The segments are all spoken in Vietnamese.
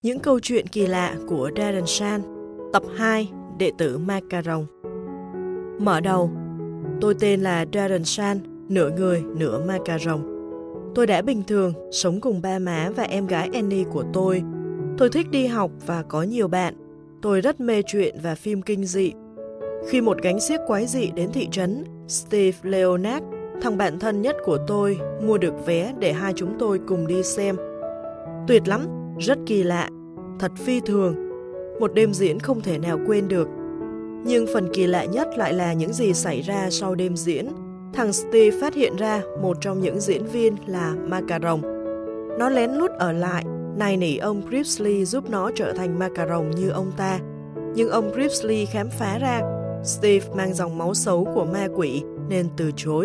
Những câu chuyện kỳ lạ của Darren Shan. Tập 2. Đệ tử Macaron. Mở đầu. Tôi tên là Darren Shan, nửa người, nửa Macaron. Tôi đã bình thường, sống cùng ba má và em gái Annie của tôi. Tôi thích đi học và có nhiều bạn. Tôi rất mê truyện và phim kinh dị. Khi một gánh xiếc quái dị đến thị trấn, Steve Leonard, thằng bạn thân nhất của tôi, mua được vé để hai chúng tôi cùng đi xem. Tuyệt lắm, rất kỳ lạ, thật phi thường. Một đêm diễn không thể nào quên được. Nhưng phần kỳ lạ nhất lại là những gì xảy ra sau đêm diễn. Thằng Steve phát hiện ra một trong những diễn viên là Macaron. Nó lén lút ở lại, nài nỉ ông Grizzly giúp nó trở thành Macaron như ông ta. Nhưng ông Grizzly khám phá ra Steve mang dòng máu xấu của ma quỷ nên từ chối.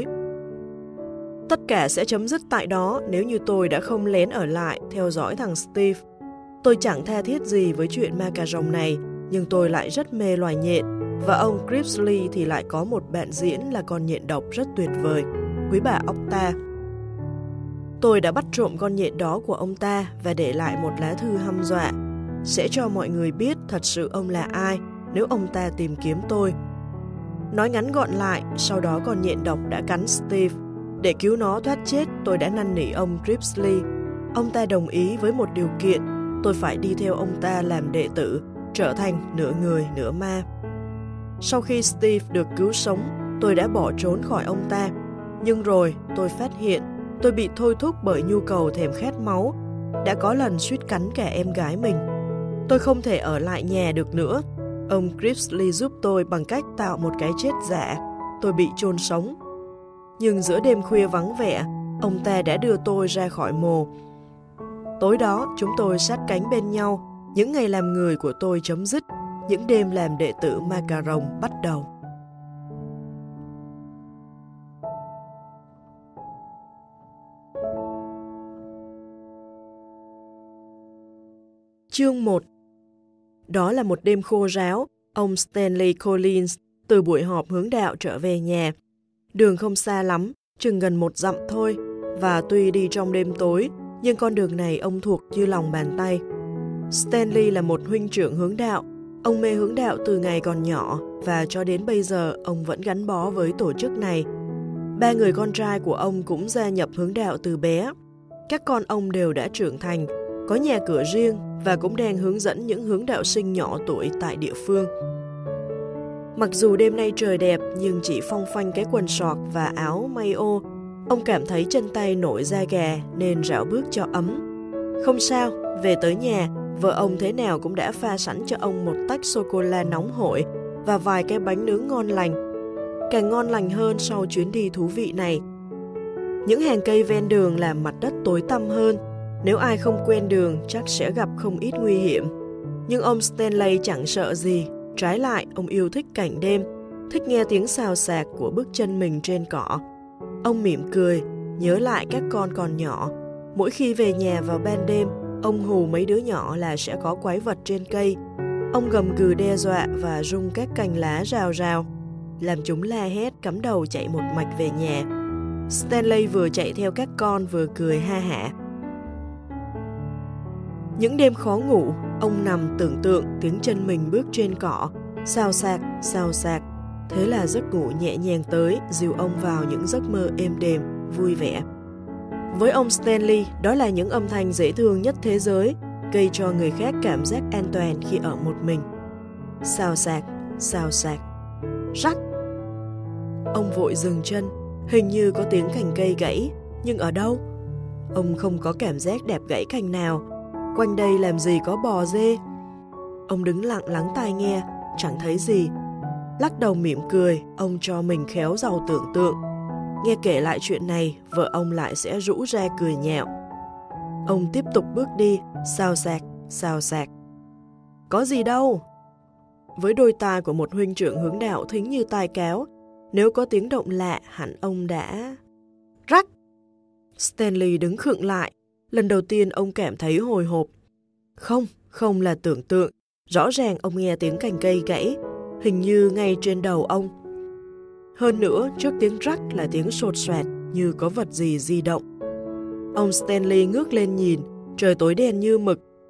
Tất cả sẽ chấm dứt tại đó nếu như tôi đã không lén ở lại theo dõi thằng Steve. Tôi chẳng tha thiết gì với chuyện Macaron này, nhưng tôi lại rất mê loài nhện, và ông Grizzly thì lại có một bạn diễn là con nhện độc rất tuyệt vời, quý bà Octa. Tôi đã bắt trộm con nhện đó của ông ta và để lại một lá thư hăm dọa. Sẽ cho mọi người biết thật sự ông là ai nếu ông ta tìm kiếm tôi. Nói ngắn gọn lại, sau đó con nhện độc đã cắn Steve. Để cứu nó thoát chết, tôi đã năn nỉ ông Grizzly. Ông ta đồng ý với một điều kiện, tôi phải đi theo ông ta làm đệ tử, trở thành nửa người, nửa ma. Sau khi Steve được cứu sống, tôi đã bỏ trốn khỏi ông ta. Nhưng rồi, tôi phát hiện, tôi bị thôi thúc bởi nhu cầu thèm khát máu, đã có lần suýt cắn cả em gái mình. Tôi không thể ở lại nhà được nữa. Ông Grizzly giúp tôi bằng cách tạo một cái chết giả. Tôi bị chôn sống. Nhưng giữa đêm khuya vắng vẻ, ông ta đã đưa tôi ra khỏi mồ. Tối đó, chúng tôi sát cánh bên nhau. Những ngày làm người của tôi chấm dứt. Những đêm làm đệ tử Macaron bắt đầu. Chương 1. Đó là một đêm khô ráo. Ông Stanley Collins từ buổi họp hướng đạo trở về nhà. Đường không xa lắm, chừng gần 1 dặm thôi, và tuy đi trong đêm tối, nhưng con đường này ông thuộc như lòng bàn tay. Stanley là một huynh trưởng hướng đạo. Ông mê hướng đạo từ ngày còn nhỏ, và cho đến bây giờ ông vẫn gắn bó với tổ chức này. 3 người con trai của ông cũng gia nhập hướng đạo từ bé. Các con ông đều đã trưởng thành, có nhà cửa riêng và cũng đang hướng dẫn những hướng đạo sinh nhỏ tuổi tại địa phương. Mặc dù đêm nay trời đẹp nhưng chỉ phong phanh cái quần sọt và áo may ô, ông cảm thấy chân tay nổi da gà nên rảo bước cho ấm. Không sao, về tới nhà, vợ ông thế nào cũng đã pha sẵn cho ông một tách sô-cô-la nóng hổi và vài cái bánh nướng ngon lành. Càng ngon lành hơn sau chuyến đi thú vị này. Những hàng cây ven đường làm mặt đất tối tăm hơn. Nếu ai không quen đường chắc sẽ gặp không ít nguy hiểm. Nhưng ông Stanley chẳng sợ gì. Trái lại, ông yêu thích cảnh đêm, thích nghe tiếng xào xạc của bước chân mình trên cỏ. Ông mỉm cười, nhớ lại các con còn nhỏ. Mỗi khi về nhà vào ban đêm, ông hù mấy đứa nhỏ là sẽ có quái vật trên cây. Ông gầm gừ đe dọa và rung các cành lá rào rào, làm chúng la hét cắm đầu chạy một mạch về nhà. Stanley vừa chạy theo các con vừa cười ha hả. Những đêm khó ngủ, ông nằm tưởng tượng tiếng chân mình bước trên cỏ, xào xạc. Thế là giấc ngủ nhẹ nhàng tới, dìu ông vào những giấc mơ êm đềm, vui vẻ. Với ông Stanley, đó là những âm thanh dễ thương nhất thế giới, gây cho người khác cảm giác an toàn khi ở một mình. Xào xạc. Rắc! Ông vội dừng chân, hình như có tiếng cành cây gãy, nhưng ở đâu? Ông không có cảm giác đạp gãy cành nào. Quanh đây làm gì có bò dê? Ông đứng lặng lắng tai nghe, chẳng thấy gì. Lắc đầu mỉm cười, ông cho mình khéo giàu tưởng tượng. Nghe kể lại chuyện này, vợ ông lại sẽ rũ ra cười nhạo. Ông tiếp tục bước đi, xào xạc. Có gì đâu? Với đôi tai của một huynh trưởng hướng đạo thính như tai cáo, nếu có tiếng động lạ hẳn ông đã... Rắc! Stanley đứng khựng lại. Lần đầu tiên ông cảm thấy hồi hộp. Không là tưởng tượng. Rõ ràng ông nghe tiếng cành cây gãy, hình như ngay trên đầu ông. Hơn nữa, trước tiếng rắc là tiếng sột soạt như có vật gì di động. Ông Stanley ngước lên nhìn, trời tối đen như mực,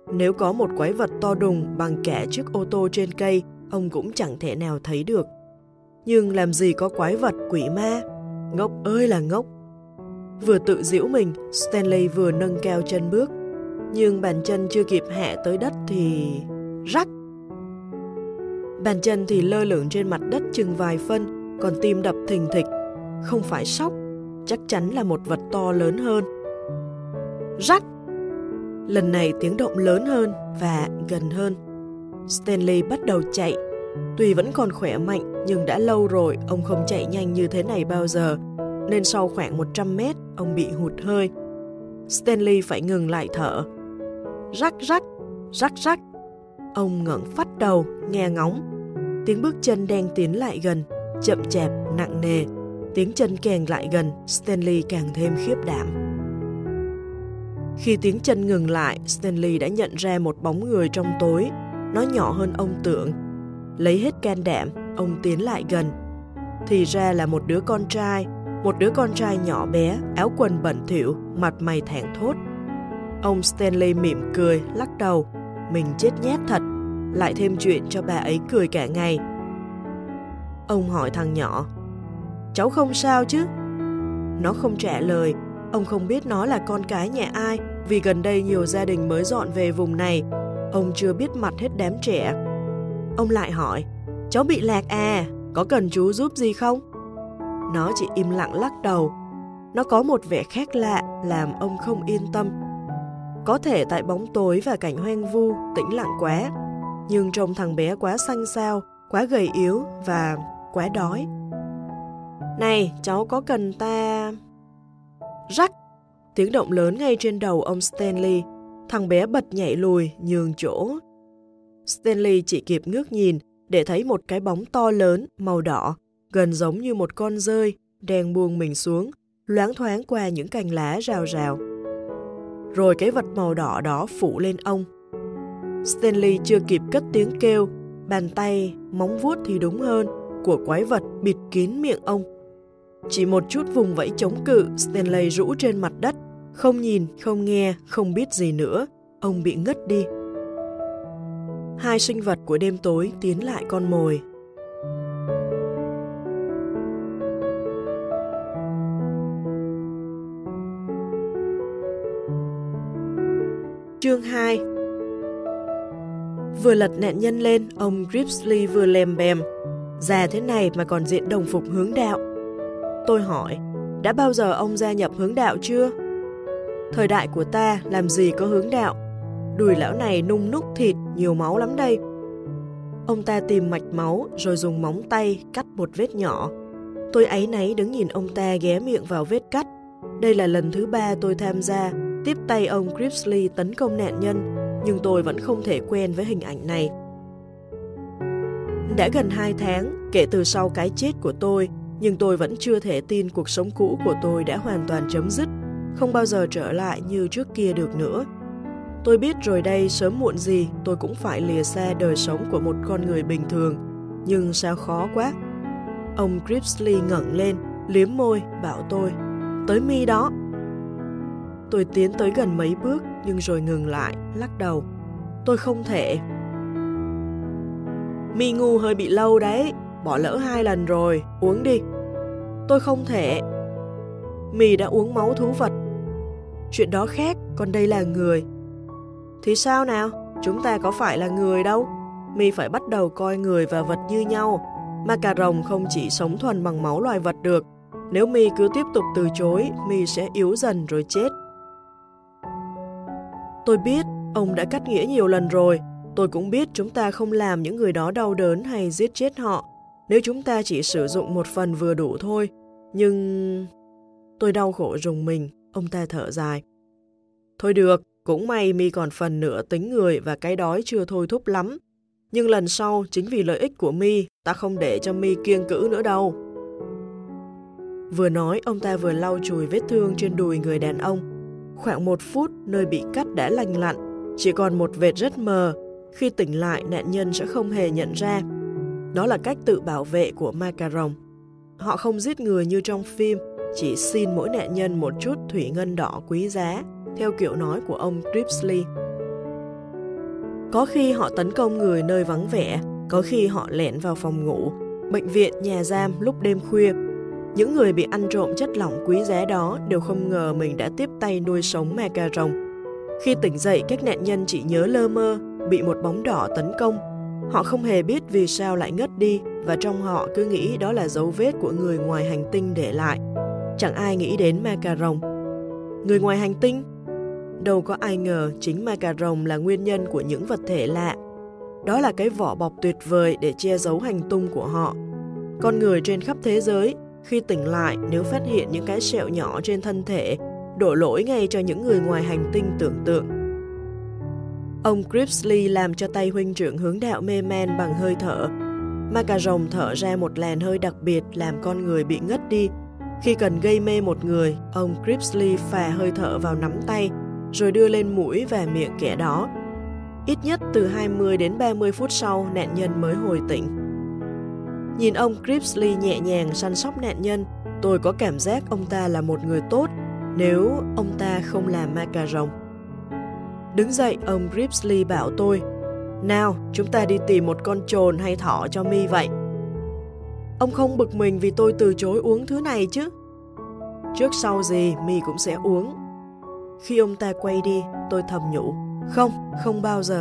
Nếu có một quái vật to đùng bằng cả chiếc ô tô trên cây, ông cũng chẳng thể nào thấy được. Nhưng làm gì có quái vật quỷ ma? Ngốc ơi là ngốc! Vừa tự giễu mình, Stanley vừa nâng cao chân bước. Nhưng bàn chân chưa kịp hạ tới đất thì... rắc! Bàn chân thì lơ lửng trên mặt đất chừng vài phân, còn tim đập thình thịch. Không phải sóc, chắc chắn là một vật to lớn hơn. Rắc! Lần này tiếng động lớn hơn và gần hơn. Stanley bắt đầu chạy. Tuy vẫn còn khỏe mạnh, nhưng đã lâu rồi ông không chạy nhanh như thế này bao giờ, nên sau khoảng 100 mét, ông bị hụt hơi. Stanley phải ngừng lại thở. Rắc rắc, rắc rắc. Ông ngẩng phắt đầu, nghe ngóng. Tiếng bước chân đang tiến lại gần, chậm chạp, nặng nề. Tiếng chân càng lại gần, Stanley càng thêm khiếp đảm. Khi tiếng chân ngừng lại, Stanley đã nhận ra một bóng người trong tối. Nó nhỏ hơn ông tưởng. Lấy hết can đảm, ông tiến lại gần. Thì ra là một đứa con trai nhỏ bé, áo quần bẩn thỉu, mặt mày thảng thốt. Ông Stanley mỉm cười, lắc đầu. Mình chết nhát thật, lại thêm chuyện cho bà ấy cười cả ngày. Ông hỏi thằng nhỏ, cháu không sao chứ? Nó không trả lời. Ông không biết nó là con cái nhà ai, vì gần đây nhiều gia đình mới dọn về vùng này. Ông chưa biết mặt hết đám trẻ. Ông lại hỏi, cháu bị lạc à, có cần chú giúp gì không? Nó chỉ im lặng lắc đầu. Nó có một vẻ khác lạ làm ông không yên tâm. Có thể tại bóng tối và cảnh hoang vu, tĩnh lặng quá. Nhưng trông thằng bé quá xanh xao, quá gầy yếu và quá đói. Này, cháu có cần ta... Rắc! Tiếng động lớn ngay trên đầu ông Stanley. Thằng bé bật nhảy lùi, nhường chỗ. Stanley chỉ kịp ngước nhìn để thấy một cái bóng to lớn, màu đỏ, gần giống như một con dơi, đang buông mình xuống, loáng thoáng qua những cành lá rào rào. Rồi cái vật màu đỏ đó phủ lên ông. Stanley chưa kịp cất tiếng kêu, bàn tay, móng vuốt thì đúng hơn, của quái vật bịt kín miệng ông. Chỉ một chút vùng vẫy chống cự, Stanley rũ trên mặt đất, không nhìn, không nghe, không biết gì nữa. Ông bị ngất đi. Hai sinh vật của đêm tối tiến lại con mồi. Chương 2. Vừa lật nạn nhân lên, ông Grimsley vừa lèm bèm. Già thế này mà còn diện đồng phục hướng đạo. Tôi hỏi, đã bao giờ ông gia nhập hướng đạo chưa? Thời đại của ta làm gì có hướng đạo. Đùi lão này nung núc thịt, nhiều máu lắm đây. Ông ta tìm mạch máu rồi dùng móng tay cắt một vết nhỏ. Tôi áy náy đứng nhìn ông ta ghé miệng vào vết cắt. Đây là lần thứ 3 tôi tham gia tiếp tay ông Grimsley tấn công nạn nhân, nhưng tôi vẫn không thể quen với hình ảnh này. Đã gần 2 tháng kể từ sau cái chết của tôi, nhưng tôi vẫn chưa thể tin cuộc sống cũ của tôi đã hoàn toàn chấm dứt, không bao giờ trở lại như trước kia được nữa. Tôi biết rồi đây, sớm muộn gì tôi cũng phải lìa xa đời sống của một con người bình thường, nhưng sao khó quá. Ông Grimsley ngẩng lên, liếm môi, bảo tôi, tới mi đó. Tôi tiến tới gần mấy bước, nhưng rồi ngừng lại, lắc đầu. Tôi không thể. Mi ngu hơi bị lâu đấy, bỏ lỡ 2 lần rồi, uống đi. Tôi không thể. Mi đã uống máu thú vật. Chuyện đó khác, còn đây là người. Thì sao nào, chúng ta có phải là người đâu. Mi phải bắt đầu coi người và vật như nhau. Ma cà rồng không chỉ sống thuần bằng máu loài vật được. Nếu Mi cứ tiếp tục từ chối, Mi sẽ yếu dần rồi chết. Tôi biết, ông đã cắt nghĩa nhiều lần rồi. Tôi cũng biết chúng ta không làm những người đó đau đớn hay giết chết họ. Nếu chúng ta chỉ sử dụng một phần vừa đủ thôi. Nhưng... Tôi đau khổ rùng mình, ông ta thở dài. Thôi được, cũng may Mi còn phần nửa tính người và cái đói chưa thôi thúc lắm. Nhưng lần sau, chính vì lợi ích của Mi, ta không để cho Mi kiêng cữ nữa đâu. Vừa nói, ông ta vừa lau chùi vết thương trên đùi người đàn ông. Khoảng 1 phút, nơi bị cắt đã lành lặn, chỉ còn một vệt rất mờ. Khi tỉnh lại, nạn nhân sẽ không hề nhận ra. Đó là cách tự bảo vệ của ma cà rồng. Họ không giết người như trong phim, chỉ xin mỗi nạn nhân một chút thủy ngân đỏ quý giá, theo kiểu nói của ông Grimsley. Có khi họ tấn công người nơi vắng vẻ, có khi họ lẻn vào phòng ngủ, bệnh viện, nhà giam lúc đêm khuya. Những người bị ăn trộm chất lỏng quý giá đó đều không ngờ mình đã tiếp tay nuôi sống ma cà rồng. Khi tỉnh dậy, các nạn nhân chỉ nhớ lơ mơ, bị một bóng đỏ tấn công. Họ không hề biết vì sao lại ngất đi và trong họ cứ nghĩ đó là dấu vết của người ngoài hành tinh để lại. Chẳng ai nghĩ đến ma cà rồng. Người ngoài hành tinh? Đâu có ai ngờ chính ma cà rồng là nguyên nhân của những vật thể lạ. Đó là cái vỏ bọc tuyệt vời để che giấu hành tung của họ. Con người trên khắp thế giới, khi tỉnh lại nếu phát hiện những cái sẹo nhỏ trên thân thể, đổ lỗi ngay cho những người ngoài hành tinh tưởng tượng. Ông Cripsley làm cho tay huynh trưởng hướng đạo mê man bằng hơi thở. Ma cà rồng thở ra một làn hơi đặc biệt làm con người bị ngất đi. Khi cần gây mê một người, ông Cripsley phà hơi thở vào nắm tay, rồi đưa lên mũi và miệng kẻ đó. Ít nhất từ 20 đến 30 phút sau, nạn nhân mới hồi tỉnh. Nhìn ông Cripsley nhẹ nhàng săn sóc nạn nhân, tôi có cảm giác ông ta là một người tốt nếu ông ta không làm ma cà rồng. Đứng dậy, ông Cripsley bảo tôi, nào, chúng ta đi tìm một con trồn hay thỏ cho Mi vậy. Ông không bực mình vì tôi từ chối uống thứ này chứ? Trước sau gì Mi cũng sẽ uống. Khi ông ta quay đi, tôi thầm nhủ, không bao giờ.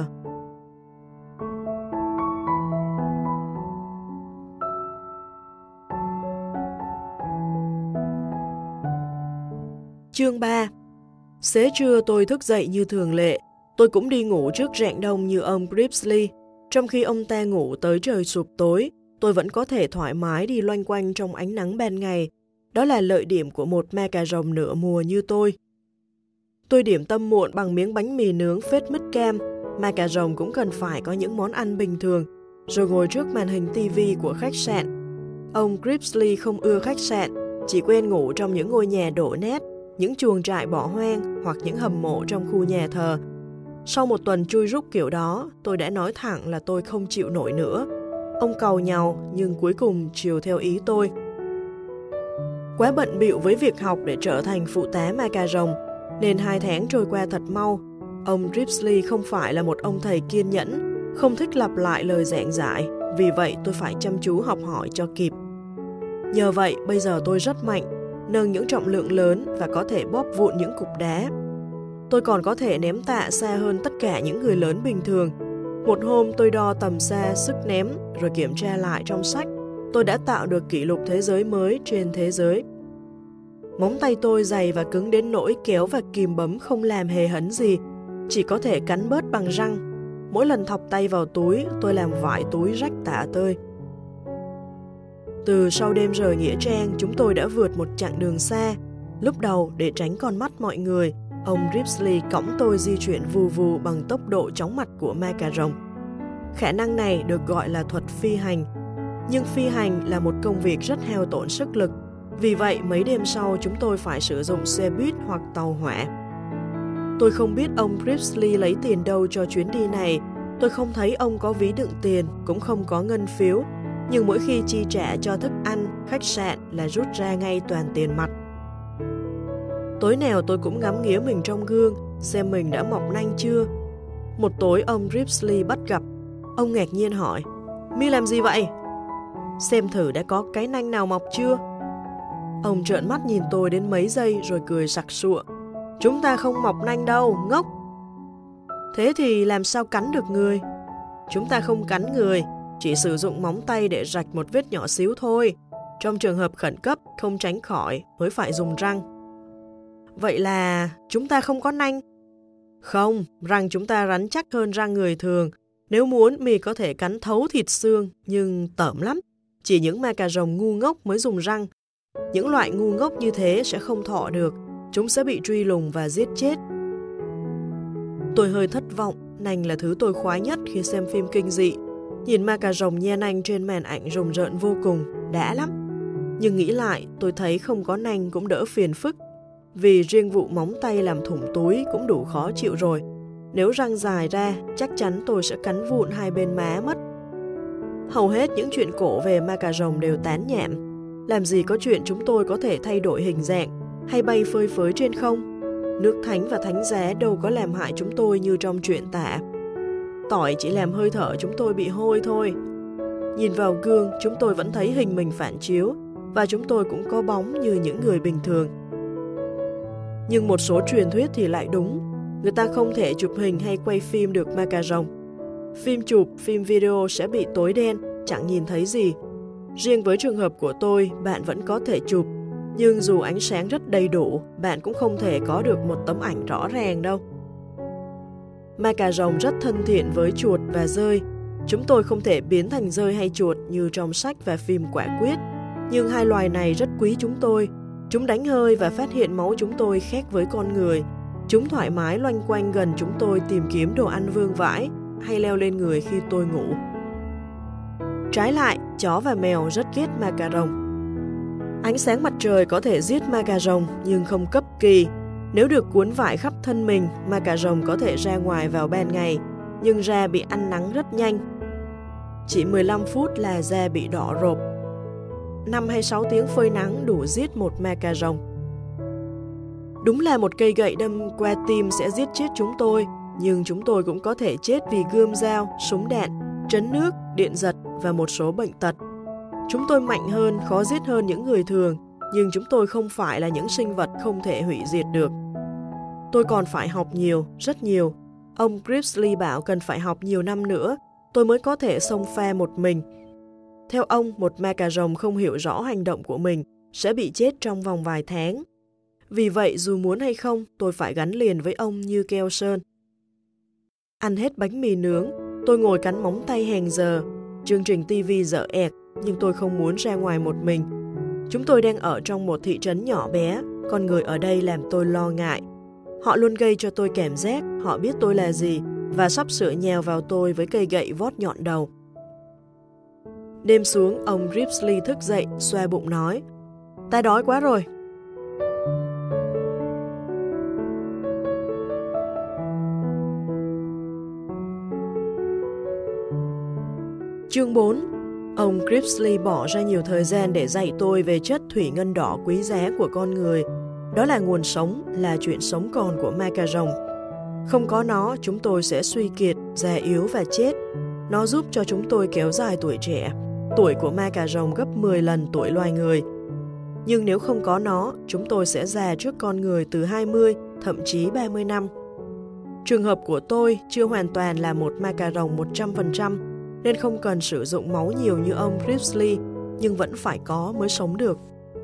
Chương 3. Xế trưa tôi thức dậy như thường lệ. Tôi cũng đi ngủ trước rạng đông như ông Cripsley. Trong khi ông ta ngủ tới trời sụp tối, tôi vẫn có thể thoải mái đi loanh quanh trong ánh nắng ban ngày. Đó là lợi điểm của một ma cà rồng nửa mùa như tôi. Tôi điểm tâm muộn bằng miếng bánh mì nướng phết mứt cam. Ma cà rồng cũng cần phải có những món ăn bình thường, rồi ngồi trước màn hình tivi của khách sạn. Ông Cripsley không ưa khách sạn, chỉ quen ngủ trong những ngôi nhà đổ nát, những chuồng trại bỏ hoang hoặc những hầm mộ trong khu nhà thờ. Sau một tuần chui rúc kiểu đó, tôi đã nói thẳng là tôi không chịu nổi nữa. Ông càu nhàu nhưng cuối cùng chiều theo ý tôi. Quá bận bịu với việc học để trở thành phụ tá ma cà rồng, nên 2 tháng trôi qua thật mau. Ông Cripsley không phải là một ông thầy kiên nhẫn, không thích lặp lại lời giảng giải, vì vậy tôi phải chăm chú học hỏi cho kịp. Nhờ vậy, bây giờ tôi rất mạnh, nâng những trọng lượng lớn và có thể bóp vụn những cục đá. Tôi còn có thể ném tạ xa hơn tất cả những người lớn bình thường. Một hôm tôi đo tầm xa sức ném rồi kiểm tra lại trong sách. Tôi đã tạo được kỷ lục thế giới mới trên thế giới. Móng tay tôi dày và cứng đến nỗi kéo và kìm bấm không làm hề hấn gì, chỉ có thể cắn bớt bằng răng. Mỗi lần thọc tay vào túi, tôi làm vải túi rách tả tơi. Từ sau đêm rời Nghĩa Trang, chúng tôi đã vượt một chặng đường xa. Lúc đầu, để tránh con mắt mọi người, ông Cripsley cõng tôi di chuyển vù vù bằng tốc độ chóng mặt của ma cà rồng. Khả năng này được gọi là thuật phi hành. Nhưng phi hành là một công việc rất hao tổn sức lực. Vì vậy, mấy đêm sau chúng tôi phải sử dụng xe buýt hoặc tàu hỏa. Tôi không biết ông Cripsley lấy tiền đâu cho chuyến đi này. Tôi không thấy ông có ví đựng tiền, cũng không có ngân phiếu. Nhưng mỗi khi chi trả cho thức ăn, khách sạn là rút ra ngay toàn tiền mặt. Tối nào tôi cũng ngắm nghía mình trong gương, xem mình đã mọc nanh chưa. Một tối ông Cripsley bắt gặp. Ông ngạc nhiên hỏi, Mi làm gì vậy? Xem thử đã có cái nanh nào mọc chưa? Ông trợn mắt nhìn tôi đến mấy giây rồi cười sặc sụa. Chúng ta không mọc nanh đâu, ngốc. Thế thì làm sao cắn được người? Chúng ta không cắn người, chỉ sử dụng móng tay để rạch một vết nhỏ xíu thôi. Trong trường hợp khẩn cấp, không tránh khỏi, mới phải dùng răng. Vậy là chúng ta không có nanh? Không, răng chúng ta rắn chắc hơn răng người thường. Nếu muốn, Mi có thể cắn thấu thịt xương, nhưng tởm lắm. Chỉ những ma cà rồng ngu ngốc mới dùng răng. Những loại ngu ngốc như thế sẽ không thọ được. Chúng sẽ bị truy lùng và giết chết. Tôi hơi thất vọng. Nanh là thứ tôi khoái nhất khi xem phim kinh dị. Nhìn ma cà rồng nhe nanh trên màn ảnh rùng rợn vô cùng, đã lắm. Nhưng nghĩ lại, tôi thấy không có nanh cũng đỡ phiền phức. Vì riêng vụ móng tay làm thủng túi cũng đủ khó chịu rồi. Nếu răng dài ra, chắc chắn tôi sẽ cắn vụn 2 bên má mất. Hầu hết những chuyện cổ về ma cà rồng đều tán nhảm. Làm gì có chuyện chúng tôi có thể thay đổi hình dạng hay bay phơi phới trên không. Nước thánh và thánh giá đâu có làm hại chúng tôi như trong chuyện tả. tỏi chỉ làm hơi thở chúng tôi bị hôi thôi. Nhìn vào gương, chúng tôi vẫn thấy hình mình phản chiếu và chúng tôi cũng có bóng như những người bình thường. Nhưng một số truyền thuyết thì lại đúng. Người ta không thể chụp hình hay quay phim được ma cà rồng. Phim chụp, phim video sẽ bị tối đen, chẳng nhìn thấy gì. Riêng với trường hợp của tôi, bạn vẫn có thể chụp. Nhưng dù ánh sáng rất đầy đủ, bạn cũng không thể có được một tấm ảnh rõ ràng đâu. Ma cà rồng rất thân thiện với chuột và dơi. Chúng tôi không thể biến thành dơi hay chuột như trong sách và phim Quả Quyết. Nhưng hai loài này rất quý chúng tôi. Chúng đánh hơi và phát hiện máu chúng tôi khác với con người. Chúng thoải mái loanh quanh gần chúng tôi tìm kiếm đồ ăn vương vãi hay leo lên người khi tôi ngủ. Trái lại, chó và mèo rất ghét ma cà rồng. Ánh sáng mặt trời có thể giết ma cà rồng nhưng không cấp kỳ. Nếu được cuốn vải khắp thân mình, ma cà rồng có thể ra ngoài vào ban ngày, nhưng da bị ăn nắng rất nhanh. Chỉ 15 phút là da bị đỏ rộp. 5 hay 6 tiếng phơi nắng đủ giết một ma cà rồng. Đúng là một cây gậy đâm qua tim sẽ giết chết chúng tôi, nhưng chúng tôi cũng có thể chết vì gươm dao, súng đạn, trấn nước, điện giật và một số bệnh tật. Chúng tôi mạnh hơn, khó giết hơn những người thường, nhưng chúng tôi không phải là những sinh vật không thể hủy diệt được. Tôi còn phải học nhiều, rất nhiều. Ông Grizzly bảo cần phải học nhiều năm nữa, tôi mới có thể xông pha một mình. Theo ông, một ma cà rồng không hiểu rõ hành động của mình sẽ bị chết trong vòng vài tháng. Vì vậy, dù muốn hay không, tôi phải gắn liền với ông như keo sơn. Ăn hết bánh mì nướng, tôi ngồi cắn móng tay hàng giờ. Chương trình TV dở ẹc, nhưng tôi không muốn ra ngoài một mình. Chúng tôi đang ở trong một thị trấn nhỏ bé, con người ở đây làm tôi lo ngại. Họ luôn gây cho tôi cảm giác họ biết tôi là gì và sắp sửa nhào vào tôi với cây gậy vót nhọn đầu. Đêm xuống, ông Grizzly thức dậy, xoa bụng nói, "Ta đói quá rồi." Chương 4. Ông Grizzly bỏ ra nhiều thời gian để dạy tôi về chất thủy ngân đỏ quý giá của con người. Đó là nguồn sống, là chuyện sống còn của ma cà rồng. Không có nó, chúng tôi sẽ suy kiệt, già yếu và chết. Nó giúp cho chúng tôi kéo dài tuổi trẻ. Tuổi của ma cà rồng gấp 10 lần tuổi loài người. Nhưng nếu không có nó, chúng tôi sẽ già trước con người từ 20, thậm chí 30 năm. Trường hợp của tôi chưa hoàn toàn là một ma cà rồng 100%, nên không cần sử dụng máu nhiều như ông Grizzly, nhưng vẫn phải có mới sống được.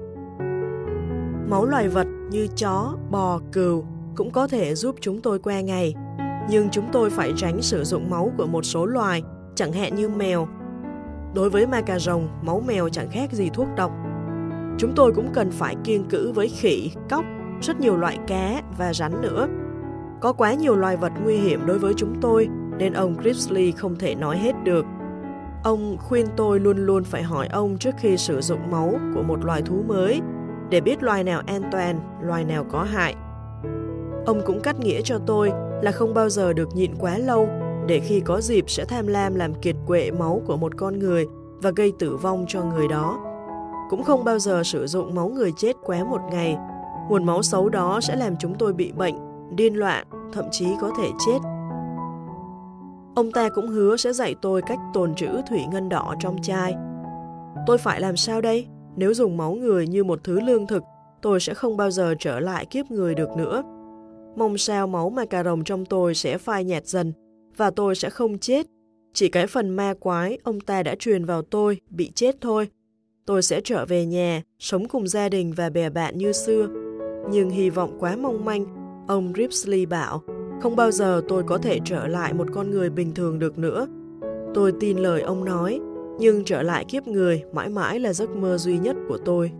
Máu loài vật như chó, bò, cừu cũng có thể giúp chúng tôi qua ngày, nhưng chúng tôi phải tránh sử dụng máu của một số loài, chẳng hạn như mèo. Đối với ma cà rồng, máu mèo chẳng khác gì thuốc độc. Chúng tôi cũng cần phải kiêng cữ với khỉ, cóc, rất nhiều loại cá và rắn nữa. Có quá nhiều loài vật nguy hiểm đối với chúng tôi, nên ông Grizzly không thể nói hết được. Ông khuyên tôi luôn luôn phải hỏi ông trước khi sử dụng máu của một loài thú mới, để biết loài nào an toàn, loài nào có hại. Ông cũng cắt nghĩa cho tôi là không bao giờ được nhịn quá lâu, để khi có dịp sẽ tham lam làm kiệt quệ máu của một con người và gây tử vong cho người đó. Cũng không bao giờ sử dụng máu người chết quá một ngày. Nguồn máu xấu đó sẽ làm chúng tôi bị bệnh, điên loạn, thậm chí có thể chết. Ông ta cũng hứa sẽ dạy tôi cách tồn trữ thủy ngân đỏ trong chai. Tôi phải làm sao đây? Nếu dùng máu người như một thứ lương thực, tôi sẽ không bao giờ trở lại kiếp người được nữa. Mong sao máu ma cà rồng trong tôi sẽ phai nhạt dần, và tôi sẽ không chết. Chỉ cái phần ma quái ông ta đã truyền vào tôi bị chết thôi. Tôi sẽ trở về nhà, sống cùng gia đình và bè bạn như xưa. Nhưng hy vọng quá mong manh, ông Grizzly bảo, không bao giờ tôi có thể trở lại một con người bình thường được nữa. Tôi tin lời ông nói, nhưng trở lại kiếp người mãi mãi là giấc mơ duy nhất của tôi.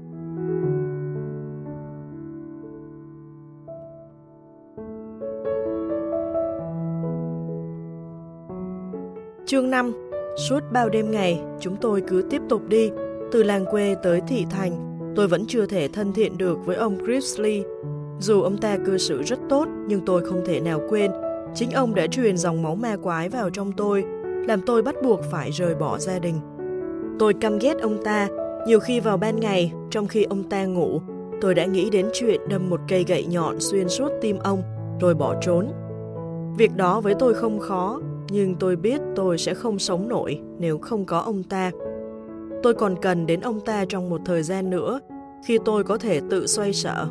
Chương 5. Suốt bao đêm ngày, chúng tôi cứ tiếp tục đi, từ làng quê tới thị thành. Tôi vẫn chưa thể thân thiện được với ông Grizzly. Dù ông ta cư xử rất tốt, nhưng tôi không thể nào quên. Chính ông đã truyền dòng máu ma quái vào trong tôi, làm tôi bắt buộc phải rời bỏ gia đình. Tôi căm ghét ông ta. Nhiều khi vào ban ngày, trong khi ông ta ngủ, tôi đã nghĩ đến chuyện đâm một cây gậy nhọn xuyên suốt tim ông, rồi bỏ trốn. Việc đó với tôi không khó, nhưng tôi biết tôi sẽ không sống nổi nếu không có ông ta. Tôi còn cần đến ông ta trong một thời gian nữa. Khi tôi có thể tự xoay sở,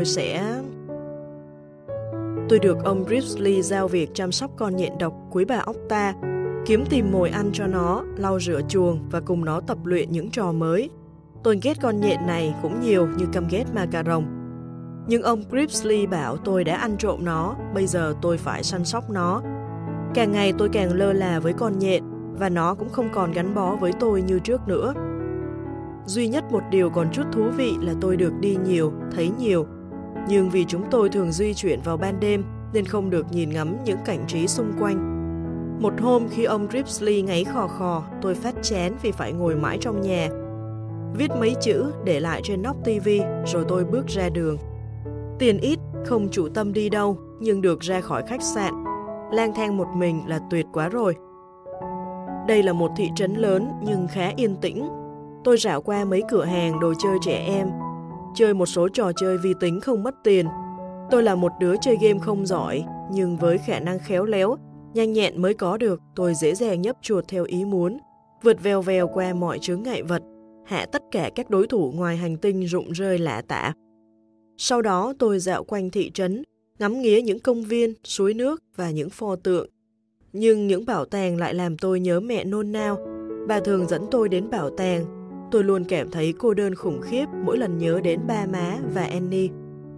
Tôi được ông Grizzly giao việc chăm sóc con nhện độc quý bà Octa, kiếm tìm mồi ăn cho nó, lau rửa chuồng và cùng nó tập luyện những trò mới. Tôi ghét con nhện này cũng nhiều như căm ghét macaron. Nhưng ông Grizzly bảo tôi đã ăn trộm nó, bây giờ tôi phải săn sóc nó. Càng ngày tôi càng lơ là với con nhện và nó cũng không còn gắn bó với tôi như trước nữa. Duy nhất một điều còn chút thú vị là tôi được đi nhiều, thấy nhiều. Nhưng vì chúng tôi thường di chuyển vào ban đêm nên không được nhìn ngắm những cảnh trí xung quanh. Một hôm khi ông Grizzly ngáy khò khò, tôi phát chán vì phải ngồi mãi trong nhà. Viết mấy chữ để lại trên nóc tivi rồi tôi bước ra đường. Tiền ít, không chủ tâm đi đâu, nhưng được ra khỏi khách sạn. Lang thang một mình là tuyệt quá rồi. Đây là một thị trấn lớn nhưng khá yên tĩnh. Tôi rảo qua mấy cửa hàng đồ chơi trẻ em, chơi một số trò chơi vi tính không mất tiền. Tôi là một đứa chơi game không giỏi, nhưng với khả năng khéo léo, nhanh nhẹn mới có được, tôi dễ dàng nhấp chuột theo ý muốn, vượt vèo vèo qua mọi chướng ngại vật, hạ tất cả các đối thủ ngoài hành tinh rụng rơi lả tả. Sau đó tôi dạo quanh thị trấn, ngắm nghía những công viên, suối nước và những pho tượng. Nhưng những bảo tàng lại làm tôi nhớ mẹ nôn nao. Bà thường dẫn tôi đến bảo tàng. Tôi luôn cảm thấy cô đơn khủng khiếp mỗi lần nhớ đến ba má và Annie.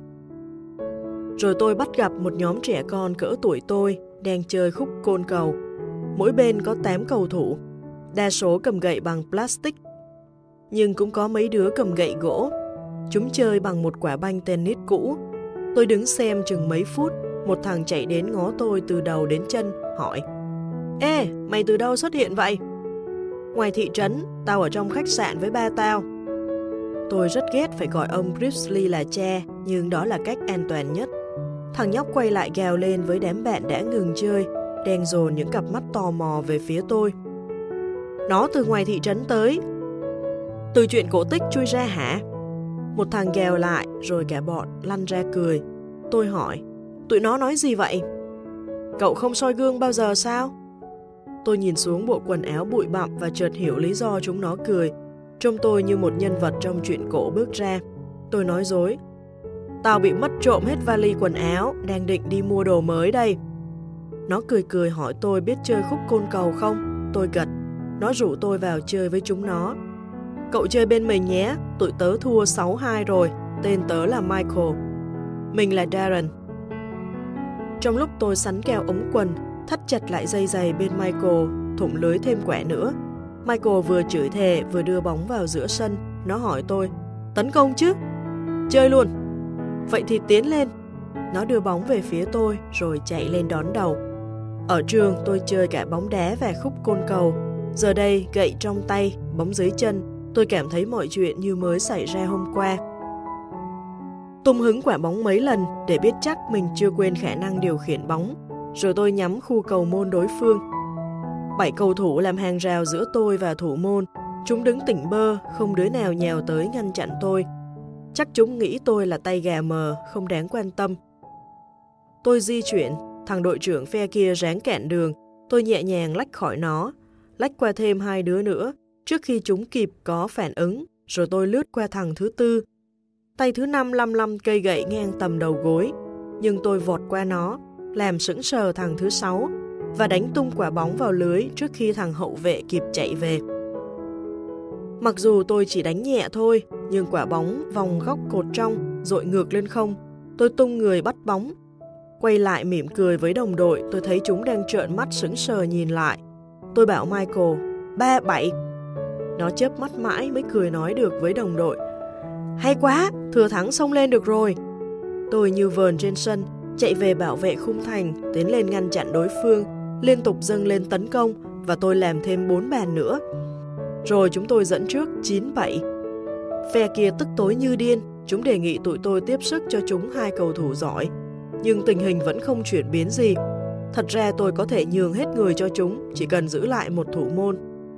Rồi tôi bắt gặp một nhóm trẻ con cỡ tuổi tôi đang chơi khúc côn cầu. Mỗi bên có 8 cầu thủ, đa số cầm gậy bằng plastic. Nhưng cũng có mấy đứa cầm gậy gỗ. Chúng chơi bằng một quả banh tennis cũ. Tôi đứng xem chừng mấy phút, một thằng chạy đến ngó tôi từ đầu đến chân, hỏi: "Ê, mày từ đâu xuất hiện vậy?" "Ngoài thị trấn, tao ở trong khách sạn với ba tao." Tôi rất ghét phải gọi ông Grizzly là cha, nhưng đó là cách an toàn nhất. Thằng nhóc quay lại gào lên với đám bạn đã ngừng chơi, đang dồn những cặp mắt tò mò về phía tôi. "Nó từ ngoài thị trấn tới." "Từ chuyện cổ tích chui ra hả?" Một thằng gào lại, rồi cả bọn lăn ra cười. Tôi hỏi: "Tụi nó nói gì vậy?" "Cậu không soi gương bao giờ sao?" Tôi nhìn xuống bộ quần áo bụi bặm và chợt hiểu lý do chúng nó cười. Trông tôi như một nhân vật trong truyện cổ bước ra. Tôi nói dối: "Tao bị mất trộm hết vali quần áo, đang định đi mua đồ mới đây." Nó cười cười hỏi tôi biết chơi khúc côn cầu không. Tôi gật. Nó rủ tôi vào chơi với chúng nó. "Cậu chơi bên mình nhé, tụi tớ thua 6-2 rồi, tên tớ là Michael." "Mình là Darren." Trong lúc tôi sắn keo ống quần, thắt chặt lại dây giày bên Michael, thủng lưới thêm quả nữa. Michael vừa chửi thề vừa đưa bóng vào giữa sân. Nó hỏi tôi: "Tấn công chứ?" "Chơi luôn." "Vậy thì tiến lên." Nó đưa bóng về phía tôi rồi chạy lên đón đầu. Ở trường tôi chơi cả bóng đá và khúc côn cầu. Giờ đây gậy trong tay, bóng dưới chân, tôi cảm thấy mọi chuyện như mới xảy ra hôm qua. Tung hứng quả bóng mấy lần để biết chắc mình chưa quên khả năng điều khiển bóng. Rồi tôi nhắm khu cầu môn đối phương. 7 cầu thủ làm hàng rào giữa tôi và thủ môn. Chúng đứng tỉnh bơ, không đứa nào nhào tới ngăn chặn tôi. Chắc chúng nghĩ tôi là tay gà mờ, không đáng quan tâm. Tôi di chuyển, thằng đội trưởng phe kia ráng cản đường. Tôi nhẹ nhàng lách khỏi nó, lách qua thêm 2 đứa nữa, trước khi chúng kịp có phản ứng, rồi tôi lướt qua thằng thứ 4. Tay thứ 5 lăm cây gậy ngang tầm đầu gối, nhưng tôi vọt qua nó, làm sững sờ thằng thứ 6 và đánh tung quả bóng vào lưới trước khi thằng hậu vệ kịp chạy về. Mặc dù tôi chỉ đánh nhẹ thôi, nhưng quả bóng vòng góc cột trong, dội ngược lên không. Tôi tung người bắt bóng. Quay lại mỉm cười với đồng đội, tôi thấy chúng đang trợn mắt sững sờ nhìn lại. Tôi bảo Michael: 3-7. Nó chớp mắt mãi mới cười nói được với đồng đội: "Hay quá, thừa thắng xông lên được rồi." Tôi như vờn trên sân, chạy về bảo vệ khung thành, tiến lên ngăn chặn đối phương, liên tục dâng lên tấn công và tôi làm thêm 4 bàn nữa. Rồi chúng tôi dẫn trước 9-7. Phe kia tức tối như điên, chúng đề nghị tụi tôi tiếp sức cho chúng 2 cầu thủ giỏi. Nhưng tình hình vẫn không chuyển biến gì. Thật ra tôi có thể nhường hết người cho chúng, chỉ cần giữ lại một thủ môn.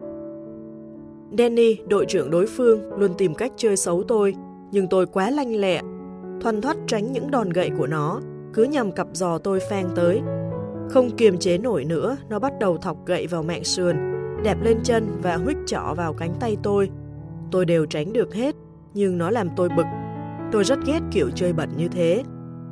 Danny, đội trưởng đối phương, luôn tìm cách chơi xấu tôi, nhưng tôi quá lanh lẹ, thoăn thoắt tránh những đòn gậy của nó, cứ nhằm cặp giò tôi phang tới. Không kiềm chế nổi nữa, nó bắt đầu thọc gậy vào mạn sườn, đạp lên chân và huých trỏ vào cánh tay tôi. Tôi đều tránh được hết, nhưng nó làm tôi bực. Tôi rất ghét kiểu chơi bẩn như thế.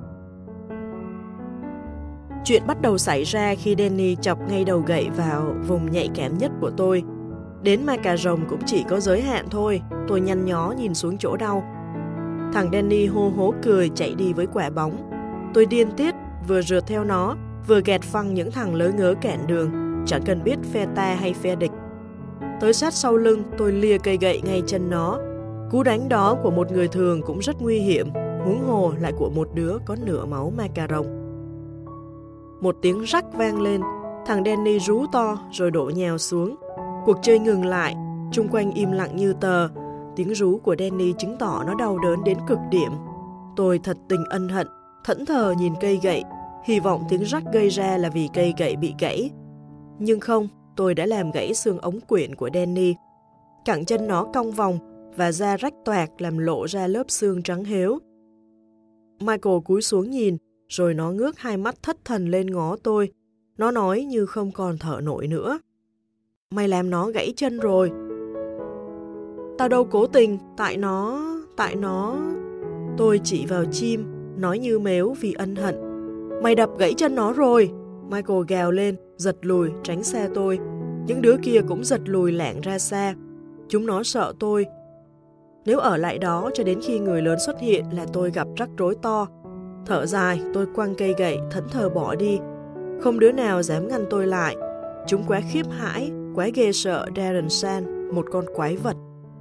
Chuyện bắt đầu xảy ra khi Danny chọc ngay đầu gậy vào vùng nhạy cảm nhất của tôi. Đến ma cà rồng cũng chỉ có giới hạn thôi. Tôi nhăn nhó nhìn xuống chỗ đau. Thằng Danny hô hố cười chạy đi với quả bóng. Tôi điên tiết, vừa rượt theo nó, vừa gẹt phăng những thằng lớ ngớ cản đường, chẳng cần biết phe ta hay phe địch. Tới sát sau lưng, tôi lìa cây gậy ngay chân nó. Cú đánh đó của một người thường cũng rất nguy hiểm, huống hồ lại của một đứa có nửa máu ma cà rồng. Một tiếng rắc vang lên, thằng Danny rú to rồi đổ nhào xuống. Cuộc chơi ngừng lại, chung quanh im lặng như tờ. Tiếng rú của Danny chứng tỏ nó đau đớn đến cực điểm. Tôi thật tình ân hận, thẫn thờ nhìn cây gậy, hy vọng tiếng rắc gây ra là vì cây gậy bị gãy. Nhưng không, tôi đã làm gãy xương ống quyển của Danny. Cẳng chân nó cong vòng và da rách toạc làm lộ ra lớp xương trắng héo. Michael cúi xuống nhìn, rồi nó ngước hai mắt thất thần lên ngó tôi. Nó nói như không còn thở nổi nữa. Mày làm nó gãy chân rồi. Tao đâu cố tình, tại nó... Tôi chỉ vào chim, nói như mếu vì ân hận. Mày đập gãy chân nó rồi. Michael gào lên, giật lùi, tránh xa tôi. Những đứa kia cũng giật lùi lảng ra xa. Chúng nó sợ tôi. Nếu ở lại đó cho đến khi người lớn xuất hiện là tôi gặp rắc rối to. Thở dài, tôi quăng cây gậy, thẫn thờ bỏ đi. Không đứa nào dám ngăn tôi lại. Chúng quá khiếp hãi, quá ghê sợ Darren Shan, một con quái vật.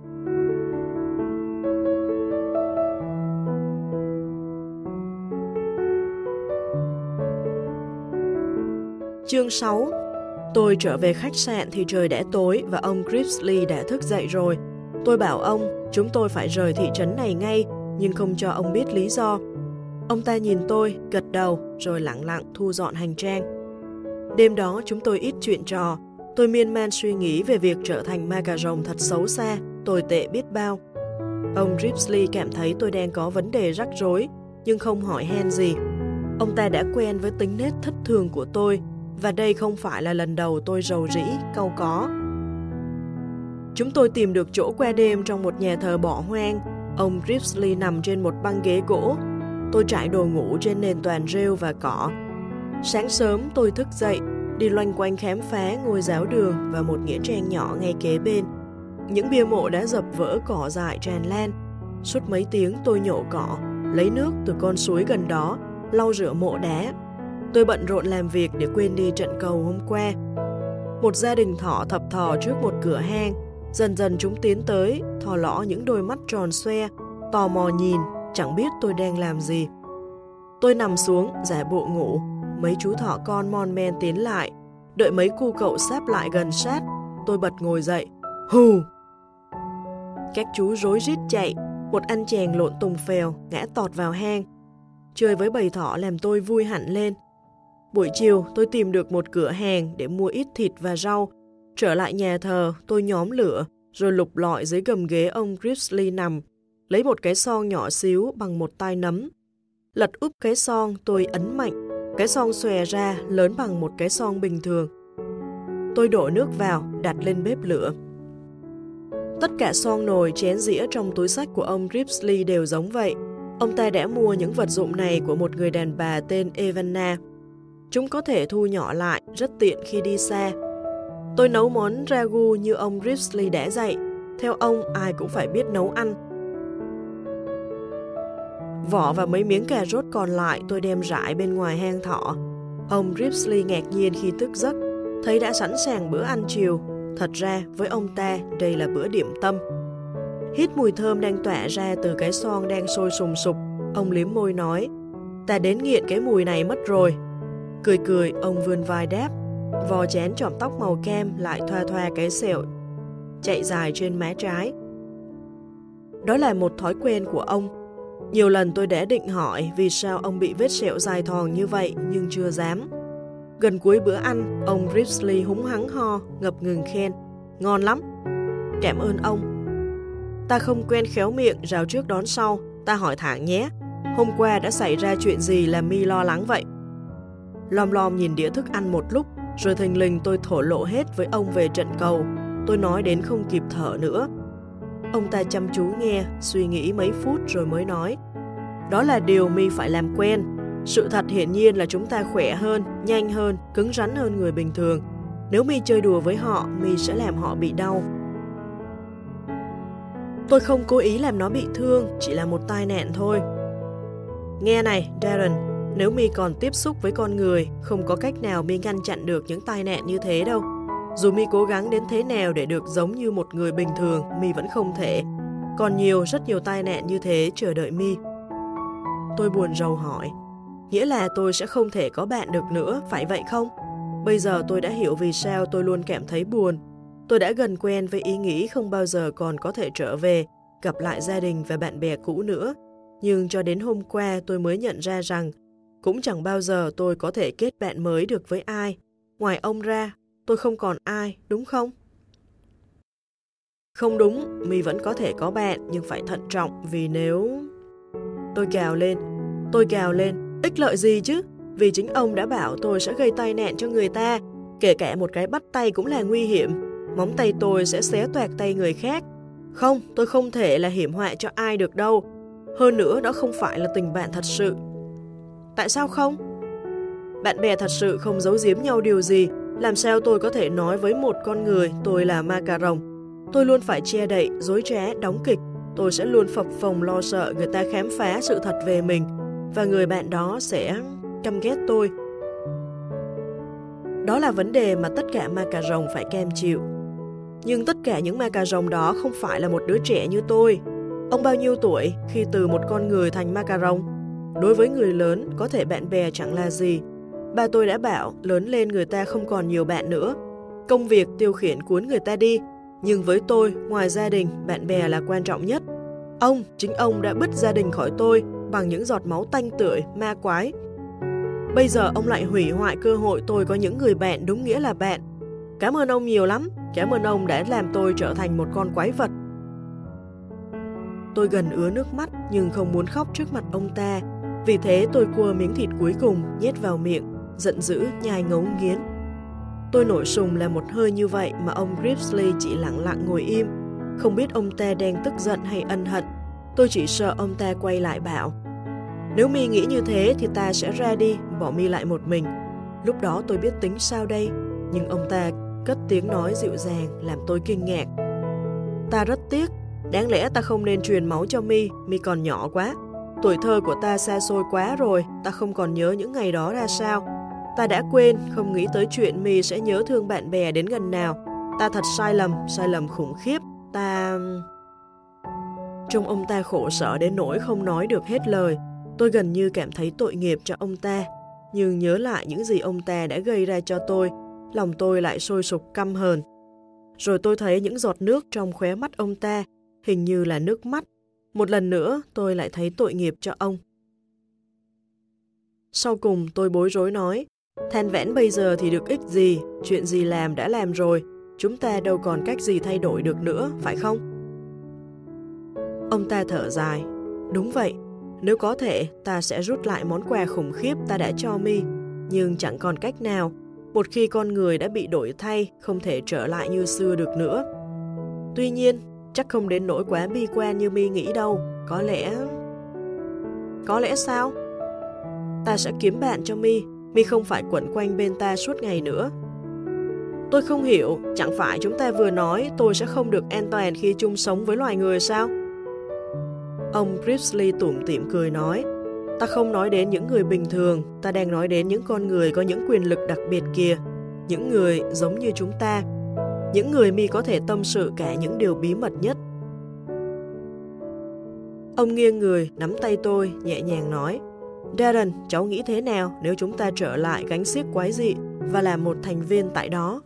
Chương 6. Tôi trở về khách sạn thì trời đã tối và ông Grizzly đã thức dậy rồi. Tôi bảo ông, chúng tôi phải rời thị trấn này ngay, nhưng không cho ông biết lý do. Ông ta nhìn tôi, gật đầu, rồi lặng lặng thu dọn hành trang. Đêm đó chúng tôi ít chuyện trò. Tôi miên man suy nghĩ về việc trở thành ma cà rồng thật xấu xa, tồi tệ biết bao. Ông Grizzly cảm thấy tôi đang có vấn đề rắc rối, nhưng không hỏi han gì. Ông ta đã quen với tính nết thất thường của tôi, và đây không phải là lần đầu tôi rầu rĩ, cau có. Chúng tôi tìm được chỗ qua đêm trong một nhà thờ bỏ hoang. Ông Grizzly nằm trên một băng ghế gỗ. Tôi trải đồ ngủ trên nền toàn rêu và cỏ. Sáng sớm tôi thức dậy, đi loanh quanh khám phá ngôi giáo đường và một nghĩa trang nhỏ ngay kế bên. Những bia mộ đã dập vỡ, cỏ dại tràn lan. Suốt mấy tiếng tôi nhổ cỏ, lấy nước từ con suối gần đó, lau rửa mộ đá. Tôi bận rộn làm việc để quên đi trận cầu hôm qua. Một gia đình thỏ thập thò trước một cửa hang. Dần dần chúng tiến tới, thò lõ những đôi mắt tròn xoe, tò mò nhìn, chẳng biết tôi đang làm gì. Tôi nằm xuống, giả bộ ngủ. Mấy chú thỏ con mon men tiến lại. Đợi mấy cu cậu sáp lại gần sát, tôi bật ngồi dậy. Hù! Các chú rối rít chạy. Một anh chàng lộn tùng phèo, ngã tọt vào hang. Chơi với bầy thỏ làm tôi vui hẳn lên. Buổi chiều tôi tìm được một cửa hàng để mua ít thịt và rau. Trở lại nhà thờ, tôi nhóm lửa, rồi lục lọi dưới gầm ghế ông Grizzly nằm, lấy một cái son nhỏ xíu bằng một tay nắm. Lật úp cái son, tôi ấn mạnh, cái son xòe ra lớn bằng một cái son bình thường. Tôi đổ nước vào, đặt lên bếp lửa. Tất cả son nồi, chén dĩa trong túi xách của ông Grizzly đều giống vậy. Ông ta đã mua những vật dụng này của một người đàn bà tên Evanna. Chúng có thể thu nhỏ lại, rất tiện khi đi xa. Tôi nấu món ragu như ông Grizzly đã dạy. Theo ông, ai cũng phải biết nấu ăn. Vỏ và mấy miếng cà rốt còn lại tôi đem rải bên ngoài hang thỏ. Ông Grizzly ngạc nhiên khi thức giấc, thấy đã sẵn sàng bữa ăn chiều. Thật ra, với ông ta, đây là bữa điểm tâm. Hít mùi thơm đang tỏa ra từ cái son đang sôi sùng sục, ông liếm môi nói, ta đến nghiện cái mùi này mất rồi. Cười cười, ông vươn vai đáp, vò chén chỏm tóc màu kem lại thoa thoa cái sẹo chạy dài trên má trái. Đó là một thói quen của ông. Nhiều lần tôi đã định hỏi vì sao ông bị vết sẹo dài thòn như vậy nhưng chưa dám. Gần cuối bữa ăn, ông Grizzly húng hắng ho, ngập ngừng khen, ngon lắm. Cảm ơn ông. Ta không quen khéo miệng rào trước đón sau, ta hỏi thẳng nhé. Hôm qua đã xảy ra chuyện gì làm mi lo lắng vậy? lom lom nhìn đĩa thức ăn một lúc, rồi thình lình tôi thổ lộ hết với ông về trận cầu. Tôi nói đến không kịp thở nữa. Ông ta chăm chú nghe, suy nghĩ mấy phút rồi mới nói. Đó là điều My phải làm quen. Sự thật hiển nhiên là chúng ta khỏe hơn, nhanh hơn, cứng rắn hơn người bình thường. Nếu My chơi đùa với họ, My sẽ làm họ bị đau. Tôi không cố ý làm nó bị thương, chỉ là một tai nạn thôi. Nghe này, Darren, nếu My còn tiếp xúc với con người, không có cách nào My ngăn chặn được những tai nạn như thế đâu. Dù My cố gắng đến thế nào để được giống như một người bình thường, My vẫn không thể. Còn rất nhiều tai nạn như thế chờ đợi My. Tôi buồn rầu hỏi, nghĩa là tôi sẽ không thể có bạn được nữa, phải vậy không? Bây giờ tôi đã hiểu vì sao tôi luôn cảm thấy buồn. Tôi đã gần quen với ý nghĩ không bao giờ còn có thể trở về, gặp lại gia đình và bạn bè cũ nữa. Nhưng cho đến hôm qua tôi mới nhận ra rằng cũng chẳng bao giờ tôi có thể kết bạn mới được với ai. Ngoài ông ra, tôi không còn ai, đúng không? Không đúng, My vẫn có thể có bạn, nhưng phải thận trọng vì nếu... Tôi gào lên, ích lợi gì chứ? Vì chính ông đã bảo tôi sẽ gây tai nạn cho người ta, kể cả một cái bắt tay cũng là nguy hiểm. Móng tay tôi sẽ xé toạc tay người khác. Không, tôi không thể là hiểm họa cho ai được đâu. Hơn nữa, đó không phải là tình bạn thật sự. Tại sao không? Bạn bè thật sự không giấu giếm nhau điều gì. Làm sao tôi có thể nói với một con người tôi là ma cà rồng? Tôi luôn phải che đậy, dối trá, đóng kịch. Tôi sẽ luôn phập phồng lo sợ người ta khám phá sự thật về mình. Và người bạn đó sẽ căm ghét tôi. Đó là vấn đề mà tất cả ma cà rồng phải cam chịu. Nhưng tất cả những ma cà rồng đó không phải là một đứa trẻ như tôi. Ông bao nhiêu tuổi khi từ một con người thành ma cà rồng? Đối với người lớn, có thể bạn bè chẳng là gì. Ba tôi đã bảo lớn lên người ta không còn nhiều bạn nữa. Công việc tiêu khiển cuốn người ta đi. Nhưng với tôi, ngoài gia đình, bạn bè là quan trọng nhất. Chính ông đã bứt gia đình khỏi tôi bằng những giọt máu tanh tưởi, ma quái. Bây giờ ông lại hủy hoại cơ hội tôi có những người bạn đúng nghĩa là bạn. Cảm ơn ông nhiều lắm. Cảm ơn ông đã làm tôi trở thành một con quái vật. Tôi gần ứa nước mắt nhưng không muốn khóc trước mặt ông ta. Vì thế tôi cua miếng thịt cuối cùng nhét vào miệng, giận dữ nhai ngấu nghiến. Tôi nổi sùng là một hơi như vậy mà ông Grimsley chỉ lặng lặng ngồi im. Không biết ông ta đang tức giận hay ân hận. Tôi chỉ sợ ông ta quay lại bảo, nếu My nghĩ như thế thì ta sẽ ra đi, bỏ My lại một mình. Lúc đó tôi biết tính sao đây. Nhưng ông ta cất tiếng nói dịu dàng làm tôi kinh ngạc. Ta rất tiếc. Đáng lẽ ta không nên truyền máu cho My. My còn nhỏ quá. Tuổi thơ của ta xa xôi quá rồi. Ta không còn nhớ những ngày đó ra sao. Ta đã quên, không nghĩ tới chuyện My sẽ nhớ thương bạn bè đến gần nào. Ta thật sai lầm khủng khiếp. Trông ông ta khổ sở đến nỗi không nói được hết lời. Tôi gần như cảm thấy tội nghiệp cho ông ta. Nhưng nhớ lại những gì ông ta đã gây ra cho tôi, lòng tôi lại sôi sục căm hờn. Rồi tôi thấy những giọt nước trong khóe mắt ông ta, hình như là nước mắt. Một lần nữa tôi lại thấy tội nghiệp cho ông. Sau cùng tôi bối rối nói, than vãn bây giờ thì được ích gì, chuyện gì làm đã làm rồi, chúng ta đâu còn cách gì thay đổi được nữa, phải không? Ông ta thở dài, đúng vậy, nếu có thể ta sẽ rút lại món quà khủng khiếp ta đã cho My, nhưng chẳng còn cách nào, một khi con người đã bị đổi thay, không thể trở lại như xưa được nữa. Tuy nhiên, chắc không đến nỗi quá bi quan như My nghĩ đâu, có lẽ sao? Ta sẽ kiếm bạn cho My không phải quẩn quanh bên ta suốt ngày nữa. Tôi không hiểu, chẳng phải chúng ta vừa nói tôi sẽ không được an toàn khi chung sống với loài người sao? Ông Grimsley tủm tỉm cười nói, ta không nói đến những người bình thường, ta đang nói đến những con người có những quyền lực đặc biệt kìa, những người giống như chúng ta, những người My có thể tâm sự cả những điều bí mật nhất. Ông nghiêng người, nắm tay tôi, nhẹ nhàng nói, Darren, cháu nghĩ thế nào nếu chúng ta trở lại gánh xiếc quái dị và làm một thành viên tại đó?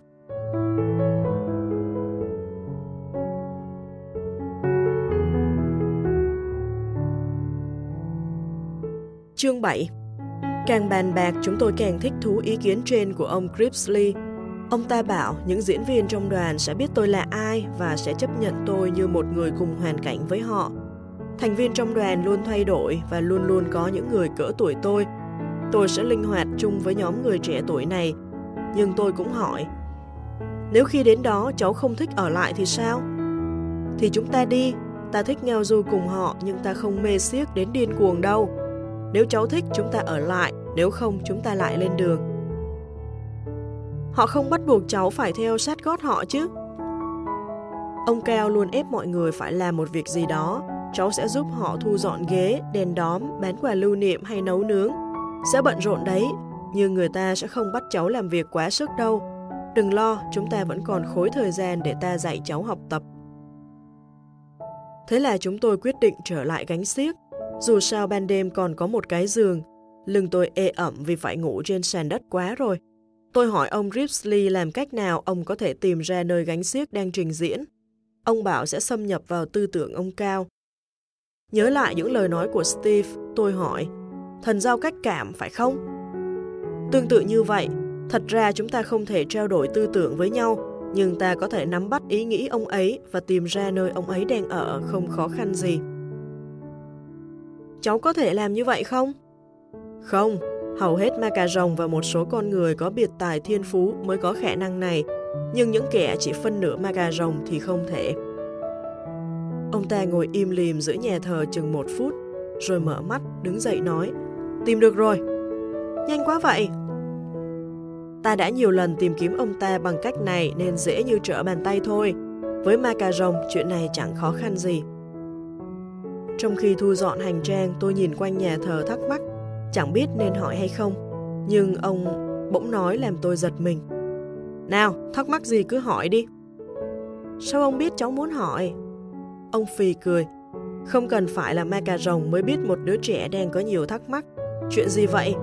Chương 7. Càng bàn bạc chúng tôi càng thích thú ý kiến trên của ông Grimsley. Ông ta bảo những diễn viên trong đoàn sẽ biết tôi là ai và sẽ chấp nhận tôi như một người cùng hoàn cảnh với họ. Thành viên trong đoàn luôn thay đổi và luôn luôn có những người cỡ tuổi tôi. tôi sẽ linh hoạt chung với nhóm người trẻ tuổi này. Nhưng tôi cũng hỏi, nếu khi đến đó cháu không thích ở lại thì sao? Thì chúng ta đi, ta thích ngao du cùng họ nhưng ta không mê xiếc đến điên cuồng đâu. Nếu cháu thích chúng ta ở lại, nếu không chúng ta lại lên đường. Họ không bắt buộc cháu phải theo sát gót họ chứ. Ông Cao luôn ép mọi người phải làm một việc gì đó. Cháu sẽ giúp họ thu dọn ghế, đèn đóm, bán quà lưu niệm hay nấu nướng. Sẽ bận rộn đấy, nhưng người ta sẽ không bắt cháu làm việc quá sức đâu. Đừng lo, chúng ta vẫn còn khối thời gian để ta dạy cháu học tập. Thế là chúng tôi quyết định trở lại gánh xiếc. Dù sao ban đêm còn có một cái giường, lưng tôi ê ẩm vì phải ngủ trên sàn đất quá rồi. Tôi hỏi ông Ripsley làm cách nào ông có thể tìm ra nơi gánh xiếc đang trình diễn. Ông bảo sẽ xâm nhập vào tư tưởng ông Cao. Nhớ lại những lời nói của Steve, tôi hỏi, thần giao cách cảm phải không? Tương tự như vậy, thật ra chúng ta không thể trao đổi tư tưởng với nhau, nhưng ta có thể nắm bắt ý nghĩ ông ấy và tìm ra nơi ông ấy đang ở không khó khăn gì. Cháu có thể làm như vậy không? Không, hầu hết ma cà rồng và một số con người có biệt tài thiên phú mới có khả năng này, nhưng những kẻ chỉ phân nửa ma cà rồng thì không thể. Ông ta ngồi im lìm giữa nhà thờ chừng 1 phút, rồi mở mắt, đứng dậy nói, tìm được rồi. Nhanh quá vậy. Ta đã nhiều lần tìm kiếm ông ta bằng cách này nên dễ như trở bàn tay thôi. Với ma cà rồng, chuyện này chẳng khó khăn gì. Trong khi thu dọn hành trang, tôi nhìn quanh nhà thờ thắc mắc, chẳng biết nên hỏi hay không. Nhưng ông bỗng nói làm tôi giật mình. Nào, thắc mắc gì cứ hỏi đi. Sao ông biết cháu muốn hỏi? Ông phì cười. Không cần phải là ma cà rồng mới biết một đứa trẻ đang có nhiều thắc mắc. Chuyện gì vậy?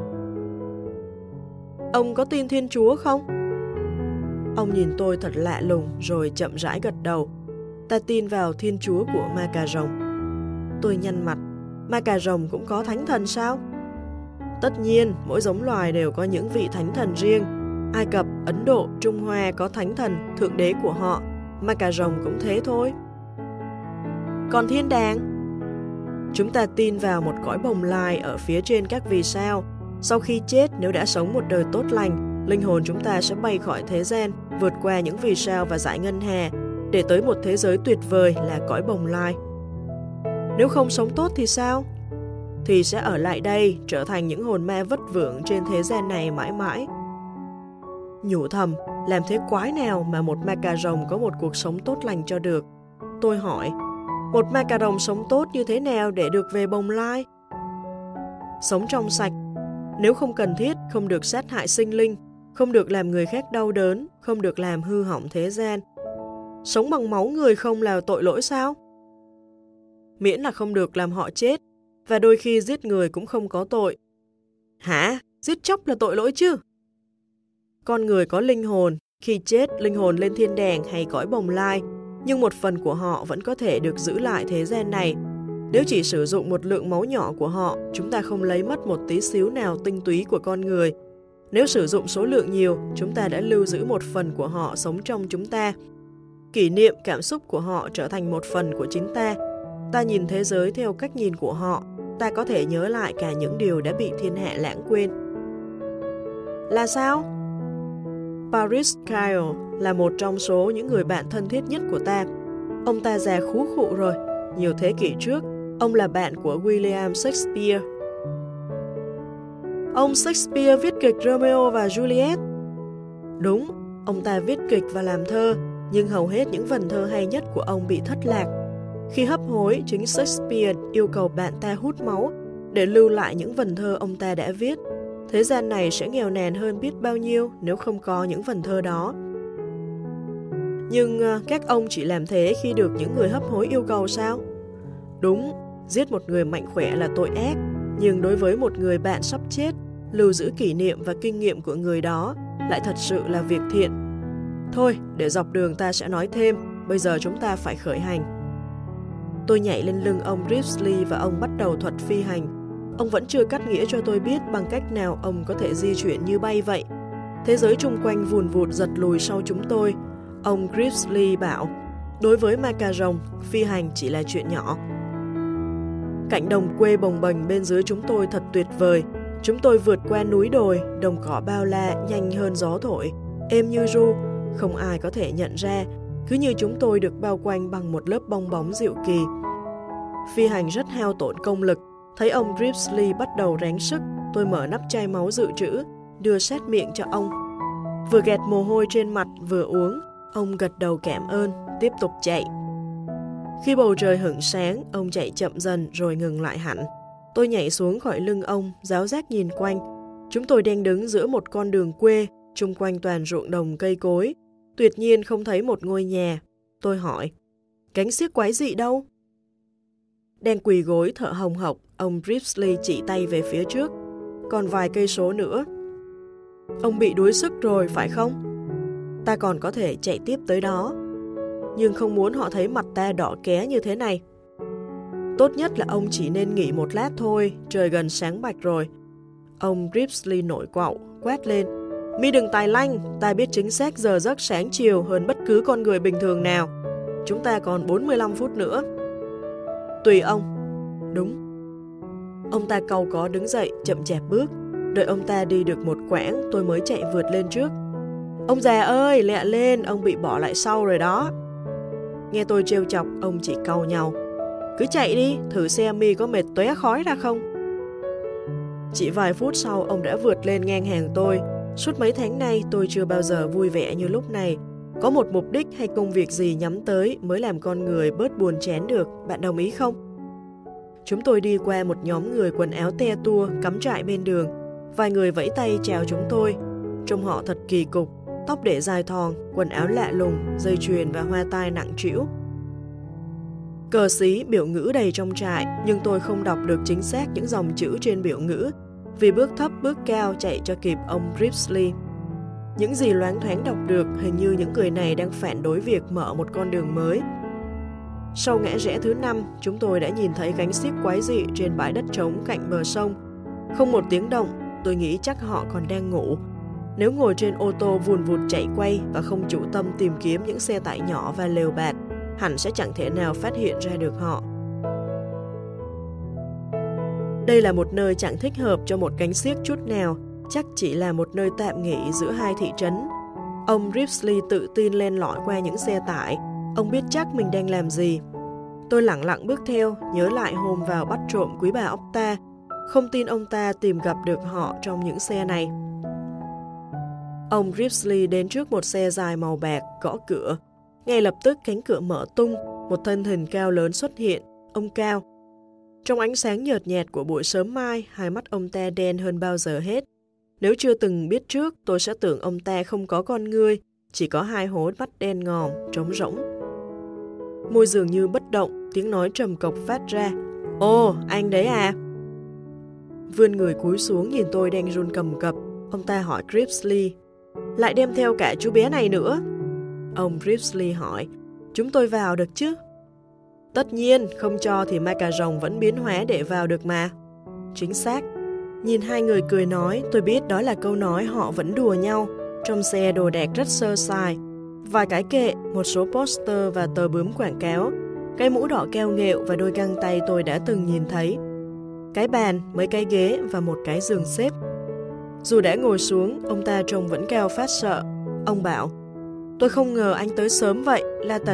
Ông có tin Thiên Chúa không? Ông nhìn tôi thật lạ lùng rồi chậm rãi gật đầu. Ta tin vào Thiên Chúa của ma cà rồng. Tôi nhăn mặt. Ma cà rồng cũng có thánh thần sao? Tất nhiên, mỗi giống loài đều có những vị thánh thần riêng. Ai Cập, Ấn Độ, Trung Hoa có thánh thần, thượng đế của họ. Ma cà rồng cũng thế thôi. Còn thiên đàng? Chúng ta tin vào một cõi bồng lai ở phía trên các vì sao. Sau khi chết, nếu đã sống một đời tốt lành, linh hồn chúng ta sẽ bay khỏi thế gian, vượt qua những vì sao và dải ngân hà, để tới một thế giới tuyệt vời là cõi bồng lai. Nếu không sống tốt thì sao? Thì sẽ ở lại đây, trở thành những hồn ma vất vưởng trên thế gian này mãi mãi. Nhủ thầm, làm thế quái nào mà một ma cà rồng có một cuộc sống tốt lành cho được? Tôi hỏi, một ma cà rồng sống tốt như thế nào để được về bồng lai? Sống trong sạch, nếu không cần thiết, không được sát hại sinh linh, không được làm người khác đau đớn, không được làm hư hỏng thế gian. Sống bằng máu người không là tội lỗi sao? Miễn là không được làm họ chết, và đôi khi giết người cũng không có tội. Hả? Giết chóc là tội lỗi chứ? Con người có linh hồn, khi chết linh hồn lên thiên đàng hay cõi bồng lai, nhưng một phần của họ vẫn có thể được giữ lại thế gian này. Nếu chỉ sử dụng một lượng máu nhỏ của họ, chúng ta không lấy mất một tí xíu nào tinh túy của con người. Nếu sử dụng số lượng nhiều, chúng ta đã lưu giữ một phần của họ sống trong chúng ta. Kỷ niệm, cảm xúc của họ trở thành một phần của chính ta. Ta nhìn thế giới theo cách nhìn của họ, ta có thể nhớ lại cả những điều đã bị thiên hạ lãng quên. Là sao? Paris Kyle là một trong số những người bạn thân thiết nhất của ta. Ông ta già khú khụ rồi. Nhiều thế kỷ trước, ông là bạn của William Shakespeare. Ông Shakespeare viết kịch Romeo và Juliet. Đúng, ông ta viết kịch và làm thơ, nhưng hầu hết những vần thơ hay nhất của ông bị thất lạc. Khi hấp hối, chính Shakespeare yêu cầu bạn ta hút máu để lưu lại những vần thơ ông ta đã viết. Thế gian này sẽ nghèo nàn hơn biết bao nhiêu nếu không có những vần thơ đó. Nhưng các ông chỉ làm thế khi được những người hấp hối yêu cầu sao? Đúng, giết một người mạnh khỏe là tội ác, nhưng đối với một người bạn sắp chết, lưu giữ kỷ niệm và kinh nghiệm của người đó lại thật sự là việc thiện. Thôi, để dọc đường ta sẽ nói thêm, bây giờ chúng ta phải khởi hành. Tôi nhảy lên lưng ông Ripsley và ông bắt đầu thuật phi hành. Ông vẫn chưa cắt nghĩa cho tôi biết bằng cách nào ông có thể di chuyển như bay vậy. Thế giới chung quanh vùn vụt giật lùi sau chúng tôi. Ông Ripsley bảo, đối với ma cà rồng, phi hành chỉ là chuyện nhỏ. Cảnh đồng quê bồng bềnh bên dưới chúng tôi thật tuyệt vời. Chúng tôi vượt qua núi đồi, đồng cỏ bao la nhanh hơn gió thổi, êm như ru, không ai có thể nhận ra, cứ như chúng tôi được bao quanh bằng một lớp bong bóng dịu kỳ. Phi hành rất hao tổn công lực, thấy ông Grimsley bắt đầu ráng sức, tôi mở nắp chai máu dự trữ, đưa sát miệng cho ông. Vừa gạt mồ hôi trên mặt vừa uống, ông gật đầu cảm ơn, tiếp tục chạy. Khi bầu trời hửng sáng, ông chạy chậm dần rồi ngừng lại hẳn. Tôi nhảy xuống khỏi lưng ông, ráo rác nhìn quanh. Chúng tôi đang đứng giữa một con đường quê, chung quanh toàn ruộng đồng cây cối. Tuyệt nhiên không thấy một ngôi nhà. Tôi hỏi, cánh xiếc quái dị đâu? Đang quỳ gối thở hồng hộc, ông Grimsley chỉ tay về phía trước. Còn vài cây số nữa. Ông bị đuối sức rồi, phải không? Ta còn có thể chạy tiếp tới đó. Nhưng không muốn họ thấy mặt ta đỏ ké như thế này. Tốt nhất là ông chỉ nên nghỉ một lát thôi, trời gần sáng bạch rồi. Ông Grimsley nổi quạo, quát lên. Mi đừng tài lanh, ta biết chính xác giờ giấc sáng chiều hơn bất cứ con người bình thường nào. Chúng ta còn 45 phút nữa. Tùy ông. Đúng. Ông ta cau có đứng dậy, chậm chạp bước. Đợi ông ta đi được một quãng, tôi mới chạy vượt lên trước. Ông già ơi, lẹ lên, ông bị bỏ lại sau rồi đó. Nghe tôi trêu chọc, ông chỉ cau nhau. Cứ chạy đi, thử xem mi có mệt tóe khói ra không. Chỉ vài phút sau, ông đã vượt lên ngang hàng tôi. Suốt mấy tháng nay, tôi chưa bao giờ vui vẻ như lúc này. Có một mục đích hay công việc gì nhắm tới mới làm con người bớt buồn chán được. Bạn đồng ý không? Chúng tôi đi qua một nhóm người quần áo te tua, cắm trại bên đường. Vài người vẫy tay chào chúng tôi. Trông họ thật kỳ cục. Tóc để dài thòn, quần áo lạ lùng, dây chuyền và hoa tai nặng trĩu. Cờ xí, biểu ngữ đầy trong trại, nhưng tôi không đọc được chính xác những dòng chữ trên biểu ngữ, vì bước thấp bước cao chạy cho kịp ông Grimsley. Những gì loáng thoáng đọc được hình như những người này đang phản đối việc mở một con đường mới. Sau ngã rẽ thứ 5, chúng tôi đã nhìn thấy cánh xiếc quái dị trên bãi đất trống cạnh bờ sông. Không một tiếng động, tôi nghĩ chắc họ còn đang ngủ. Nếu ngồi trên ô tô vùn vụt chạy quay và không chủ tâm tìm kiếm những xe tải nhỏ và lều bạt, hẳn sẽ chẳng thể nào phát hiện ra được họ. Đây là một nơi chẳng thích hợp cho một cánh xiếc chút nào, chắc chỉ là một nơi tạm nghỉ giữa hai thị trấn. Ông Grimsley tự tin len lỏi qua những xe tải, ông biết chắc mình đang làm gì. Tôi lẳng lặng bước theo, nhớ lại hôm vào bắt trộm quý bà Octa, không tin ông ta tìm gặp được họ trong những xe này. Ông Grimsley đến trước một xe dài màu bạc, gõ cửa. Ngay lập tức cánh cửa mở tung, một thân hình cao lớn xuất hiện, ông Cao. Trong ánh sáng nhợt nhạt của buổi sớm mai, hai mắt ông ta đen hơn bao giờ hết. Nếu chưa từng biết trước, tôi sẽ tưởng ông ta không có con ngươi, chỉ có hai hố mắt đen ngòm, trống rỗng. Môi dường như bất động, tiếng nói trầm cộc phát ra. Ồ, anh đấy à? Vươn người cúi xuống nhìn tôi đang run cầm cập, ông ta hỏi Grimsley. Lại đem theo cả chú bé này nữa. Ông Grimsley hỏi, chúng tôi vào được chứ? Tất nhiên, không cho thì ma cà rồng vẫn biến hóa để vào được mà. Chính xác. Nhìn hai người cười nói, tôi biết đó là câu nói họ vẫn đùa nhau. Trong xe đồ đạc rất sơ sài. Vài cái kệ, một số poster và tờ bướm quảng cáo. Cái mũ đỏ keo nghệu và đôi găng tay tôi đã từng nhìn thấy. Cái bàn, mấy cái ghế và một cái giường xếp. Dù đã ngồi xuống, ông ta trông vẫn cao phát sợ. Ông bảo, tôi không ngờ anh tới sớm vậy, Lathan.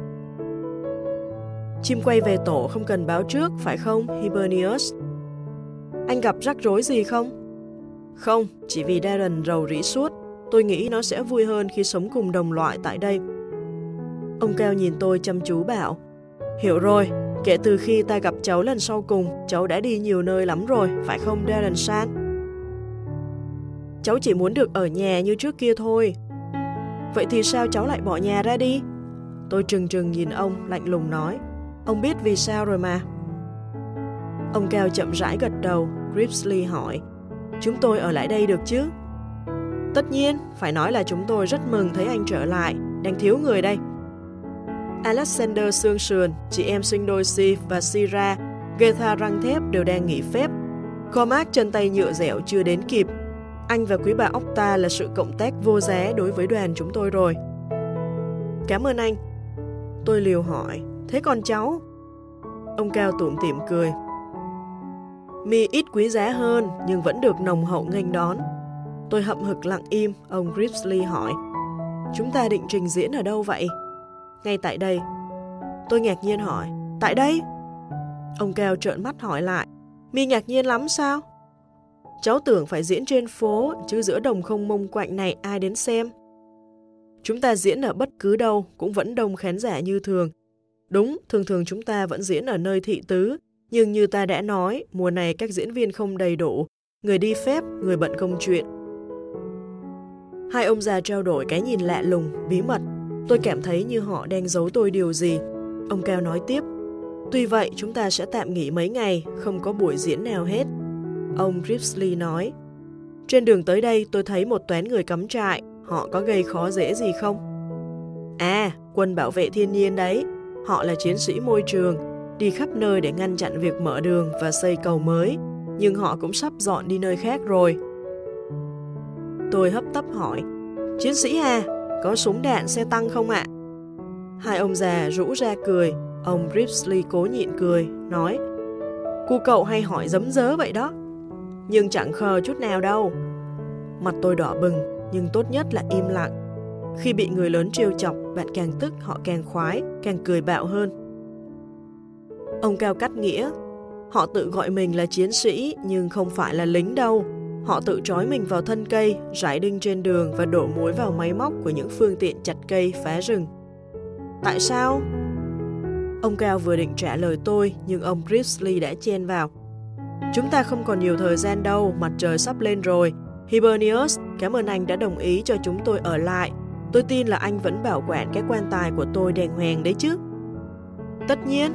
Chim quay về tổ không cần báo trước, phải không, Hibernius? Anh gặp rắc rối gì không? Không, chỉ vì Darren rầu rĩ suốt. Tôi nghĩ nó sẽ vui hơn khi sống cùng đồng loại tại đây. Ông Cao nhìn tôi chăm chú bảo, hiểu rồi, kể từ khi ta gặp cháu lần sau cùng, cháu đã đi nhiều nơi lắm rồi, phải không Darren Shan? Cháu chỉ muốn được ở nhà như trước kia thôi. Vậy thì sao cháu lại bỏ nhà ra đi? Tôi trừng trừng nhìn ông, lạnh lùng nói. Ông biết vì sao rồi mà. Ông Cao chậm rãi gật đầu. Grimsley hỏi, chúng tôi ở lại đây được chứ? Tất nhiên, phải nói là chúng tôi rất mừng thấy anh trở lại. Đang thiếu người đây. Alexander xương sườn, chị em sinh đôi Sif và Syrah, Getha răng thép đều đang nghỉ phép. Cormac chân tay nhựa dẻo chưa đến kịp. Anh và quý bà Octa là sự cộng tác vô giá đối với đoàn chúng tôi rồi. Cảm ơn anh. Tôi liều hỏi, thế còn cháu? Ông Cao tủm tỉm cười. Mi ít quý giá hơn nhưng vẫn được nồng hậu nghênh đón. Tôi hậm hực lặng im, ông Grimsley hỏi. Chúng ta định trình diễn ở đâu vậy? Ngay tại đây. Tôi ngạc nhiên hỏi. Tại đây? Ông Cao trợn mắt hỏi lại. Mi ngạc nhiên lắm sao? Cháu tưởng phải diễn trên phố, chứ giữa đồng không mông quạnh này ai đến xem. Chúng ta diễn ở bất cứ đâu cũng vẫn đông khán giả như thường. Đúng, thường thường chúng ta vẫn diễn ở nơi thị tứ, nhưng như ta đã nói, mùa này các diễn viên không đầy đủ, người đi phép, người bận công chuyện. Hai ông già trao đổi cái nhìn lạ lùng, bí mật. Tôi cảm thấy như họ đang giấu tôi điều gì. Ông Cao nói tiếp. Tuy vậy, chúng ta sẽ tạm nghỉ mấy ngày, không có buổi diễn nào hết. Ông Grimsley nói. Trên đường tới đây tôi thấy một toán người cắm trại, họ có gây khó dễ gì không? À, quân bảo vệ thiên nhiên đấy. Họ là chiến sĩ môi trường, đi khắp nơi để ngăn chặn việc mở đường và xây cầu mới, nhưng họ cũng sắp dọn đi nơi khác rồi. Tôi hấp tấp hỏi, chiến sĩ à, có súng đạn xe tăng không ạ? Hai ông già rũ ra cười, ông Grimsley cố nhịn cười, nói, cu cậu hay hỏi giấm dớ vậy đó, nhưng chẳng khờ chút nào đâu. Mặt tôi đỏ bừng, nhưng tốt nhất là im lặng. Khi bị người lớn trêu chọc, bạn càng tức họ càng khoái, càng cười bạo hơn. Ông Cao cắt nghĩa, họ tự gọi mình là chiến sĩ nhưng không phải là lính đâu. Họ tự trói mình vào thân cây, rải đinh trên đường và đổ muối vào máy móc của những phương tiện chặt cây, phá rừng. Tại sao? Ông Cao vừa định trả lời tôi, nhưng ông Grimsley đã chen vào. Chúng ta không còn nhiều thời gian đâu, mặt trời sắp lên rồi. Hibernius, cảm ơn anh đã đồng ý cho chúng tôi ở lại. Tôi tin là anh vẫn bảo quản cái quan tài của tôi đàng hoàng đấy chứ. Tất nhiên.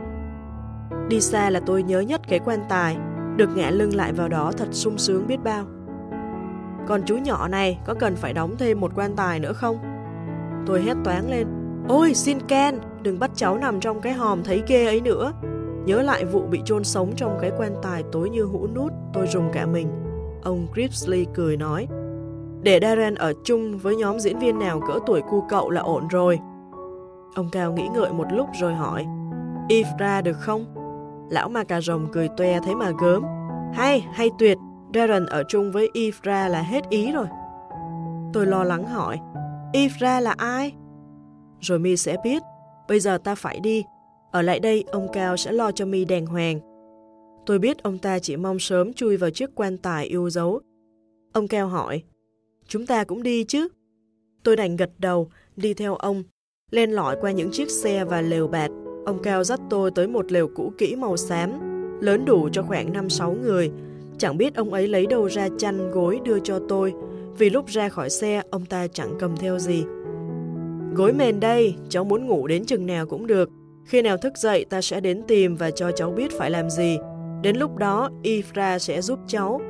Đi xa là tôi nhớ nhất cái quan tài, được ngả lưng lại vào đó thật sung sướng biết bao. Còn chú nhỏ này có cần phải đóng thêm một quan tài nữa không? Tôi hét toáng lên. Ôi xin can, đừng bắt cháu nằm trong cái hòm thấy ghê ấy nữa. Nhớ lại vụ bị chôn sống trong cái quan tài tối như hũ nút, tôi rùng cả mình. Ông Grimsley cười nói. Để Darren ở chung với nhóm diễn viên nào cỡ tuổi cu cậu là ổn rồi. Ông Cao nghĩ ngợi một lúc rồi hỏi. Ifra được không? Lão ma cà rồng cười toe thấy mà gớm. Hay tuyệt, Darren ở chung với Ifra là hết ý rồi. Tôi lo lắng hỏi. Ifra là ai? Rồi mi sẽ biết. Bây giờ ta phải đi. Ở lại đây ông Cao sẽ lo cho mi đàng hoàng. Tôi biết ông ta chỉ mong sớm chui vào chiếc quan tài yêu dấu. Ông Cao hỏi. Chúng ta cũng đi chứ? Tôi đành gật đầu, đi theo ông, len lỏi qua những chiếc xe và lều bạt. Ông Cao dắt tôi tới một lều cũ kỹ màu xám, lớn đủ cho khoảng 5-6 người. Chẳng biết ông ấy lấy đâu ra chăn gối đưa cho tôi, vì lúc ra khỏi xe ông ta chẳng cầm theo gì. Gối mền đây, cháu muốn ngủ đến chừng nào cũng được. Khi nào thức dậy ta sẽ đến tìm và cho cháu biết phải làm gì. Đến lúc đó Ifra sẽ giúp cháu.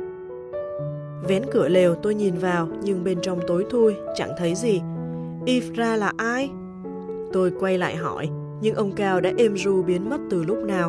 Vén cửa lều tôi nhìn vào nhưng bên trong tối thui, chẳng thấy gì. Ifra là ai? Tôi quay lại hỏi, nhưng ông Cao đã êm ru biến mất từ lúc nào.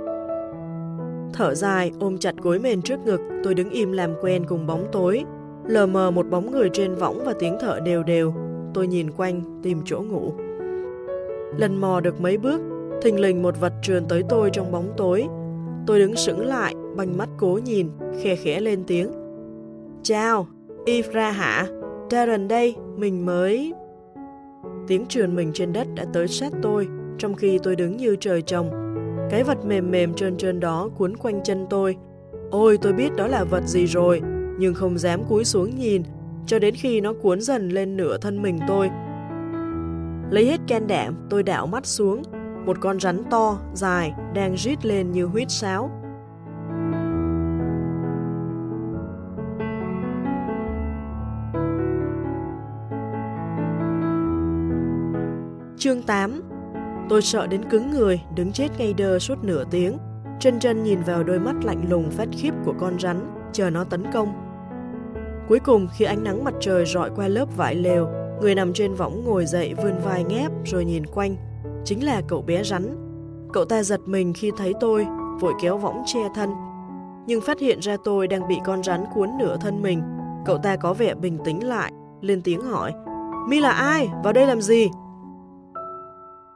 Thở dài, ôm chặt gối mền trước ngực, tôi đứng im làm quen cùng bóng tối. Lờ mờ một bóng người trên võng và tiếng thở đều đều. Tôi nhìn quanh, tìm chỗ ngủ. Lần mò được mấy bước, thình lình một vật trườn tới tôi trong bóng tối. Tôi đứng sững lại, banh mắt cố nhìn, khe khẽ lên tiếng. Chào, Ifra hả? Darren đây, mình mới... Tiếng trườn mình trên đất đã tới sát tôi, trong khi tôi đứng như trời trồng. Cái vật mềm mềm trơn trơn đó cuốn quanh chân tôi. Ôi, tôi biết đó là vật gì rồi, nhưng không dám cúi xuống nhìn, cho đến khi nó cuốn dần lên nửa thân mình tôi. Lấy hết can đảm, tôi đảo mắt xuống. Một con rắn to, dài, đang rít lên như huýt sáo. Chương 8. Tôi sợ đến cứng người, đứng chết ngay đơ suốt nửa tiếng, chân nhìn vào đôi mắt lạnh lùng phát khiếp của con rắn, chờ nó tấn công. Cuối cùng, khi ánh nắng mặt trời rọi qua lớp vải lều, người nằm trên võng ngồi dậy vươn vai ngép rồi nhìn quanh. Chính là cậu bé rắn. Cậu ta giật mình khi thấy tôi, vội kéo võng che thân. Nhưng phát hiện ra tôi đang bị con rắn cuốn nửa thân mình. Cậu ta có vẻ bình tĩnh lại, lên tiếng hỏi. Mi là ai? Vào đây làm gì?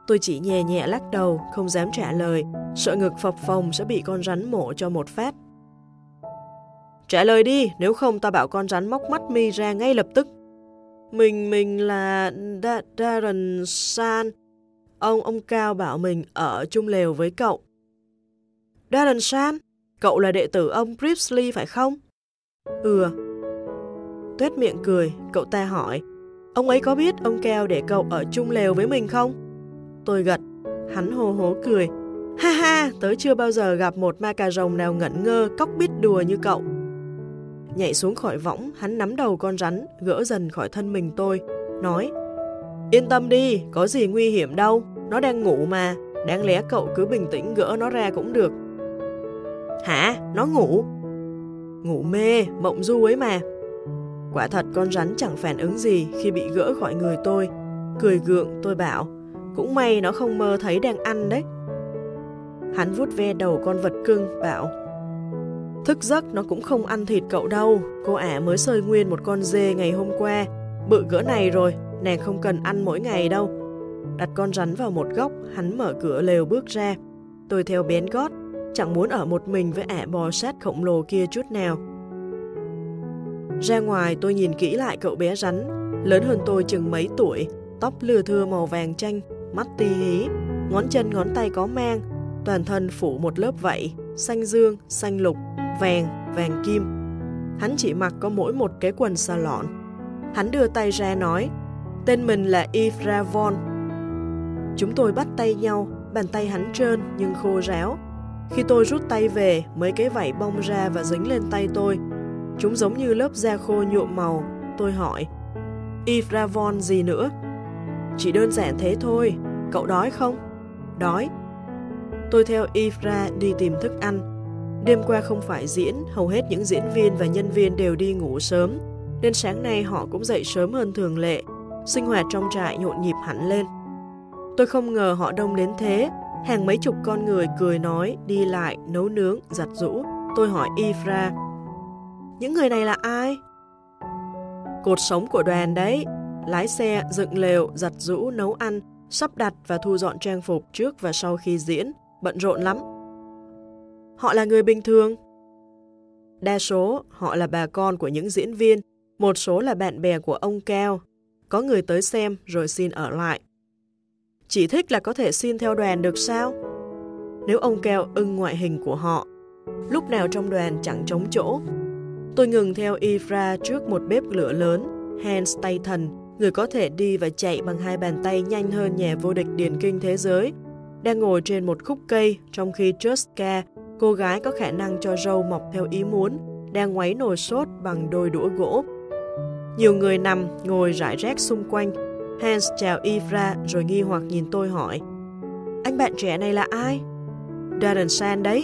Tôi chỉ nhẹ nhẹ lắc đầu, không dám trả lời, sợ ngực phập phồng sẽ bị con rắn mổ cho một phát. Trả lời đi, nếu không ta bảo con rắn móc mắt mi ra ngay lập tức. Mình là Darren Shan. Ông Cao bảo mình ở chung lều với cậu. Darren Shan? Cậu là đệ tử ông Priestley phải không? Ừ. Tuét miệng cười, cậu ta hỏi, ông ấy có biết ông Cao để cậu ở chung lều với mình không? Tôi gật, hắn hô hố cười. Ha ha, tớ chưa bao giờ gặp một ma cà rồng nào ngẩn ngơ, cóc biết đùa như cậu. Nhảy xuống khỏi võng, hắn nắm đầu con rắn, gỡ dần khỏi thân mình tôi, nói, yên tâm đi, có gì nguy hiểm đâu, nó đang ngủ mà, đáng lẽ cậu cứ bình tĩnh gỡ nó ra cũng được. Hả? Nó ngủ? Ngủ mê, mộng du ấy mà. Quả thật con rắn chẳng phản ứng gì khi bị gỡ khỏi người tôi. Cười gượng tôi bảo, cũng may nó không mơ thấy đang ăn đấy. Hắn vuốt ve đầu con vật cưng, bảo, thức giấc nó cũng không ăn thịt cậu đâu, cô ả mới xơi nguyên một con dê ngày hôm qua, bự cỡ này rồi, nàng không cần ăn mỗi ngày đâu. Đặt con rắn vào một góc, hắn mở cửa lều bước ra. Tôi theo bén gót, chẳng muốn ở một mình với ả bò sát khổng lồ kia chút nào. Ra ngoài tôi nhìn kỹ lại cậu bé rắn, lớn hơn tôi chừng mấy tuổi, tóc lưa thưa màu vàng chanh, mắt tí hí, ngón chân ngón tay có mang, toàn thân phủ một lớp vảy, xanh dương, xanh lục, vàng, vàng kim. Hắn chỉ mặc có mỗi một cái quần xà lọn. Hắn đưa tay ra nói, tên mình là Ifra Von. Chúng tôi bắt tay nhau, bàn tay hắn trơn nhưng khô ráo. Khi tôi rút tay về, mấy cái vảy bong ra và dính lên tay tôi. Chúng giống như lớp da khô nhuộm màu. Tôi hỏi, Ifra Von gì nữa? Chỉ đơn giản thế thôi, cậu đói không? Đói. Tôi theo Ifra đi tìm thức ăn. Đêm qua không phải diễn, hầu hết những diễn viên và nhân viên đều đi ngủ sớm, nên sáng nay họ cũng dậy sớm hơn thường lệ. Sinh hoạt trong trại nhộn nhịp hẳn lên. Tôi không ngờ họ đông đến thế, hàng mấy chục con người cười nói, đi lại, nấu nướng, giặt giũ. Tôi hỏi Ifra, những người này là ai? Cột sống của đoàn đấy, lái xe, dựng lều, giặt giũ, nấu ăn, sắp đặt và thu dọn trang phục trước và sau khi diễn, bận rộn lắm. Họ là người bình thường. Đa số họ là bà con của những diễn viên, một số là bạn bè của ông Cao. Có người tới xem rồi xin ở lại. Chỉ thích là có thể xin theo đoàn được sao? Nếu ông Cao ưng ngoại hình của họ, lúc nào trong đoàn chẳng trống chỗ. Tôi ngừng theo Ifra trước một bếp lửa lớn. Hans tay thần, người có thể đi và chạy bằng hai bàn tay nhanh hơn nhà vô địch điền kinh thế giới, đang ngồi trên một khúc cây, trong khi Truska, cô gái có khả năng cho râu mọc theo ý muốn, đang ngoáy nồi sốt bằng đôi đũa gỗ. Nhiều người nằm, ngồi rải rác xung quanh. Hans chào Ifra rồi nghi hoặc nhìn tôi hỏi, anh bạn trẻ này là ai? Darren Shan đấy.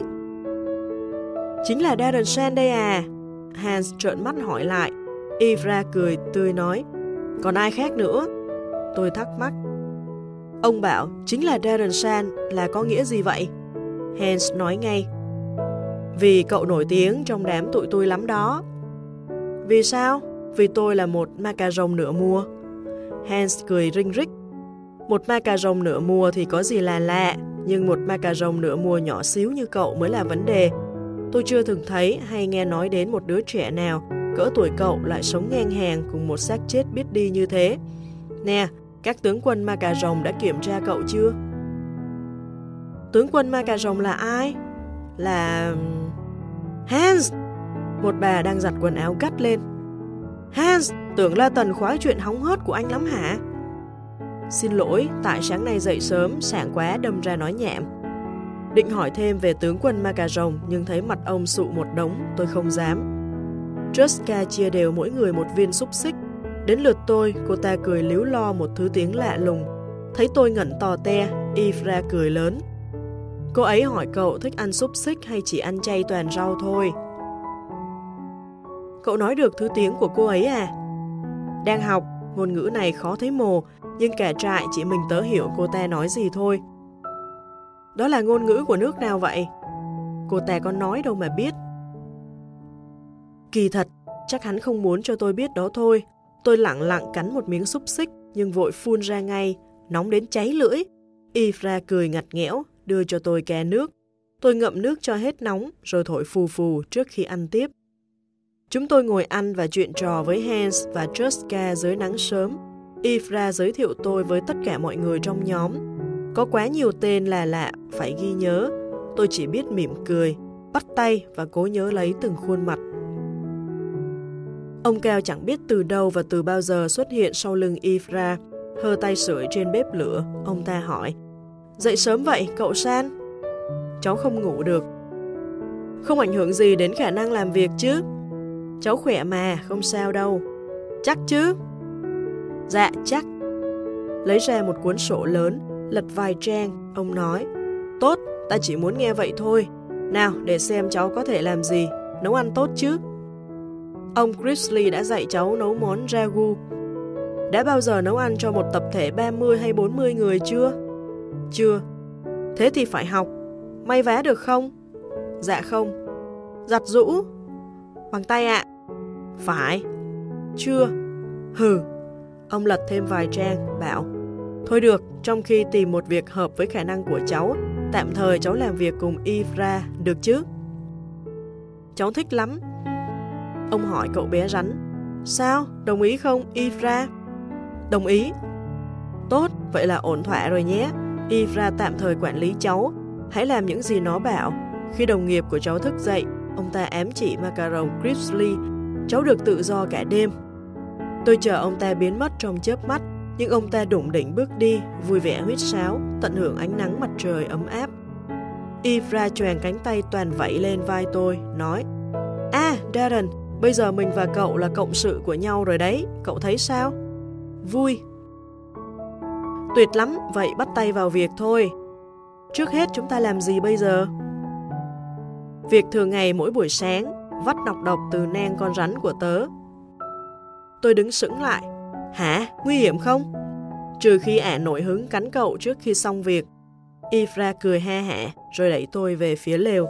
Chính là Darren Shan đây à? Hans trợn mắt hỏi lại. Ifra cười tươi nói, còn ai khác nữa? Tôi thắc mắc. Ông bảo chính là Darren Shan là có nghĩa gì vậy? Hans nói ngay, vì cậu nổi tiếng trong đám tụi tôi lắm đó. Vì sao? Vì tôi là một ma cà rồng nửa mùa. Hans cười rinh rích. Một ma cà rồng nửa mùa thì có gì là lạ, nhưng một ma cà rồng nửa mùa nhỏ xíu như cậu mới là vấn đề. Tôi chưa từng thấy hay nghe nói đến một đứa trẻ nào cỡ tuổi cậu lại sống ngang hàng cùng một xác chết biết đi như thế. Nè, các tướng quân ma cà rồng đã kiểm tra cậu chưa? Tướng quân ma cà rồng là ai? Là... Hans! Một bà đang giặt quần áo gắt lên. Hans, tưởng La Tần khoái chuyện hóng hớt của anh lắm hả? Xin lỗi, tại sáng nay dậy sớm, sảng quá đâm ra nói nhảm. Định hỏi thêm về tướng quân ma cà rồng, nhưng thấy mặt ông sụ một đống, tôi không dám. Truska chia đều mỗi người một viên xúc xích. Đến lượt tôi, cô ta cười líu lo một thứ tiếng lạ lùng. Thấy tôi ngẩn tò te, Ifra cười lớn. Cô ấy hỏi cậu thích ăn xúc xích hay chỉ ăn chay toàn rau thôi. Cậu nói được thứ tiếng của cô ấy à? Đang học, ngôn ngữ này khó thấy mồ, nhưng cả trại chỉ mình tớ hiểu cô ta nói gì thôi. Đó là ngôn ngữ của nước nào vậy? Cô ta có nói đâu mà biết. Kỳ thật, chắc hắn không muốn cho tôi biết đó thôi. Tôi lẳng lặng cắn một miếng xúc xích, nhưng vội phun ra ngay, nóng đến cháy lưỡi. Ifra cười ngặt nghẽo, đưa cho tôi ke nước. Tôi ngậm nước cho hết nóng, rồi thổi phù phù trước khi ăn tiếp. Chúng tôi ngồi ăn và chuyện trò với Hans và Trusca dưới nắng sớm. Ifra giới thiệu tôi với tất cả mọi người trong nhóm. Có quá nhiều tên là lạ, phải ghi nhớ. Tôi chỉ biết mỉm cười, bắt tay và cố nhớ lấy từng khuôn mặt. Ông Cao chẳng biết từ đâu và từ bao giờ xuất hiện sau lưng Ifra, hơ tay sưởi trên bếp lửa. Ông ta hỏi, dậy sớm vậy cậu San? Cháu không ngủ được. Không ảnh hưởng gì đến khả năng làm việc chứ? Cháu khỏe mà, không sao đâu. Chắc chứ? Dạ, chắc. Lấy ra một cuốn sổ lớn, lật vài trang, ông nói, tốt, ta chỉ muốn nghe vậy thôi. Nào, để xem cháu có thể làm gì, nấu ăn tốt chứ? Ông Grizzly đã dạy cháu nấu món ragu. Đã bao giờ nấu ăn cho một tập thể 30 hay 40 người chưa? Chưa. Thế thì phải học. May vá được không? Dạ không. Giặt giũ? Bằng tay ạ. Phải. Chưa. Hừ. Ông lật thêm vài trang, bảo, thôi được, trong khi tìm một việc hợp với khả năng của cháu, tạm thời cháu làm việc cùng Ifra, được chứ? Cháu thích lắm. Ông hỏi cậu bé rắn, sao, đồng ý không, Ifra? Đồng ý. Tốt, vậy là ổn thỏa rồi nhé. Ifra tạm thời quản lý cháu, hãy làm những gì nó bảo. Khi đồng nghiệp của cháu thức dậy, ông ta ám chỉ Macaron Grizzly, cháu được tự do cả đêm. Tôi chờ ông ta biến mất trong chớp mắt, nhưng ông ta đủng đỉnh bước đi, vui vẻ huýt sáo, tận hưởng ánh nắng mặt trời ấm áp. Ifra choàng cánh tay toàn vẫy lên vai tôi, nói, Darren, bây giờ mình và cậu là cộng sự của nhau rồi đấy, cậu thấy sao? Vui. Tuyệt lắm, vậy bắt tay vào việc thôi. Trước hết chúng ta làm gì bây giờ? Việc thường ngày mỗi buổi sáng, vắt nọc độc từ nang con rắn của tớ. Tôi đứng sững lại. Hả? Nguy hiểm không? Trừ khi ả nổi hứng cắn cậu trước khi xong việc. Ifra cười ha hả, rồi đẩy tôi về phía lều.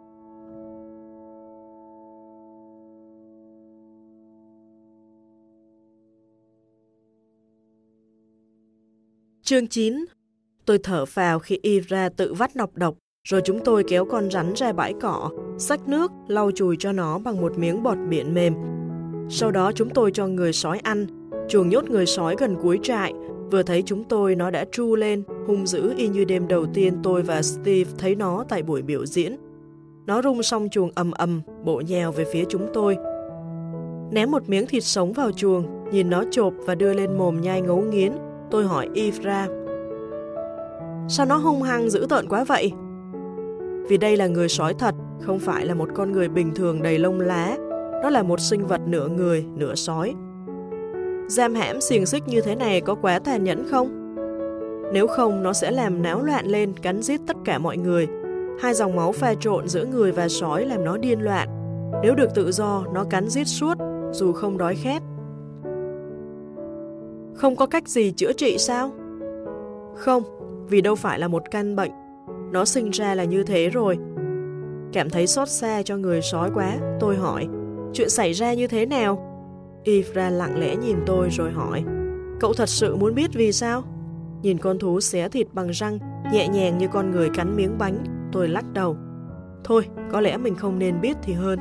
Chương 9. Tôi thở phào khi Ifra tự vắt nọc độc, rồi chúng tôi kéo con rắn ra bãi cỏ, xách nước, lau chùi cho nó bằng một miếng bọt biển mềm. Sau đó chúng tôi cho người sói ăn, chuồng nhốt người sói gần cuối trại. Vừa thấy chúng tôi, nó đã tru lên, hung dữ y như đêm đầu tiên tôi và Steve thấy nó tại buổi biểu diễn. Nó rung xong chuồng ầm ầm, bổ nhào về phía chúng tôi. Ném một miếng thịt sống vào chuồng, nhìn nó chộp và đưa lên mồm nhai ngấu nghiến. Tôi hỏi Ifra, sao nó hung hăng dữ tợn quá vậy? Vì đây là người sói thật, không phải là một con người bình thường đầy lông lá. Nó là một sinh vật nửa người, nửa sói. Giam hãm xiềng xích như thế này có quá tàn nhẫn không? Nếu không, nó sẽ làm náo loạn lên, cắn giết tất cả mọi người. Hai dòng máu pha trộn giữa người và sói làm nó điên loạn. Nếu được tự do, nó cắn giết suốt, dù không đói khát. Không có cách gì chữa trị sao? Không, vì đâu phải là một căn bệnh. Nó sinh ra là như thế rồi. Cảm thấy xót xa cho người sói quá, tôi hỏi, chuyện xảy ra như thế nào? Ifra lặng lẽ nhìn tôi rồi hỏi, cậu thật sự muốn biết vì sao? Nhìn con thú xé thịt bằng răng, nhẹ nhàng như con người cắn miếng bánh, tôi lắc đầu. Thôi, có lẽ mình không nên biết thì hơn.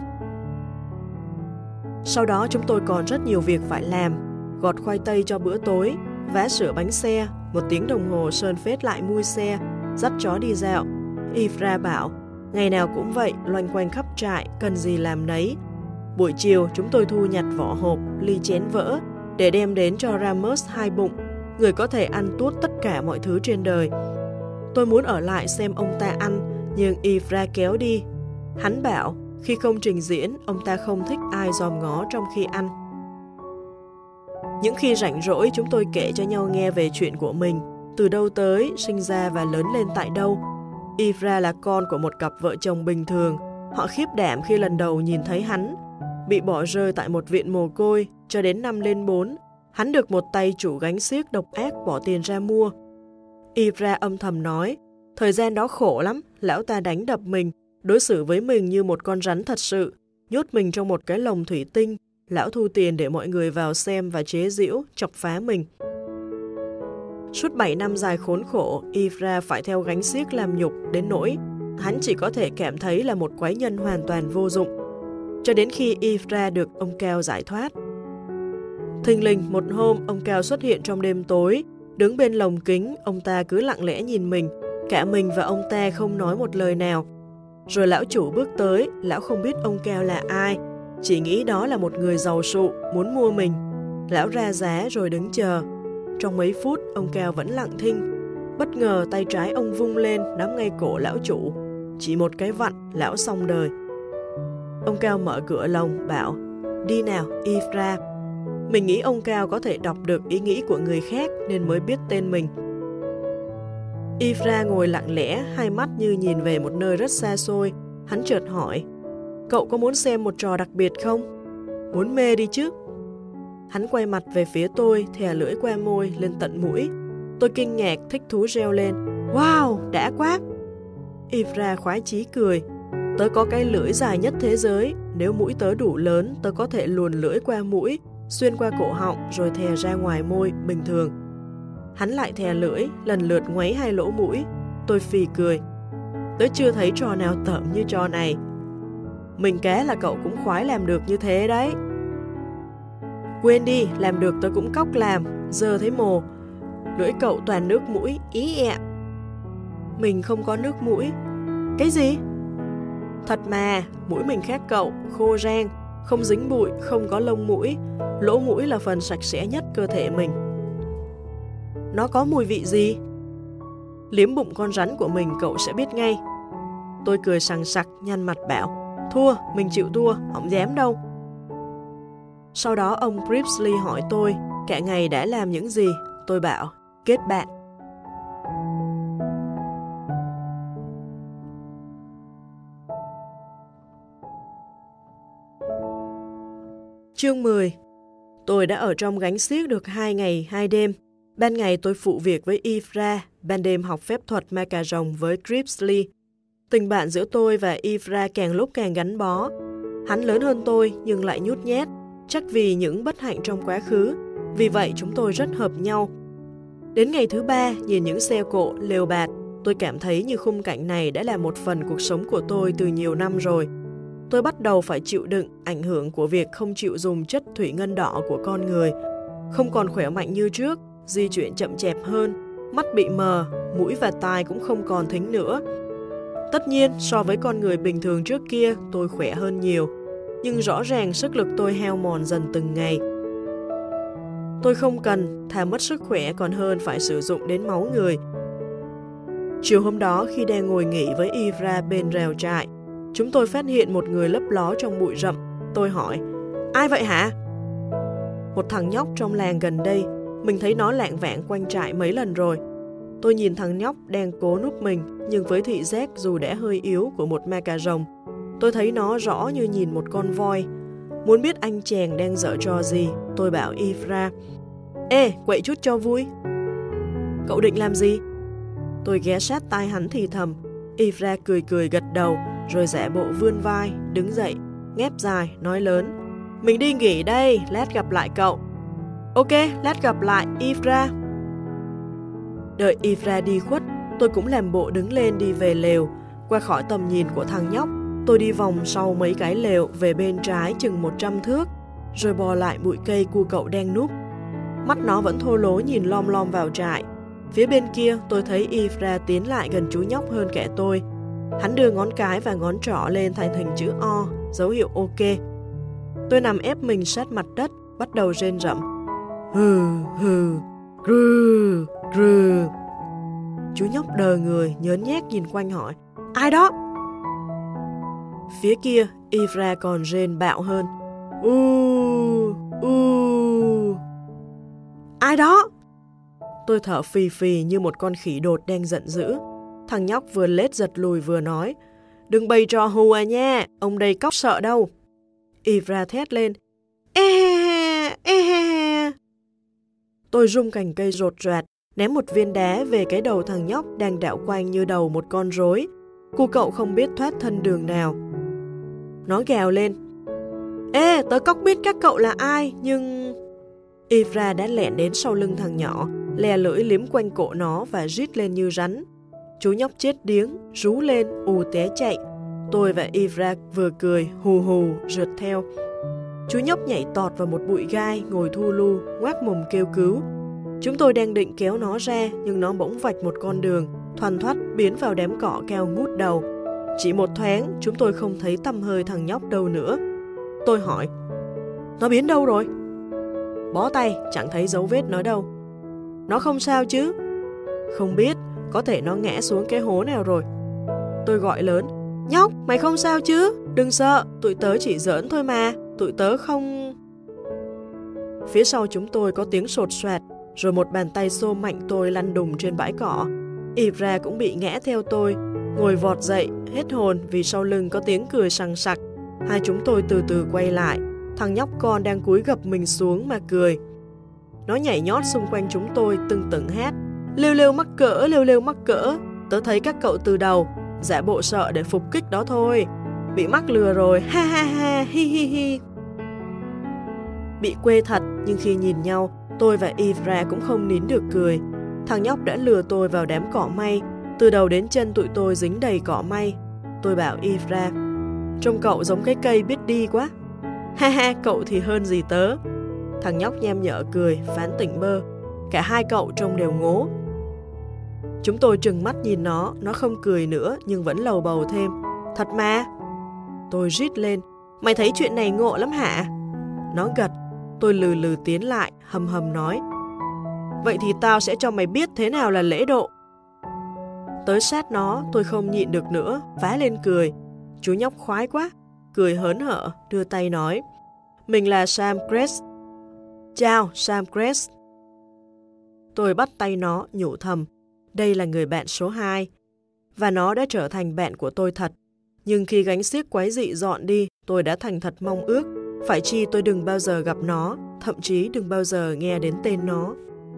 Sau đó chúng tôi còn rất nhiều việc phải làm, gọt khoai tây cho bữa tối, vá sửa bánh xe, 1 tiếng đồng hồ sơn phết lại mui xe, dắt chó đi dạo. Ifra bảo, ngày nào cũng vậy, loanh quanh khắp trại, cần gì làm nấy. Buổi chiều chúng tôi thu nhặt vỏ hộp, ly chén vỡ để đem đến cho Ramos hai bụng, người có thể ăn tuốt tất cả mọi thứ trên đời. Tôi muốn ở lại xem ông ta ăn, nhưng Ifra kéo đi. Hắn bảo, khi không trình diễn, ông ta không thích ai dòm ngó trong khi ăn. Những khi rảnh rỗi, chúng tôi kể cho nhau nghe về chuyện của mình, từ đâu tới, sinh ra và lớn lên tại đâu. Ifra là con của một cặp vợ chồng bình thường. Họ khiếp đảm khi lần đầu nhìn thấy hắn. Bị bỏ rơi tại một viện mồ côi, cho đến năm lên 4, hắn được một tay chủ gánh xiếc độc ác bỏ tiền ra mua. Ifra âm thầm nói, thời gian đó khổ lắm, lão ta đánh đập mình, đối xử với mình như một con rắn thật sự, nhốt mình trong một cái lồng thủy tinh. Lão thu tiền để mọi người vào xem và chế giễu, chọc phá mình. Suốt 7 năm dài khốn khổ, Ifra phải theo gánh xiếc làm nhục đến nỗi hắn chỉ có thể cảm thấy là một quái nhân hoàn toàn vô dụng. Cho đến khi Ifra được ông Cao giải thoát. Thình lình một hôm, ông Cao xuất hiện trong đêm tối, đứng bên lồng kính, ông ta cứ lặng lẽ nhìn mình, cả mình và ông ta không nói một lời nào. Rồi lão chủ bước tới, lão không biết ông Cao là ai, chỉ nghĩ đó là một người giàu sụ, muốn mua mình. Lão ra giá rồi đứng chờ. Trong mấy phút, ông Cao vẫn lặng thinh. Bất ngờ tay trái ông vung lên, nắm ngay cổ lão chủ. Chỉ một cái vặn, lão xong đời. Ông Cao mở cửa lồng, bảo, đi nào, Ifra. Mình nghĩ ông Cao có thể đọc được ý nghĩ của người khác nên mới biết tên mình. Ifra ngồi lặng lẽ, hai mắt như nhìn về một nơi rất xa xôi. Hắn chợt hỏi, cậu có muốn xem một trò đặc biệt không? Muốn mê đi chứ. Hắn quay mặt về phía tôi, thè lưỡi qua môi lên tận mũi. Tôi kinh ngạc, thích thú reo lên, wow, đã quá. Ifra khoái chí cười, tớ có cái lưỡi dài nhất thế giới, nếu mũi tớ đủ lớn, tớ có thể luồn lưỡi qua mũi, xuyên qua cổ họng rồi thè ra ngoài môi bình thường. Hắn lại thè lưỡi, lần lượt ngoáy hai lỗ mũi. Tôi phì cười, tớ chưa thấy trò nào tởm như trò này. Mình cá là cậu cũng khoái làm được như thế đấy. Quên đi, làm được tớ cũng cóc làm, giờ thấy mồ. Lưỡi cậu toàn nước mũi, ý ẹ. Mình không có nước mũi. Cái gì? Thật mà, mũi mình khác cậu, khô rang, không dính bụi, không có lông mũi. Lỗ mũi là phần sạch sẽ nhất cơ thể mình. Nó có mùi vị gì? Liếm bụng con rắn của mình cậu sẽ biết ngay. Tôi cười sằng sặc, nhăn mặt bảo, thua, mình chịu thua, không dám đâu. Sau đó ông Gripsley hỏi tôi, cả ngày đã làm những gì? Tôi bảo, kết bạn. Chương 10. Tôi đã ở trong gánh xiếc được 2 ngày 2 đêm. Ban ngày tôi phụ việc với Ifra, ban đêm học phép thuật ma cà rồng với Gripsley. Tình bạn giữa tôi và Ifra càng lúc càng gắn bó. Hắn lớn hơn tôi nhưng lại nhút nhát, chắc vì những bất hạnh trong quá khứ. Vì vậy chúng tôi rất hợp nhau. Đến ngày thứ 3, nhìn những xe cộ, lều bạt, tôi cảm thấy như khung cảnh này đã là một phần cuộc sống của tôi từ nhiều năm rồi. Tôi bắt đầu phải chịu đựng ảnh hưởng của việc không chịu dùng chất thủy ngân đỏ của con người. Không còn khỏe mạnh như trước, di chuyển chậm chạp hơn, mắt bị mờ, mũi và tai cũng không còn thính nữa. Tất nhiên, so với con người bình thường trước kia, tôi khỏe hơn nhiều. Nhưng rõ ràng sức lực tôi hao mòn dần từng ngày. Tôi không cần, thà mất sức khỏe còn hơn phải sử dụng đến máu người. Chiều hôm đó khi đang ngồi nghỉ với Ifra bên rào trại, chúng tôi phát hiện một người lấp ló trong bụi rậm. Tôi hỏi, ai vậy hả? Một thằng nhóc trong làng gần đây, mình thấy nó lạng vạng quanh trại mấy lần rồi. Tôi nhìn thằng nhóc đang cố núp mình, nhưng với thị giác dù đã hơi yếu của một ma cà rồng, tôi thấy nó rõ như nhìn một con voi. Muốn biết anh chàng đang giở trò gì, tôi bảo Ifra, ê, quậy chút cho vui. Cậu định làm gì? Tôi ghé sát tai hắn thì thầm. Ifra cười cười gật đầu, rồi giả bộ vươn vai, đứng dậy, ngáp dài, nói lớn, mình đi nghỉ đây, lát gặp lại cậu. Ok, lát gặp lại, Ifra. Đợi Ifra đi khuất, tôi cũng làm bộ đứng lên đi về lều. Qua khỏi tầm nhìn của thằng nhóc, tôi đi vòng sau mấy cái lều về bên trái chừng 100 thước, rồi bò lại bụi cây cu cậu đang núp. Mắt nó vẫn thô lố nhìn lom lom vào trại. Phía bên kia tôi thấy Ifra tiến lại gần chú nhóc hơn cả tôi. Hắn đưa ngón cái và ngón trỏ lên thành hình chữ O, dấu hiệu ok. Tôi nằm ép mình sát mặt đất, bắt đầu rên rậm. Hừ, hừ, rừ, rừ. Chú nhóc đờ người, nhớn nhác nhìn quanh hỏi, ai đó? Phía kia, Ifra còn rên bạo hơn. Ai đó? Tôi thở phì phì như một con khỉ đột đang giận dữ. Thằng nhóc vừa lết giật lùi vừa nói, đừng bày trò hù à nha, ông đây cóc sợ đâu. Ifra thét lên, Tôi rung cành cây rột rạt, ném một viên đá về cái đầu thằng nhóc đang đảo quanh như đầu một con rối. Cu cậu không biết thoát thân đường nào. Nó gào lên, ê, tớ cóc biết các cậu là ai, nhưng... Ifra đã lẹn đến sau lưng thằng nhỏ, lè lưỡi liếm quanh cổ nó và rít lên như rắn. Chú nhóc chết điếng, rú lên, ù té chạy. Tôi và Ivra vừa cười, hù hù, rượt theo. Chú nhóc nhảy tọt vào một bụi gai, ngồi thu lu, ngoác mồm kêu cứu. Chúng tôi đang định kéo nó ra, nhưng nó bỗng vạch một con đường, thoăn thoắt biến vào đám cỏ keo ngút đầu. Chỉ một thoáng, chúng tôi không thấy tăm hơi thằng nhóc đâu nữa. Tôi hỏi, nó biến đâu rồi? Bó tay, chẳng thấy dấu vết nó đâu. Nó không sao chứ? Không biết, có thể nó ngã xuống cái hố nào rồi. Tôi gọi lớn, nhóc, mày không sao chứ? Đừng sợ, tụi tớ chỉ giỡn thôi mà, tụi tớ không... Phía sau chúng tôi có tiếng sột soạt, rồi một bàn tay xô mạnh tôi lăn đùng trên bãi cỏ. Ivra cũng bị ngã theo tôi, ngồi vọt dậy, hết hồn vì sau lưng có tiếng cười sằng sặc. Hai chúng tôi từ từ quay lại, thằng nhóc con đang cúi gập mình xuống mà cười. Nó nhảy nhót xung quanh chúng tôi tưng tửng hát, lêu lêu mắc cỡ, tớ thấy các cậu từ đầu, giả bộ sợ để phục kích đó thôi. Bị mắc lừa rồi, ha ha ha, hi hi hi. Bị quê thật, nhưng khi nhìn nhau, tôi và Ivra cũng không nín được cười. Thằng nhóc đã lừa tôi vào đám cỏ may, từ đầu đến chân tụi tôi dính đầy cỏ may. Tôi bảo Ivra, trông cậu giống cái cây biết đi quá. Ha ha, cậu thì hơn gì tớ. Thằng nhóc nhem nhở cười, phán tỉnh bơ. Cả hai cậu trông đều ngố. Chúng tôi trừng mắt nhìn nó không cười nữa nhưng vẫn lầu bầu thêm. Thật mà. Tôi rít lên, mày thấy chuyện này ngộ lắm hả? Nó gật, tôi lừ lừ tiến lại, hầm hầm nói. Vậy thì tao sẽ cho mày biết thế nào là lễ độ. Tới sát nó, tôi không nhịn được nữa, phá lên cười. Chú nhóc khoái quá, cười hớn hở, đưa tay nói. Mình là Sam Crest. Chào, Sam Crest. Tôi bắt tay nó, nhủ thầm. Đây là người bạn số 2. Và nó đã trở thành bạn của tôi thật. Nhưng khi gánh xiếc quái dị dọn đi, tôi đã thành thật mong ước. Phải chi tôi đừng bao giờ gặp nó, thậm chí đừng bao giờ nghe đến tên nó.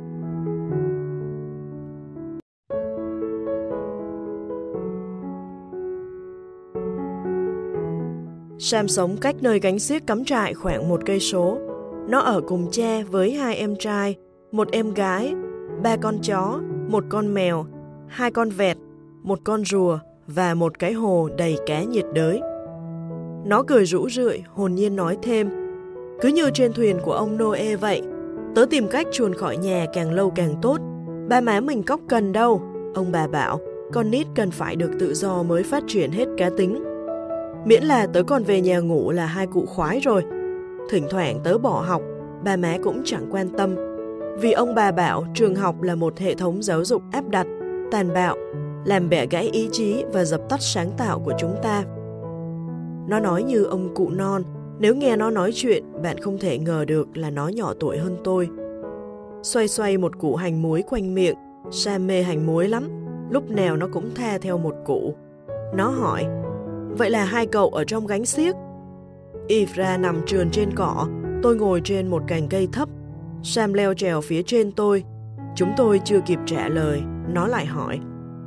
Sam sống cách nơi gánh xiếc cắm trại khoảng 1 cây số. Nó ở cùng cha với 2 em trai, 1 em gái, 3 con chó, 1 con mèo, 2 con vẹt, 1 con rùa và 1 cái hồ đầy cá nhiệt đới. Nó cười rũ rượi, hồn nhiên nói thêm, cứ như trên thuyền của ông Noe vậy, tớ tìm cách chuồn khỏi nhà càng lâu càng tốt. Ba má mình cóc cần đâu, ông bà bảo, con nít cần phải được tự do mới phát triển hết cá tính. Miễn là tớ còn về nhà ngủ là hai cụ khoái rồi. Thỉnh thoảng tớ bỏ học, ba má cũng chẳng quan tâm. Vì ông bà bảo trường học là một hệ thống giáo dục áp đặt, tàn bạo, làm bẻ gãy ý chí và dập tắt sáng tạo của chúng ta. Nó nói như ông cụ non, nếu nghe nó nói chuyện, bạn không thể ngờ được là nó nhỏ tuổi hơn tôi. Xoay xoay một củ hành muối quanh miệng, Sam mê hành muối lắm, lúc nào nó cũng tha theo một củ. Nó hỏi, vậy là hai cậu ở trong gánh xiếc? Ivra nằm trườn trên cỏ, tôi ngồi trên một cành cây thấp. Sam leo trèo phía trên tôi. Chúng tôi chưa kịp trả lời, nó lại hỏi.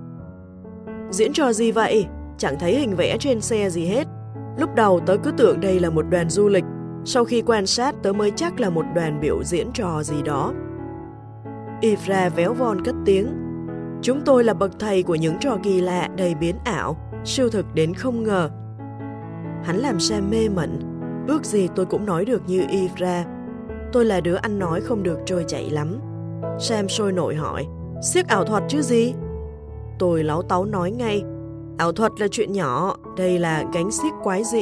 Diễn trò gì vậy? Chẳng thấy hình vẽ trên xe gì hết. Lúc đầu tớ cứ tưởng đây là một đoàn du lịch, sau khi quan sát tớ mới chắc là một đoàn biểu diễn trò gì đó. Ivra véo von cất tiếng. Chúng tôi là bậc thầy của những trò kỳ lạ đầy biến ảo, siêu thực đến không ngờ. Hắn làm Sam mê mẩn, ước gì tôi cũng nói được như Ivra. Tôi là đứa ăn nói không được trôi chảy lắm. Sam sôi nổi hỏi, xiếc ảo thuật chứ gì? Tôi láu táu nói ngay, ảo thuật là chuyện nhỏ, đây là gánh xiếc quái dị.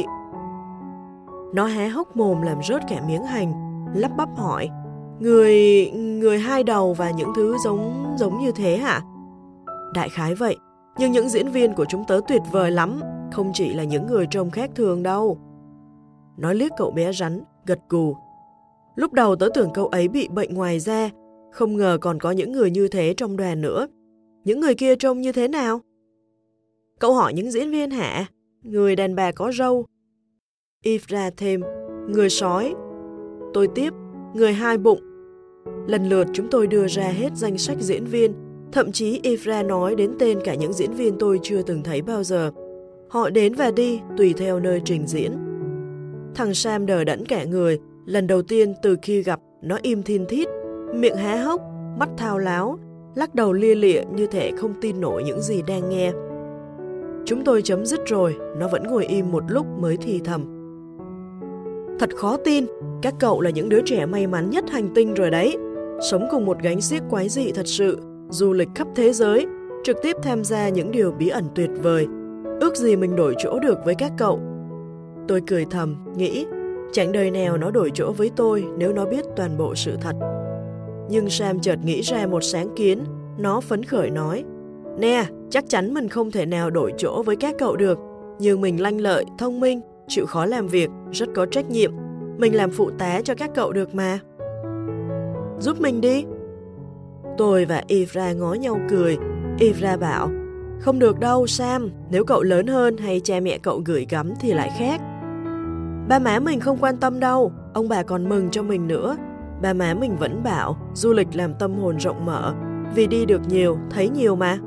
Nó há hốc mồm làm rớt cả miếng hành, lắp bắp hỏi, người hai đầu và những thứ giống như thế hả? Đại khái vậy, nhưng những diễn viên của chúng tớ tuyệt vời lắm, không chỉ là những người trông khác thường đâu. Nó liếc cậu bé rắn, gật gù. Lúc đầu tớ tưởng cậu ấy bị bệnh ngoài da, không ngờ còn có những người như thế trong đoàn nữa. Những người kia trông như thế nào? Cậu hỏi những diễn viên hả? Người đàn bà có râu. Ivra thêm, người sói. Tôi tiếp, người hai bụng. Lần lượt chúng tôi đưa ra hết danh sách diễn viên, thậm chí Ivra nói đến tên cả những diễn viên tôi chưa từng thấy bao giờ. Họ đến và đi tùy theo nơi trình diễn. Thằng Sam đờ đẫn cả người, lần đầu tiên từ khi gặp nó im thin thít, miệng há hốc, mắt thao láo, lắc đầu lia lịa như thể không tin nổi những gì đang nghe. Chúng tôi chấm dứt rồi, nó vẫn ngồi im một lúc mới thì thầm. Thật khó tin, các cậu là những đứa trẻ may mắn nhất hành tinh rồi đấy. Sống cùng một gánh xiếc quái dị thật sự, du lịch khắp thế giới, trực tiếp tham gia những điều bí ẩn tuyệt vời. Ước gì mình đổi chỗ được với các cậu. Tôi cười thầm, nghĩ, chẳng đời nào nó đổi chỗ với tôi nếu nó biết toàn bộ sự thật. Nhưng Sam chợt nghĩ ra một sáng kiến, nó phấn khởi nói, nè, chắc chắn mình không thể nào đổi chỗ với các cậu được, nhưng mình lanh lợi, thông minh, chịu khó làm việc, rất có trách nhiệm. Mình làm phụ tá cho các cậu được mà. Giúp mình đi. Tôi và Ivra ngó nhau cười. Ivra bảo, không được đâu Sam, nếu cậu lớn hơn hay cha mẹ cậu gửi gắm thì lại khác. Ba má mình không quan tâm đâu, ông bà còn mừng cho mình nữa. Ba má mình vẫn bảo du lịch làm tâm hồn rộng mở, vì đi được nhiều, thấy nhiều mà.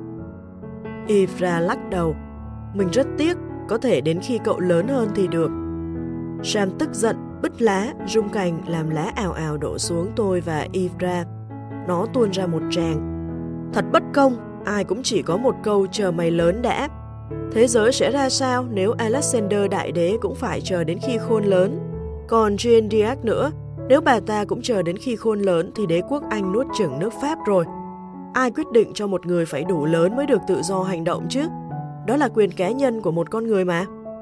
Ivra lắc đầu, mình rất tiếc, có thể đến khi cậu lớn hơn thì được. Sam tức giận, bứt lá, rung cành làm lá ào ào đổ xuống tôi và Ivra. Nó tuôn ra một tràng. Thật bất công, ai cũng chỉ có một câu chờ mày lớn đã. Thế giới sẽ ra sao nếu Alexander Đại Đế cũng phải chờ đến khi khôn lớn? Còn Jeanne d'Arc nữa, nếu bà ta cũng chờ đến khi khôn lớn thì đế quốc Anh nuốt chửng nước Pháp rồi. Ai quyết định cho một người phải đủ lớn mới được tự do hành động chứ? Đó là quyền cá nhân của một con người mà.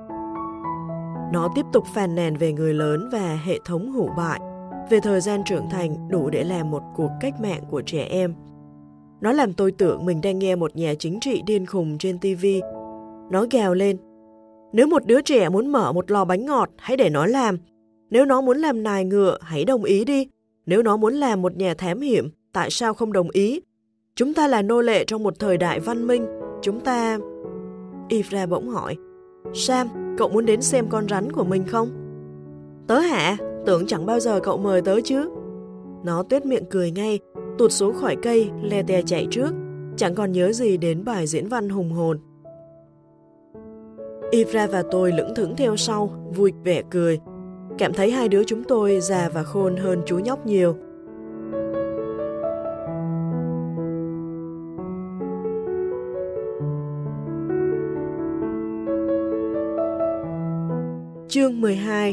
Nó tiếp tục phàn nàn về người lớn và hệ thống hủ bại, về thời gian trưởng thành đủ để làm một cuộc cách mạng của trẻ em. Nó làm tôi tưởng mình đang nghe một nhà chính trị điên khùng trên TV. Nó gào lên, nếu một đứa trẻ muốn mở một lò bánh ngọt, hãy để nó làm. Nếu nó muốn làm nài ngựa, hãy đồng ý đi. Nếu nó muốn làm một nhà thám hiểm, tại sao không đồng ý? Chúng ta là nô lệ trong một thời đại văn minh. Chúng ta... Ivra bỗng hỏi, Sam, cậu muốn đến xem con rắn của mình không? Tớ hả? Tưởng chẳng bao giờ cậu mời tớ chứ. Nó tuét miệng cười ngay, tụt xuống khỏi cây, le te chạy trước, chẳng còn nhớ gì đến bài diễn văn hùng hồn. Ivra và tôi lững thững theo sau, vui vẻ cười. Cảm thấy hai đứa chúng tôi già và khôn hơn chú nhóc nhiều. Chương 12.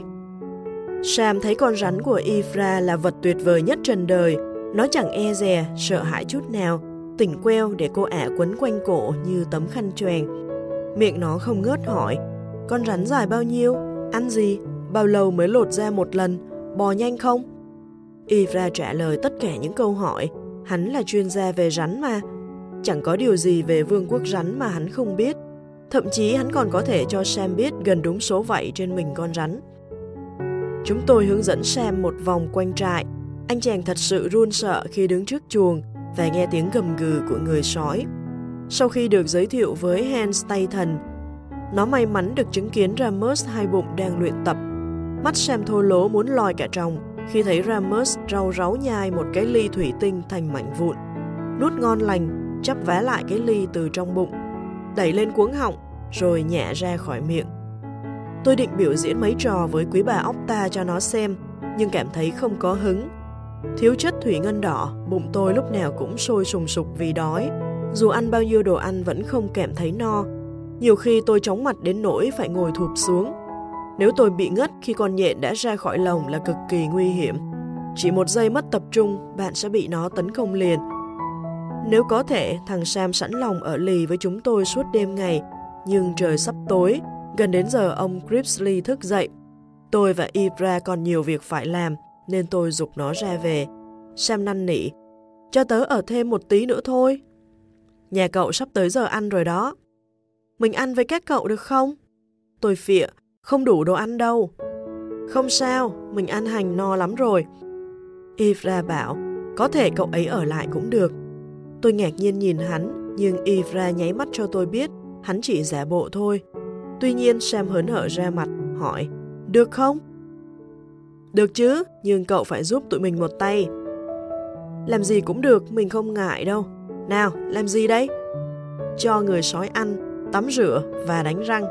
Sam thấy con rắn của Ivra là vật tuyệt vời nhất trần đời. Nó chẳng e dè, sợ hãi chút nào, tỉnh queo để cô ả quấn quanh cổ như tấm khăn choàng. Miệng nó không ngớt hỏi, con rắn dài bao nhiêu? Ăn gì? Bao lâu mới lột ra một lần? Bò nhanh không? Ivra trả lời tất cả những câu hỏi. Hắn là chuyên gia về rắn mà. Chẳng có điều gì về vương quốc rắn mà hắn không biết. Thậm chí hắn còn có thể cho Sam biết gần đúng số vảy trên mình con rắn. Chúng tôi hướng dẫn Sam một vòng quanh trại. Anh chàng thật sự run sợ khi đứng trước chuồng và nghe tiếng gầm gừ của người sói. Sau khi được giới thiệu với Hans Staten, nó may mắn được chứng kiến Ramos hai bụng đang luyện tập. Mắt Sam thô lố muốn lòi cả tròng khi thấy Ramos rau ráu nhai một cái ly thủy tinh thành mảnh vụn. Nuốt ngon lành, chắp vá lại cái ly từ trong bụng, đẩy lên cuống họng rồi nhả ra khỏi miệng. Tôi định biểu diễn mấy trò với quý bà Octa cho nó xem, nhưng cảm thấy không có hứng. Thiếu chất thủy ngân đỏ, bụng tôi lúc nào cũng sôi sùng sục vì đói. Dù ăn bao nhiêu đồ ăn vẫn không cảm thấy no. Nhiều khi tôi chóng mặt đến nỗi phải ngồi thụp xuống. Nếu tôi bị ngất khi con nhện đã ra khỏi lồng là cực kỳ nguy hiểm. Chỉ một giây mất tập trung, bạn sẽ bị nó tấn công liền. Nếu có thể, thằng Sam sẵn lòng ở lì với chúng tôi suốt đêm ngày. Nhưng trời sắp tối, gần đến giờ ông Cripsley thức dậy. Tôi và Ivra còn nhiều việc phải làm, nên tôi giục nó ra về. Sam năn nỉ, cho tớ ở thêm một tí nữa thôi. Nhà cậu sắp tới giờ ăn rồi đó. Mình ăn với các cậu được không? Tôi phịa, không đủ đồ ăn đâu. Không sao, mình ăn hành no lắm rồi. Ivra bảo, có thể cậu ấy ở lại cũng được. Tôi ngạc nhiên nhìn hắn, nhưng Ivra nháy mắt cho tôi biết hắn chỉ giả bộ thôi. Tuy nhiên Sam hớn hở ra mặt, hỏi, được không? Được chứ, nhưng cậu phải giúp tụi mình một tay. Làm gì cũng được, mình không ngại đâu. Nào, làm gì đấy? Cho người sói ăn, tắm rửa và đánh răng.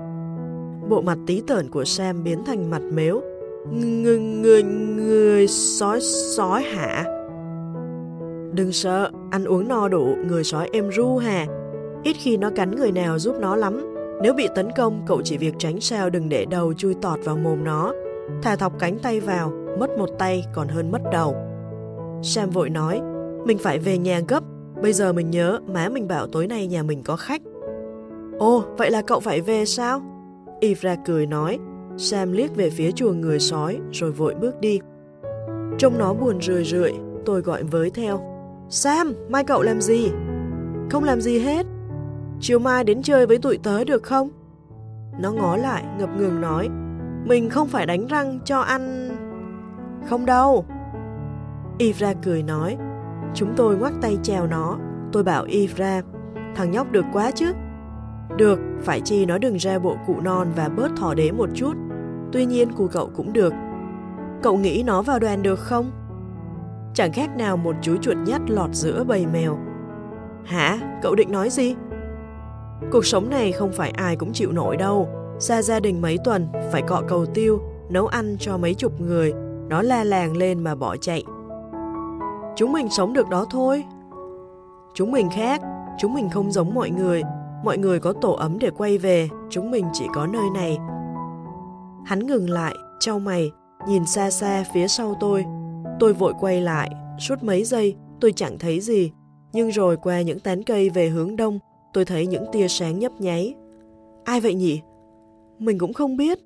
Bộ mặt tí tởn của Sam biến thành mặt mếu. Người sói hả? Đừng sợ, ăn uống no đủ, người sói êm ru hà. Ít khi nó cắn người nào giúp nó lắm. Nếu bị tấn công, cậu chỉ việc tránh sao đừng để đầu chui tọt vào mồm nó. Thà thọc cánh tay vào, mất một tay còn hơn mất đầu. Sam vội nói, mình phải về nhà gấp. Bây giờ mình nhớ má mình bảo tối nay nhà mình có khách. Ồ, vậy là cậu phải về sao? Ivra cười nói. Sam liếc về phía chuồng người sói rồi vội bước đi. Trông nó buồn rười rượi, tôi gọi với theo. Sam, mai cậu làm gì? Không làm gì hết. Chiều mai đến chơi với tụi tớ được không? Nó ngó lại, ngập ngừng nói. Mình không phải đánh răng cho ăn... Không đâu. Ivra cười nói. Chúng tôi ngoắc tay chào nó. Tôi bảo Ivra, thằng nhóc được quá chứ. Được, phải chi nó đừng ra bộ cụ non và bớt thỏ đế một chút. Tuy nhiên của cậu cũng được. Cậu nghĩ nó vào đoàn được không? Chẳng khác nào một chú chuột nhắt lọt giữa bầy mèo. Hả? Cậu định nói gì? Cuộc sống này không phải ai cũng chịu nổi đâu. Xa gia đình mấy tuần, phải cọ cầu tiêu, nấu ăn cho mấy chục người. Nó la làng lên mà bỏ chạy. Chúng mình sống được đó thôi. Chúng mình khác, chúng mình không giống mọi người. Mọi người có tổ ấm để quay về, chúng mình chỉ có nơi này. Hắn ngừng lại, chau mày, nhìn xa xa phía sau tôi. Tôi vội quay lại, suốt mấy giây tôi chẳng thấy gì. Nhưng rồi qua những tán cây về hướng đông, tôi thấy những tia sáng nhấp nháy. Ai vậy nhỉ? Mình cũng không biết.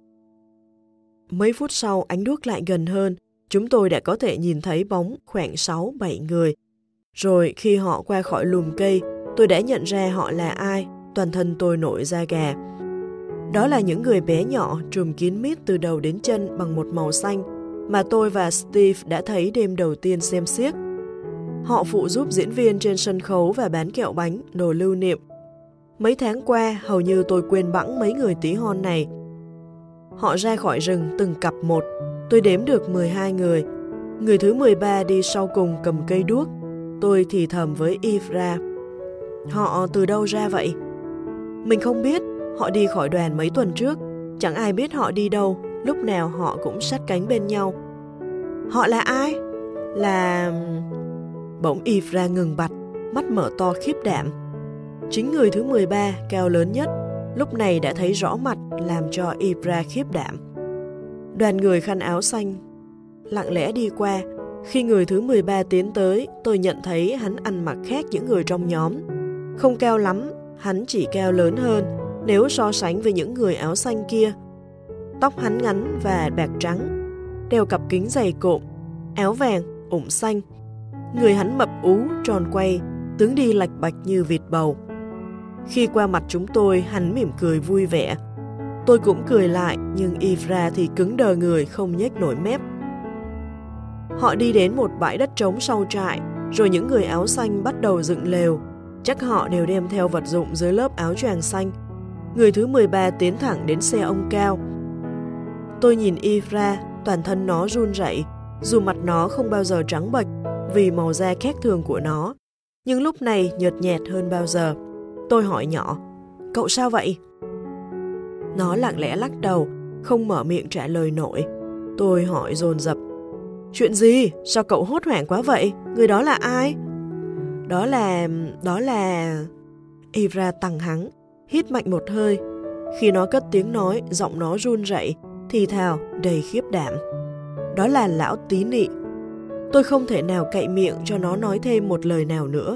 Mấy phút sau ánh đuốc lại gần hơn, chúng tôi đã có thể nhìn thấy bóng khoảng 6-7 người. Rồi khi họ qua khỏi lùm cây, tôi đã nhận ra họ là ai, toàn thân tôi nổi da gà. Đó là những người bé nhỏ trùm kín mít từ đầu đến chân bằng một màu xanh mà tôi và Steve đã thấy đêm đầu tiên xem xiếc. Họ phụ giúp diễn viên trên sân khấu và bán kẹo bánh, đồ lưu niệm. Mấy tháng qua, hầu như tôi quên bẵng mấy người tí hon này. Họ ra khỏi rừng từng cặp một, tôi đếm được 12 người. Người thứ 13 đi sau cùng cầm cây đuốc. Tôi thì thầm với Ivra. Họ từ đâu ra vậy? Mình không biết, họ đi khỏi đoàn mấy tuần trước. Chẳng ai biết họ đi đâu, lúc nào họ cũng sát cánh bên nhau. Họ là ai? Là... Bỗng Ivra ngừng bặt, mắt mở to khiếp đảm. Chính người thứ 13, cao lớn nhất, lúc này đã thấy rõ mặt làm cho Ivra khiếp đảm. Đoàn người khăn áo xanh lặng lẽ đi qua. Khi người thứ 13 tiến tới, tôi nhận thấy hắn ăn mặc khác những người trong nhóm. Không cao lắm, hắn chỉ cao lớn hơn nếu so sánh với những người áo xanh kia. Tóc hắn ngắn và bạc trắng, đeo cặp kính dày cộm, áo vàng, ủng xanh. Người hắn mập ú, tròn quay, tướng đi lạch bạch như vịt bầu. Khi qua mặt chúng tôi, hắn mỉm cười vui vẻ. Tôi cũng cười lại, nhưng Ivra thì cứng đờ người, không nhếch nổi mép. Họ đi đến một bãi đất trống sau trại, rồi những người áo xanh bắt đầu dựng lều. Chắc họ đều đem theo vật dụng dưới lớp áo choàng xanh. Người thứ 13 tiến thẳng đến xe ông cao. Tôi nhìn Ivra, toàn thân nó run rẩy, dù mặt nó không bao giờ trắng bệch vì màu da khác thường của nó, nhưng lúc này nhợt nhạt hơn bao giờ. Tôi hỏi nhỏ, cậu sao vậy? Nó lặng lẽ lắc đầu, không mở miệng trả lời nổi. Tôi hỏi dồn dập, chuyện gì? Sao cậu hốt hoảng quá vậy? Người đó là ai? Đó là... Ivra tằng hắng, hít mạnh một hơi. Khi nó cất tiếng nói, giọng nó run rẩy, thì thào, đầy khiếp đảm. Đó là lão Tí Nị. Tôi không thể nào cậy miệng cho nó nói thêm một lời nào nữa.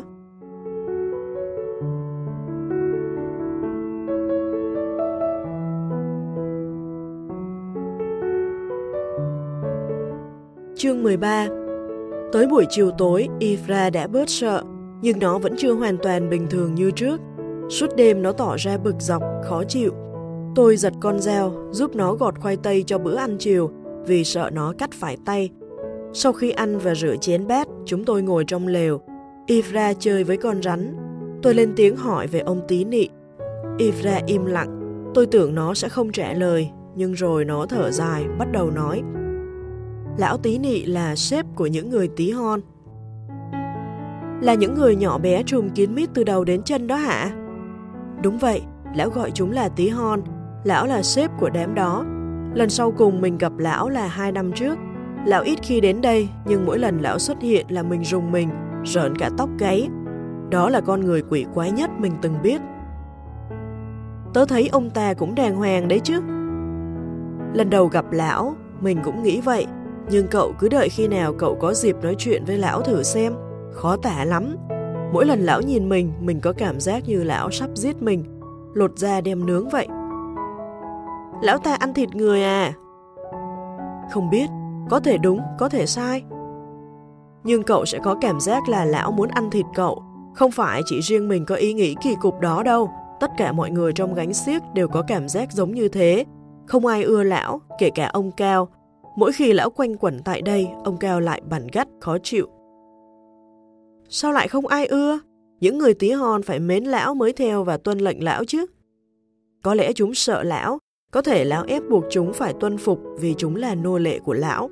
Chương 13. Tới buổi chiều tối, Ivra đã bớt sợ, nhưng nó vẫn chưa hoàn toàn bình thường như trước. Suốt đêm nó tỏ ra bực dọc, khó chịu. Tôi giật con dao, giúp nó gọt khoai tây cho bữa ăn chiều, vì sợ nó cắt phải tay. Sau khi ăn và rửa chén bát, chúng tôi ngồi trong lều. Ivra chơi với con rắn. Tôi lên tiếng hỏi về ông Tí Nị. Ivra im lặng. Tôi tưởng nó sẽ không trả lời, nhưng rồi nó thở dài, bắt đầu nói. Lão Tí Nị là sếp của những người tí hon. Là những người nhỏ bé trùm kín mít từ đầu đến chân đó hả? Đúng vậy, lão gọi chúng là tí hon. Lão là sếp của đám đó. Lần sau cùng mình gặp lão là 2 năm trước. Lão ít khi đến đây, nhưng mỗi lần lão xuất hiện là mình rùng mình, rợn cả tóc gáy. Đó là con người quỷ quái nhất mình từng biết. Tớ thấy ông ta cũng đàng hoàng đấy chứ. Lần đầu gặp lão, mình cũng nghĩ vậy, nhưng cậu cứ đợi khi nào cậu có dịp nói chuyện với lão thử xem, khó tả lắm. Mỗi lần lão nhìn mình có cảm giác như lão sắp giết mình, lột da đem nướng vậy. Lão ta ăn thịt người à? Không biết, có thể đúng, có thể sai. Nhưng cậu sẽ có cảm giác là lão muốn ăn thịt cậu, không phải chỉ riêng mình có ý nghĩ kỳ cục đó đâu. Tất cả mọi người trong gánh xiếc đều có cảm giác giống như thế. Không ai ưa lão, kể cả ông Cao. Mỗi khi lão quanh quẩn tại đây, ông Cao lại bằn gắt, khó chịu. Sao lại không ai ưa? Những người tí hon phải mến lão mới theo và tuân lệnh lão chứ. Có lẽ chúng sợ lão, có thể lão ép buộc chúng phải tuân phục vì chúng là nô lệ của lão.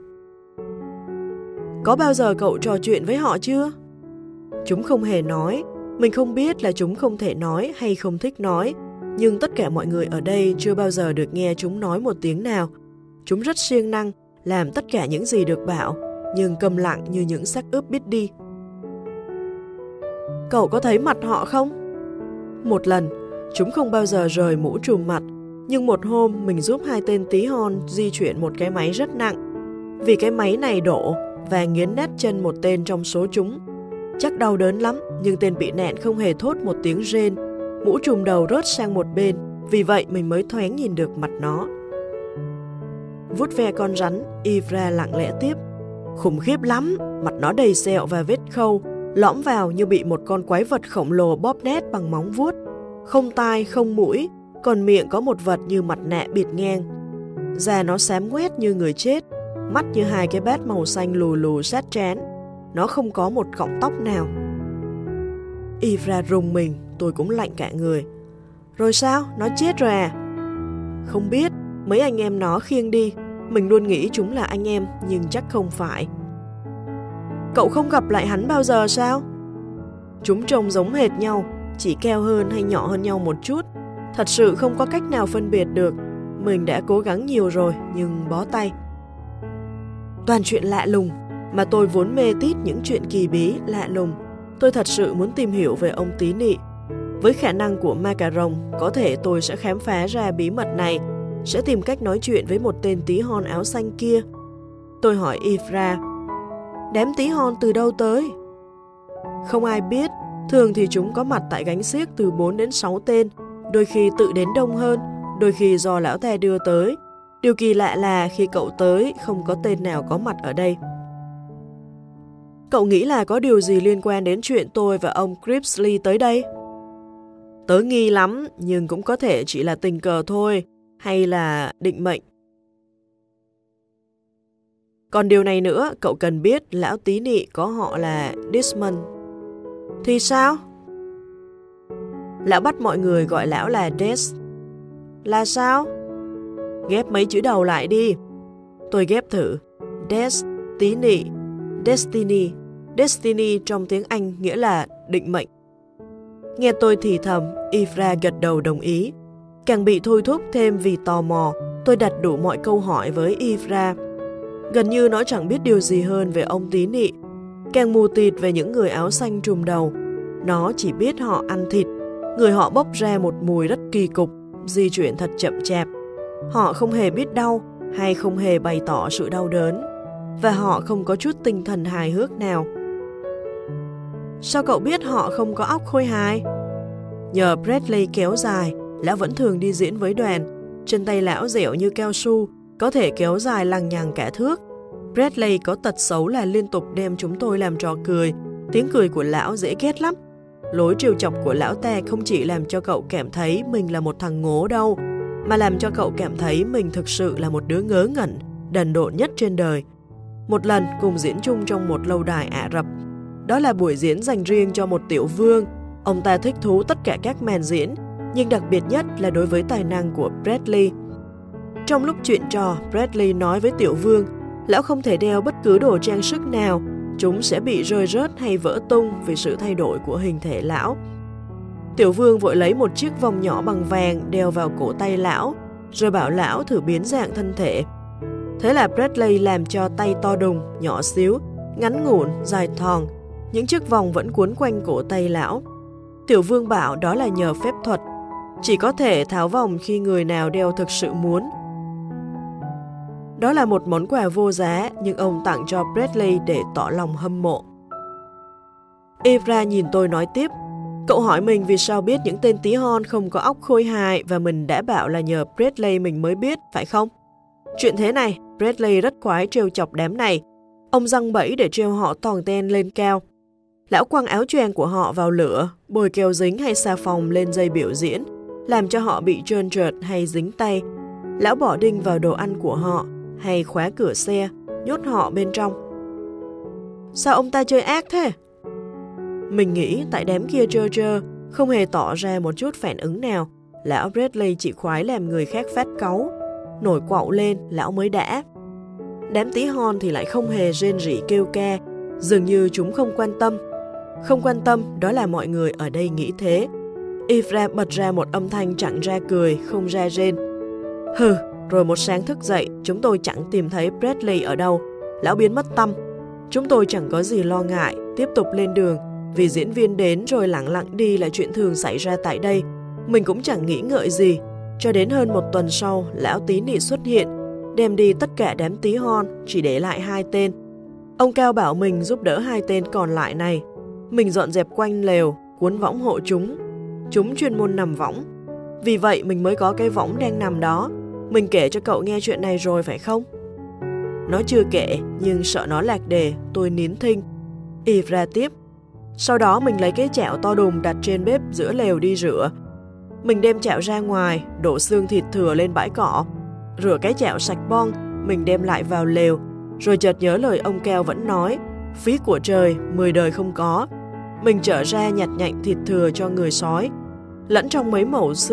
Có bao giờ cậu trò chuyện với họ chưa? Chúng không hề nói. Mình không biết là chúng không thể nói hay không thích nói, nhưng tất cả mọi người ở đây chưa bao giờ được nghe chúng nói một tiếng nào. Chúng rất siêng năng, làm tất cả những gì được bảo, nhưng câm lặng như những xác ướp biết đi. Cậu có thấy mặt họ không? Một lần, chúng không bao giờ rời mũ trùm mặt, nhưng một hôm mình giúp 2 tên tí hon di chuyển một cái máy rất nặng. Vì cái máy này đổ và nghiến nát chân một tên trong số chúng. Chắc đau đớn lắm, nhưng tên bị nạn không hề thốt một tiếng rên. Mũ trùm đầu rớt sang một bên, vì vậy mình mới thoáng nhìn được mặt nó. Vuốt ve con rắn, Ivra lặng lẽ tiếp. Khủng khiếp lắm, mặt nó đầy sẹo và vết khâu, lõm vào như bị một con quái vật khổng lồ bóp nét bằng móng vuốt. Không tai, không mũi, còn miệng có một vật như mặt nạ bịt ngang. Da nó xám ngoét như người chết, mắt như 2 cái bát màu xanh lù lù sát trán. Nó không có một cọng tóc nào. Ivra rùng mình, tôi cũng lạnh cả người. Rồi sao? Nó chết rồi à? Không biết, mấy anh em nó khiêng đi. Mình luôn nghĩ chúng là anh em, nhưng chắc không phải. Cậu không gặp lại hắn bao giờ sao? Chúng trông giống hệt nhau, chỉ keo hơn hay nhỏ hơn nhau một chút. Thật sự không có cách nào phân biệt được. Mình đã cố gắng nhiều rồi, nhưng bó tay. Toàn chuyện lạ lùng, mà tôi vốn mê tít những chuyện kỳ bí, lạ lùng. Tôi thật sự muốn tìm hiểu về ông Tí Nị. Với khả năng của Macaron, có thể tôi sẽ khám phá ra bí mật này, sẽ tìm cách nói chuyện với một tên tí hon áo xanh kia. Tôi hỏi Ivra, đám tí hon từ đâu tới? Không ai biết, thường thì chúng có mặt tại gánh xiếc từ 4 đến 6 tên, đôi khi tự đến đông hơn, đôi khi do lão ta đưa tới. Điều kỳ lạ là khi cậu tới, không có tên nào có mặt ở đây. Cậu nghĩ là có điều gì liên quan đến chuyện tôi và ông Cripsley tới đây? Tớ nghi lắm, nhưng cũng có thể chỉ là tình cờ thôi, hay là định mệnh. Còn điều này nữa, cậu cần biết lão Tí Nị có họ là Desmond. Thì sao? Lão bắt mọi người gọi lão là Des. Là sao? Ghép mấy chữ đầu lại đi. Tôi ghép thử. Des, Tí Nị, Destiny. Destiny trong tiếng Anh nghĩa là định mệnh. Nghe tôi thì thầm, Ivra gật đầu đồng ý. Càng bị thôi thúc thêm vì tò mò, tôi đặt đủ mọi câu hỏi với Ivra. Gần như nó chẳng biết điều gì hơn về ông Tí Nị. Càng mù tịt về những người áo xanh trùm đầu. Nó chỉ biết họ ăn thịt. Người họ bốc ra một mùi rất kỳ cục, di chuyển thật chậm chạp. Họ không hề biết đau hay không hề bày tỏ sự đau đớn. Và họ không có chút tinh thần hài hước nào. Sao cậu biết họ không có óc khôi hài? Nhờ Bradley kéo dài, lão vẫn thường đi diễn với đoàn. Chân tay lão dẻo như cao su, có thể kéo dài lằng nhằng cả thước. Bradley có tật xấu là liên tục đem chúng tôi làm trò cười. Tiếng cười của lão dễ ghét lắm. Lối trêu chọc của lão ta không chỉ làm cho cậu cảm thấy mình là một thằng ngố đâu, mà làm cho cậu cảm thấy mình thực sự là một đứa ngớ ngẩn, đần độn nhất trên đời. Một lần cùng diễn chung trong một lâu đài Ả Rập. Đó là buổi diễn dành riêng cho một tiểu vương. Ông ta thích thú tất cả các màn diễn, nhưng đặc biệt nhất là đối với tài năng của Bradley. Trong lúc chuyện trò, Bradley nói với tiểu vương, lão không thể đeo bất cứ đồ trang sức nào, chúng sẽ bị rơi rớt hay vỡ tung vì sự thay đổi của hình thể lão. Tiểu vương vội lấy một chiếc vòng nhỏ bằng vàng đeo vào cổ tay lão, rồi bảo lão thử biến dạng thân thể. Thế là Bradley làm cho tay to đùng, nhỏ xíu, ngắn ngủn, dài thòn, những chiếc vòng vẫn quấn quanh cổ tay lão. Tiểu vương bảo đó là nhờ phép thuật, chỉ có thể tháo vòng khi người nào đeo thực sự muốn. Đó là một món quà vô giá, nhưng ông tặng cho Bradley để tỏ lòng hâm mộ. Evra nhìn tôi nói tiếp, cậu hỏi mình vì sao biết những tên tí hon không có óc khôi hài và mình đã bảo là nhờ Bradley mình mới biết, phải không? Chuyện thế này, Bradley rất khoái trêu chọc đám này. Ông giăng bẫy để trêu họ tòn ten lên cao. Lão quăng áo choàng của họ vào lửa, bồi keo dính hay xà phòng lên dây biểu diễn, làm cho họ bị trơn trượt hay dính tay. Lão bỏ đinh vào đồ ăn của họ, hay khóa cửa xe, nhốt họ bên trong. Sao ông ta chơi ác thế? Mình nghĩ tại đám kia trơ không hề tỏ ra một chút phản ứng nào. Lão Bradley chỉ khoái làm người khác phát cáu. Nổi quạo lên, lão mới đã. Đám tí hon thì lại không hề rên rỉ kêu ca, dường như chúng không quan tâm. Không quan tâm, đó là mọi người ở đây nghĩ thế. Evra bật ra một âm thanh chẳng ra cười, không ra rên. Hừ, rồi một sáng thức dậy, chúng tôi chẳng tìm thấy Bradley ở đâu. Lão biến mất tăm. Chúng tôi chẳng có gì lo ngại, tiếp tục lên đường. Vì diễn viên đến rồi lặng lặng đi là chuyện thường xảy ra tại đây. Mình cũng chẳng nghĩ ngợi gì. Cho đến hơn một tuần sau, lão tí nị xuất hiện, đem đi tất cả đám tí hon, chỉ để lại 2 tên. Ông Cao bảo mình giúp đỡ 2 tên còn lại này. Mình dọn dẹp quanh lều, cuốn võng hộ chúng. Chúng chuyên môn nằm võng. Vì vậy mình mới có cái võng đang nằm đó. Mình kể cho cậu nghe chuyện này rồi phải không? Nó chưa kể, nhưng sợ nó lạc đề, tôi nín thinh. Evra tiếp. Sau đó mình lấy cái chảo to đùng đặt trên bếp giữa lều đi rửa. Mình đem chảo ra ngoài, đổ xương thịt thừa lên bãi cỏ. Rửa cái chảo sạch bon, mình đem lại vào lều. Rồi chợt nhớ lời ông Cao vẫn nói, phí của trời, 10 đời không có. Mình trở ra nhặt nhạnh thịt thừa cho người sói. Lẫn trong mấy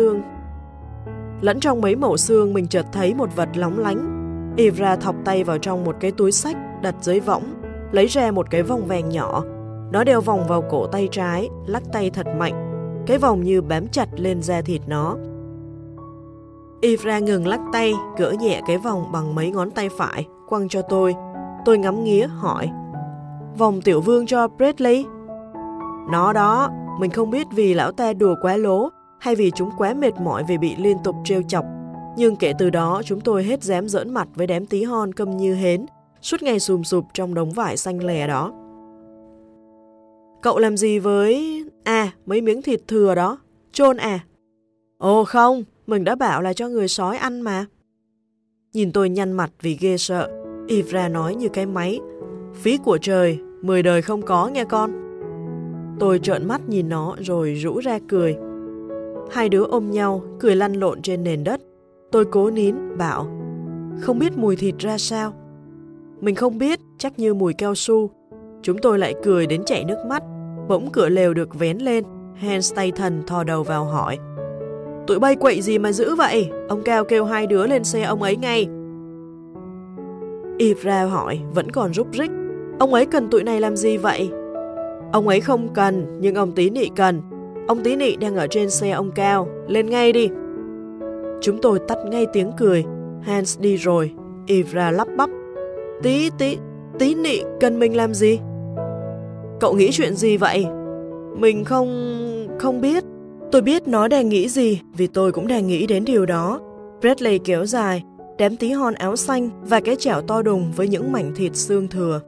mẩu xương mình chợt thấy một vật lóng lánh. Evra thọc tay vào trong một cái túi xách đặt dưới võng, lấy ra một cái vòng vàng nhỏ. Nó đeo vòng vào cổ tay trái, lắc tay thật mạnh. Cái vòng như bám chặt lên da thịt nó. Evra ngừng lắc tay, gỡ nhẹ cái vòng bằng mấy ngón tay phải, quăng cho tôi. Tôi ngắm nghía hỏi, vòng tiểu vương cho Bradley? Nó đó, mình không biết vì lão ta đùa quá lố hay vì chúng quá mệt mỏi vì bị liên tục trêu chọc. Nhưng kể từ đó chúng tôi hết dám giỡn mặt với đám tí hon câm như hến, suốt ngày sùm sụp trong đống vải xanh lè đó. Cậu làm gì với... mấy miếng thịt thừa đó. Chôn à? Ồ không, mình đã bảo là cho người sói ăn mà. Nhìn tôi nhăn mặt vì ghê sợ, Evra nói như cái máy. Phí của trời, 10 đời không có nghe con. Tôi trợn mắt nhìn nó rồi rũ ra cười. 2 đứa ôm nhau, cười lăn lộn trên nền đất. Tôi cố nín, bảo, không biết mùi thịt ra sao. Mình không biết, chắc như mùi cao su. Chúng tôi lại cười đến chảy nước mắt. Bỗng cửa lều được vén lên. Hans tay thần thò đầu vào hỏi, tụi bay quậy gì mà dữ vậy? Ông Cao kêu 2 đứa lên xe ông ấy ngay. Evra hỏi, vẫn còn rúc rích, ông ấy cần tụi này làm gì vậy? Ông ấy không cần, nhưng ông tí nị cần. Ông tí nị đang ở trên xe ông Cao, lên ngay đi. Chúng tôi tắt ngay tiếng cười. Hans đi rồi. Evra lắp bắp, tí nị cần mình làm gì? Cậu nghĩ chuyện gì vậy? Mình không biết. Tôi biết nó đang nghĩ gì, vì tôi cũng đang nghĩ đến điều đó. Bradley kéo dài, đám tí hon áo xanh và cái chảo to đùng với những mảnh thịt xương thừa.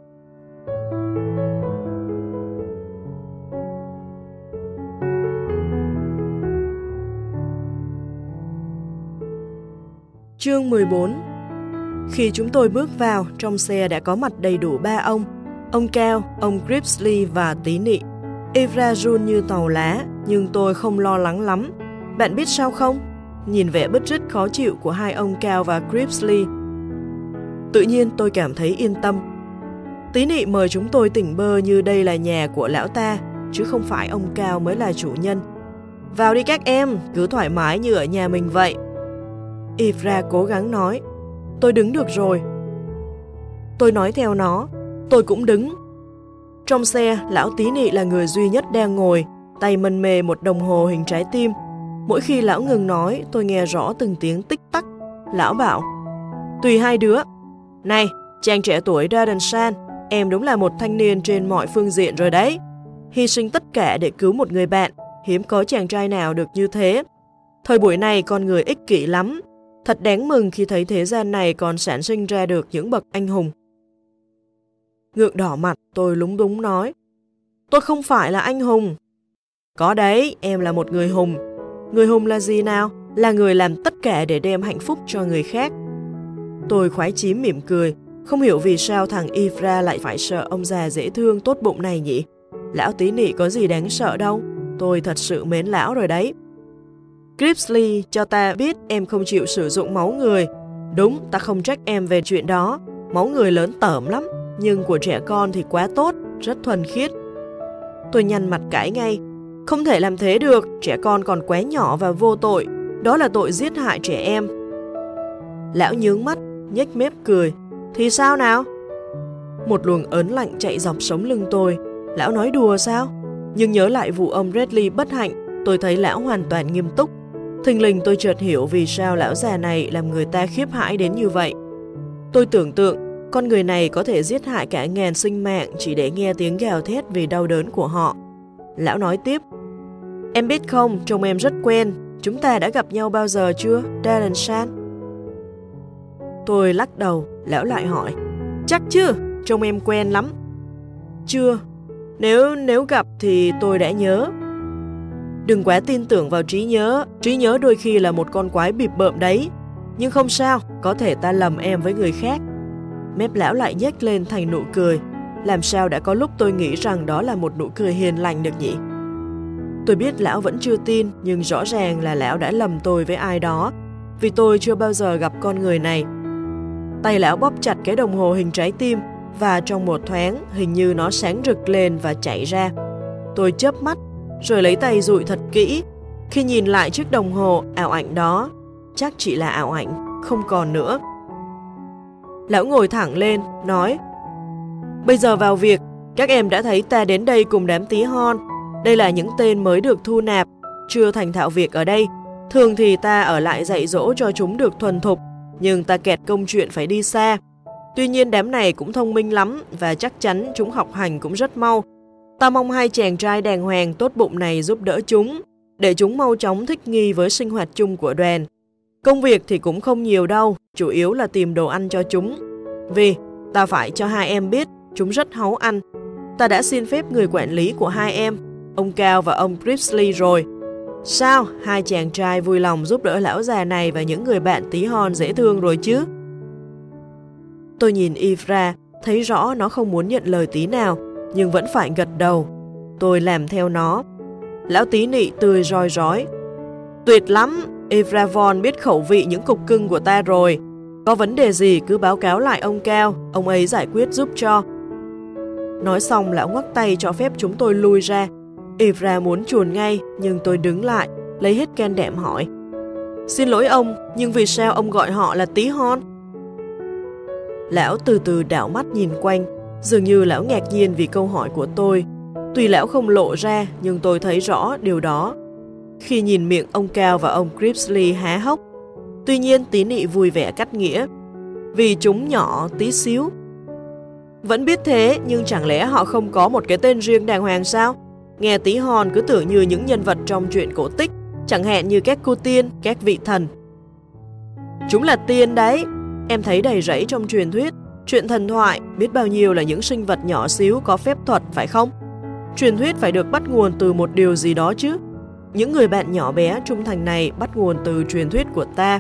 Chương 14. Khi chúng tôi bước vào, trong xe đã có mặt đầy đủ 3 ông Cao, ông Gripsley và tí nị. Evra run như tàu lá, nhưng tôi không lo lắng lắm. Bạn biết sao không? Nhìn vẻ bứt rứt khó chịu của 2 ông Cao và Gripsley, tự nhiên tôi cảm thấy yên tâm. Tí nị mời chúng tôi tỉnh bơ như đây là nhà của lão ta, chứ không phải ông Cao mới là chủ nhân. Vào đi các em, cứ thoải mái như ở nhà mình vậy. Evra cố gắng nói. Tôi đứng được rồi. Tôi nói theo nó. Tôi cũng đứng. Trong xe, lão tí nị là người duy nhất đang ngồi, tay mân mê một đồng hồ hình trái tim. Mỗi khi lão ngừng nói, tôi nghe rõ từng tiếng tích tắc. Lão bảo, tùy 2 đứa. Này, chàng trẻ tuổi Darren Shan, em đúng là một thanh niên trên mọi phương diện rồi đấy. hy sinh tất cả để cứu một người bạn, hiếm có chàng trai nào được như thế. Thời buổi này con người ích kỷ lắm, thật đáng mừng khi thấy thế gian này còn sản sinh ra được những bậc anh hùng. Ngượng đỏ mặt, tôi lúng túng nói, tôi không phải là anh hùng. Có đấy, em là một người hùng. Người hùng là gì nào? Là người làm tất cả để đem hạnh phúc cho người khác. Tôi khoái chí mỉm cười, không hiểu vì sao thằng Ivra lại phải sợ ông già dễ thương tốt bụng này nhỉ? Lão tí nị có gì đáng sợ đâu, tôi thật sự mến lão rồi đấy. Gripsley cho ta biết em không chịu sử dụng máu người. Đúng, ta không trách em về chuyện đó, máu người lớn tởm lắm, nhưng của trẻ con thì quá tốt, rất thuần khiết. Tôi nhăn mặt cãi ngay, không thể làm thế được, trẻ con còn quá nhỏ và vô tội, đó là tội giết hại trẻ em. Lão nhướng mắt, nhếch mép cười, thì sao nào? Một luồng ớn lạnh chạy dọc sống lưng tôi, lão nói đùa sao? Nhưng nhớ lại vụ ông Redley bất hạnh, tôi thấy lão hoàn toàn nghiêm túc. Thình lình tôi chợt hiểu vì sao lão già này làm người ta khiếp hãi đến như vậy. Tôi tưởng tượng, con người này có thể giết hại cả ngàn sinh mạng chỉ để nghe tiếng gào thét vì đau đớn của họ. Lão nói tiếp, em biết không, trông em rất quen, chúng ta đã gặp nhau bao giờ chưa, Darenshan? Tôi lắc đầu, lão lại hỏi, chắc chứ, trông em quen lắm. Chưa, nếu gặp thì tôi đã nhớ. Đừng quá tin tưởng vào trí nhớ đôi khi là một con quái bịp bợm đấy. Nhưng không sao, có thể ta lầm em với người khác. Mép lão lại nhếch lên thành nụ cười. Làm sao đã có lúc tôi nghĩ rằng đó là một nụ cười hiền lành được nhỉ? Tôi biết lão vẫn chưa tin, nhưng rõ ràng là lão đã lầm tôi với ai đó, vì tôi chưa bao giờ gặp con người này. Tay lão bóp chặt cái đồng hồ hình trái tim, và trong một thoáng hình như nó sáng rực lên và chạy ra. Tôi chớp mắt, rồi lấy tay dụi thật kỹ. Khi nhìn lại chiếc đồng hồ, ảo ảnh đó chắc chỉ là ảo ảnh, không còn nữa. Lão ngồi thẳng lên, nói, bây giờ vào việc, các em đã thấy ta đến đây cùng đám tí hon. Đây là những tên mới được thu nạp, chưa thành thạo việc ở đây. Thường thì ta ở lại dạy dỗ cho chúng được thuần thục, nhưng ta kẹt công chuyện phải đi xa. Tuy nhiên đám này cũng thông minh lắm và chắc chắn chúng học hành cũng rất mau. Ta mong hai chàng trai đàng hoàng tốt bụng này giúp đỡ chúng, để chúng mau chóng thích nghi với sinh hoạt chung của đoàn. Công việc thì cũng không nhiều đâu, chủ yếu là tìm đồ ăn cho chúng. Vì ta phải cho hai em biết, chúng rất háu ăn. Ta đã xin phép người quản lý của hai em, ông Cao và ông Gripsley rồi. Sao, hai chàng trai vui lòng giúp đỡ lão già này và những người bạn tí hon dễ thương rồi chứ? Tôi nhìn Ivra, thấy rõ nó không muốn nhận lời tí nào, nhưng vẫn phải gật đầu. Tôi làm theo nó. Lão tí nị tươi roi rói. Tuyệt lắm, Ivra Von biết khẩu vị những cục cưng của ta rồi. Có vấn đề gì cứ báo cáo lại ông Cao, ông ấy giải quyết giúp cho. Nói xong lão ngoắc tay cho phép chúng tôi lui ra. Ivra muốn chuồn ngay, nhưng tôi đứng lại, lấy hết can đảm hỏi. Xin lỗi ông, nhưng vì sao ông gọi họ là tí hon? Lão từ từ đảo mắt nhìn quanh, dường như lão ngạc nhiên vì câu hỏi của tôi. Tuy lão không lộ ra, nhưng tôi thấy rõ điều đó khi nhìn miệng ông Cao và ông Gripsley há hốc. Tuy nhiên tí nị vui vẻ cắt nghĩa, vì chúng nhỏ tí xíu. Vẫn biết thế, nhưng chẳng lẽ họ không có một cái tên riêng đàng hoàng sao? Nghe tí hon cứ tưởng như những nhân vật trong truyện cổ tích, chẳng hạn như các cô tiên, các vị thần. Chúng là tiên đấy. Em thấy đầy rẫy trong truyền thuyết, chuyện thần thoại, biết bao nhiêu là những sinh vật nhỏ xíu có phép thuật, phải không? Truyền thuyết phải được bắt nguồn từ một điều gì đó chứ. Những người bạn nhỏ bé trung thành này bắt nguồn từ truyền thuyết của ta.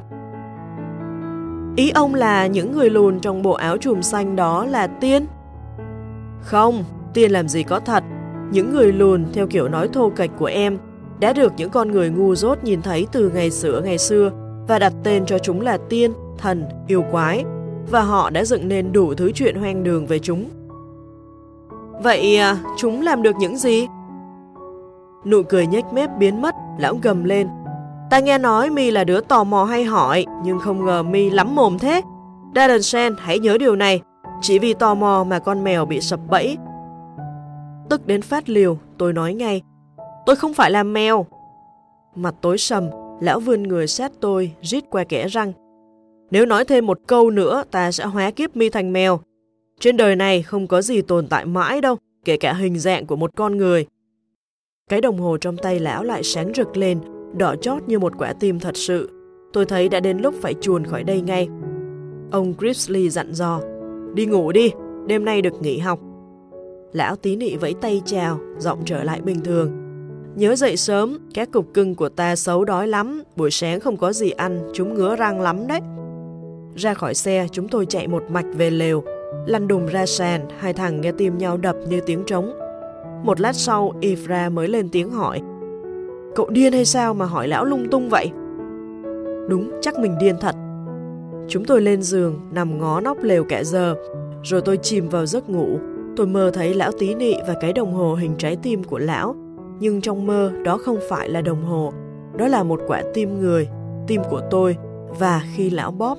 Ý ông là những người lùn trong bộ áo chùm xanh đó là tiên? Không, tiên làm gì có thật. Những người lùn theo kiểu nói thô kệch của em đã được những con người ngu dốt nhìn thấy từ ngày xưa và đặt tên cho chúng là tiên, thần, yêu quái, và họ đã dựng nên đủ thứ chuyện hoang đường về chúng. Vậy chúng làm được những gì? Nụ cười nhếch mép biến mất, lão gầm lên. Ta nghe nói mi là đứa tò mò hay hỏi, nhưng không ngờ mi lắm mồm thế. Darenshan, hãy nhớ điều này, chỉ vì tò mò mà con mèo bị sập bẫy. Tức đến phát liều, tôi nói ngay. Tôi không phải là mèo. Mặt tối sầm, lão vươn người sát tôi, rít qua kẽ răng. Nếu nói thêm một câu nữa, ta sẽ hóa kiếp mi thành mèo. Trên đời này không có gì tồn tại mãi đâu, kể cả hình dạng của một con người. Cái đồng hồ trong tay lão lại sáng rực lên, đỏ chót như một quả tim thật sự. Tôi thấy đã đến lúc phải chuồn khỏi đây ngay. Ông Grimsley dặn dò, đi ngủ đi, đêm nay được nghỉ học. Lão tí nị vẫy tay chào, giọng trở lại bình thường. Nhớ dậy sớm, các cục cưng của ta xấu đói lắm, buổi sáng không có gì ăn, chúng ngứa răng lắm đấy. Ra khỏi xe, chúng tôi chạy một mạch về lều, lăn đùng ra sàn, hai thằng nghe tim nhau đập như tiếng trống. Một lát sau, Ephra mới lên tiếng hỏi, cậu điên hay sao mà hỏi lão lung tung vậy? Đúng, chắc mình điên thật. Chúng tôi lên giường, nằm ngó nóc lều cả giờ, rồi tôi chìm vào giấc ngủ. Tôi mơ thấy lão tí nị và cái đồng hồ hình trái tim của lão, nhưng trong mơ đó không phải là đồng hồ, đó là một quả tim người, tim của tôi, và khi lão bóp.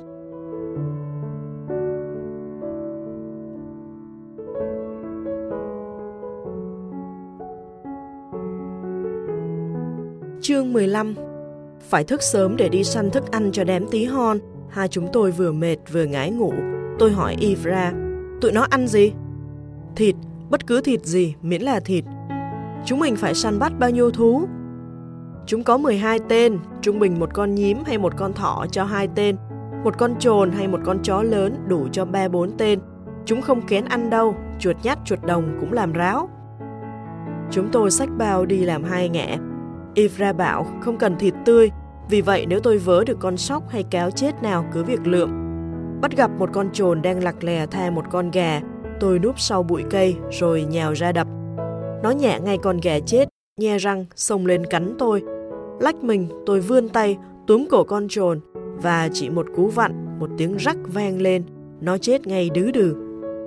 Chương 15. Phải thức sớm để đi săn thức ăn cho đám tí hon. Hai chúng tôi vừa mệt vừa ngái ngủ. Tôi hỏi Ephra, tụi nó ăn gì? Thịt, bất cứ thịt gì, miễn là thịt. Chúng mình phải săn bắt bao nhiêu thú? Chúng có 12 tên, trung bình một con nhím hay một con thỏ cho 2 tên, một con chồn hay một con chó lớn đủ cho 3-4 tên. Chúng không kén ăn đâu, chuột nhắt chuột đồng cũng làm ráo. Chúng tôi xách bao đi làm 2 ngả. Ephra bảo không cần thịt tươi, vì vậy nếu tôi vớ được con sóc hay cáo chết nào cứ việc lượm. Bắt gặp một con chồn đang lặc lè tha một con gà, tôi núp sau bụi cây rồi nhào ra đập. Nó nhả ngay con gà chết, nhe răng, xông lên cắn tôi. Lách mình, tôi vươn tay, túm cổ con chồn và chỉ một cú vặn, một tiếng rắc vang lên, nó chết ngay đứ đừ.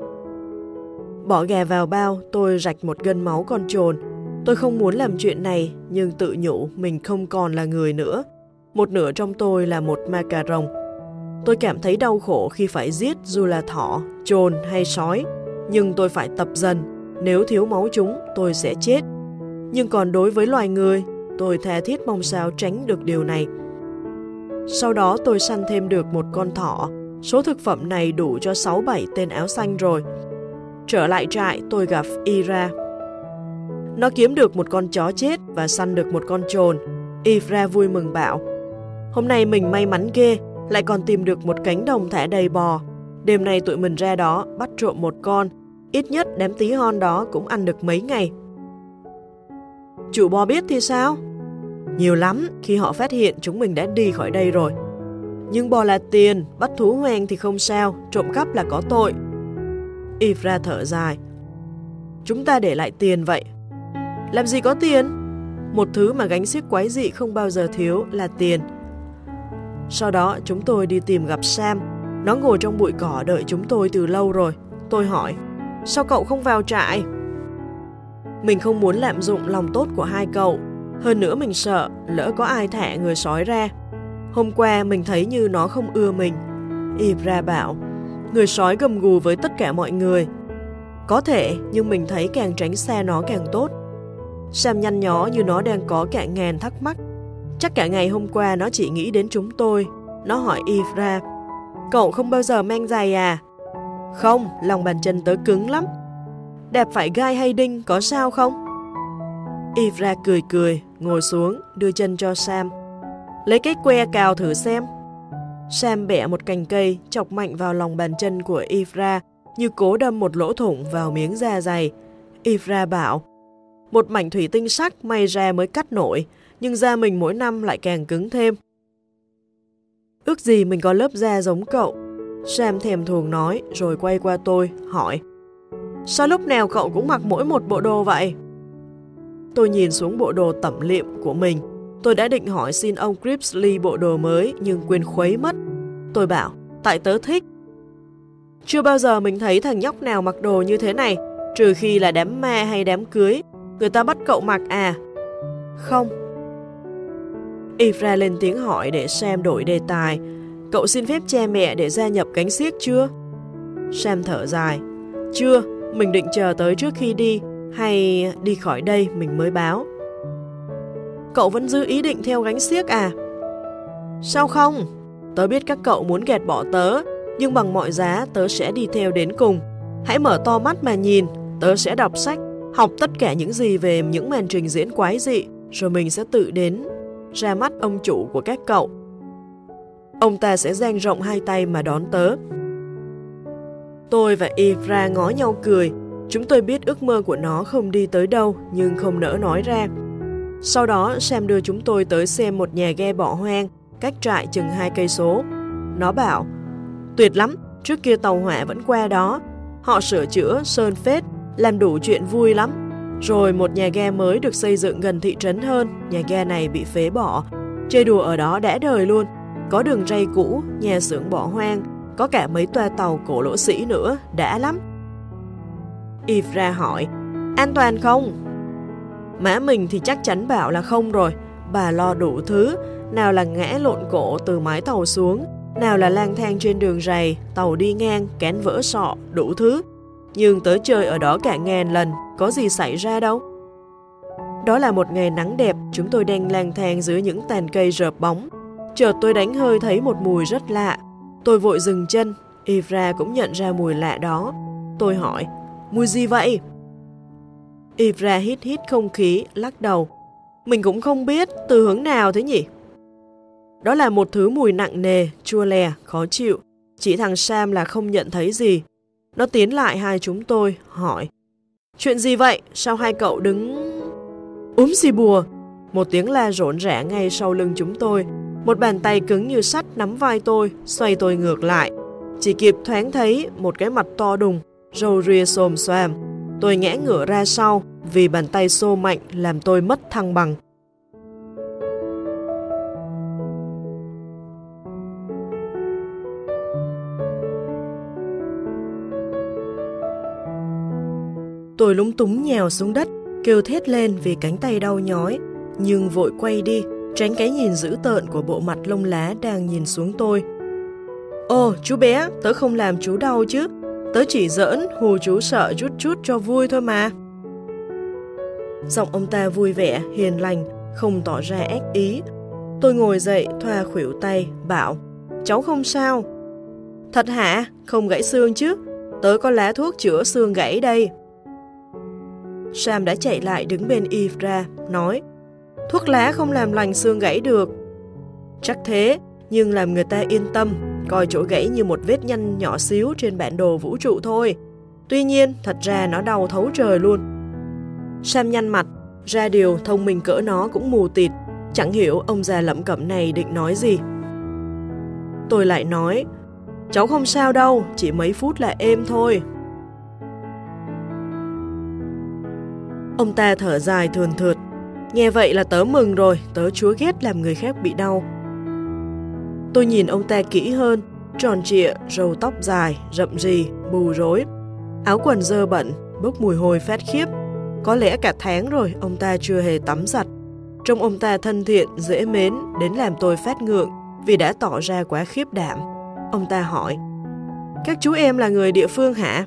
Bỏ gà vào bao, tôi rạch một gân máu con chồn. Tôi không muốn làm chuyện này, nhưng tự nhủ mình không còn là người nữa. Một nửa trong tôi là một ma cà rồng. Tôi cảm thấy đau khổ khi phải giết dù là thỏ, chồn hay sói, nhưng tôi phải tập dần. Nếu thiếu máu chúng, tôi sẽ chết. Nhưng còn đối với loài người, tôi tha thiết mong sao tránh được điều này. Sau đó tôi săn thêm được một con thỏ. Số thực phẩm này đủ cho 6-7 tên áo xanh rồi. Trở lại trại, tôi gặp Ira. Nó kiếm được một con chó chết và săn được một con chồn. Ephra vui mừng bảo, hôm nay mình may mắn ghê, lại còn tìm được một cánh đồng thả đầy bò. Đêm nay tụi mình ra đó bắt trộm một con, ít nhất đám tí hon đó cũng ăn được mấy ngày. Chủ bò biết thì sao? Nhiều lắm, khi họ phát hiện chúng mình đã đi khỏi đây rồi. Nhưng bò là tiền, bắt thú hoang thì không sao, trộm cắp là có tội. Ephra thở dài. Chúng ta để lại tiền vậy. Làm gì có tiền? Một thứ mà gánh xiếc quái dị không bao giờ thiếu là tiền. Sau đó chúng tôi đi tìm gặp Sam. Nó ngồi trong bụi cỏ đợi chúng tôi từ lâu rồi. Tôi hỏi, sao cậu không vào trại? Mình không muốn lạm dụng lòng tốt của hai cậu. Hơn nữa mình sợ lỡ có ai thả người sói ra. Hôm qua mình thấy như nó không ưa mình. Ephra bảo, người sói gầm gù với tất cả mọi người. Có thể, nhưng mình thấy càng tránh xa nó càng tốt. Sam nhăn nhó như nó đang có cả ngàn thắc mắc. Chắc cả ngày hôm qua nó chỉ nghĩ đến chúng tôi. Nó hỏi Ephra, cậu không bao giờ mang giày à? Không, lòng bàn chân tớ cứng lắm. Đạp phải gai hay đinh có sao không? Ephra cười cười, ngồi xuống, đưa chân cho Sam. Lấy cái que cào thử xem. Sam bẻ một cành cây, chọc mạnh vào lòng bàn chân của Ephra, như cố đâm một lỗ thủng vào miếng da dày. Ephra bảo, một mảnh thủy tinh sắc may ra mới cắt nổi, nhưng da mình mỗi năm lại càng cứng thêm. Ước gì mình có lớp da giống cậu. Sam thèm thuồng nói, rồi quay qua tôi, hỏi, sao lúc nào cậu cũng mặc mỗi một bộ đồ vậy? Tôi nhìn xuống bộ đồ tẩm liệm của mình. Tôi đã định hỏi xin ông Grimsley bộ đồ mới, nhưng quên khuấy mất. Tôi bảo, tại tớ thích. Chưa bao giờ mình thấy thằng nhóc nào mặc đồ như thế này, trừ khi là đám ma hay đám cưới. Người ta bắt cậu mặc à? Không. Ephra lên tiếng hỏi để Sam đổi đề tài. Cậu xin phép cha mẹ để gia nhập cánh xiếc chưa? Sam thở dài. Chưa, mình định chờ tới trước khi đi, hay đi khỏi đây mình mới báo. Cậu vẫn giữ ý định theo gánh xiếc à? Sao không? Tớ biết các cậu muốn gạt bỏ tớ, nhưng bằng mọi giá tớ sẽ đi theo đến cùng. Hãy mở to mắt mà nhìn, tớ sẽ đọc sách, học tất cả những gì về những màn trình diễn quái dị, rồi mình sẽ tự đến ra mắt ông chủ của các cậu. Ông ta sẽ dang rộng hai tay mà đón tớ. Tôi và Ivra ngó nhau cười. Chúng tôi biết ước mơ của nó không đi tới đâu, nhưng không nỡ nói ra. Sau đó, Sam đưa chúng tôi tới xem một nhà ghe bỏ hoang, cách trại chừng 2 cây số. Nó bảo, tuyệt lắm, trước kia tàu hỏa vẫn qua đó. Họ sửa chữa, sơn phết, làm đủ chuyện vui lắm. Rồi một nhà ghe mới được xây dựng gần thị trấn hơn, nhà ghe này bị phế bỏ. Chơi đùa ở đó đã đời luôn. Có đường ray cũ, nhà xưởng bỏ hoang, có cả mấy toa tàu cổ lỗ sĩ nữa, đã lắm. Ivra hỏi, an toàn không? Má mình thì chắc chắn bảo là không rồi. Bà lo đủ thứ, nào là ngã lộn cổ từ mái tàu xuống, nào là lang thang trên đường rày, tàu đi ngang, cán vỡ sọ, đủ thứ. Nhưng tới chơi ở đó cả ngàn lần, có gì xảy ra đâu. Đó là một ngày nắng đẹp, chúng tôi đang lang thang dưới những tàn cây rợp bóng. Chợt tôi đánh hơi thấy một mùi rất lạ. Tôi vội dừng chân, Ivra cũng nhận ra mùi lạ đó. Tôi hỏi, mùi gì vậy? Ivra hít không khí, lắc đầu. Mình cũng không biết, từ hướng nào thế nhỉ? Đó là một thứ mùi nặng nề, chua lè, khó chịu. Chỉ thằng Sam là không nhận thấy gì. Nó tiến lại hai chúng tôi, hỏi, chuyện gì vậy? Sao hai cậu đứng... Xì bùa! Một tiếng la rộn rã ngay sau lưng chúng tôi. Một bàn tay cứng như sắt nắm vai tôi, xoay tôi ngược lại. Chỉ kịp thoáng thấy một cái mặt to đùng, râu ria xồm xoàm. Tôi ngã ngửa ra sau vì bàn tay xô mạnh làm tôi mất thăng bằng. Tôi lúng túng nhào xuống đất, kêu thét lên vì cánh tay đau nhói, nhưng vội quay đi, tránh cái nhìn dữ tợn của bộ mặt lông lá đang nhìn xuống tôi. Ồ, chú bé, tớ không làm chú đau chứ. Tớ chỉ giỡn, hù chú sợ chút cho vui thôi mà. Giọng ông ta vui vẻ, hiền lành, không tỏ ra ác ý. Tôi ngồi dậy, thoa khuỷu tay, bảo, cháu không sao. Thật hả? Không gãy xương chứ? Tớ có lá thuốc chữa xương gãy đây. Sam đã chạy lại đứng bên Ivra, nói, thuốc lá không làm lành xương gãy được. Chắc thế, nhưng làm người ta yên tâm, coi chỗ gãy như một vết nhăn nhỏ xíu trên bản đồ vũ trụ thôi. Tuy nhiên, thật ra nó đau thấu trời luôn. Sam nhăn mặt, ra điều thông minh cỡ nó cũng mù tịt, chẳng hiểu ông già lẩm cẩm này định nói gì. Tôi lại nói, cháu không sao đâu, chỉ mấy phút là êm thôi. Ông ta thở dài thườn thượt, nghe vậy là tớ mừng rồi, tớ chúa ghét làm người khác bị đau. Tôi nhìn ông ta kỹ hơn, tròn trịa, râu tóc dài, rậm rì, bù rối. Áo quần dơ bẩn, bốc mùi hôi phát khiếp. Có lẽ cả tháng rồi ông ta chưa hề tắm giặt. Trông ông ta thân thiện, dễ mến, đến làm tôi phát ngượng vì đã tỏ ra quá khiếp đảm. Ông ta hỏi, các chú em là người địa phương hả?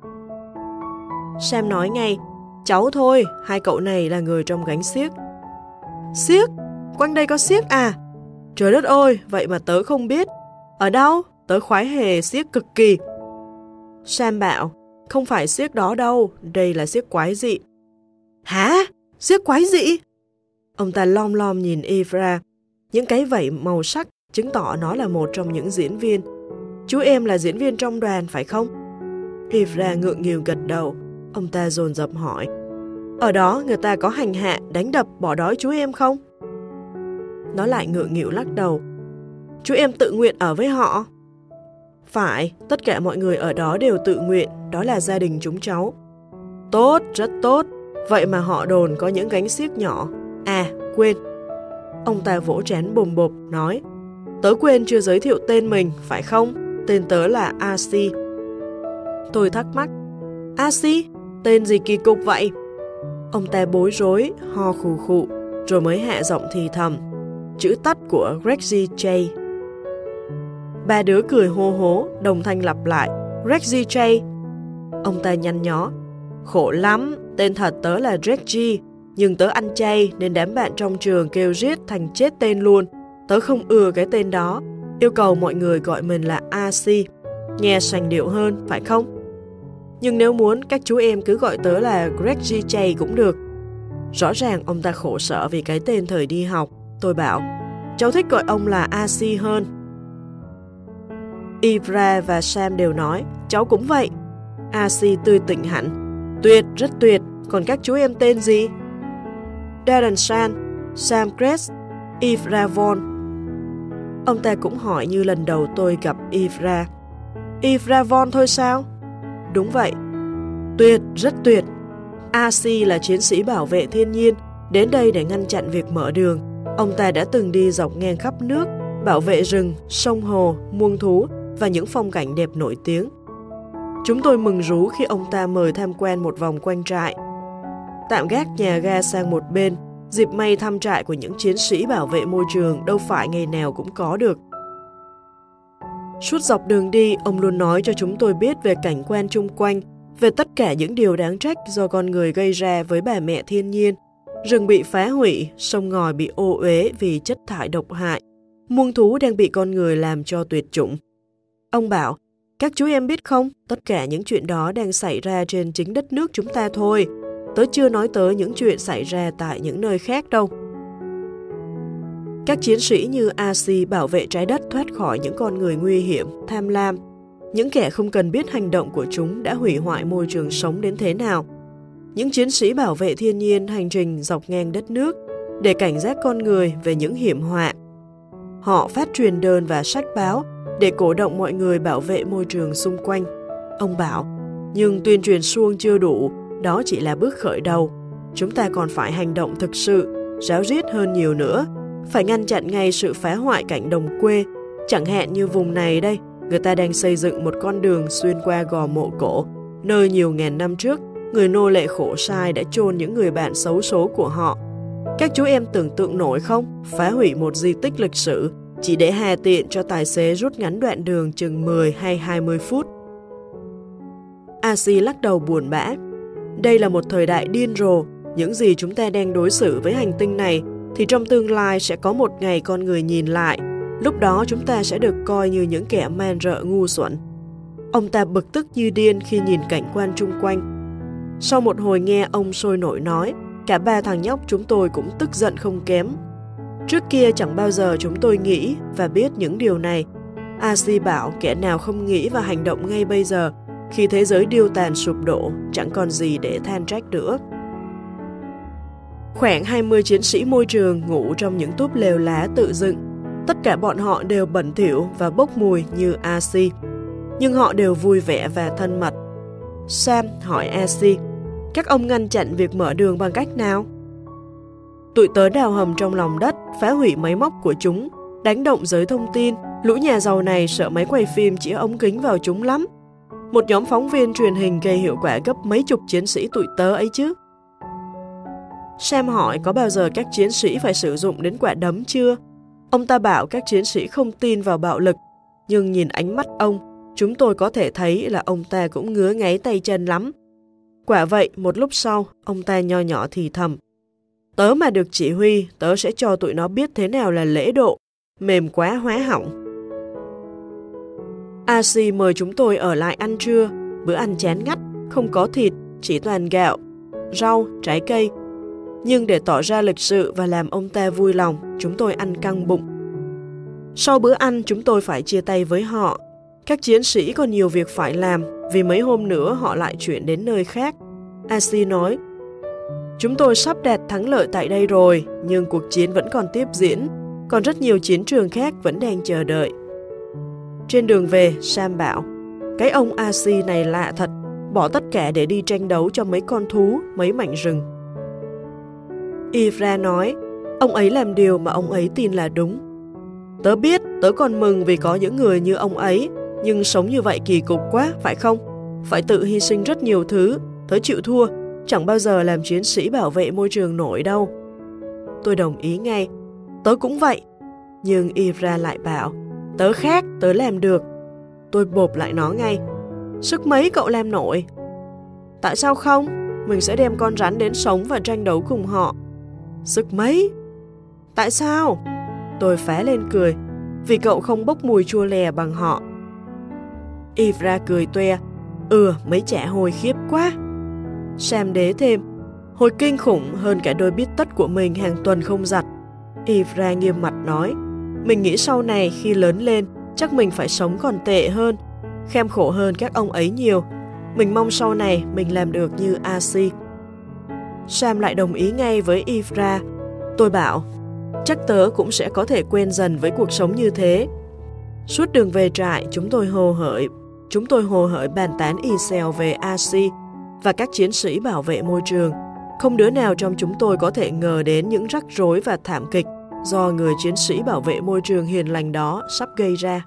Sam nói ngay, cháu thôi, hai cậu này là người trong gánh xiếc. Xiếc? Quanh đây có xiếc à? Trời đất ơi, vậy mà tớ không biết. Ở đâu? Tớ khoái hề xiếc cực kỳ. Sam bảo, không phải xiếc đó đâu, đây là xiếc quái dị. Hả? Xiếc quái dị? Ông ta lom lom nhìn Ivra. Những cái vảy màu sắc chứng tỏ nó là một trong những diễn viên. Chú em là diễn viên trong đoàn phải không? Ivra ngượng nghịu gật đầu. Ông ta dồn dập hỏi, ở đó người ta có hành hạ, đánh đập, bỏ đói chú em không? Nó lại ngượng nghịu lắc đầu. Chú em tự nguyện ở với họ? Phải, tất cả mọi người ở đó đều tự nguyện, đó là gia đình chúng cháu. Tốt, rất tốt. Vậy mà họ đồn có những gánh xiếc nhỏ. À, quên. Ông ta vỗ trán bồm bộp, nói, tớ quên chưa giới thiệu tên mình, phải không? Tên tớ là Asi. Tôi thắc mắc, Asi? Tên gì kỳ cục vậy? Ông ta bối rối, ho khù khụ, rồi mới hạ giọng thì thầm, chữ tắt của Reggie J. Ba đứa cười hô hố, đồng thanh lặp lại, Reggie J. Ông ta nhăn nhó, khổ lắm, tên thật tớ là Reggie, nhưng tớ ăn chay nên đám bạn trong trường kêu riết thành chết tên luôn. Tớ không ưa cái tên đó, yêu cầu mọi người gọi mình là Asi, nghe sành điệu hơn, phải không? Nhưng nếu muốn, các chú em cứ gọi tớ là Greg G. cũng được. Rõ ràng ông ta khổ sở vì cái tên thời đi học. Tôi bảo, cháu thích gọi ông là AC hơn. Ivra và Sam đều nói, cháu cũng vậy. AC tươi tỉnh hẳn, tuyệt, rất tuyệt. Còn các chú em tên gì? Darren Shan, Sam Crest, Ivra Von. Ông ta cũng hỏi như lần đầu tôi gặp Ivra. Ivra Von thôi sao? Đúng vậy. Tuyệt, rất tuyệt. AC là chiến sĩ bảo vệ thiên nhiên, đến đây để ngăn chặn việc mở đường. Ông ta đã từng đi dọc ngang khắp nước, bảo vệ rừng, sông hồ, muông thú và những phong cảnh đẹp nổi tiếng. Chúng tôi mừng rú khi ông ta mời tham quan một vòng quanh trại. Tạm gác nhà ga sang một bên, dịp may thăm trại của những chiến sĩ bảo vệ môi trường đâu phải ngày nào cũng có được. Suốt dọc đường đi, ông luôn nói cho chúng tôi biết về cảnh quan chung quanh, về tất cả những điều đáng trách do con người gây ra với bà mẹ thiên nhiên. Rừng bị phá hủy, sông ngòi bị ô uế vì chất thải độc hại, muông thú đang bị con người làm cho tuyệt chủng. Ông bảo, các chú em biết không, tất cả những chuyện đó đang xảy ra trên chính đất nước chúng ta thôi. Tớ chưa nói tới những chuyện xảy ra tại những nơi khác đâu. Các chiến sĩ như AC bảo vệ trái đất thoát khỏi những con người nguy hiểm, tham lam. Những kẻ không cần biết hành động của chúng đã hủy hoại môi trường sống đến thế nào. Những chiến sĩ bảo vệ thiên nhiên hành trình dọc ngang đất nước để cảnh giác con người về những hiểm họa. Họ phát truyền đơn và sách báo để cổ động mọi người bảo vệ môi trường xung quanh. Ông bảo, nhưng tuyên truyền suông chưa đủ, đó chỉ là bước khởi đầu. Chúng ta còn phải hành động thực sự, ráo riết hơn nhiều nữa. Phải ngăn chặn ngay sự phá hoại cảnh đồng quê. Chẳng hạn như vùng này đây, người ta đang xây dựng một con đường xuyên qua gò mộ cổ, nơi nhiều ngàn năm trước, người nô lệ khổ sai đã chôn những người bạn xấu số của họ. Các chú em tưởng tượng nổi không? Phá hủy một di tích lịch sử chỉ để hà tiện cho tài xế rút ngắn đoạn đường chừng 10 hay 20 phút. AC lắc đầu buồn bã. Đây là một thời đại điên rồ. Những gì chúng ta đang đối xử với hành tinh này thì trong tương lai sẽ có một ngày con người nhìn lại. Lúc đó chúng ta sẽ được coi như những kẻ man rợ ngu xuẩn. Ông ta bực tức như điên khi nhìn cảnh quan chung quanh. Sau một hồi nghe ông sôi nổi nói, cả ba thằng nhóc chúng tôi cũng tức giận không kém. Trước kia chẳng bao giờ chúng tôi nghĩ và biết những điều này. AC bảo kẻ nào không nghĩ và hành động ngay bây giờ, khi thế giới điêu tàn sụp đổ, chẳng còn gì để than trách nữa. Khoảng 20 chiến sĩ môi trường ngủ trong những túp lều lá tự dựng. Tất cả bọn họ đều bẩn thỉu và bốc mùi như AC. Nhưng họ đều vui vẻ và thân mật. Sam hỏi AC, các ông ngăn chặn việc mở đường bằng cách nào? Tụi tớ đào hầm trong lòng đất, phá hủy máy móc của chúng, đánh động giới thông tin. Lũ nhà giàu này sợ máy quay phim chĩa ống kính vào chúng lắm. Một nhóm phóng viên truyền hình gây hiệu quả gấp mấy chục chiến sĩ tụi tớ ấy chứ. Sam hỏi có bao giờ các chiến sĩ phải sử dụng đến quả đấm chưa? Ông ta bảo các chiến sĩ không tin vào bạo lực, nhưng nhìn ánh mắt ông, chúng tôi có thể thấy là ông ta cũng ngứa ngáy tay chân lắm. Quả vậy, một lúc sau, ông ta nho nhỏ thì thầm. Tớ mà được chỉ huy, tớ sẽ cho tụi nó biết thế nào là lễ độ, mềm quá hóa hỏng. AC mời chúng tôi ở lại ăn trưa, bữa ăn chán ngắt, không có thịt, chỉ toàn gạo, rau, trái cây. Nhưng để tỏ ra lịch sự và làm ông ta vui lòng, chúng tôi ăn căng bụng. Sau bữa ăn, chúng tôi phải chia tay với họ. Các chiến sĩ còn nhiều việc phải làm, vì mấy hôm nữa họ lại chuyển đến nơi khác. AC nói, chúng tôi sắp đạt thắng lợi tại đây rồi, nhưng cuộc chiến vẫn còn tiếp diễn, còn rất nhiều chiến trường khác vẫn đang chờ đợi. Trên đường về, Sam bảo, cái ông AC này lạ thật, bỏ tất cả để đi tranh đấu cho mấy con thú, mấy mảnh rừng. Ivra nói, ông ấy làm điều mà ông ấy tin là đúng. Tớ biết, tớ còn mừng vì có những người như ông ấy, nhưng sống như vậy kỳ cục quá, phải không? Phải tự hy sinh rất nhiều thứ, tớ chịu thua, chẳng bao giờ làm chiến sĩ bảo vệ môi trường nổi đâu. Tôi đồng ý ngay, tớ cũng vậy. Nhưng Ivra lại bảo, tớ khác, tớ làm được. Tôi bộp lại nó ngay. Sức mấy cậu làm nổi? Tại sao không? Mình sẽ đem con rắn đến sống và tranh đấu cùng họ. Sức mấy? Tại sao? Tôi phá lên cười. Vì cậu không bốc mùi chua lè bằng họ. Ivra cười toe. Mấy trẻ hồi khiếp quá. Sam đế thêm, hồi kinh khủng hơn cả đôi bít tất của mình hàng tuần không giặt. Ivra nghiêm mặt nói, mình nghĩ sau này khi lớn lên, chắc mình phải sống còn tệ hơn, kham khổ hơn các ông ấy nhiều. Mình mong sau này mình làm được như Asi. Sam lại đồng ý ngay với Ivra. Tôi bảo, chắc tớ cũng sẽ có thể quen dần với cuộc sống như thế. Suốt đường về trại, chúng tôi hồ hởi bàn tán ì xèo về Asi và các chiến sĩ bảo vệ môi trường. Không đứa nào trong chúng tôi có thể ngờ đến những rắc rối và thảm kịch do người chiến sĩ bảo vệ môi trường hiền lành đó sắp gây ra.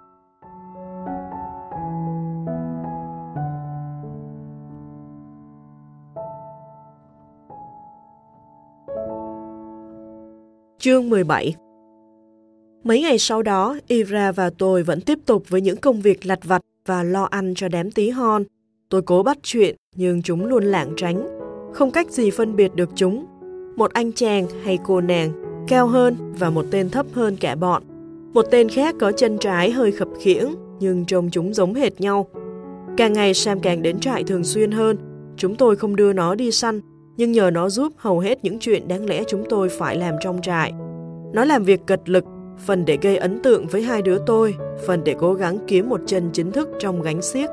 Chương 17. Mấy ngày sau đó, Ivra và tôi vẫn tiếp tục với những công việc lặt vặt và lo ăn cho đám tí hon. Tôi cố bắt chuyện, nhưng chúng luôn lảng tránh. Không cách gì phân biệt được chúng. Một anh chàng hay cô nàng, cao hơn và một tên thấp hơn cả bọn. Một tên khác có chân trái hơi khập khiễng, nhưng trông chúng giống hệt nhau. Càng ngày Sam càng đến trại thường xuyên hơn. Chúng tôi không đưa nó đi săn, nhưng nhờ nó giúp hầu hết những chuyện đáng lẽ chúng tôi phải làm trong trại. Nó làm việc cật lực, phần để gây ấn tượng với hai đứa tôi, phần để cố gắng kiếm một chân chính thức trong gánh xiếc.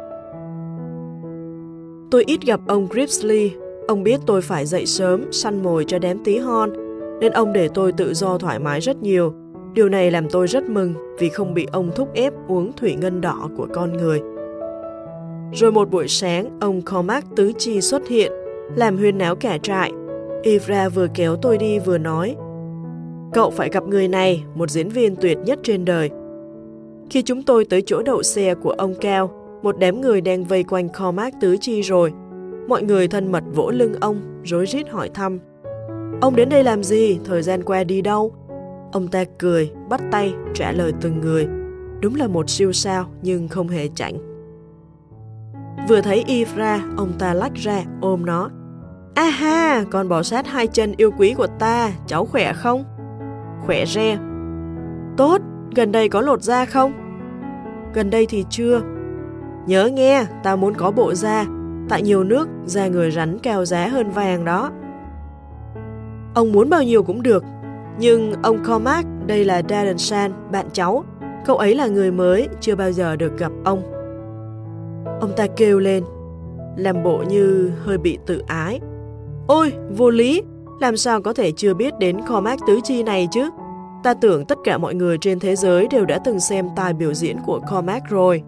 Tôi ít gặp ông Gripsley. Ông biết tôi phải dậy sớm, săn mồi cho đám tí hon, nên ông để tôi tự do thoải mái rất nhiều. Điều này làm tôi rất mừng vì không bị ông thúc ép uống thủy ngân đỏ của con người. Rồi một buổi sáng, ông Cormac tứ chi xuất hiện, làm huyên náo cả trại. Ivra vừa kéo tôi đi vừa nói, cậu phải gặp người này, một diễn viên tuyệt nhất trên đời. Khi chúng tôi tới chỗ đậu xe của ông Cao, một đám người đang vây quanh Cormac tứ chi rồi. Mọi người thân mật vỗ lưng ông, rối rít hỏi thăm. Ông đến đây làm gì? Thời gian qua đi đâu? Ông ta cười, bắt tay, trả lời từng người. Đúng là một siêu sao, nhưng không hề chảnh. Vừa thấy Ivra, ông ta lách ra, ôm nó. Ha, con bò sát hai chân yêu quý của ta, cháu khỏe không? Khỏe re. Tốt, gần đây có lột da không? Gần đây thì chưa. Nhớ nghe, ta muốn có bộ da. Tại nhiều nước, da người rắn cao giá hơn vàng đó. Ông muốn bao nhiêu cũng được. Nhưng ông Cormac, đây là Darren Shan, bạn cháu. Cậu ấy là người mới, chưa bao giờ được gặp ông. Ông ta kêu lên, làm bộ như hơi bị tự ái. Ôi, vô lý, làm sao có thể chưa biết đến Cormac tứ chi này chứ? Ta tưởng tất cả mọi người trên thế giới đều đã từng xem tài biểu diễn của Cormac rồi.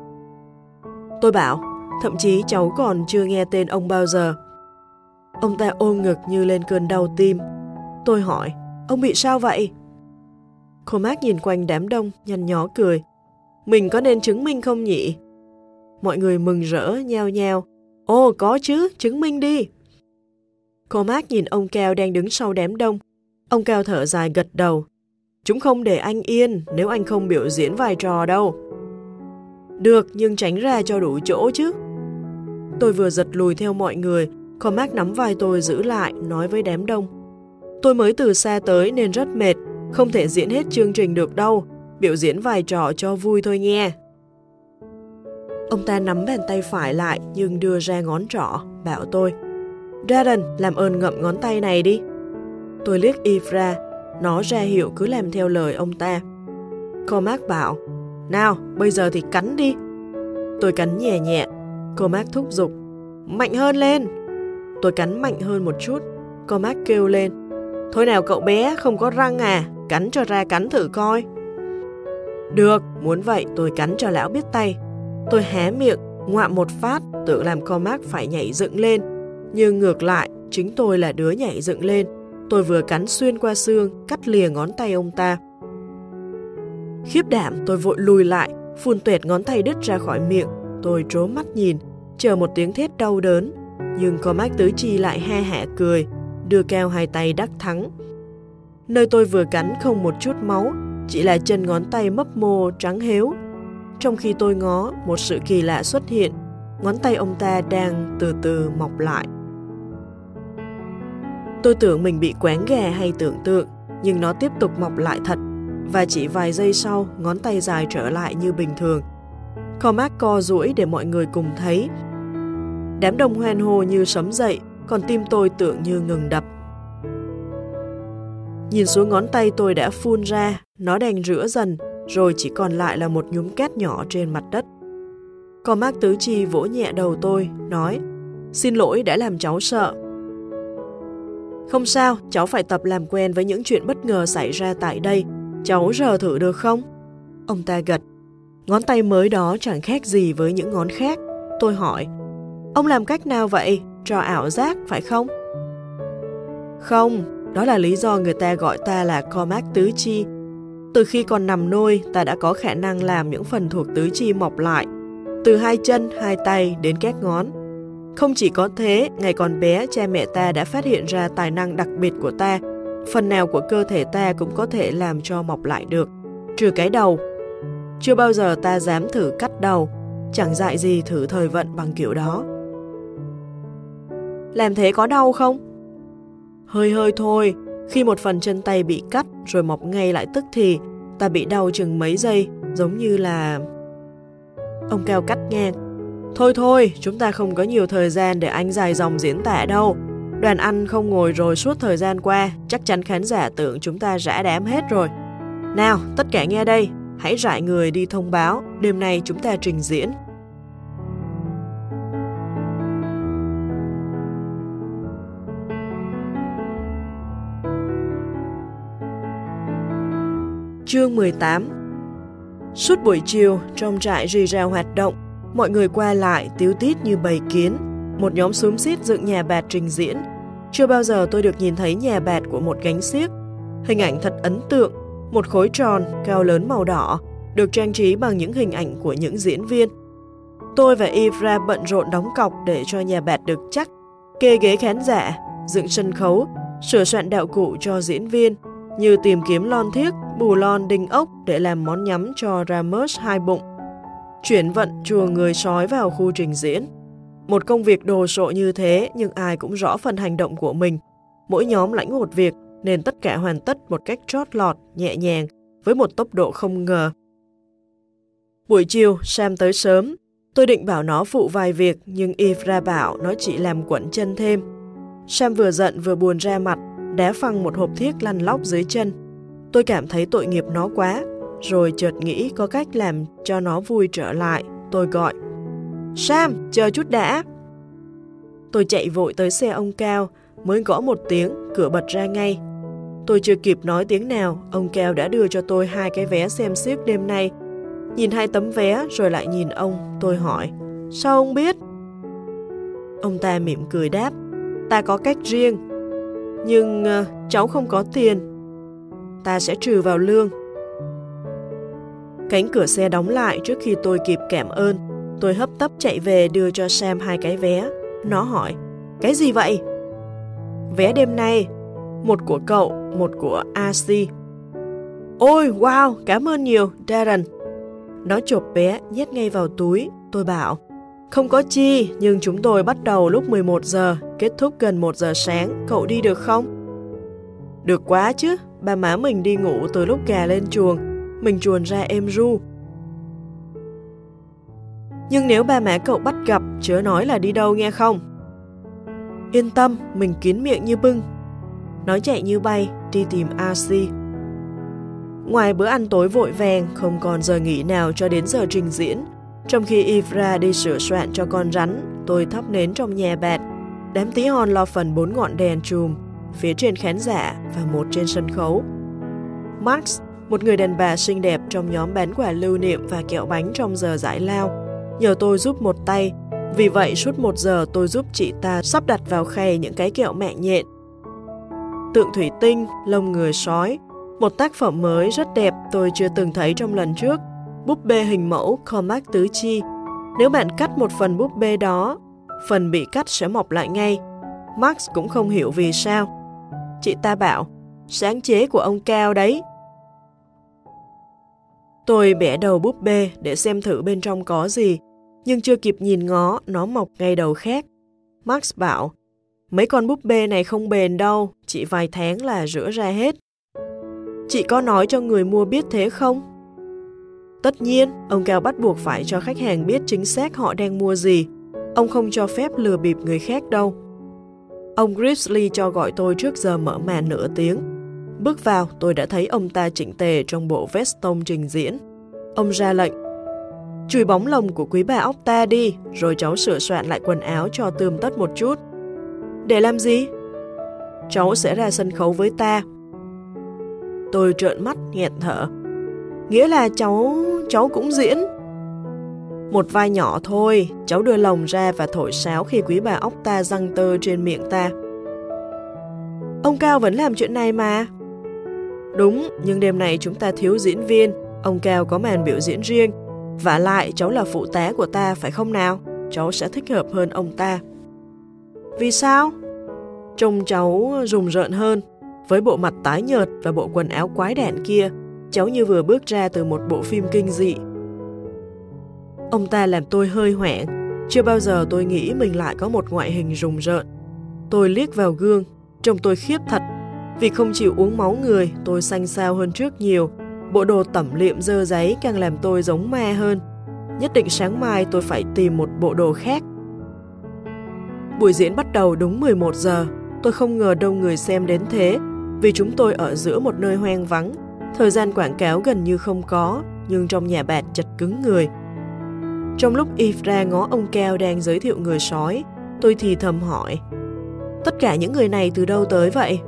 Tôi bảo, thậm chí cháu còn chưa nghe tên ông bao giờ. Ông ta ôm ngực như lên cơn đau tim. Tôi hỏi, ông bị sao vậy? Cormac nhìn quanh đám đông, nhăn nhó cười. Mình có nên chứng minh không nhỉ? Mọi người mừng rỡ, nhao nhao. Ồ, có chứ, chứng minh đi. Cormac nhìn ông Cao đang đứng sau đám đông. Ông Cao thở dài gật đầu. Chúng không để anh yên nếu anh không biểu diễn vài trò đâu. Được, nhưng tránh ra cho đủ chỗ chứ. Tôi vừa giật lùi theo mọi người, Cormac nắm vai tôi giữ lại, nói với đám đông. Tôi mới từ xa tới nên rất mệt, không thể diễn hết chương trình được đâu, biểu diễn vài trò cho vui thôi nghe. Ông ta nắm bàn tay phải lại nhưng đưa ra ngón trỏ, bảo tôi. Darren, làm ơn ngậm ngón tay này đi. Tôi liếc Ivra, nó ra hiệu cứ làm theo lời ông ta. Cormac bảo, nào, bây giờ thì cắn đi. Tôi cắn nhẹ nhẹ. Cormac thúc giục, mạnh hơn lên. Tôi cắn mạnh hơn một chút. Cormac kêu lên, thôi nào cậu bé, không có răng à, cắn cho ra cắn thử coi. Được, muốn vậy tôi cắn cho lão biết tay. Tôi hé miệng, ngoạm một phát, tự làm Cormac phải nhảy dựng lên. Nhưng ngược lại, chính tôi là đứa nhảy dựng lên. Tôi vừa cắn xuyên qua xương, cắt lìa ngón tay ông ta. Khiếp đảm, tôi vội lùi lại, phun tuệt ngón tay đứt ra khỏi miệng. Tôi trố mắt nhìn, chờ một tiếng thét đau đớn. Nhưng Cormac tứ chi lại ha hả cười, đưa cao hai tay đắc thắng. Nơi tôi vừa cắn không một chút máu, chỉ là chân ngón tay mấp mô trắng héo. Trong khi tôi ngó, một sự kỳ lạ xuất hiện, ngón tay ông ta đang từ từ mọc lại. Tôi tưởng mình bị quáng gà hay tưởng tượng, nhưng nó tiếp tục mọc lại thật, và chỉ vài giây sau, ngón tay dài trở lại như bình thường. Cormac co duỗi để mọi người cùng thấy. Đám đông hoan hô như sấm dậy, còn tim tôi tưởng như ngừng đập. Nhìn xuống ngón tay tôi đã phun ra, nó đang rữa dần, rồi chỉ còn lại là một nhúm cát nhỏ trên mặt đất. Cormac tứ chi vỗ nhẹ đầu tôi, nói, xin lỗi đã làm cháu sợ. Không sao, cháu phải tập làm quen với những chuyện bất ngờ xảy ra tại đây. Cháu rờ thử được không? Ông ta gật. Ngón tay mới đó chẳng khác gì với những ngón khác. Tôi hỏi, ông làm cách nào vậy? Trò ảo giác phải không? Không, đó là lý do người ta gọi ta là Cormac tứ chi. Từ khi còn nằm nôi, ta đã có khả năng làm những phần thuộc tứ chi mọc lại, từ hai chân, hai tay đến các ngón. Không chỉ có thế, ngày còn bé, cha mẹ ta đã phát hiện ra tài năng đặc biệt của ta. Phần nào của cơ thể ta cũng có thể làm cho mọc lại được, trừ cái đầu. Chưa bao giờ ta dám thử cắt đầu, chẳng dại gì thử thời vận bằng kiểu đó. Làm thế có đau không? Hơi hơi thôi, khi một phần chân tay bị cắt rồi mọc ngay lại tức thì, ta bị đau chừng mấy giây, giống như là... Ông Cao cắt ngang. Thôi, chúng ta không có nhiều thời gian để anh dài dòng diễn tả đâu. Đoàn ăn không ngồi rồi suốt thời gian qua, chắc chắn khán giả tưởng chúng ta rã đám hết rồi. Nào, tất cả nghe đây, hãy rải người đi thông báo, đêm nay chúng ta trình diễn. Chương 18. Suốt buổi chiều, trong trại rì rào hoạt động, mọi người qua lại tíu tít như bầy kiến. Một nhóm xúm xít dựng nhà bạt trình diễn. Chưa bao giờ tôi được nhìn thấy nhà bạt của một gánh xiếc. Hình ảnh thật ấn tượng, một khối tròn, cao lớn màu đỏ, được trang trí bằng những hình ảnh của những diễn viên. Tôi và Ivra bận rộn đóng cọc để cho nhà bạt được chắc, kê ghế khán giả, dựng sân khấu, sửa soạn đạo cụ cho diễn viên, như tìm kiếm lon thiếc, bù lon đinh ốc để làm món nhắm cho Ramos hai bụng. Chuyển vận chùa người sói vào khu trình diễn. Một công việc đồ sộ như thế nhưng ai cũng rõ phần hành động của mình. Mỗi nhóm lãnh một việc nên tất cả hoàn tất một cách trót lọt, nhẹ nhàng, với một tốc độ không ngờ. Buổi chiều, Sam tới sớm. Tôi định bảo nó phụ vài việc nhưng Ivra bảo nó chỉ làm quẩn chân thêm. Sam vừa giận vừa buồn ra mặt, đá phăng một hộp thiếc lăn lóc dưới chân. Tôi cảm thấy tội nghiệp nó quá, rồi chợt nghĩ có cách làm cho nó vui trở lại. Tôi gọi, Sam, chờ chút đã. Tôi chạy vội tới xe ông Cao, mới gõ một tiếng, cửa bật ra ngay. Tôi chưa kịp nói tiếng nào, ông Cao đã đưa cho tôi 2 cái vé xem xiếc đêm nay. Nhìn 2 tấm vé rồi lại nhìn ông, tôi hỏi, sao ông biết? Ông ta mỉm cười đáp, ta có cách riêng. Nhưng cháu không có tiền. Ta sẽ trừ vào lương. Cánh cửa xe đóng lại trước khi tôi kịp cảm ơn. Tôi hấp tấp chạy về đưa cho Sam 2 cái vé. Nó hỏi, cái gì vậy? Vé đêm nay, một của cậu, một của AC. Ôi, wow, cảm ơn nhiều, Darren. Nó chộp vé, nhét ngay vào túi. Tôi bảo, không có chi, nhưng chúng tôi bắt đầu lúc 11 giờ, kết thúc gần 1 giờ sáng, cậu đi được không? Được quá chứ, ba má mình đi ngủ từ lúc gà lên chuồng, mình chuồn ra êm ru. Nhưng nếu ba má cậu bắt gặp, chớ nói là đi đâu nghe không? Yên tâm, mình kín miệng như bưng. Nó chạy như bay, đi tìm RC. Ngoài bữa ăn tối vội vàng, không còn giờ nghỉ nào cho đến giờ trình diễn. Trong khi Ivra đi sửa soạn cho con rắn, tôi thắp nến trong nhà bạt. Đám tí hon lo phần 4 ngọn đèn chùm, phía trên khán giả và một trên sân khấu. Max, một người đàn bà xinh đẹp trong nhóm bán quà lưu niệm và kẹo bánh trong giờ giải lao, nhờ tôi giúp một tay. Vì vậy suốt 1 giờ tôi giúp chị ta sắp đặt vào khay những cái kẹo mạng nhện. Tượng thủy tinh, lông người sói, một tác phẩm mới rất đẹp tôi chưa từng thấy trong lần trước. Búp bê hình mẫu Cormac tứ chi. Nếu bạn cắt một phần búp bê đó, phần bị cắt sẽ mọc lại ngay. Max cũng không hiểu vì sao. Chị ta bảo, sáng chế của ông Cao đấy. Tôi bẻ đầu búp bê để xem thử bên trong có gì, nhưng chưa kịp nhìn ngó, nó mọc ngay đầu khác. Max bảo, mấy con búp bê này không bền đâu, chỉ vài tháng là rữa ra hết. Chị có nói cho người mua biết thế không? Tất nhiên, ông Cao bắt buộc phải cho khách hàng biết chính xác họ đang mua gì. Ông không cho phép lừa bịp người khác đâu. Ông Grizzly cho gọi tôi trước giờ mở màn nửa tiếng. Bước vào, tôi đã thấy ông ta chỉnh tề trong bộ vest tông trình diễn. Ông ra lệnh: chùi bóng lồng của quý bà óc ta đi, rồi cháu sửa soạn lại quần áo cho tươm tất một chút. Để làm gì? Cháu sẽ ra sân khấu với ta. Tôi trợn mắt nghẹn thở. Nghĩa là cháu cũng diễn? Một vai nhỏ thôi, cháu đưa lồng ra và thổi sáo khi quý bà óc ta răng tơ trên miệng ta. Ông Cao vẫn làm chuyện này mà. Đúng, nhưng đêm này chúng ta thiếu diễn viên, ông Cao có màn biểu diễn riêng. Vả lại cháu là phụ tá của ta phải không nào? Cháu sẽ thích hợp hơn ông ta. Vì sao? Trông cháu rùng rợn hơn. Với bộ mặt tái nhợt và bộ quần áo quái đản kia, cháu như vừa bước ra từ một bộ phim kinh dị. Ông ta làm tôi hơi hoảng. Chưa bao giờ tôi nghĩ mình lại có một ngoại hình rùng rợn. Tôi liếc vào gương, trông tôi khiếp thật. Vì không chịu uống máu người, tôi xanh xao hơn trước nhiều. Bộ đồ tẩm liệm dơ giấy càng làm tôi giống ma hơn. Nhất định sáng mai tôi phải tìm một bộ đồ khác. Buổi diễn bắt đầu đúng 11 giờ. Tôi không ngờ đông người xem đến thế, vì chúng tôi ở giữa một nơi hoang vắng. Thời gian quảng cáo gần như không có, nhưng trong nhà bạt chật cứng người. Trong lúc Ifra ngó ông Cao đang giới thiệu người sói, tôi thì thầm hỏi: tất cả những người này từ đâu tới vậy?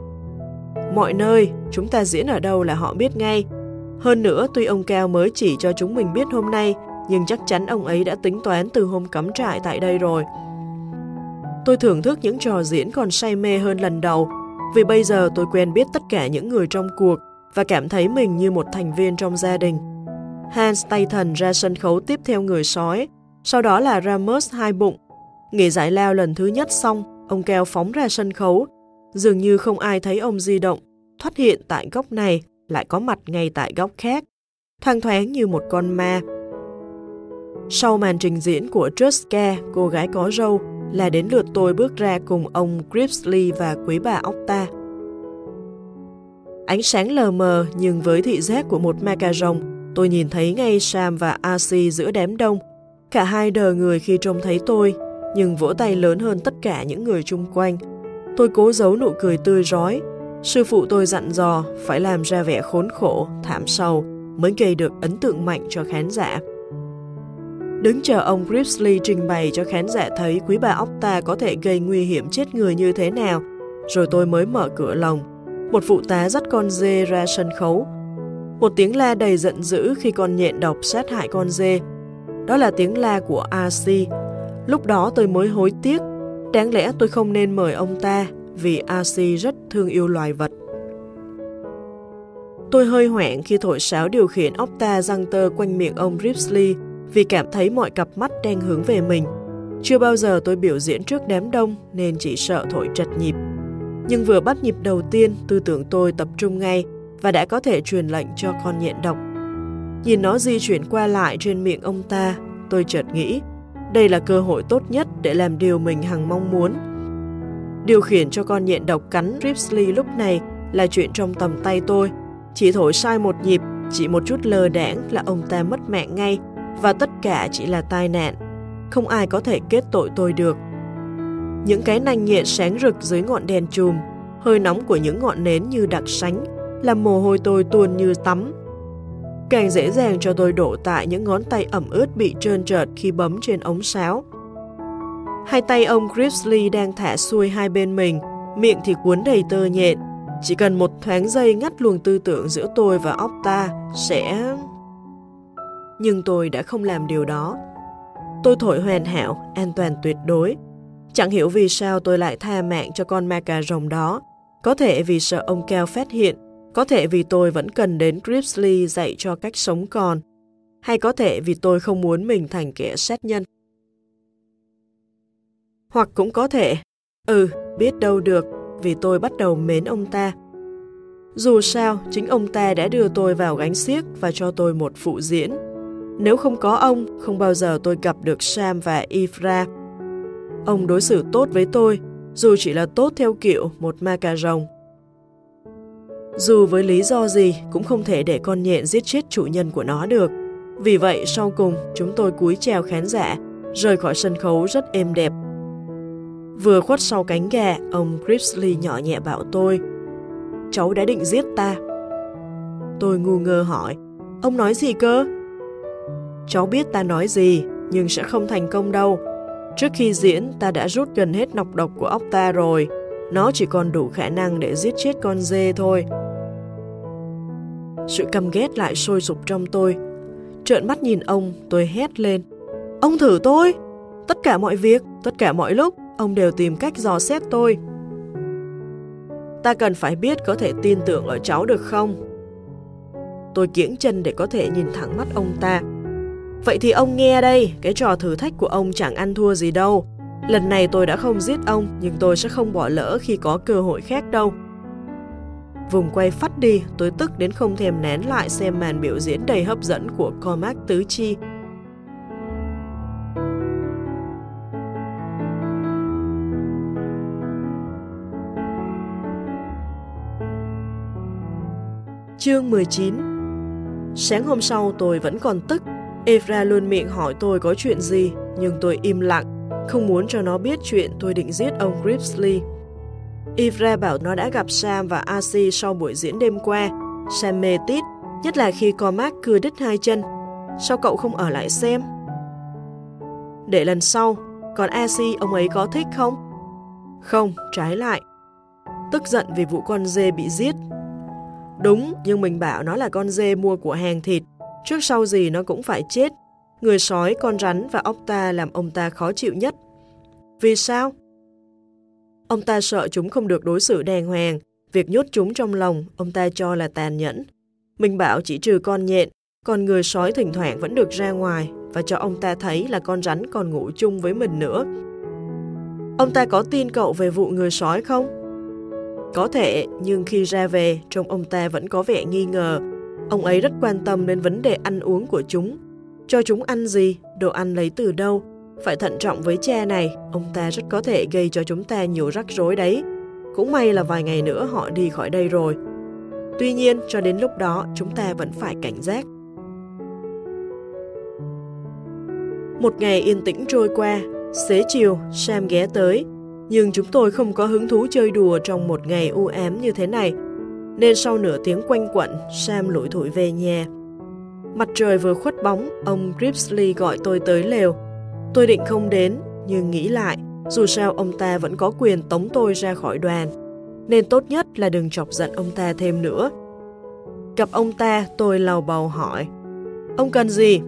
Mọi nơi, chúng ta diễn ở đâu là họ biết ngay. Hơn nữa, tuy ông Cao mới chỉ cho chúng mình biết hôm nay, nhưng chắc chắn ông ấy đã tính toán từ hôm cắm trại tại đây rồi. Tôi thưởng thức những trò diễn còn say mê hơn lần đầu, vì bây giờ tôi quen biết tất cả những người trong cuộc và cảm thấy mình như một thành viên trong gia đình. Hans tay thần ra sân khấu tiếp theo người sói, sau đó là Ramos hai bụng. Nghỉ giải lao lần thứ nhất xong, ông Cao phóng ra sân khấu. Dường như không ai thấy ông di động, thoát hiện tại góc này, lại có mặt ngay tại góc khác, thoang thoáng như một con ma. Sau màn trình diễn của Truska, cô gái có râu, là đến lượt tôi bước ra cùng ông Grizzly và quý bà Octa. Ánh sáng lờ mờ nhưng với thị giác của một ma cà rồng, tôi nhìn thấy ngay Sam và Archie giữa đám đông. Cả hai đờ người khi trông thấy tôi, nhưng vỗ tay lớn hơn tất cả những người chung quanh. Tôi cố giấu nụ cười tươi rói. Sư phụ tôi dặn dò phải làm ra vẻ khốn khổ, thảm sầu mới gây được ấn tượng mạnh cho khán giả. Đứng chờ ông Grizzly trình bày cho khán giả thấy quý bà Octa có thể gây nguy hiểm chết người như thế nào, rồi tôi mới mở cửa lồng. Một phụ tá dắt con dê ra sân khấu. Một tiếng la đầy giận dữ khi con nhện độc sát hại con dê. Đó là tiếng la của Archie. Lúc đó tôi mới hối tiếc. Đáng lẽ tôi không nên mời ông ta, vì Archie rất thương yêu loài vật. Tôi hơi hoảng khi thổi sáo điều khiển Octa giăng tơ quanh miệng ông Grizzly, vì cảm thấy mọi cặp mắt đang hướng về mình. Chưa bao giờ tôi biểu diễn trước đám đông nên chỉ sợ thổi trật nhịp. Nhưng vừa bắt nhịp đầu tiên, tư tưởng tôi tập trung ngay và đã có thể truyền lệnh cho con nhện độc. Nhìn nó di chuyển qua lại trên miệng ông ta, tôi chợt nghĩ đây là cơ hội tốt nhất để làm điều mình hằng mong muốn. Điều khiển cho con nhện độc cắn Grizzly lúc này là chuyện trong tầm tay tôi. Chỉ thổi sai một nhịp, chỉ một chút lơ đãng là ông ta mất mạng ngay, và tất cả chỉ là tai nạn. Không ai có thể kết tội tôi được. Những cái nanh nhện sáng rực dưới ngọn đèn chùm, hơi nóng của những ngọn nến như đặc sánh, làm mồ hôi tôi tuôn như tắm. Càng dễ dàng cho tôi đổ tại những ngón tay ẩm ướt bị trơn trợt khi bấm trên ống sáo. Hai tay ông Grizzly đang thả xuôi hai bên mình, miệng thì cuốn đầy tơ nhện. Chỉ cần một thoáng giây ngắt luồng tư tưởng giữa tôi và Octa sẽ... Nhưng tôi đã không làm điều đó. Tôi thổi hoàn hảo, an toàn tuyệt đối. Chẳng hiểu vì sao tôi lại tha mạng cho con ma cà rồng đó. Có thể vì sợ ông Cao phát hiện, có thể vì tôi vẫn cần đến Grizzly dạy cho cách sống còn, hay có thể vì tôi không muốn mình thành kẻ sát nhân. Hoặc cũng có thể, biết đâu được, vì tôi bắt đầu mến ông ta. Dù sao, chính ông ta đã đưa tôi vào gánh xiếc và cho tôi một phụ diễn. Nếu không có ông, không bao giờ tôi gặp được Sam và Ifra. Ông đối xử tốt với tôi, dù chỉ là tốt theo kiểu một ma cà rồng. Dù với lý do gì cũng không thể để con nhện giết chết chủ nhân của nó được. Vì vậy sau cùng chúng tôi cúi chào khán giả rời khỏi sân khấu rất êm đẹp. Vừa khuất sau cánh gà, ông Grimsley nhỏ nhẹ bảo tôi, cháu đã định giết ta. Tôi ngu ngơ hỏi, ông nói gì cơ? Cháu biết ta nói gì, nhưng sẽ không thành công đâu. Trước khi diễn, ta đã rút gần hết nọc độc của óc ta rồi. Nó chỉ còn đủ khả năng để giết chết con dê thôi. Sự căm ghét lại sôi sục trong tôi. Trợn mắt nhìn ông, tôi hét lên. Ông thử tôi! Tất cả mọi việc, tất cả mọi lúc, ông đều tìm cách dò xét tôi. Ta cần phải biết có thể tin tưởng ở cháu được không? Tôi kiễng chân để có thể nhìn thẳng mắt ông ta. Vậy thì ông nghe đây, cái trò thử thách của ông chẳng ăn thua gì đâu. Lần này tôi đã không giết ông, nhưng tôi sẽ không bỏ lỡ khi có cơ hội khác đâu. Vùng quay phắt đi, tôi tức đến không thèm nén lại xem màn biểu diễn đầy hấp dẫn của Cormac tứ chi. Chương 19. Sáng hôm sau tôi vẫn còn tức. Evra luôn miệng hỏi tôi có chuyện gì, nhưng tôi im lặng, không muốn cho nó biết chuyện tôi định giết ông Grimsley. Evra bảo nó đã gặp Sam và Archie sau buổi diễn đêm qua. Sam mê tít, nhất là khi Cormac cưa đứt hai chân. Sao cậu không ở lại xem? Để lần sau. Còn Archie, ông ấy có thích không? Không, trái lại. Tức giận vì vụ con dê bị giết. Đúng, nhưng mình bảo nó là con dê mua của hàng thịt. Trước sau gì nó cũng phải chết. Người sói, con rắn và ốc ta làm ông ta khó chịu nhất. Vì sao? Ông ta sợ chúng không được đối xử đàng hoàng. Việc nhốt chúng trong lồng, ông ta cho là tàn nhẫn. Mình bảo chỉ trừ con nhện, còn người sói thỉnh thoảng vẫn được ra ngoài, và cho ông ta thấy là con rắn còn ngủ chung với mình nữa. Ông ta có tin cậu về vụ người sói không? Có thể, nhưng khi ra về, trông ông ta vẫn có vẻ nghi ngờ. Ông ấy rất quan tâm đến vấn đề ăn uống của chúng. Cho chúng ăn gì, đồ ăn lấy từ đâu. Phải thận trọng với cha này, ông ta rất có thể gây cho chúng ta nhiều rắc rối đấy. Cũng may là vài ngày nữa họ đi khỏi đây rồi. Tuy nhiên, cho đến lúc đó, chúng ta vẫn phải cảnh giác. Một ngày yên tĩnh trôi qua, xế chiều, Sam ghé tới. Nhưng chúng tôi không có hứng thú chơi đùa trong một ngày u ám như thế này. Nên sau nửa tiếng quanh quẩn, Sam lủi thủi về nhà. Mặt trời vừa khuất bóng, ông Grimsley gọi tôi tới lều. Tôi định không đến, nhưng nghĩ lại, dù sao ông ta vẫn có quyền tống tôi ra khỏi đoàn. Nên tốt nhất là đừng chọc giận ông ta thêm nữa. Gặp ông ta, tôi lầu bầu hỏi. Ông cần gì?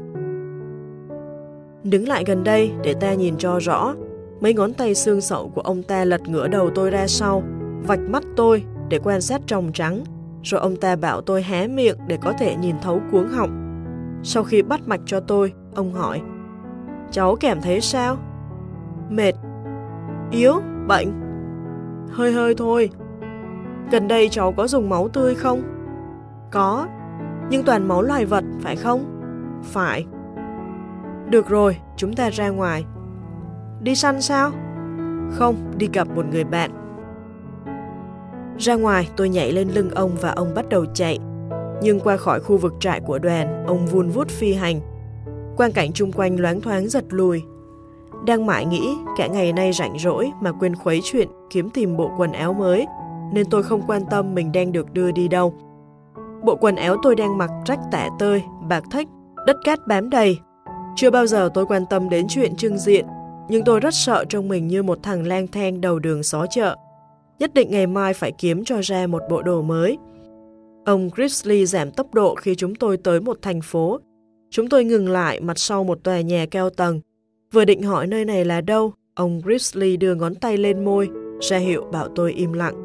Đứng lại gần đây để ta nhìn cho rõ. Mấy ngón tay xương sậu của ông ta lật ngửa đầu tôi ra sau, vạch mắt tôi để quan sát tròng trắng. Rồi ông ta bảo tôi hé miệng để có thể nhìn thấu cuống họng. Sau khi bắt mạch cho tôi, ông hỏi. Cháu cảm thấy sao? Mệt. Yếu, bệnh. Hơi hơi thôi. Gần đây cháu có dùng máu tươi không? Có. Nhưng toàn máu loài vật, phải không? Phải. Được rồi, chúng ta ra ngoài. Đi săn sao? Không, đi gặp một người bạn. Ra ngoài, tôi nhảy lên lưng ông và ông bắt đầu chạy. Nhưng qua khỏi khu vực trại của đoàn, ông vun vút phi hành. Quang cảnh chung quanh loáng thoáng giật lùi. Đang mãi nghĩ cả ngày nay rảnh rỗi mà quên khuấy chuyện kiếm tìm bộ quần áo mới, nên tôi không quan tâm mình đang được đưa đi đâu. Bộ quần áo tôi đang mặc rách tả tơi, bạc thách, đất cát bám đầy. Chưa bao giờ tôi quan tâm đến chuyện trưng diện, nhưng tôi rất sợ trông mình như một thằng lang thang đầu đường xó chợ. Nhất định ngày mai phải kiếm cho ra một bộ đồ mới. Ông Grimsley giảm tốc độ khi chúng tôi tới một thành phố. Chúng tôi ngừng lại mặt sau một tòa nhà cao tầng. Vừa định hỏi nơi này là đâu, ông Grimsley đưa ngón tay lên môi, ra hiệu bảo tôi im lặng.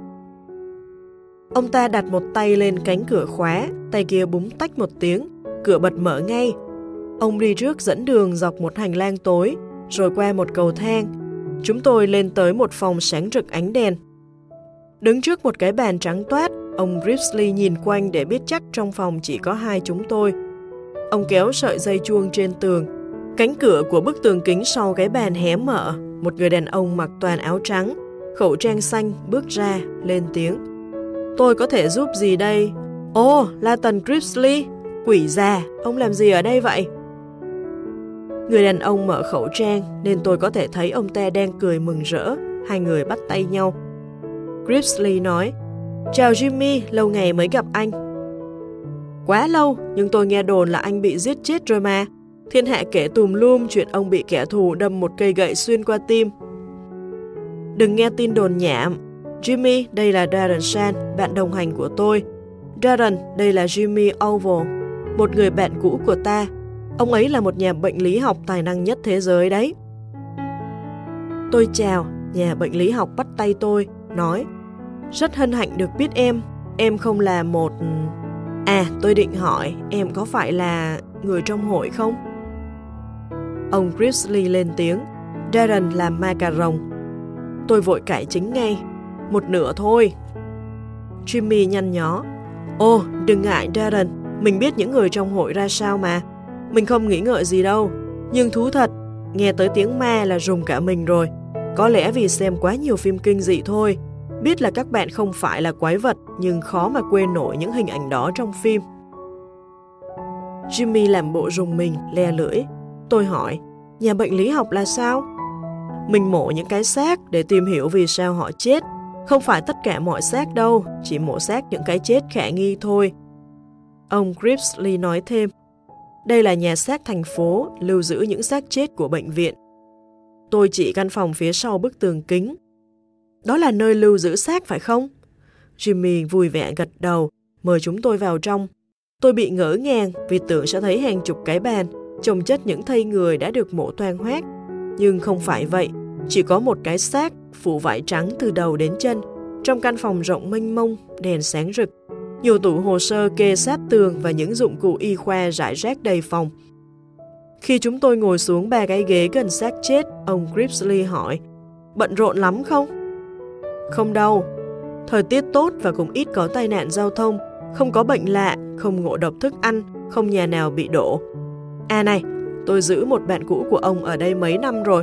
Ông ta đặt một tay lên cánh cửa khóa, tay kia búng tách một tiếng, cửa bật mở ngay. Ông đi trước dẫn đường dọc một hành lang tối, rồi qua một cầu thang. Chúng tôi lên tới một phòng sáng rực ánh đèn. Đứng trước một cái bàn trắng toát, ông Grimsley nhìn quanh để biết chắc trong phòng chỉ có hai chúng tôi. Ông kéo sợi dây chuông trên tường. Cánh cửa của bức tường kính sau cái bàn hé mở. Một người đàn ông mặc toàn áo trắng, khẩu trang xanh bước ra, lên tiếng. Tôi có thể giúp gì đây? Ồ, Lathan Grimsley, quỷ già, ông làm gì ở đây vậy? Người đàn ông mở khẩu trang nên tôi có thể thấy ông ta đang cười mừng rỡ. Hai người bắt tay nhau. Grimsley nói, chào Jimmy, lâu ngày mới gặp anh. Quá lâu, nhưng tôi nghe đồn là anh bị giết chết rồi mà. Thiên hạ kể tùm lum chuyện ông bị kẻ thù đâm một cây gậy xuyên qua tim. Đừng nghe tin đồn nhảm. Jimmy, đây là Darren Shan, bạn đồng hành của tôi. Darren, đây là Jimmy Oval, một người bạn cũ của ta. Ông ấy là một nhà bệnh lý học tài năng nhất thế giới đấy. Tôi chào, nhà bệnh lý học bắt tay tôi, nói, rất hân hạnh được biết em không là một... À, tôi định hỏi, em có phải là người trong hội không? Ông Grimsley lên tiếng, Darren làm ma cà rồng. Tôi vội cải chính ngay, một nửa thôi. Jimmy nhăn nhó, ồ, đừng ngại Darren, mình biết những người trong hội ra sao mà. Mình không nghĩ ngợi gì đâu, nhưng thú thật, nghe tới tiếng ma là rùng cả mình rồi. Có lẽ vì xem quá nhiều phim kinh dị thôi. Biết là các bạn không phải là quái vật, nhưng khó mà quên nổi những hình ảnh đó trong phim. Jimmy làm bộ rùng mình, le lưỡi. Tôi hỏi, nhà bệnh lý học là sao? Mình mổ những cái xác để tìm hiểu vì sao họ chết. Không phải tất cả mọi xác đâu, chỉ mổ xác những cái chết khả nghi thôi. Ông Grimsley nói thêm, đây là nhà xác thành phố, lưu giữ những xác chết của bệnh viện. Tôi chỉ căn phòng phía sau bức tường kính. Đó là nơi lưu giữ xác phải không? Jimmy vui vẻ gật đầu, mời chúng tôi vào trong. Tôi bị ngỡ ngàng vì tưởng sẽ thấy hàng chục cái bàn, chồng chất những thây người đã được mổ toang hoác. Nhưng không phải vậy, chỉ có một cái xác phủ vải trắng từ đầu đến chân, trong căn phòng rộng mênh mông, đèn sáng rực. Nhiều tủ hồ sơ kê sát tường và những dụng cụ y khoa rải rác đầy phòng. Khi chúng tôi ngồi xuống 3 cái ghế gần xác chết, ông Grimsley hỏi, bận rộn lắm không? Không đâu, thời tiết tốt và cũng ít có tai nạn giao thông, không có bệnh lạ, không ngộ độc thức ăn, không nhà nào bị đổ. À này, tôi giữ một bạn cũ của ông ở đây mấy năm rồi.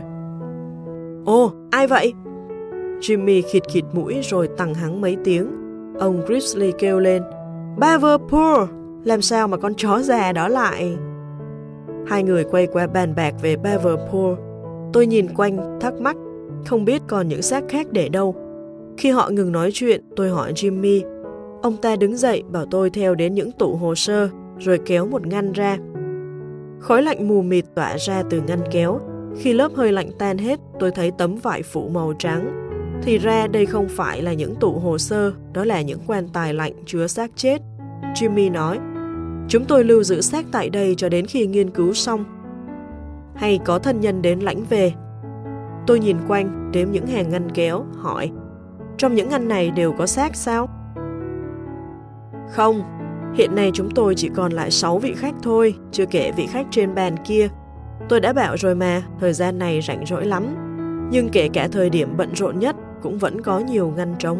Ồ, ai vậy? Jimmy khịt khịt mũi rồi tằng hắng mấy tiếng. Ông Grimsley kêu lên, Baverpool, làm sao mà con chó già đó lại... Hai người quay qua bàn bạc về Baverpool. Tôi nhìn quanh, thắc mắc, không biết còn những xác khác để đâu. Khi họ ngừng nói chuyện, tôi hỏi Jimmy. Ông ta đứng dậy bảo tôi theo đến những tủ hồ sơ, rồi kéo một ngăn ra. Khói lạnh mù mịt tỏa ra từ ngăn kéo. Khi lớp hơi lạnh tan hết, tôi thấy tấm vải phủ màu trắng. Thì ra đây không phải là những tủ hồ sơ, đó là những quan tài lạnh chứa xác chết. Jimmy nói, chúng tôi lưu giữ xác tại đây cho đến khi nghiên cứu xong, hay có thân nhân đến lãnh về. Tôi nhìn quanh, đếm những hàng ngăn kéo, hỏi, trong những ngăn này đều có xác sao? Không, hiện nay chúng tôi chỉ còn lại 6 vị khách thôi, chưa kể vị khách trên bàn kia. Tôi đã bảo rồi mà, thời gian này rảnh rỗi lắm. Nhưng kể cả thời điểm bận rộn nhất, cũng vẫn có nhiều ngăn trống.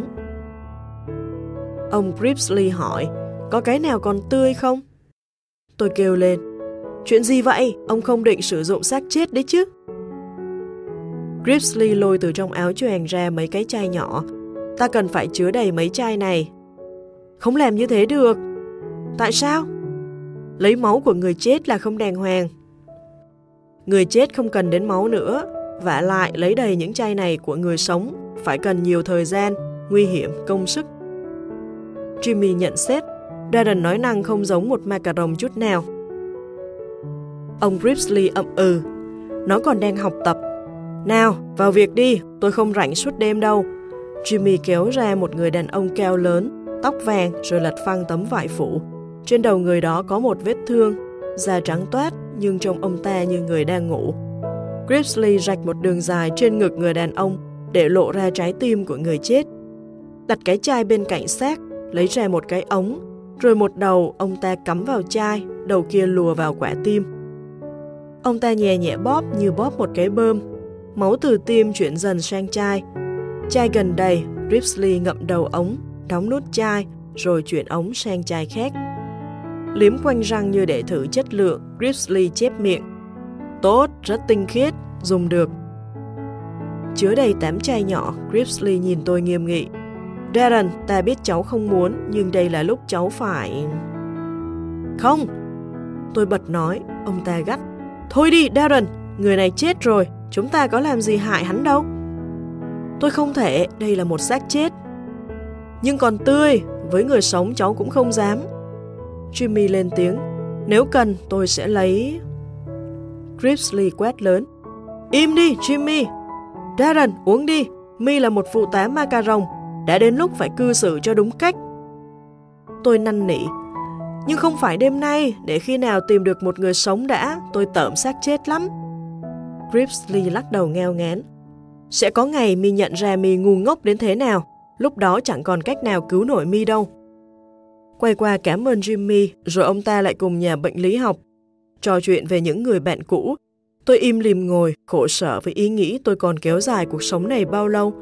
Ông Grimsley hỏi, có cái nào còn tươi không? Tôi kêu lên, chuyện gì vậy? Ông không định sử dụng xác chết đấy chứ? Grimsley lôi từ trong áo choàng ra mấy cái chai nhỏ. Ta cần phải chứa đầy mấy chai này. Không làm như thế được. Tại sao? Lấy máu của người chết là không đàng hoàng. Người chết không cần đến máu nữa. Vả lại lấy đầy những chai này của người sống phải cần nhiều thời gian, nguy hiểm, công sức. Jimmy nhận xét, Darren nói năng không giống một ma cà rồng chút nào. Ông Grimsley ậm ừ, nó còn đang học tập. Nào, vào việc đi, tôi không rảnh suốt đêm đâu. Jimmy kéo ra một người đàn ông cao lớn, tóc vàng rồi lật phăng tấm vải phủ. Trên đầu người đó có một vết thương, da trắng toát nhưng trông ông ta như người đang ngủ. Grimsley rạch một đường dài trên ngực người đàn ông để lộ ra trái tim của người chết. Đặt cái chai bên cạnh xác, lấy ra một cái ống, rồi một đầu ông ta cắm vào chai, đầu kia lùa vào quả tim. Ông ta nhẹ nhẹ bóp như bóp một cái bơm. Máu từ tim chuyển dần sang chai. Chai gần đầy, Grimsley ngậm đầu ống, đóng nút chai, rồi chuyển ống sang chai khác. Liếm quanh răng như để thử chất lượng, Grimsley chép miệng. Tốt, rất tinh khiết, dùng được. Chứa đầy 8 chai nhỏ, Grimsley nhìn tôi nghiêm nghị. Darren, ta biết cháu không muốn, nhưng đây là lúc cháu phải... Không! Tôi bật nói, ông ta gắt. Thôi đi, Darren, người này chết rồi, chúng ta có làm gì hại hắn đâu. Tôi không thể, đây là một xác chết. Nhưng còn tươi, với người sống cháu cũng không dám. Jimmy lên tiếng, nếu cần tôi sẽ lấy... Grimsley quát lớn, im đi Jimmy. Darren, uống đi, mi là một phụ tá ma cà rồng, đã đến lúc phải cư xử cho đúng cách. Tôi năn nỉ, nhưng không phải đêm nay, để khi nào tìm được một người sống đã, tôi tởm xác chết lắm. Grimsley lắc đầu nghêu ngán, sẽ có ngày mi nhận ra mi ngu ngốc đến thế nào, lúc đó chẳng còn cách nào cứu nổi mi đâu. Quay qua cảm ơn Jimmy, rồi ông ta lại cùng nhà bệnh lý học trò chuyện về những người bạn cũ. Tôi im lìm ngồi, khổ sở với ý nghĩ tôi còn kéo dài cuộc sống này bao lâu.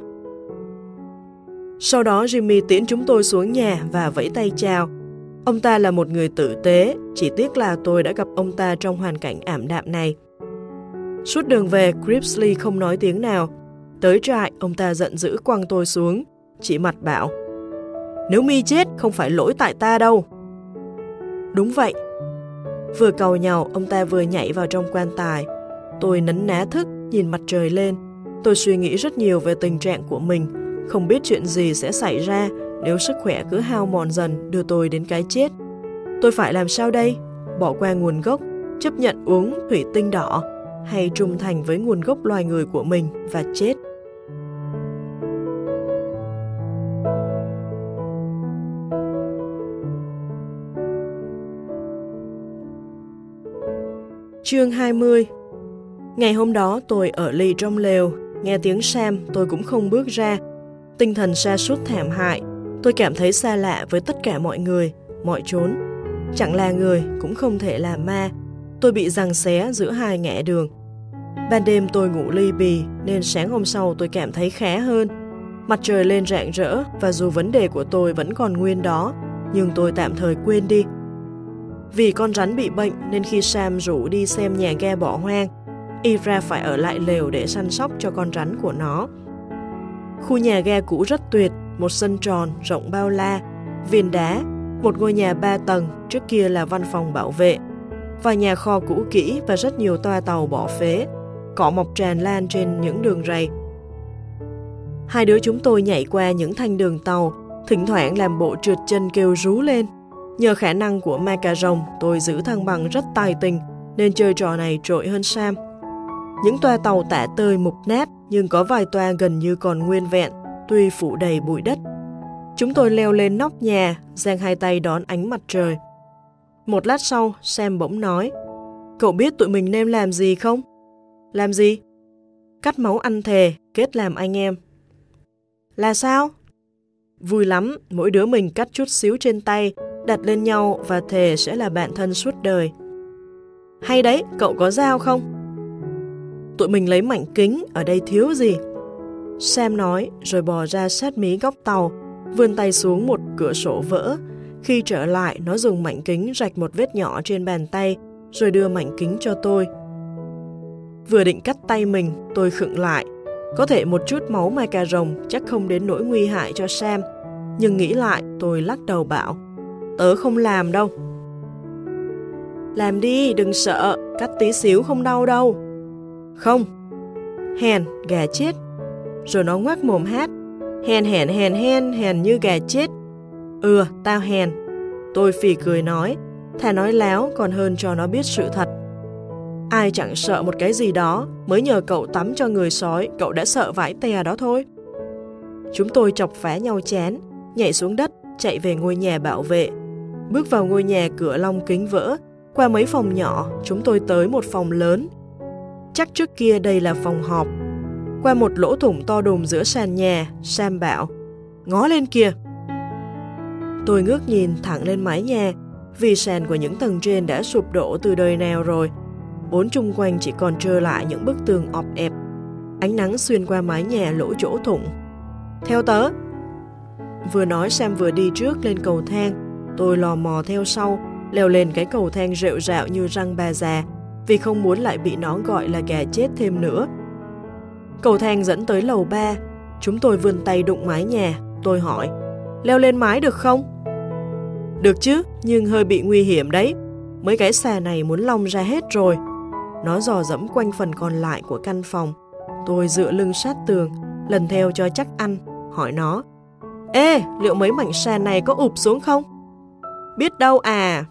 Sau đó Jimmy tiễn chúng tôi xuống nhà và vẫy tay chào. Ông ta là một người tử tế, chỉ tiếc là tôi đã gặp ông ta trong hoàn cảnh ảm đạm này. Suốt đường về, Grimsley không nói tiếng nào. Tới trại, ông ta giận dữ quăng tôi xuống, chỉ mặt bảo, nếu mi chết không phải lỗi tại ta đâu. Đúng vậy. Vừa càu nhàu, ông ta vừa nhảy vào trong quan tài. Tôi nấn ná thức, nhìn mặt trời lên. Tôi suy nghĩ rất nhiều về tình trạng của mình, không biết chuyện gì sẽ xảy ra nếu sức khỏe cứ hao mòn dần đưa tôi đến cái chết. Tôi phải làm sao đây? Bỏ qua nguồn gốc, chấp nhận uống thủy tinh đỏ, hay trung thành với nguồn gốc loài người của mình và chết? Chương 20. Ngày hôm đó tôi ở lì trong lều, nghe tiếng Sam tôi cũng không bước ra. Tinh thần sa sút thảm hại, tôi cảm thấy xa lạ với tất cả mọi người, mọi chốn. Chẳng là người, cũng không thể là ma. Tôi bị giằng xé giữa hai ngã đường. Ban đêm tôi ngủ li bì, nên sáng hôm sau tôi cảm thấy khá hơn. Mặt trời lên rạng rỡ, và dù vấn đề của tôi vẫn còn nguyên đó, nhưng tôi tạm thời quên đi. Vì con rắn bị bệnh nên khi Sam rủ đi xem nhà ga bỏ hoang, Ira phải ở lại lều để săn sóc cho con rắn của nó. Khu nhà ga cũ rất tuyệt, một sân tròn rộng bao la, viên đá, một ngôi nhà 3 tầng, trước kia là văn phòng bảo vệ, và nhà kho cũ kỹ và rất nhiều toa tàu bỏ phế, cỏ mọc tràn lan trên những đường ray. Hai đứa chúng tôi nhảy qua những thanh đường tàu, thỉnh thoảng làm bộ trượt chân kêu rú lên. Nhờ khả năng của ma cà rồng, tôi giữ thăng bằng rất tài tình, nên chơi trò này trội hơn Sam. Những toa tàu tả tơi mục nát, nhưng có vài toa gần như còn nguyên vẹn, tuy phủ đầy bụi đất. Chúng tôi leo lên nóc nhà, giang hai tay đón ánh mặt trời. Một lát sau, Sam bỗng nói, cậu biết tụi mình nên làm gì không? Làm gì? Cắt máu ăn thề, kết làm anh em. Là sao? Vui lắm, mỗi đứa mình cắt chút xíu trên tay, đặt lên nhau và thề sẽ là bạn thân suốt đời. Hay đấy, cậu có dao không? Tụi mình lấy mảnh kính, ở đây thiếu gì? Sam nói, rồi bò ra sát mí góc tàu, vươn tay xuống một cửa sổ vỡ. Khi trở lại, nó dùng mảnh kính rạch một vết nhỏ trên bàn tay, rồi đưa mảnh kính cho tôi. Vừa định cắt tay mình, tôi khựng lại. Có thể một chút máu ma cà rồng chắc không đến nỗi nguy hại cho Sam. Nhưng nghĩ lại, tôi lắc đầu bảo, tớ không làm đâu. Làm đi, đừng sợ, cắt tí xíu không đau đâu. Không. Hèn, gà chết. Rồi nó ngoác mồm hát, hèn hèn hèn hèn hèn như gà chết. Tao hèn. Tôi phì cười nói, thà nói láo còn hơn cho nó biết sự thật. Ai chẳng sợ một cái gì đó, mới nhờ cậu tắm cho người sói, cậu đã sợ vãi tè đó thôi. Chúng tôi chọc phá nhau chán, nhảy xuống đất, chạy về ngôi nhà bảo vệ. Bước vào ngôi nhà cửa long kính vỡ, qua mấy phòng nhỏ, chúng tôi tới một phòng lớn. Chắc trước kia đây là phòng họp. Qua một lỗ thủng to đùng giữa sàn nhà, Sam bảo, ngó lên kìa. Tôi ngước nhìn thẳng lên mái nhà, vì sàn của những tầng trên đã sụp đổ từ đời nào rồi. Bốn chung quanh chỉ còn trơ lại những bức tường ọp ẹp. Ánh nắng xuyên qua mái nhà lỗ chỗ thủng. Theo tớ. Vừa nói Sam vừa đi trước lên cầu thang. Tôi lò mò theo sau, leo lên cái cầu thang rệu rạo như răng bà già, vì không muốn lại bị nó gọi là gà chết thêm nữa. Cầu thang dẫn tới lầu 3. Chúng tôi vươn tay đụng mái nhà. Tôi hỏi, leo lên mái được không? Được chứ, nhưng hơi bị nguy hiểm đấy. Mấy cái xà này muốn long ra hết rồi. Nó dò dẫm quanh phần còn lại của căn phòng. Tôi dựa lưng sát tường, lần theo cho chắc ăn, hỏi nó: Ê, liệu mấy mảnh sàn này có ụp xuống không? Biết đâu à.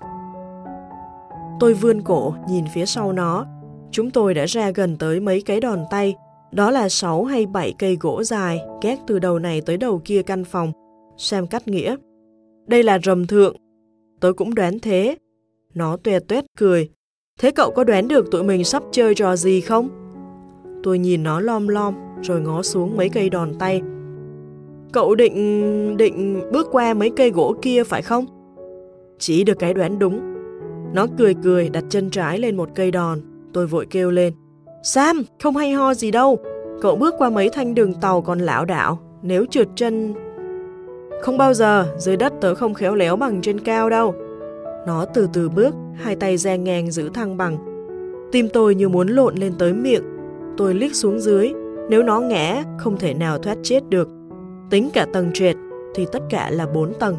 Tôi vươn cổ nhìn phía sau nó. Chúng tôi đã ra gần tới mấy cái đòn tay. Đó là 6 hay 7 cây gỗ dài, ghét từ đầu này tới đầu kia căn phòng. Sam cắt nghĩa: Đây là rầm thượng. Tôi cũng đoán thế. Nó tuét tuét cười: Thế cậu có đoán được tụi mình sắp chơi trò gì không? Tôi nhìn nó lom lom, rồi ngó xuống mấy cây đòn tay. Cậu định bước qua mấy cây gỗ kia phải không? Chỉ được cái đoán đúng. Nó cười cười đặt chân trái lên một cây đòn. Tôi vội kêu lên: Sam, không hay ho gì đâu. Cậu bước qua mấy thanh đường tàu còn lảo đảo. Nếu trượt chân... Không bao giờ, dưới đất tớ không khéo léo bằng trên cao đâu. Nó từ từ bước, hai tay dang ngang giữ thăng bằng. Tim tôi như muốn lộn lên tới miệng. Tôi liếc xuống dưới. Nếu nó ngã, không thể nào thoát chết được. Tính cả tầng trệt thì tất cả là 4 tầng.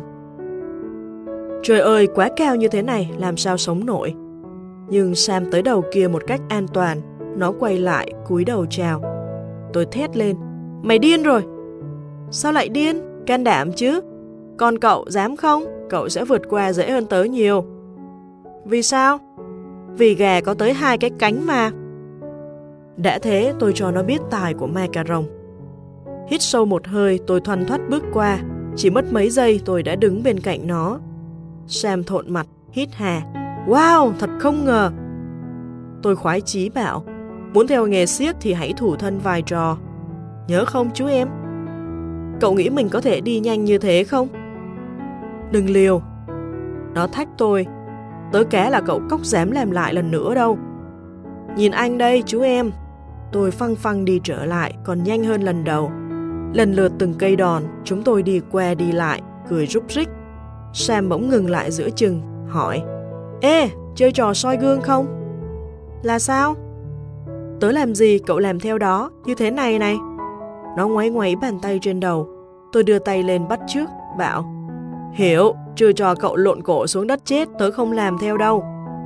Trời ơi, quá cao như thế này, làm sao sống nổi. Nhưng Sam tới đầu kia một cách an toàn. Nó quay lại, cúi đầu chào. Tôi thét lên: Mày điên rồi. Sao lại điên? Can đảm chứ. Còn cậu dám không? Cậu sẽ vượt qua dễ hơn tớ nhiều. Vì sao? Vì gà có tới 2 cái cánh mà. Đã thế tôi cho nó biết tài của ma cà rồng. Hít sâu một hơi, tôi thoăn thoắt bước qua. Chỉ mất mấy giây tôi đã đứng bên cạnh nó. Sam thộn mặt, hít hà: Wow, thật không ngờ. Tôi khoái chí bảo: Muốn theo nghề xiếc thì hãy thủ thân vài trò. Nhớ không chú em? Cậu nghĩ mình có thể đi nhanh như thế không? Đừng liều. Nó thách tôi: Tớ cá là cậu cóc dám làm lại lần nữa đâu. Nhìn anh đây chú em. Tôi phăng phăng đi trở lại, còn nhanh hơn lần đầu. Lần lượt từng cây đòn, chúng tôi đi qua đi lại, cười rúc rích. Sam bỗng ngừng lại giữa chừng, hỏi: Ê, chơi trò soi gương không? Là sao? Tớ làm gì cậu làm theo đó, như thế này này. Nó ngoáy ngoáy bàn tay trên đầu. Tôi đưa tay lên bắt chước, bảo: Hiểu, trừ trò cậu lộn cổ xuống đất chết, tớ không làm theo đâu.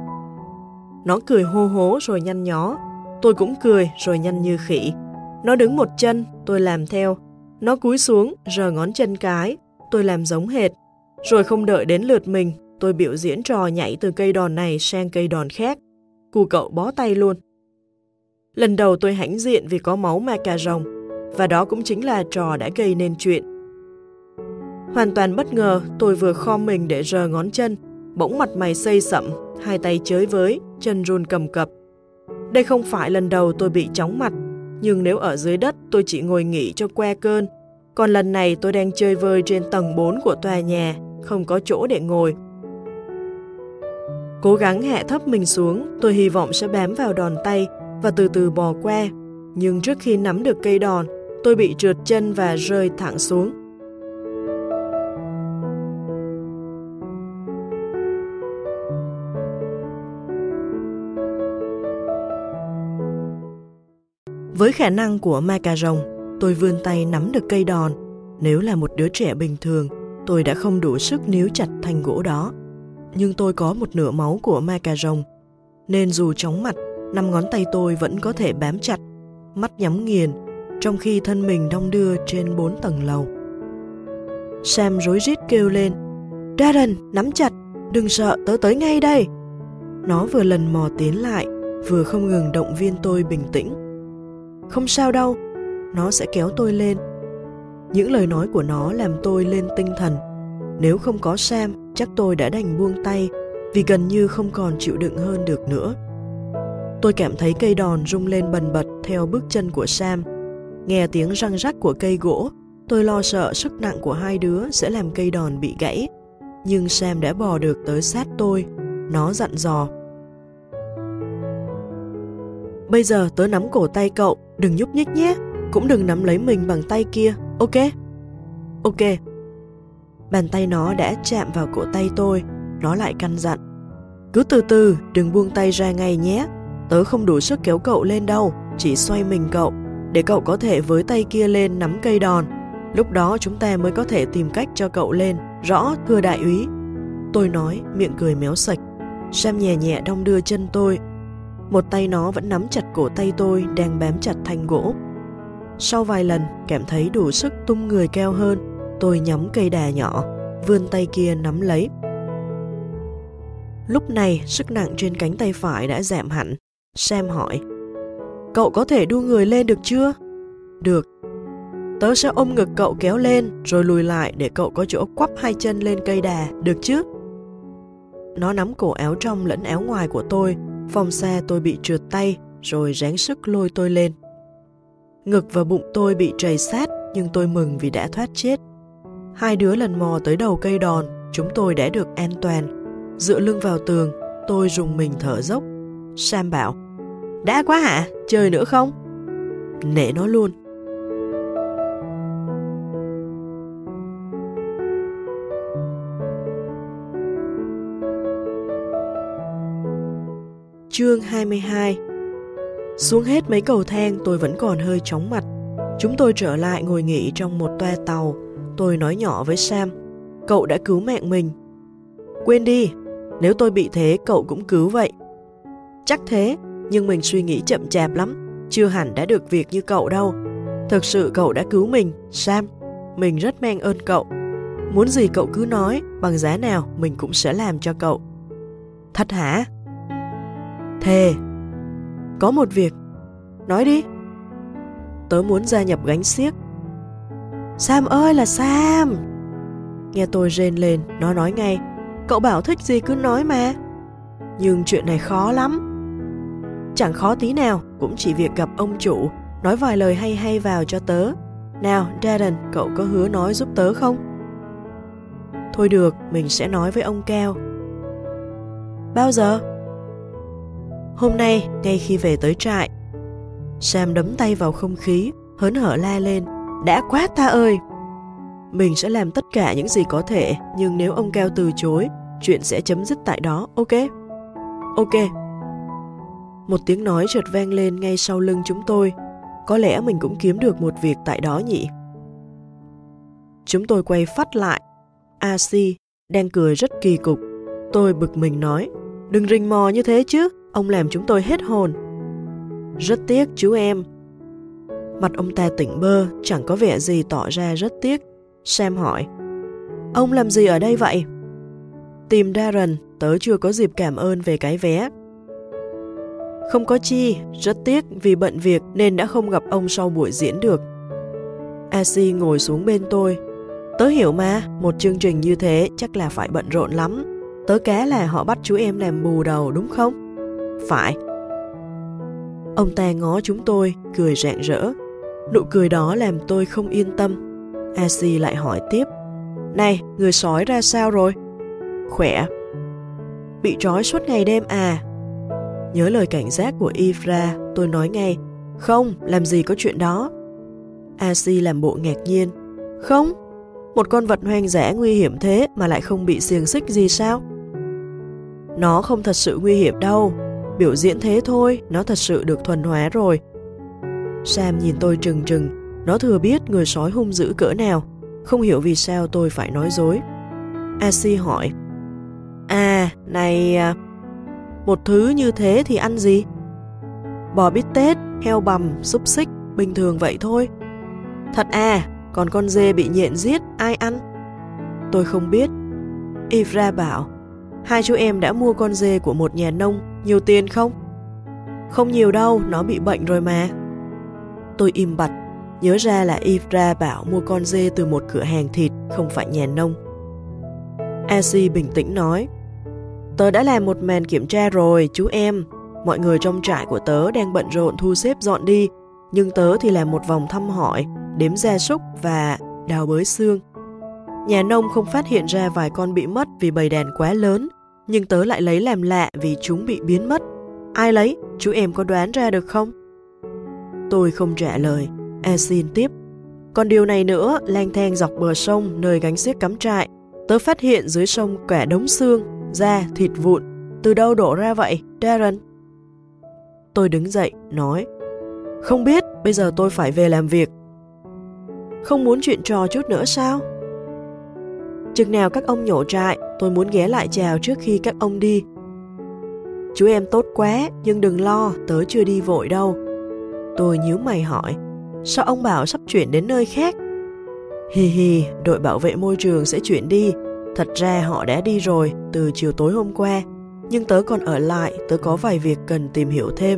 Nó cười hô hố rồi nhăn nhó. Tôi cũng cười rồi nhăn như khỉ. Nó đứng một chân, tôi làm theo. Nó cúi xuống, giơ ngón chân cái, tôi làm giống hệt. Rồi không đợi đến lượt mình, tôi biểu diễn trò nhảy từ cây đòn này sang cây đòn khác. Cù cậu bó tay luôn. Lần đầu tôi hãnh diện vì có máu ma cà rồng, và đó cũng chính là trò đã gây nên chuyện. Hoàn toàn bất ngờ, tôi vừa khom mình để rờ ngón chân, bỗng mặt mày xây sậm, hai tay chới với, chân run cầm cập. Đây không phải lần đầu tôi bị chóng mặt, nhưng nếu ở dưới đất tôi chỉ ngồi nghỉ cho qua cơn, còn lần này tôi đang chơi vơi trên tầng 4 của tòa nhà, không có chỗ để ngồi. Cố gắng hạ thấp mình xuống, tôi hy vọng sẽ bám vào đòn tay và từ từ bò qua, nhưng trước khi nắm được cây đòn, tôi bị trượt chân và rơi thẳng xuống. Với khả năng của ma cà rồng, tôi vươn tay nắm được cây đòn. Nếu là một đứa trẻ bình thường, tôi đã không đủ sức níu chặt thanh gỗ đó. Nhưng tôi có một nửa máu của ma cà rồng, nên dù chóng mặt, 5 ngón tay tôi vẫn có thể bám chặt, mắt nhắm nghiền, trong khi thân mình đong đưa trên 4 tầng lầu. Sam rối rít kêu lên: Darren, nắm chặt, đừng sợ, tớ tới ngay đây. Nó vừa lần mò tiến lại, vừa không ngừng động viên tôi bình tĩnh. Không sao đâu, nó sẽ kéo tôi lên. Những lời nói của nó làm tôi lên tinh thần. Nếu không có Sam, chắc tôi đã đành buông tay, vì gần như không còn chịu đựng hơn được nữa. Tôi cảm thấy cây đòn rung lên bần bật theo bước chân của Sam. Nghe tiếng răng rắc của cây gỗ, tôi lo sợ sức nặng của hai đứa sẽ làm cây đòn bị gãy. Nhưng Sam đã bò được tới sát tôi. Nó dặn dò: Bây giờ tớ nắm cổ tay cậu, đừng nhúc nhích nhé, cũng đừng nắm lấy mình bằng tay kia, ok? Ok. Bàn tay nó đã chạm vào cổ tay tôi, nó lại căn dặn: Cứ từ từ, đừng buông tay ra ngay nhé. Tớ không đủ sức kéo cậu lên đâu, chỉ xoay mình cậu, để cậu có thể với tay kia lên nắm cây đòn. Lúc đó chúng ta mới có thể tìm cách cho cậu lên, rõ thưa đại úy. Tôi nói, miệng cười méo sạch. Sam nhẹ nhẹ đong đưa chân tôi. Một tay nó vẫn nắm chặt cổ tay tôi đang bám chặt thanh gỗ. Sau vài lần cảm thấy đủ sức tung người cao hơn, tôi nhắm cây đà nhỏ, vươn tay kia nắm lấy. Lúc này sức nặng trên cánh tay phải đã giảm hẳn. Sam hỏi, cậu có thể đu người lên được chưa? Được. Tớ sẽ ôm ngực cậu kéo lên rồi lùi lại để cậu có chỗ quắp hai chân lên cây đà, được chứ? Nó nắm cổ áo trong lẫn áo ngoài của tôi, phòng xa tôi bị trượt tay rồi ráng sức lôi tôi lên. Ngực và bụng tôi bị trầy sát nhưng tôi mừng vì đã thoát chết. Hai đứa lần mò tới đầu cây đòn, chúng tôi đã được an toàn. Dựa lưng vào tường, tôi rùng mình thở dốc. Sam bảo, đã quá hả? Chơi nữa không? Nể nó luôn. Chương 22. Xuống hết mấy cầu thang tôi vẫn còn hơi chóng mặt. Chúng tôi trở lại ngồi nghỉ trong một toa tàu. Tôi nói nhỏ với Sam, cậu đã cứu mạng mình. Quên đi, nếu tôi bị thế cậu cũng cứu vậy. Chắc thế, nhưng mình suy nghĩ chậm chạp lắm, chưa hẳn đã được việc như cậu đâu. Thực sự cậu đã cứu mình, Sam. Mình rất mang ơn cậu. Muốn gì cậu cứ nói, bằng giá nào mình cũng sẽ làm cho cậu. Thật hả? Thề. Có một việc. Nói đi. Tớ muốn gia nhập gánh xiếc. Sam ơi là Sam. Nghe tôi rên lên, nó nói ngay, cậu bảo thích gì cứ nói mà. Nhưng chuyện này khó lắm. Chẳng khó tí nào, cũng chỉ việc gặp ông chủ, nói vài lời hay hay vào cho tớ. Nào, Darren, cậu có hứa nói giúp tớ không? Thôi được, mình sẽ nói với ông Cao. Bao giờ? Hôm nay, ngay khi về tới trại. Sam đấm tay vào không khí, hớn hở la lên, đã quá ta ơi! Mình sẽ làm tất cả những gì có thể, nhưng nếu ông Cao từ chối, chuyện sẽ chấm dứt tại đó, ok? Ok. Một tiếng nói chợt vang lên ngay sau lưng chúng tôi. Có lẽ mình cũng kiếm được một việc tại đó nhỉ? Chúng tôi quay phắt lại. AC đang cười rất kỳ cục. Tôi bực mình nói, đừng rình mò như thế chứ, ông làm chúng tôi hết hồn. Rất tiếc chú em. Mặt ông ta tỉnh bơ, chẳng có vẻ gì tỏ ra rất tiếc. Sam hỏi, ông làm gì ở đây vậy? Tìm Darren, tớ chưa có dịp cảm ơn về cái vé. Không có chi, rất tiếc vì bận việc nên đã không gặp ông sau buổi diễn được. AC ngồi xuống bên tôi. Tớ hiểu mà, một chương trình như thế chắc là phải bận rộn lắm. Tớ cá là họ bắt chú em làm bù đầu đúng không? Phải. Ông ta ngó chúng tôi, cười rạng rỡ. Nụ cười đó làm tôi không yên tâm. AC lại hỏi tiếp, này, người sói ra sao rồi? Khỏe. Bị trói suốt ngày đêm à? Nhớ lời cảnh giác của Ifra, tôi nói ngay, không, làm gì có chuyện đó. AC làm bộ ngạc nhiên, không, một con vật hoang dã nguy hiểm thế mà lại không bị xiềng xích gì sao? Nó không thật sự nguy hiểm đâu, biểu diễn thế thôi, nó thật sự được thuần hóa rồi. Sam nhìn tôi trừng trừng, nó thừa biết người sói hung dữ cỡ nào, không hiểu vì sao tôi phải nói dối. AC hỏi, này, một thứ như thế thì ăn gì? Bò bít tết, heo bằm, xúc xích, bình thường vậy thôi. Thật à, còn con dê bị nhện giết, ai ăn? Tôi không biết. Ifra bảo, hai chú em đã mua con dê của một nhà nông, nhiều tiền không? Không nhiều đâu, nó bị bệnh rồi mà. Tôi im bặt, nhớ ra là Ifra bảo mua con dê từ một cửa hàng thịt, không phải nhà nông. AC bình tĩnh nói, tớ đã làm một màn kiểm tra rồi, chú em. Mọi người trong trại của tớ đang bận rộn thu xếp dọn đi, nhưng tớ thì làm một vòng thăm hỏi, đếm gia súc và đào bới xương. Nhà nông không phát hiện ra vài con bị mất vì bầy đàn quá lớn, nhưng tớ lại lấy làm lạ vì chúng bị biến mất. Ai lấy? Chú em có đoán ra được không? Tôi không trả lời. Xin tiếp. Còn điều này nữa, lang thang dọc bờ sông nơi gánh xiếc cắm trại, tớ phát hiện dưới sông cả đống xương, da, thịt vụn. Từ đâu đổ ra vậy, Darren? Tôi đứng dậy, nói, không biết, bây giờ tôi phải về làm việc. Không muốn chuyện trò chút nữa sao? Chừng nào các ông nhổ trại, tôi muốn ghé lại chào trước khi các ông đi. Chú em tốt quá, nhưng đừng lo, tớ chưa đi vội đâu. Tôi nhíu mày hỏi, sao ông bảo sắp chuyển đến nơi khác? Hi hi, đội bảo vệ môi trường sẽ chuyển đi. Thật ra họ đã đi rồi, từ chiều tối hôm qua. Nhưng tớ còn ở lại, tớ có vài việc cần tìm hiểu thêm.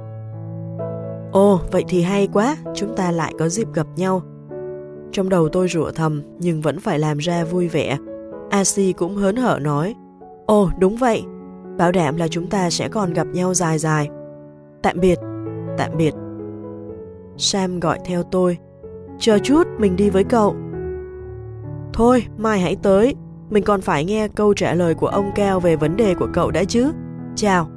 Ồ, vậy thì hay quá, chúng ta lại có dịp gặp nhau. Trong đầu tôi rủa thầm, nhưng vẫn phải làm ra vui vẻ. AC cũng hớn hở nói, ồ đúng vậy, bảo đảm là chúng ta sẽ còn gặp nhau dài dài. Tạm biệt, tạm biệt. Sam gọi theo tôi, chờ chút, mình đi với cậu. Thôi, mai hãy tới, mình còn phải nghe câu trả lời của ông Cao về vấn đề của cậu đã chứ. Chào.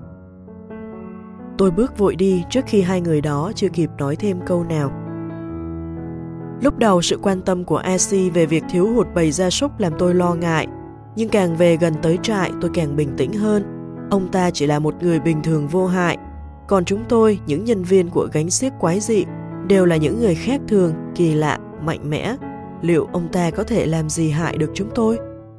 Tôi bước vội đi trước khi hai người đó chưa kịp nói thêm câu nào. Lúc đầu sự quan tâm của AC về việc thiếu hụt bầy gia súc làm tôi lo ngại, nhưng càng về gần tới trại tôi càng bình tĩnh hơn. Ông ta chỉ là một người bình thường vô hại, còn chúng tôi, những nhân viên của gánh xiếc quái dị, đều là những người khác thường, kỳ lạ, mạnh mẽ. Liệu ông ta có thể làm gì hại được chúng tôi?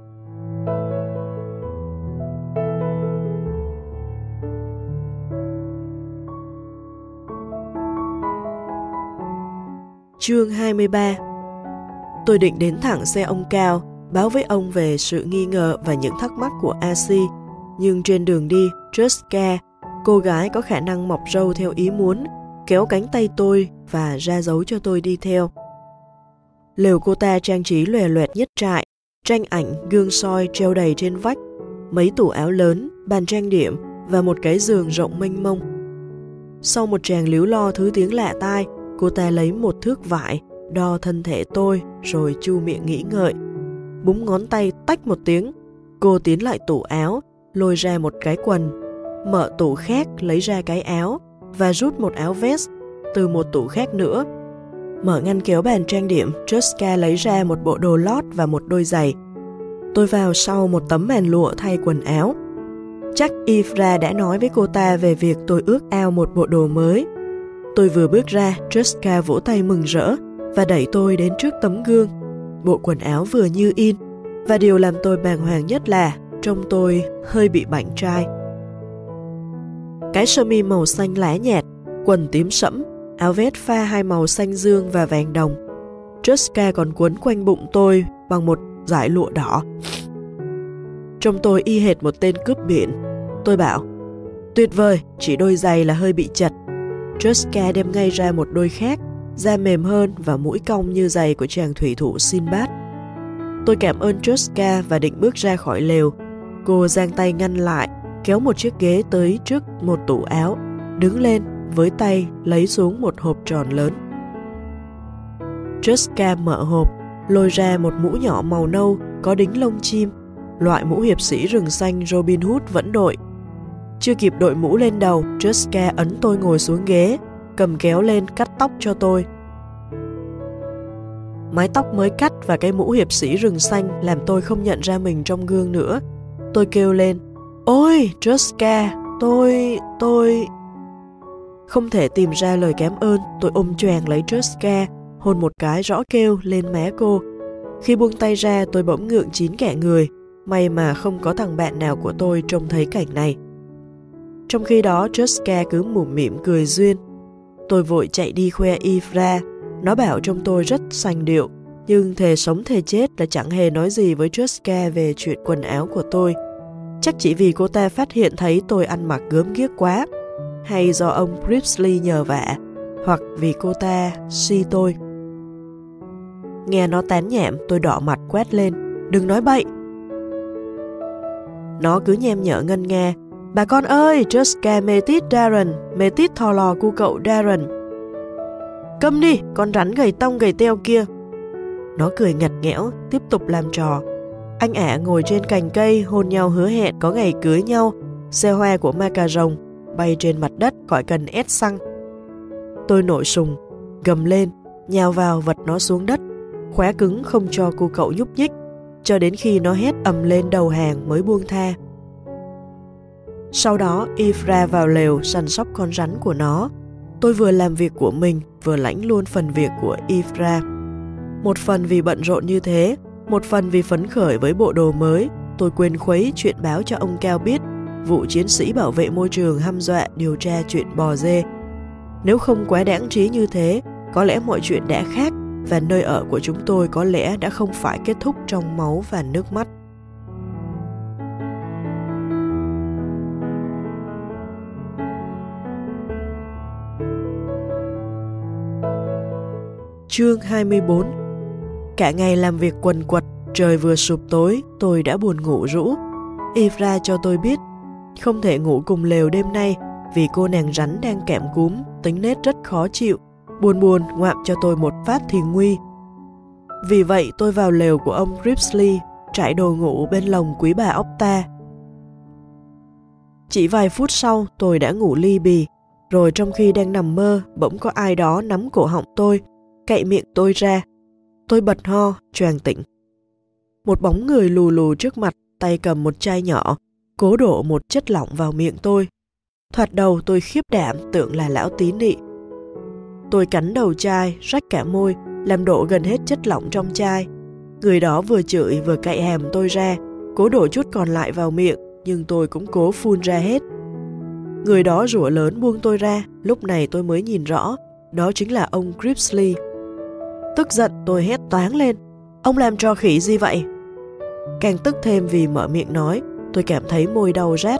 Chương 23. Tôi định đến thẳng xe ông Cao, báo với ông về sự nghi ngờ và những thắc mắc của AC, nhưng trên đường đi, Jessica, cô gái có khả năng mọc râu theo ý muốn, kéo cánh tay tôi và ra dấu cho tôi đi theo. Lều cô ta trang trí lòe loẹt nhất trại, tranh ảnh, gương soi treo đầy trên vách, mấy tủ áo lớn, bàn trang điểm và một cái giường rộng mênh mông. Sau một tràng líu lo thứ tiếng lạ tai, cô ta lấy một thước vải, đo thân thể tôi rồi chu miệng nghĩ ngợi. Búng ngón tay tách một tiếng, cô tiến lại tủ áo, lôi ra một cái quần, mở tủ khác lấy ra cái áo và rút một áo vest từ một tủ khác nữa. Mở ngăn kéo bàn trang điểm, Jessica lấy ra một bộ đồ lót và một đôi giày. Tôi vào sau một tấm màn lụa thay quần áo. Chắc Ifra đã nói với cô ta về việc tôi ước ao một bộ đồ mới. Tôi vừa bước ra, Jessica vỗ tay mừng rỡ và đẩy tôi đến trước tấm gương. Bộ quần áo vừa như in, và điều làm tôi bàng hoàng nhất là trông tôi hơi bị bảnh trai. Cái sơ mi màu xanh lá nhạt, quần tím sẫm, áo vest pha hai màu xanh dương và vàng đồng. Jessica còn quấn quanh bụng tôi bằng một dải lụa đỏ. Trông tôi y hệt một tên cướp biển. Tôi bảo, tuyệt vời, chỉ đôi giày là hơi bị chật. Jessica đem ngay ra một đôi khác, da mềm hơn và mũi cong như giày của chàng thủy thủ Sinbad. Tôi cảm ơn Jessica và định bước ra khỏi lều. Cô giang tay ngăn lại, kéo một chiếc ghế tới trước một tủ áo, đứng lên, với tay lấy xuống một hộp tròn lớn. Jessica mở hộp, lôi ra một mũ nhỏ màu nâu có đính lông chim, loại mũ hiệp sĩ rừng xanh Robin Hood vẫn đội. Chưa kịp đội mũ lên đầu, Jessica ấn tôi ngồi xuống ghế, cầm kéo lên cắt tóc cho tôi. Mái tóc mới cắt và cái mũ hiệp sĩ rừng xanh làm tôi không nhận ra mình trong gương nữa. Tôi kêu lên, ôi Jessica, tôi... Không thể tìm ra lời cảm ơn, tôi ôm choàng lấy Jessica, hôn một cái rõ kêu lên má cô. Khi buông tay ra tôi bỗng ngượng chín cả người, may mà không có thằng bạn nào của tôi trông thấy cảnh này. Trong khi đó Jessica cứ mủm mỉm cười duyên. Tôi vội chạy đi khoe Ifra, nó bảo trông tôi rất sành điệu, nhưng thề sống thề chết là chẳng hề nói gì với Jessica về chuyện quần áo của tôi. Chắc chỉ vì cô ta phát hiện thấy tôi ăn mặc gớm ghiếc quá, hay do ông Priestley nhờ vả, hoặc vì cô ta si tôi. Nghe nó tán nhảm, tôi đỏ mặt quát lên, đừng nói bậy. Nó cứ nhem nhở ngân nga, bà con ơi, Jessica mê tít Darren, mê tít thò lò cu cậu Darren. Câm đi, con rắn gầy tông gầy teo kia. Nó cười ngặt nghẽo, tiếp tục làm trò. Anh ả ngồi trên cành cây hôn nhau hứa hẹn có ngày cưới nhau, xe hoa của Macaron bay trên mặt đất khỏi cần ép xăng. Tôi nổi sùng, gầm lên, nhào vào vật nó xuống đất, khóa cứng không cho cô cậu nhúc nhích, cho đến khi nó hét ầm lên đầu hàng mới buông tha. Sau đó Ifra vào lều săn sóc con rắn của nó. Tôi vừa làm việc của mình, vừa lãnh luôn phần việc của Ifra. Một phần vì bận rộn như thế, một phần vì phấn khởi với bộ đồ mới, tôi quên khuấy chuyện báo cho ông Cao biết vụ chiến sĩ bảo vệ môi trường hăm dọa điều tra chuyện bò dê. Nếu không quá đáng trí như thế, có lẽ mọi chuyện đã khác và nơi ở của chúng tôi có lẽ đã không phải kết thúc trong máu và nước mắt. Chương 24. Cả ngày làm việc quần quật, trời vừa sụp tối, tôi đã buồn ngủ rũ. Ivra cho tôi biết không thể ngủ cùng lều đêm nay vì cô nàng rắn đang kẽm cúm, tính nết rất khó chịu, buồn ngoạm cho tôi một phát thì nguy. Vì vậy tôi vào lều của ông Gripsley, trải đồ ngủ bên lồng quý bà Octa. Chỉ vài phút sau tôi đã ngủ li bì, rồi trong khi đang nằm mơ, bỗng có ai đó nắm cổ họng tôi, cạy miệng tôi ra. Tôi bật ho, choàng tỉnh. Một bóng người lù lù trước mặt, tay cầm một chai nhỏ, cố đổ một chất lỏng vào miệng tôi. Thoạt đầu tôi khiếp đảm tưởng là lão tí nị. Tôi cắn đầu chai, rách cả môi, làm đổ gần hết chất lỏng trong chai. Người đó vừa chửi vừa cạy hàm tôi ra, cố đổ chút còn lại vào miệng, nhưng tôi cũng cố phun ra hết. Người đó rủa lớn buông tôi ra, lúc này tôi mới nhìn rõ, đó chính là ông Gripsley. Tức giận tôi hét toáng lên, ông làm trò khỉ gì vậy? Càng tức thêm vì mở miệng nói, tôi cảm thấy môi đau rát.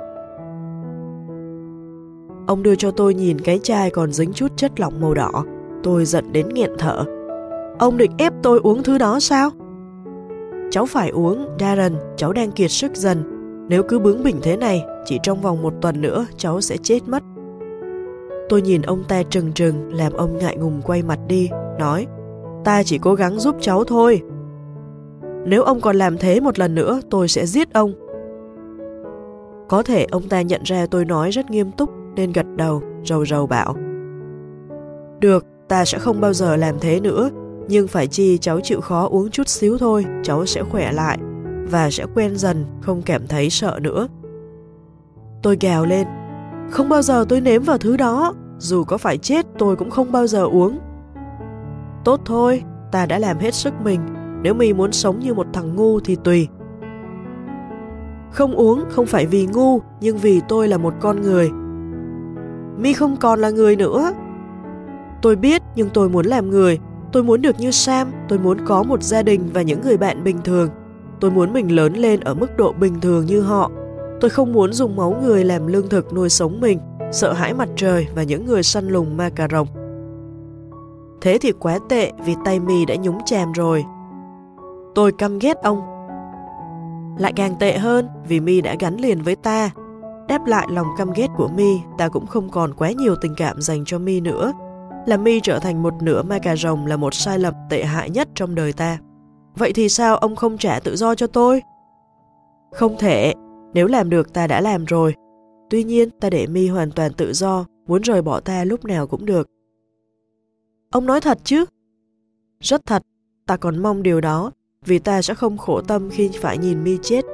Ông đưa cho tôi nhìn cái chai còn dính chút chất lỏng màu đỏ, tôi giận đến nghẹn thở. Ông định ép tôi uống thứ đó sao? Cháu phải uống, Darren, cháu đang kiệt sức dần. Nếu cứ bướng bỉnh thế này, chỉ trong vòng 1 tuần nữa cháu sẽ chết mất. Tôi nhìn ông ta trừng trừng, làm ông ngại ngùng quay mặt đi, nói, ta chỉ cố gắng giúp cháu thôi. Nếu ông còn làm thế một lần nữa, tôi sẽ giết ông. Có thể ông ta nhận ra tôi nói rất nghiêm túc, nên gật đầu, rầu rầu bảo. Được, ta sẽ không bao giờ làm thế nữa, nhưng phải chi cháu chịu khó uống chút xíu thôi, cháu sẽ khỏe lại, và sẽ quen dần, không cảm thấy sợ nữa. Tôi gào lên, không bao giờ tôi nếm vào thứ đó, dù có phải chết tôi cũng không bao giờ uống. Tốt thôi, ta đã làm hết sức mình, nếu mi muốn sống như một thằng ngu thì tùy. Không uống không phải vì ngu, nhưng vì tôi là một con người. Mi không còn là người nữa. Tôi biết, nhưng tôi muốn làm người. Tôi muốn được như Sam, tôi muốn có một gia đình và những người bạn bình thường. Tôi muốn mình lớn lên ở mức độ bình thường như họ. Tôi không muốn dùng máu người làm lương thực nuôi sống mình, sợ hãi mặt trời và những người săn lùng ma cà rồng. Thế thì quá tệ vì tay mi đã nhúng chàm rồi. Tôi căm ghét ông. Lại càng tệ hơn vì mi đã gắn liền với ta. Đáp lại lòng căm ghét của mi, ta cũng không còn quá nhiều tình cảm dành cho mi nữa. Làm mi trở thành một nửa ma cà rồng là một sai lầm tệ hại nhất trong đời ta. Vậy thì sao ông không trả tự do cho tôi? Không thể, nếu làm được ta đã làm rồi. Tuy nhiên ta để mi hoàn toàn tự do, muốn rời bỏ ta lúc nào cũng được. Ông nói thật chứ? Rất thật, ta còn mong điều đó, vì ta sẽ không khổ tâm khi phải nhìn mi chết.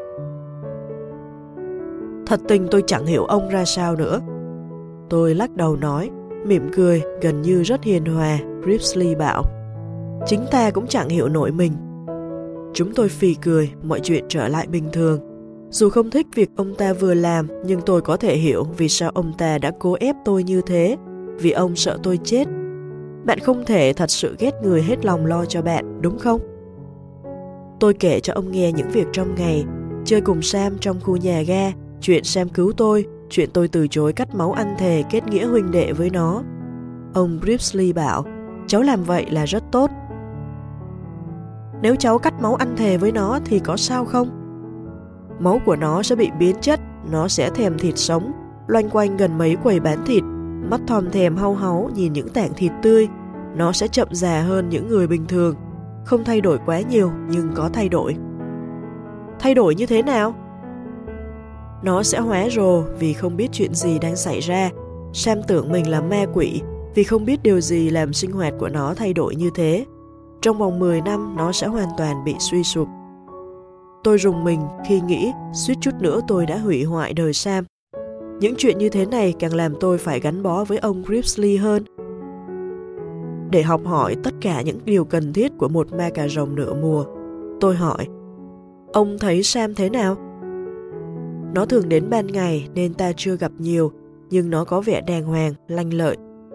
Thật tình tôi chẳng hiểu ông ra sao nữa. Tôi lắc đầu nói, mỉm cười, gần như rất hiền hòa. Gripsley bảo, chính ta cũng chẳng hiểu nổi mình. Chúng tôi phì cười, mọi chuyện trở lại bình thường. Dù không thích việc ông ta vừa làm, nhưng tôi có thể hiểu vì sao ông ta đã cố ép tôi như thế, vì ông sợ tôi chết. Bạn không thể thật sự ghét người hết lòng lo cho bạn, đúng không? Tôi kể cho ông nghe những việc trong ngày, chơi cùng Sam trong khu nhà ga, chuyện Sam cứu tôi, chuyện tôi từ chối cắt máu ăn thề kết nghĩa huynh đệ với nó. Ông Gripsley bảo, cháu làm vậy là rất tốt. Nếu cháu cắt máu ăn thề với nó thì có sao không? Máu của nó sẽ bị biến chất, nó sẽ thèm thịt sống, loanh quanh gần mấy quầy bán thịt, mắt thòm thèm hau háu nhìn những tảng thịt tươi. Nó sẽ chậm già hơn những người bình thường, không thay đổi quá nhiều nhưng có thay đổi. Thay đổi như thế nào? Nó sẽ hóa rồ vì không biết chuyện gì đang xảy ra. Sam tưởng mình là ma quỷ vì không biết điều gì làm sinh hoạt của nó thay đổi như thế. Trong vòng 10 năm nó sẽ hoàn toàn bị suy sụp. Tôi rùng mình khi nghĩ suýt chút nữa tôi đã hủy hoại đời Sam. Những chuyện như thế này càng làm tôi phải gắn bó với ông Gripsley hơn. Để học hỏi tất cả những điều cần thiết của một ma cà rồng nửa mùa, tôi hỏi, ông thấy Sam thế nào? Nó thường đến ban ngày nên ta chưa gặp nhiều, nhưng nó có vẻ đàng hoàng, lanh lợi.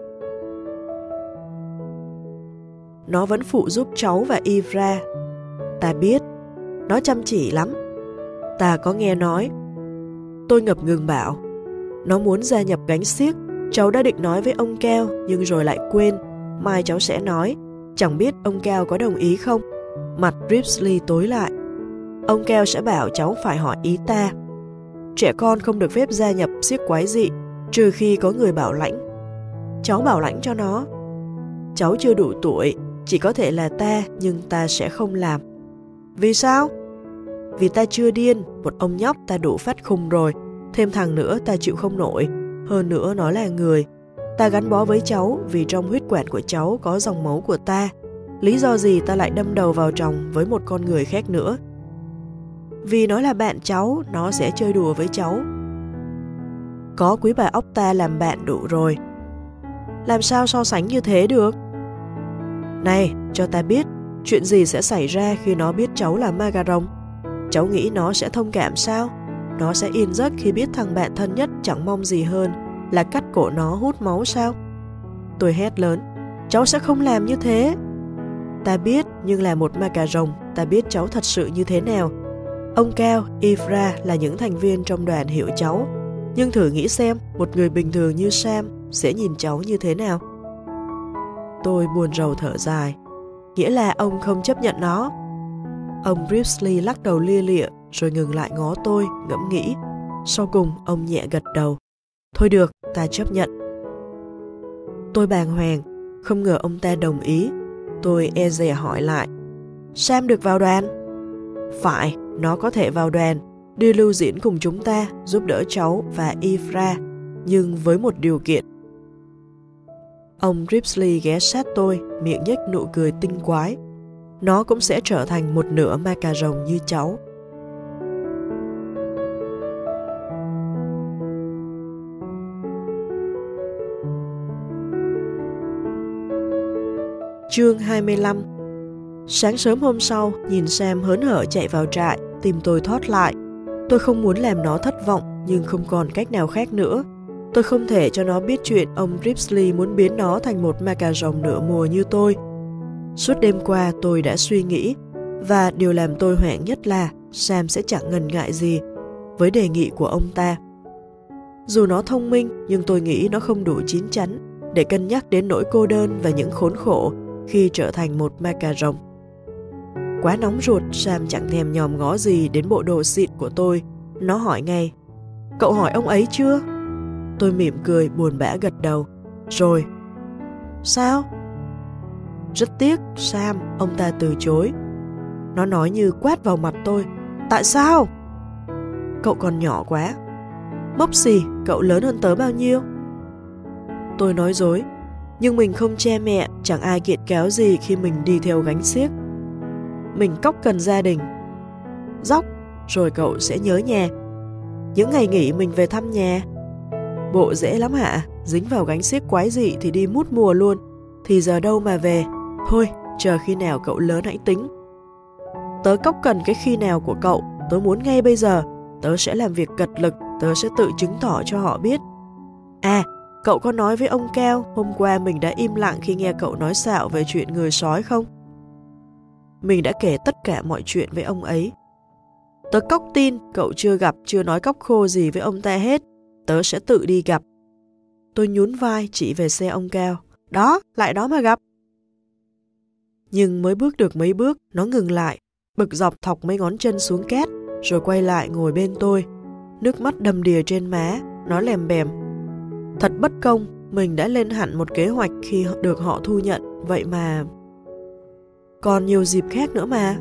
Nó vẫn phụ giúp cháu và Ivra. Ta biết, nó chăm chỉ lắm. Ta có nghe nói. Tôi ngập ngừng bảo, nó muốn gia nhập gánh xiếc. Cháu đã định nói với ông Cao nhưng rồi lại quên. Mai cháu sẽ nói. Chẳng biết ông Cao có đồng ý không? Mặt Ripsley tối lại. Ông Cao sẽ bảo cháu phải hỏi ý ta. Trẻ con không được phép gia nhập xiếc quái dị, trừ khi có người bảo lãnh. Cháu bảo lãnh cho nó. Cháu chưa đủ tuổi, chỉ có thể là ta, nhưng ta sẽ không làm. Vì sao? Vì ta chưa điên, một ông nhóc ta đủ phát khùng rồi. Thêm thằng nữa ta chịu không nổi. Hơn nữa nó là người. Ta gắn bó với cháu vì trong huyết quản của cháu có dòng máu của ta. Lý do gì ta lại đâm đầu vào chồng với một con người khác nữa? Vì nó là bạn cháu, nó sẽ chơi đùa với cháu. Có quý bà ốc ta làm bạn đủ rồi. Làm sao so sánh như thế được? Này, cho ta biết, chuyện gì sẽ xảy ra khi nó biết cháu là Magaron? Cháu nghĩ nó sẽ thông cảm sao? Nó sẽ yên giấc khi biết thằng bạn thân nhất chẳng mong gì hơn là cắt cổ nó hút máu sao? Tôi hét lớn, cháu sẽ không làm như thế. Ta biết, nhưng là một Magaron, ta biết cháu thật sự như thế nào. Ông Cao, Ivra là những thành viên trong đoàn hiểu cháu. Nhưng thử nghĩ xem, một người bình thường như Sam sẽ nhìn cháu như thế nào? Tôi buồn rầu thở dài. Nghĩa là ông không chấp nhận nó. Ông Ripsley lắc đầu lia lịa rồi ngừng lại ngó tôi, ngẫm nghĩ. Sau cùng ông nhẹ gật đầu. Thôi được, ta chấp nhận. Tôi bàng hoàng, không ngờ ông ta đồng ý. Tôi e dè hỏi lại. Sam được vào đoàn? Phải, nó có thể vào đoàn, đi lưu diễn cùng chúng ta, giúp đỡ cháu và Ivra, nhưng với một điều kiện. Ông Ripsley ghé sát tôi, miệng nhếch nụ cười tinh quái. Nó cũng sẽ trở thành một nửa Magaron như cháu. Chương 25. Sáng sớm hôm sau, nhìn Sam hớn hở chạy vào trại, tim tôi thót lại. Tôi không muốn làm nó thất vọng, nhưng không còn cách nào khác nữa. Tôi không thể cho nó biết chuyện ông Ripsley muốn biến nó thành một Magaron nửa mùa như tôi. Suốt đêm qua tôi đã suy nghĩ, và điều làm tôi hoảng nhất là Sam sẽ chẳng ngần ngại gì với đề nghị của ông ta. Dù nó thông minh, nhưng tôi nghĩ nó không đủ chín chắn để cân nhắc đến nỗi cô đơn và những khốn khổ khi trở thành một Magaron. Quá nóng ruột, Sam chẳng thèm nhòm ngó gì đến bộ đồ xịn của tôi. Nó hỏi ngay, cậu hỏi ông ấy chưa? Tôi mỉm cười buồn bã gật đầu. Rồi. Sao? Rất tiếc, Sam, ông ta từ chối. Nó nói như quát vào mặt tôi. Tại sao? Cậu còn nhỏ quá. Mopsy, cậu lớn hơn tớ bao nhiêu? Tôi nói dối. Nhưng mình không che mẹ, chẳng ai kiện cáo gì khi mình đi theo gánh xiếc. Mình cóc cần gia đình. Dóc, rồi cậu sẽ nhớ nhà. Những ngày nghỉ mình về thăm nhà. Bộ dễ lắm hả? Dính vào gánh xiếc quái dị thì đi mút mùa luôn. Thì giờ đâu mà về. Thôi, chờ khi nào cậu lớn hãy tính. Tớ cóc cần cái khi nào của cậu. Tớ muốn ngay bây giờ. Tớ sẽ làm việc cật lực. Tớ sẽ tự chứng tỏ cho họ biết. À, cậu có nói với ông Cao hôm qua mình đã im lặng khi nghe cậu nói xạo về chuyện người sói không? Mình đã kể tất cả mọi chuyện với ông ấy. Tớ cóc tin cậu chưa gặp, chưa nói cóc khô gì với ông ta hết. Tớ sẽ tự đi gặp. Tôi nhún vai chỉ về xe ông Cao. Đó, lại đó mà gặp. Nhưng mới bước được mấy bước, nó ngừng lại, bực dọc thọc mấy ngón chân xuống cát, rồi quay lại ngồi bên tôi. Nước mắt đầm đìa trên má, nó lèm bèm. Thật bất công, mình đã lên hẳn một kế hoạch khi được họ thu nhận, vậy mà... Còn nhiều dịp khác nữa mà.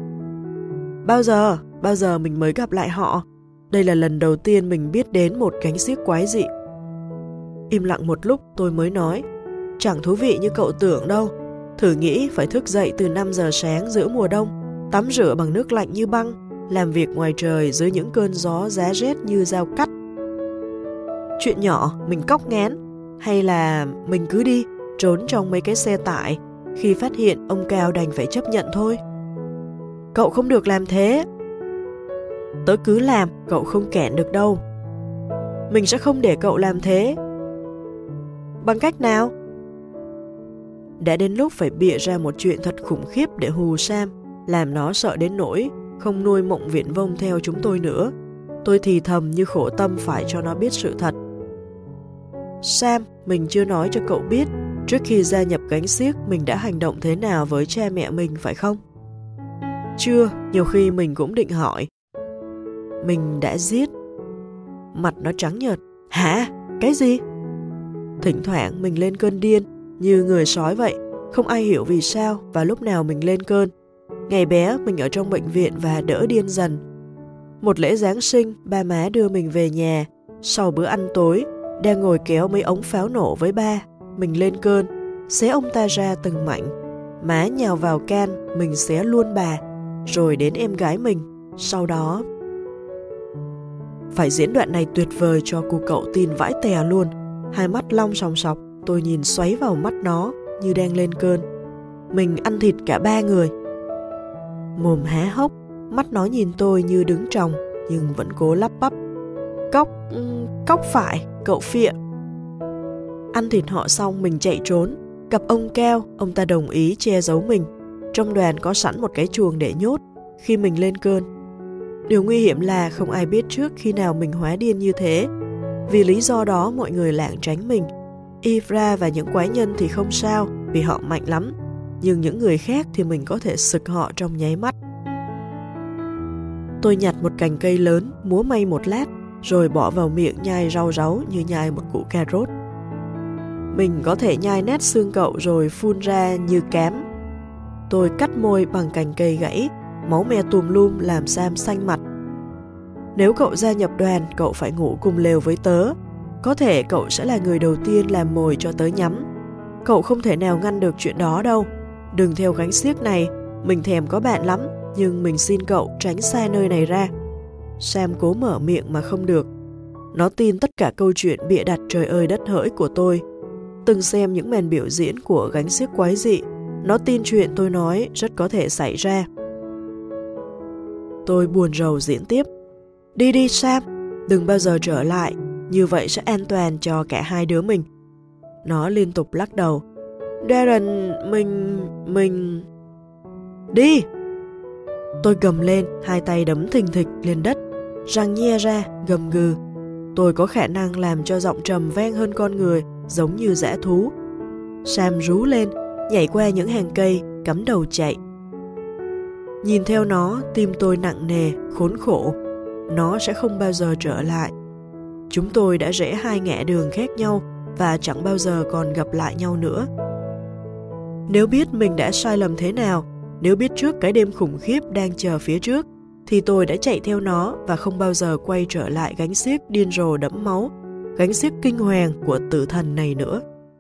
Bao giờ mình mới gặp lại họ? Đây là lần đầu tiên mình biết đến một gánh xiếc quái dị. Im lặng một lúc tôi mới nói, chẳng thú vị như cậu tưởng đâu. Thử nghĩ phải thức dậy từ 5 giờ sáng giữa mùa đông, tắm rửa bằng nước lạnh như băng, làm việc ngoài trời dưới những cơn gió giá rét như dao cắt. Chuyện nhỏ mình cóc ngán, hay là mình cứ đi, trốn trong mấy cái xe tải, khi phát hiện ông Cao đành phải chấp nhận thôi. Cậu không được làm thế. Tớ cứ làm, cậu không cản được đâu. Mình sẽ không để cậu làm thế. Bằng cách nào? Đã đến lúc phải bịa ra một chuyện thật khủng khiếp để hù Sam, làm nó sợ đến nỗi không nuôi mộng viển vông theo chúng tôi nữa. Tôi thì thầm như khổ tâm phải cho nó biết sự thật. Sam, mình chưa nói cho cậu biết trước khi gia nhập gánh xiếc mình đã hành động thế nào với cha mẹ mình phải không? Chưa, nhiều khi mình cũng định hỏi. Mình đã giết. Mặt nó trắng nhợt. Hả? Cái gì? Thỉnh thoảng mình lên cơn điên, như người sói vậy, không ai hiểu vì sao và lúc nào mình lên cơn. Ngày bé mình ở trong bệnh viện và đỡ điên dần. Một lễ Giáng sinh, ba má đưa mình về nhà. Sau bữa ăn tối, đang ngồi kéo mấy ống pháo nổ với ba, mình lên cơn, xé ông ta ra từng mảnh. Má nhào vào can, mình xé luôn bà, rồi đến em gái mình. Sau đó... Phải diễn đoạn này tuyệt vời cho cô cậu tin vãi tè luôn. Hai mắt long sòng sọc, tôi nhìn xoáy vào mắt nó như đang lên cơn. Mình ăn thịt cả ba người. Mồm há hốc, mắt nó nhìn tôi như đứng tròng, nhưng vẫn cố lắp bắp. Cóc phải, cậu phịa. Ăn thịt họ xong mình chạy trốn. Gặp ông Cao, ông ta đồng ý che giấu mình. Trong đoàn có sẵn một cái chuồng để nhốt khi mình lên cơn. Điều nguy hiểm là không ai biết trước khi nào mình hóa điên như thế. Vì lý do đó mọi người lảng tránh mình. Ivra và những quái nhân thì không sao vì họ mạnh lắm. Nhưng những người khác thì mình có thể sực họ trong nháy mắt. Tôi nhặt một cành cây lớn, múa may một lát, rồi bỏ vào miệng nhai rau ráu như nhai một củ cà rốt. Mình có thể nhai nát xương cậu rồi phun ra như cám. Tôi cắt môi bằng cành cây gãy, máu me tùm lum làm Sam xanh mặt. Nếu cậu gia nhập đoàn, cậu phải ngủ cùng lều với tớ. Có thể cậu sẽ là người đầu tiên làm mồi cho tớ nhắm. Cậu không thể nào ngăn được chuyện đó đâu. Đừng theo gánh xiếc này, mình thèm có bạn lắm, nhưng mình xin cậu tránh xa nơi này ra. Sam cố mở miệng mà không được. Nó tin tất cả câu chuyện bịa đặt trời ơi đất hỡi của tôi. Từng xem những màn biểu diễn của gánh xiếc quái dị, nó tin chuyện tôi nói rất có thể xảy ra. Tôi buồn rầu diễn tiếp. Đi đi Sam, đừng bao giờ trở lại, như vậy sẽ an toàn cho cả hai đứa mình. Nó liên tục lắc đầu. Darren, mình... Đi! Tôi gầm lên, hai tay đấm thình thịch lên đất, răng nhe ra, gầm gừ. Tôi có khả năng làm cho giọng trầm vang hơn con người, giống như dã thú. Sam rú lên, nhảy qua những hàng cây, cắm đầu chạy. Nhìn theo nó, tim tôi nặng nề, khốn khổ. Nó sẽ không bao giờ trở lại. Chúng tôi đã rẽ hai ngã đường khác nhau và chẳng bao giờ còn gặp lại nhau nữa. Nếu biết mình đã sai lầm thế nào, nếu biết trước cái đêm khủng khiếp đang chờ phía trước, thì tôi đã chạy theo nó và không bao giờ quay trở lại gánh xiếc điên rồ đẫm máu, gánh xiếc kinh hoàng của tử thần này nữa.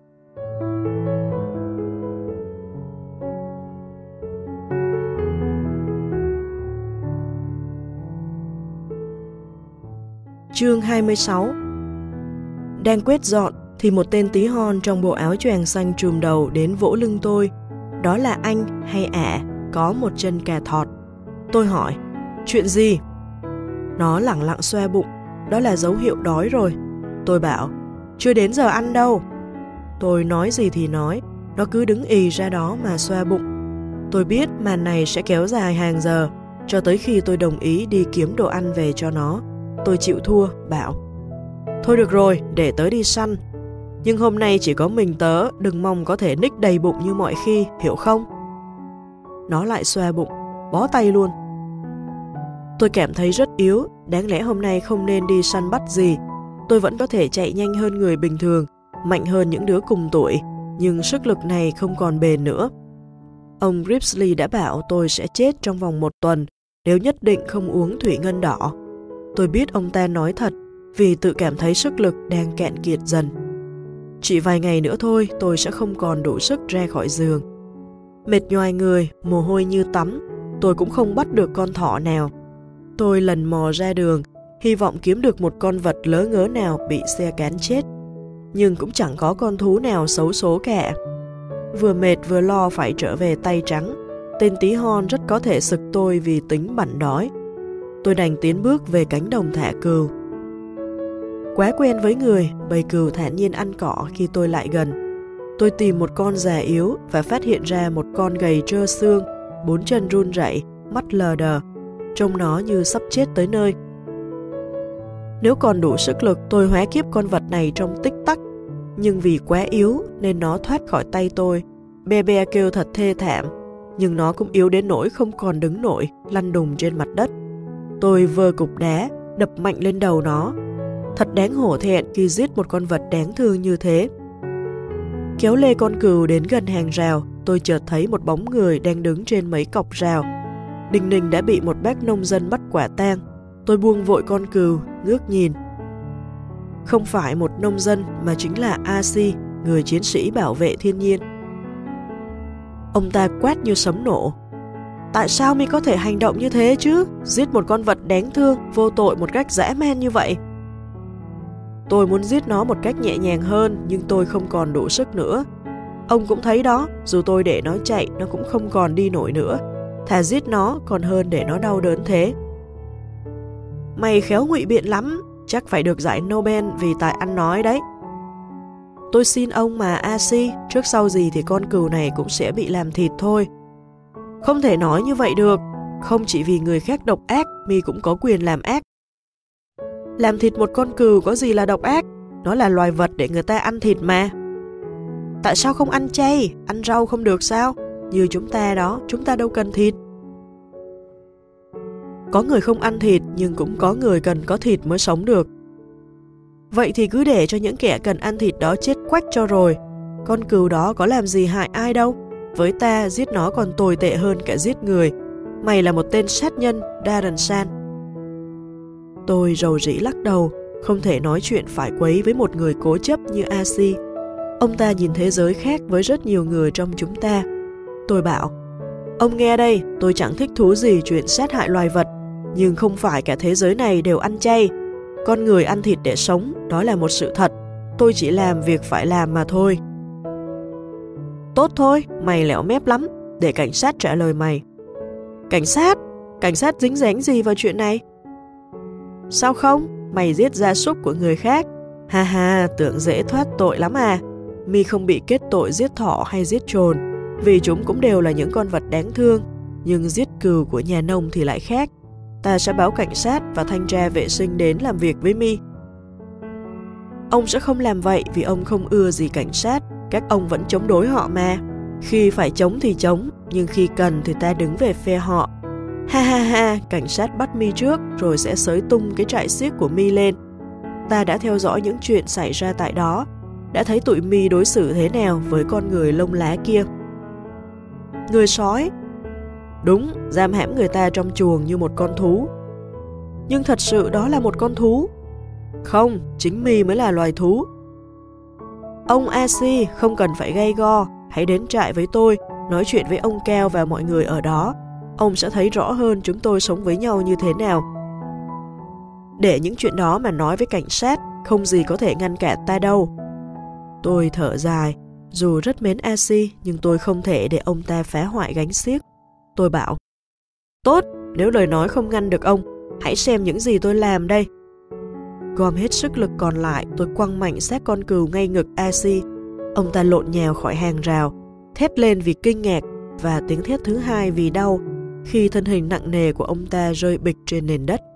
Chương 26. Đang quét dọn thì một tên tí hon trong bộ áo choàng xanh trùm đầu đến vỗ lưng tôi. Đó là anh hay ả, có một chân cà thọt. Tôi hỏi, chuyện gì? Nó lẳng lặng xoa bụng, đó là dấu hiệu đói rồi. Tôi bảo, chưa đến giờ ăn đâu. Tôi nói gì thì nói, nó cứ đứng ì ra đó mà xoa bụng. Tôi biết màn này sẽ kéo dài hàng giờ, cho tới khi tôi đồng ý đi kiếm đồ ăn về cho nó. Tôi chịu thua, bảo, thôi được rồi, để tớ đi săn. Nhưng hôm nay chỉ có mình tớ, đừng mong có thể ních đầy bụng như mọi khi, hiểu không? Nó lại xoa bụng, bó tay luôn. Tôi cảm thấy rất yếu, đáng lẽ hôm nay không nên đi săn bắt gì. Tôi vẫn có thể chạy nhanh hơn người bình thường, mạnh hơn những đứa cùng tuổi, nhưng sức lực này không còn bền nữa. Ông Gripsley đã bảo tôi sẽ chết trong vòng 1 tuần nếu nhất định không uống thủy ngân đỏ. Tôi biết ông ta nói thật vì tự cảm thấy sức lực đang cạn kiệt dần. Chỉ vài ngày nữa thôi tôi sẽ không còn đủ sức ra khỏi giường. Mệt nhoài người, mồ hôi như tắm, tôi cũng không bắt được con thỏ nào. Tôi lần mò ra đường, hy vọng kiếm được một con vật lớ ngớ nào bị xe cán chết. Nhưng cũng chẳng có con thú nào xấu số cả. Vừa mệt vừa lo phải trở về tay trắng. Tên tí hon rất có thể sực tôi vì tính bặn đói. Tôi đành tiến bước về cánh đồng thả cừu. Quá quen với người, bầy cừu thản nhiên ăn cỏ khi tôi lại gần. Tôi tìm một con già yếu và phát hiện ra một con gầy trơ xương, 4 chân run rẩy, mắt lờ đờ, trông nó như sắp chết tới nơi. Nếu còn đủ sức lực, tôi hóa kiếp con vật này trong tích tắc, nhưng vì quá yếu nên nó thoát khỏi tay tôi. Be Be kêu thật thê thảm, nhưng nó cũng yếu đến nỗi không còn đứng nổi, lăn đùng trên mặt đất. Tôi vơ cục đá, đập mạnh lên đầu nó. Thật đáng hổ thẹn khi giết một con vật đáng thương như thế. Kéo lê con cừu đến gần hàng rào, tôi chợt thấy một bóng người đang đứng trên mấy cọc rào. Đinh ninh đã bị một bác nông dân bắt quả tang. Tôi buông vội con cừu, ngước nhìn. Không phải một nông dân mà chính là A.C., người chiến sĩ bảo vệ thiên nhiên. Ông ta quát như sấm nổ. Tại sao mi có thể hành động như thế chứ? Giết một con vật đáng thương, vô tội một cách dã man như vậy. Tôi muốn giết nó một cách nhẹ nhàng hơn, nhưng tôi không còn đủ sức nữa. Ông cũng thấy đó, dù tôi để nó chạy, nó cũng không còn đi nổi nữa. Thà giết nó còn hơn để nó đau đớn thế. Mày khéo ngụy biện lắm, chắc phải được giải Nobel vì tài ăn nói đấy. Tôi xin ông mà A.C., trước sau gì thì con cừu này cũng sẽ bị làm thịt thôi. Không thể nói như vậy được, không chỉ vì người khác độc ác, mi cũng có quyền làm ác. Làm thịt một con cừu có gì là độc ác, nó là loài vật để người ta ăn thịt mà. Tại sao không ăn chay, ăn rau không được sao? Như chúng ta đó, chúng ta đâu cần thịt. Có người không ăn thịt nhưng cũng có người cần có thịt mới sống được. Vậy thì cứ để cho những kẻ cần ăn thịt đó chết quách cho rồi. Con cừu đó có làm gì hại ai đâu. Với ta giết nó còn tồi tệ hơn cả giết người. Mày là một tên sát nhân, Darren Shan. Tôi rầu rĩ lắc đầu, không thể nói chuyện phải quấy với một người cố chấp như A.C. Ông ta nhìn thế giới khác với rất nhiều người trong chúng ta. Tôi bảo, ông nghe đây, tôi chẳng thích thú gì chuyện sát hại loài vật, nhưng không phải cả thế giới này đều ăn chay. Con người ăn thịt để sống, đó là một sự thật. Tôi chỉ làm việc phải làm mà thôi. Tốt thôi, mày lẻo mép lắm, để cảnh sát trả lời mày. Cảnh sát? Cảnh sát dính dáng gì vào chuyện này? Sao không? Mày giết gia súc của người khác. Ha ha, tưởng dễ thoát tội lắm à. Mi không bị kết tội giết thỏ hay giết trồn, vì chúng cũng đều là những con vật đáng thương. Nhưng giết cừu của nhà nông thì lại khác. Ta sẽ báo cảnh sát và thanh tra vệ sinh đến làm việc với Mi. Ông sẽ không làm vậy vì ông không ưa gì cảnh sát. Các ông vẫn chống đối họ mà. Khi phải chống thì chống, nhưng khi cần thì ta đứng về phe họ. Ha ha ha, cảnh sát bắt Mi trước rồi sẽ xới tung cái trại xiếc của Mi lên. Ta đã theo dõi những chuyện xảy ra tại đó, đã thấy tụi Mi đối xử thế nào với con người lông lá kia. Người sói? Đúng, giam hãm người ta trong chuồng như một con thú. Nhưng thật sự đó là một con thú. Không, chính Mi mới là loài thú. Ông A.C. không cần phải gay go, hãy đến trại với tôi, nói chuyện với ông Cao và mọi người ở đó. Ông sẽ thấy rõ hơn chúng tôi sống với nhau như thế nào. Để những chuyện đó mà nói với cảnh sát, không gì có thể ngăn cản ta đâu. Tôi thở dài, dù rất mến A.C. nhưng tôi không thể để ông ta phá hoại gánh xiếc. Tôi bảo, tốt, nếu lời nói không ngăn được ông, hãy xem những gì tôi làm đây. Gom hết sức lực còn lại, tôi quăng mạnh xác con cừu ngay ngực A.C. Ông ta lộn nhào khỏi hàng rào, thét lên vì kinh ngạc và tiếng thét thứ hai vì đau khi thân hình nặng nề của ông ta rơi bịch trên nền đất.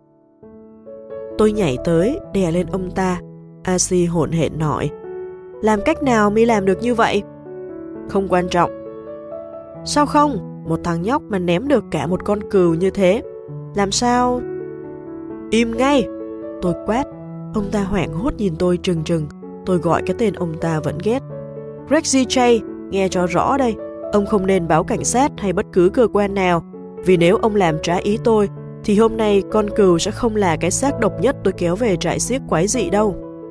Tôi nhảy tới, đè lên ông ta. A.C. hổn hển nói, làm cách nào mi làm được như vậy? Không quan trọng. Sao không? Một thằng nhóc mà ném được cả một con cừu như thế. Làm sao? Im ngay! Tôi quát. Ông ta hoảng hốt nhìn tôi trừng trừng. Tôi gọi cái tên ông ta vẫn ghét. Reggie J, nghe cho rõ đây. Ông không nên báo cảnh sát hay bất cứ cơ quan nào. Vì nếu ông làm trái ý tôi, thì hôm nay con cừu sẽ không là cái xác độc nhất tôi kéo về trại xiếc quái dị đâu.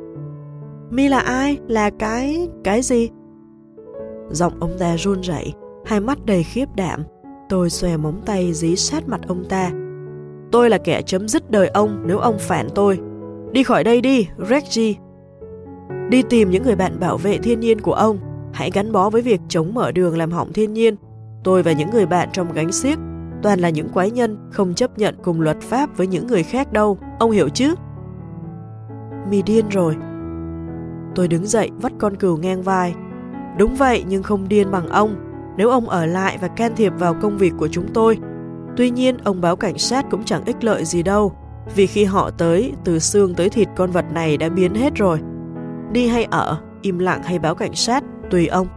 Mi là ai? Là cái gì? Giọng ông ta run rẩy, hai mắt đầy khiếp đảm. Tôi xòe móng tay dí sát mặt ông ta. Tôi là kẻ chấm dứt đời ông nếu ông phản tôi. Đi khỏi đây đi, Reggie. Đi tìm những người bạn bảo vệ thiên nhiên của ông. Hãy gắn bó với việc chống mở đường làm hỏng thiên nhiên. Tôi và những người bạn trong gánh xiếc toàn là những quái nhân không chấp nhận cùng luật pháp với những người khác đâu, ông hiểu chứ? Mi điên rồi. Tôi đứng dậy vắt con cừu ngang vai. Đúng vậy, nhưng không điên bằng ông. Nếu ông ở lại và can thiệp vào công việc của chúng tôi. Tuy nhiên, ông báo cảnh sát cũng chẳng ích lợi gì đâu, vì khi họ tới, từ xương tới thịt con vật này đã biến hết rồi. Đi hay ở, im lặng hay báo cảnh sát, tùy ông.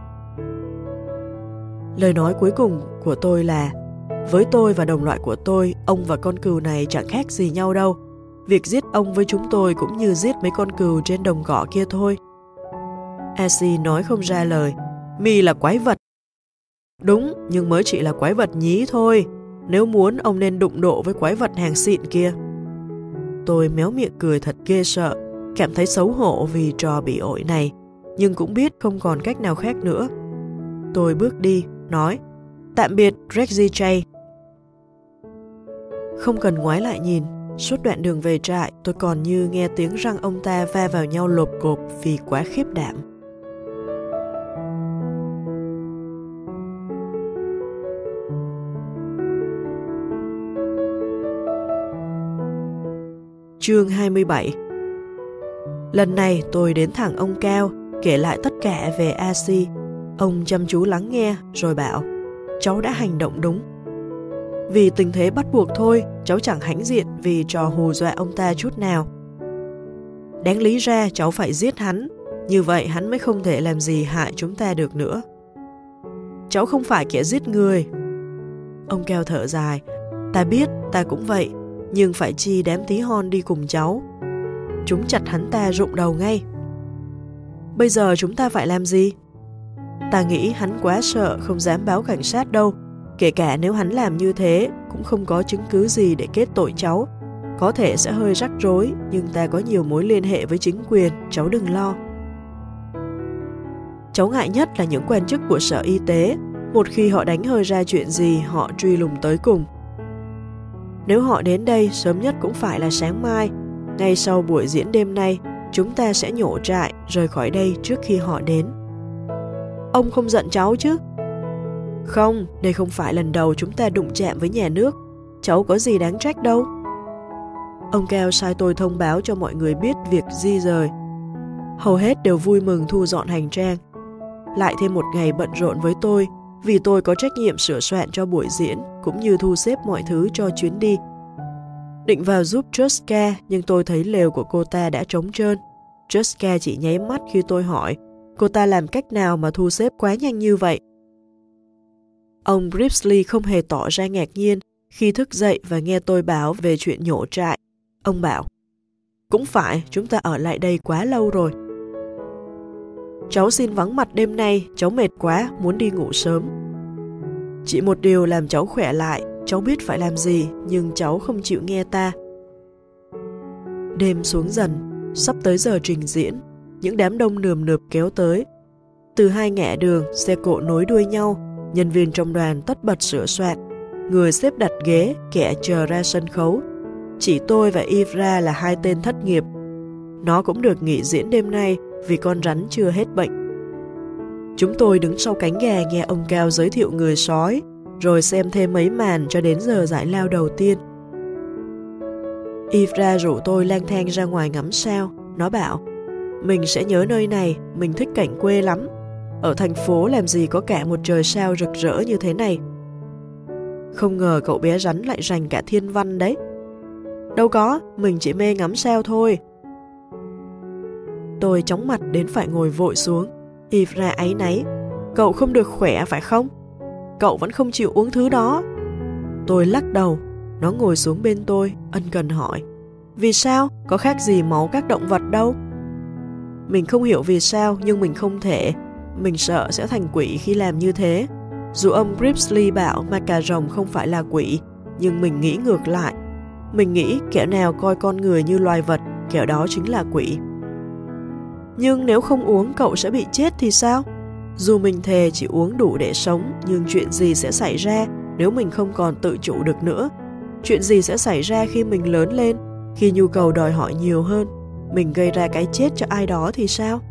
Lời nói cuối cùng của tôi là, với tôi và đồng loại của tôi, ông và con cừu này chẳng khác gì nhau đâu. Việc giết ông với chúng tôi cũng như giết mấy con cừu trên đồng cỏ kia thôi. Ashley nói không ra lời. Mi là quái vật. Đúng, nhưng mới chỉ là quái vật nhí thôi. Nếu muốn, ông nên đụng độ với quái vật hàng xịn kia. Tôi méo miệng cười thật ghê sợ, cảm thấy xấu hổ vì trò bị ổi này, nhưng cũng biết không còn cách nào khác nữa. Tôi bước đi, nói, tạm biệt Reggie J. Không cần ngoái lại nhìn, suốt đoạn đường về trại tôi còn như nghe tiếng răng ông ta va vào nhau lộp cộp vì quá khiếp đảm. Chương 27. Lần này tôi đến thẳng ông Cao, kể lại tất cả về A.C. Ông chăm chú lắng nghe rồi bảo, cháu đã hành động đúng. Vì tình thế bắt buộc thôi, cháu chẳng hãnh diện vì trò hù dọa ông ta chút nào. Đáng lý ra cháu phải giết hắn, như vậy hắn mới không thể làm gì hại chúng ta được nữa. Cháu không phải kẻ giết người. Ông Cao thở dài, ta biết, ta cũng vậy, nhưng phải chi đám tí hon đi cùng cháu. Chúng chặt hắn ta rụng đầu ngay. Bây giờ chúng ta phải làm gì? Ta nghĩ hắn quá sợ không dám báo cảnh sát đâu. Kể cả nếu hắn làm như thế, cũng không có chứng cứ gì để kết tội cháu. Có thể sẽ hơi rắc rối, nhưng ta có nhiều mối liên hệ với chính quyền, cháu đừng lo. Cháu ngại nhất là những quan chức của sở y tế. Một khi họ đánh hơi ra chuyện gì, họ truy lùng tới cùng. Nếu họ đến đây, sớm nhất cũng phải là sáng mai. Ngay sau buổi diễn đêm nay, chúng ta sẽ nhổ trại, rời khỏi đây trước khi họ đến. Ông không giận cháu chứ? Không, đây không phải lần đầu chúng ta đụng chạm với nhà nước. Cháu có gì đáng trách đâu. Ông Cao sai tôi thông báo cho mọi người biết việc di rời. Hầu hết đều vui mừng thu dọn hành trang. Lại thêm một ngày bận rộn với tôi, vì tôi có trách nhiệm sửa soạn cho buổi diễn, cũng như thu xếp mọi thứ cho chuyến đi. Định vào giúp Juska, nhưng tôi thấy lều của cô ta đã trống trơn. Juska chỉ nháy mắt khi tôi hỏi, cô ta làm cách nào mà thu xếp quá nhanh như vậy? Ông Gripsley không hề tỏ ra ngạc nhiên khi thức dậy và nghe tôi báo về chuyện nhổ trại. Ông bảo, cũng phải, chúng ta ở lại đây quá lâu rồi. Cháu xin vắng mặt đêm nay, cháu mệt quá, muốn đi ngủ sớm. Chỉ một điều làm cháu khỏe lại, cháu biết phải làm gì, nhưng cháu không chịu nghe ta. Đêm xuống dần, sắp tới giờ trình diễn, những đám đông nườm nượp kéo tới. Từ hai ngã đường, xe cộ nối đuôi nhau, nhân viên trong đoàn tất bật sửa soạn, người xếp đặt ghế, kẻ chờ ra sân khấu. Chỉ tôi và Ivra là hai tên thất nghiệp. Nó cũng được nghỉ diễn đêm nay vì con rắn chưa hết bệnh. Chúng tôi đứng sau cánh gà nghe ông Cao giới thiệu người sói, rồi xem thêm mấy màn cho đến giờ giải lao đầu tiên. Ivra rủ tôi lang thang ra ngoài ngắm sao. Nó bảo, mình sẽ nhớ nơi này, mình thích cảnh quê lắm. Ở thành phố làm gì có cả một trời sao rực rỡ như thế này. Không ngờ cậu bé rắn lại rành cả thiên văn đấy. Đâu có, mình chỉ mê ngắm sao thôi. Tôi chóng mặt đến phải ngồi vội xuống. Ivra áy náy, cậu không được khỏe phải không? Cậu vẫn không chịu uống thứ đó. Tôi lắc đầu. Nó ngồi xuống bên tôi, ân cần hỏi, vì sao? Có khác gì máu các động vật đâu. Mình không hiểu vì sao, nhưng mình không thể. Mình sợ sẽ thành quỷ khi làm như thế. Dù ông Gripsley bảo ma cà rồng không phải là quỷ, nhưng mình nghĩ ngược lại. Mình nghĩ kẻ nào coi con người như loài vật, kẻ đó chính là quỷ. Nhưng nếu không uống cậu sẽ bị chết thì sao? Dù mình thề chỉ uống đủ để sống, nhưng chuyện gì sẽ xảy ra nếu mình không còn tự chủ được nữa? Chuyện gì sẽ xảy ra khi mình lớn lên, khi nhu cầu đòi hỏi nhiều hơn? Mình gây ra cái chết cho ai đó thì sao?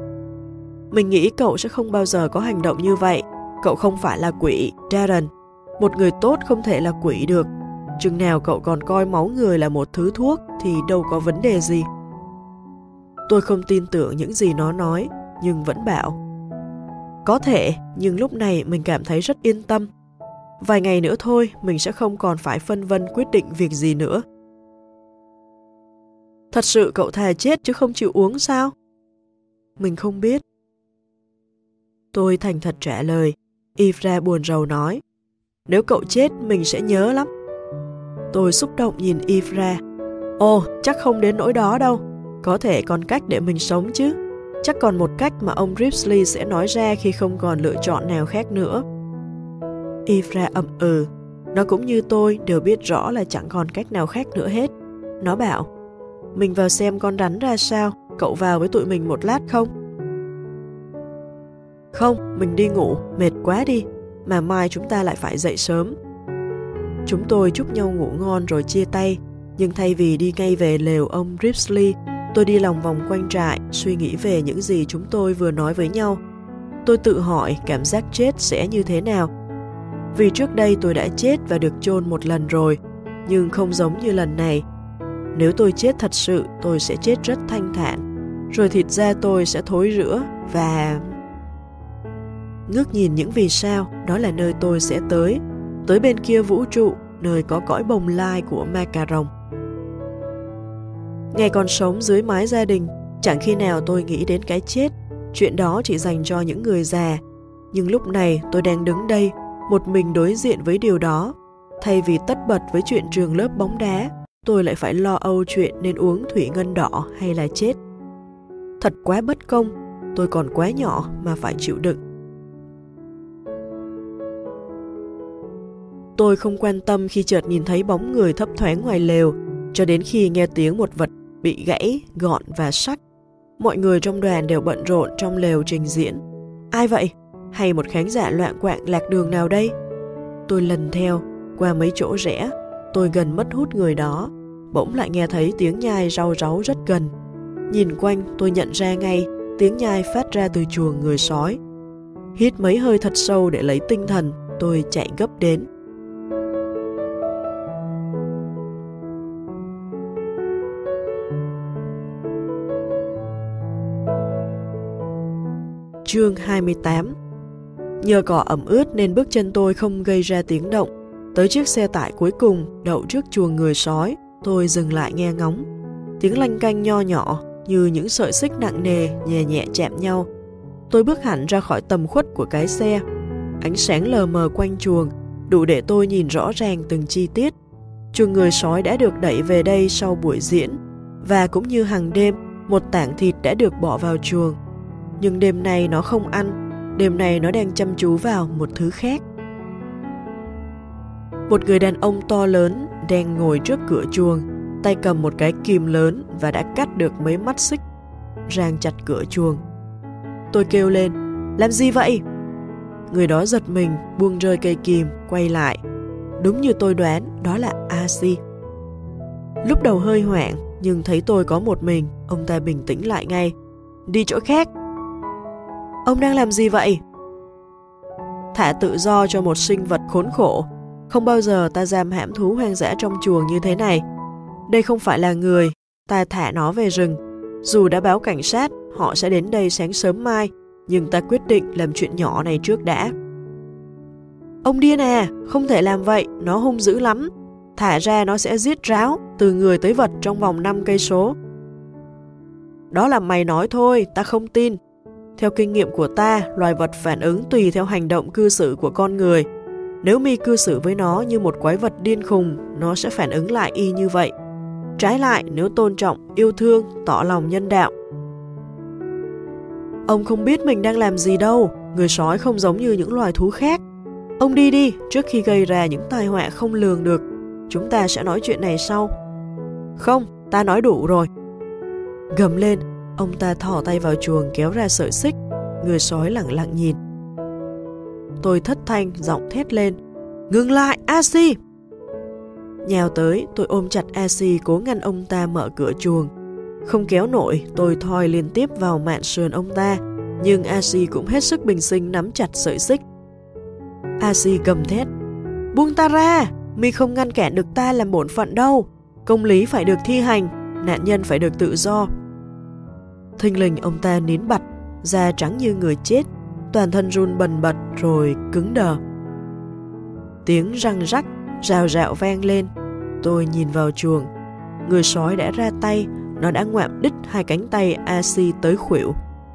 Mình nghĩ cậu sẽ không bao giờ có hành động như vậy. Cậu không phải là quỷ, Darren. Một người tốt không thể là quỷ được. Chừng nào cậu còn coi máu người là một thứ thuốc thì đâu có vấn đề gì. Tôi không tin tưởng những gì nó nói, nhưng vẫn bảo. Có thể, nhưng lúc này mình cảm thấy rất yên tâm. Vài ngày nữa thôi, mình sẽ không còn phải phân vân quyết định việc gì nữa. Thật sự cậu thà chết chứ không chịu uống sao? Mình không biết. Tôi thành thật trả lời. Ifra buồn rầu nói. Nếu cậu chết, mình sẽ nhớ lắm. Tôi xúc động nhìn Ifra. Ồ, chắc không đến nỗi đó đâu. Có thể còn cách để mình sống chứ. Chắc còn một cách mà ông Ripsley sẽ nói ra khi không còn lựa chọn nào khác nữa. Ifra ậm ừ. Nó cũng như tôi đều biết rõ là chẳng còn cách nào khác nữa hết. Nó bảo, mình vào xem con rắn ra sao, cậu vào với tụi mình một lát không? Không, mình đi ngủ, mệt quá đi, mà mai chúng ta lại phải dậy sớm. Chúng tôi chúc nhau ngủ ngon rồi chia tay, nhưng thay vì đi ngay về lều ông Ripsley, tôi đi lòng vòng quanh trại, suy nghĩ về những gì chúng tôi vừa nói với nhau. Tôi tự hỏi cảm giác chết sẽ như thế nào. Vì trước đây tôi đã chết và được chôn một lần rồi, nhưng không giống như lần này. Nếu tôi chết thật sự, tôi sẽ chết rất thanh thản, rồi thịt da tôi sẽ thối rữa và... Ngước nhìn những vì sao, đó là nơi tôi sẽ tới bên kia vũ trụ, nơi có cõi bồng lai của ma cà rồng. Ngày còn sống dưới mái gia đình, chẳng khi nào tôi nghĩ đến cái chết, chuyện đó chỉ dành cho những người già. Nhưng lúc này tôi đang đứng đây, một mình đối diện với điều đó. Thay vì tất bật với chuyện trường lớp bóng đá, tôi lại phải lo âu chuyện nên uống thủy ngân đỏ hay là chết. Thật quá bất công, tôi còn quá nhỏ mà phải chịu đựng. Tôi không quan tâm khi chợt nhìn thấy bóng người thấp thoáng ngoài lều, cho đến khi nghe tiếng một vật bị gãy, gọn và sắc. Mọi người trong đoàn đều bận rộn trong lều trình diễn. Ai vậy? Hay một khán giả loạng quạng lạc đường nào đây? Tôi lần theo, qua mấy chỗ rẽ, tôi gần mất hút người đó. Bỗng lại nghe thấy tiếng nhai rau ráu rất gần. Nhìn quanh tôi nhận ra ngay tiếng nhai phát ra từ chuồng người sói. Hít mấy hơi thật sâu để lấy tinh thần, tôi chạy gấp đến. Chương 28. Nhờ cỏ ẩm ướt nên bước chân tôi không gây ra tiếng động. Tới chiếc xe tải cuối cùng đậu trước chuồng người sói, tôi dừng lại nghe ngóng. Tiếng lanh canh nho nhỏ như những sợi xích nặng nề nhẹ nhẹ chạm nhau. Tôi bước hẳn ra khỏi tầm khuất của cái xe. Ánh sáng lờ mờ quanh chuồng đủ để tôi nhìn rõ ràng từng chi tiết. Chuồng người sói đã được đẩy về đây sau buổi diễn, và cũng như hàng đêm, một tảng thịt đã được bỏ vào chuồng. Nhưng đêm nay nó không ăn, đêm nay nó đang chăm chú vào một thứ khác. Một người đàn ông to lớn đang ngồi trước cửa chuồng, tay cầm một cái kìm lớn và đã cắt được mấy mắt xích, ràng chặt cửa chuồng. Tôi kêu lên, làm gì vậy? Người đó giật mình, buông rơi cây kìm, quay lại. Đúng như tôi đoán, đó là Asi. Lúc đầu hơi hoảng, nhưng thấy tôi có một mình, ông ta bình tĩnh lại ngay. Đi chỗ khác. Ông đang làm gì vậy? Thả tự do cho một sinh vật khốn khổ. Không bao giờ ta giam hãm thú hoang dã trong chuồng như thế này. Đây không phải là người, ta thả nó về rừng. Dù đã báo cảnh sát, họ sẽ đến đây sáng sớm mai, nhưng ta quyết định làm chuyện nhỏ này trước đã. Ông điên à, không thể làm vậy, nó hung dữ lắm. Thả ra nó sẽ giết ráo, từ người tới vật trong vòng 5 cây số. Đó là mày nói thôi, ta không tin. Theo kinh nghiệm của ta, loài vật phản ứng tùy theo hành động cư xử của con người. Nếu mi cư xử với nó như một quái vật điên khùng, nó sẽ phản ứng lại y như vậy. Trái lại, nếu tôn trọng, yêu thương, tỏ lòng nhân đạo. Ông không biết mình đang làm gì đâu, người sói không giống như những loài thú khác. Ông đi đi, trước khi gây ra những tai họa không lường được. Chúng ta sẽ nói chuyện này sau. Không, ta nói đủ rồi. Gầm lên, ông ta thò tay vào chuồng kéo ra sợi xích. Người sói lẳng lặng nhìn. Tôi thất thanh, giọng thét lên. Ngừng lại, Asi! Nhào tới, tôi ôm chặt Asi cố ngăn ông ta mở cửa chuồng. Không kéo nổi, tôi thoi liên tiếp vào mạn sườn ông ta, nhưng Asi cũng hết sức bình sinh nắm chặt sợi xích. Asi gầm thét. Buông ta ra, mi không ngăn cản được ta làm bổn phận đâu. Công lý phải được thi hành, nạn nhân phải được tự do. Thình lình ông ta nín bặt, da trắng như người chết, toàn thân run bần bật rồi cứng đờ. Tiếng răng rắc, rào rạo vang lên. Tôi nhìn vào chuồng. Người sói đã ra tay, nó đã ngoạm đích hai cánh tay A.C. tới khuỷu.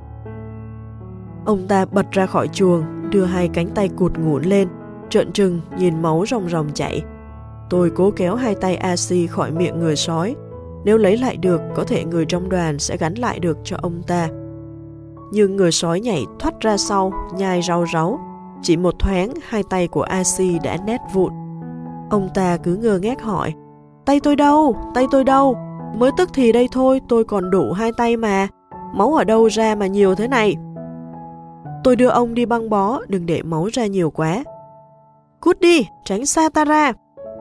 Ông ta bật ra khỏi chuồng, đưa hai cánh tay cụt ngủn lên, trợn trừng nhìn máu ròng ròng chảy. Tôi cố kéo hai tay A.C. khỏi miệng người sói. Nếu lấy lại được, có thể người trong đoàn sẽ gắn lại được cho ông ta. Nhưng người sói nhảy thoát ra sau, nhai rau ráu. Chỉ một thoáng, hai tay của A.C. đã nát vụn. Ông ta cứ ngơ ngác hỏi, tay tôi đâu? Tay tôi đâu? Mới tức thì đây thôi, tôi còn đủ hai tay mà. Máu ở đâu ra mà nhiều thế này? Tôi đưa ông đi băng bó, đừng để máu ra nhiều quá. Cút đi, tránh xa ta ra.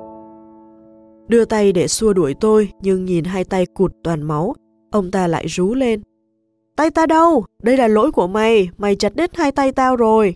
Đưa tay để xua đuổi tôi, nhưng nhìn hai tay cụt toàn máu, ông ta lại rú lên. Tay ta đâu? Đây là lỗi của mày, mày chặt đứt hai tay tao rồi.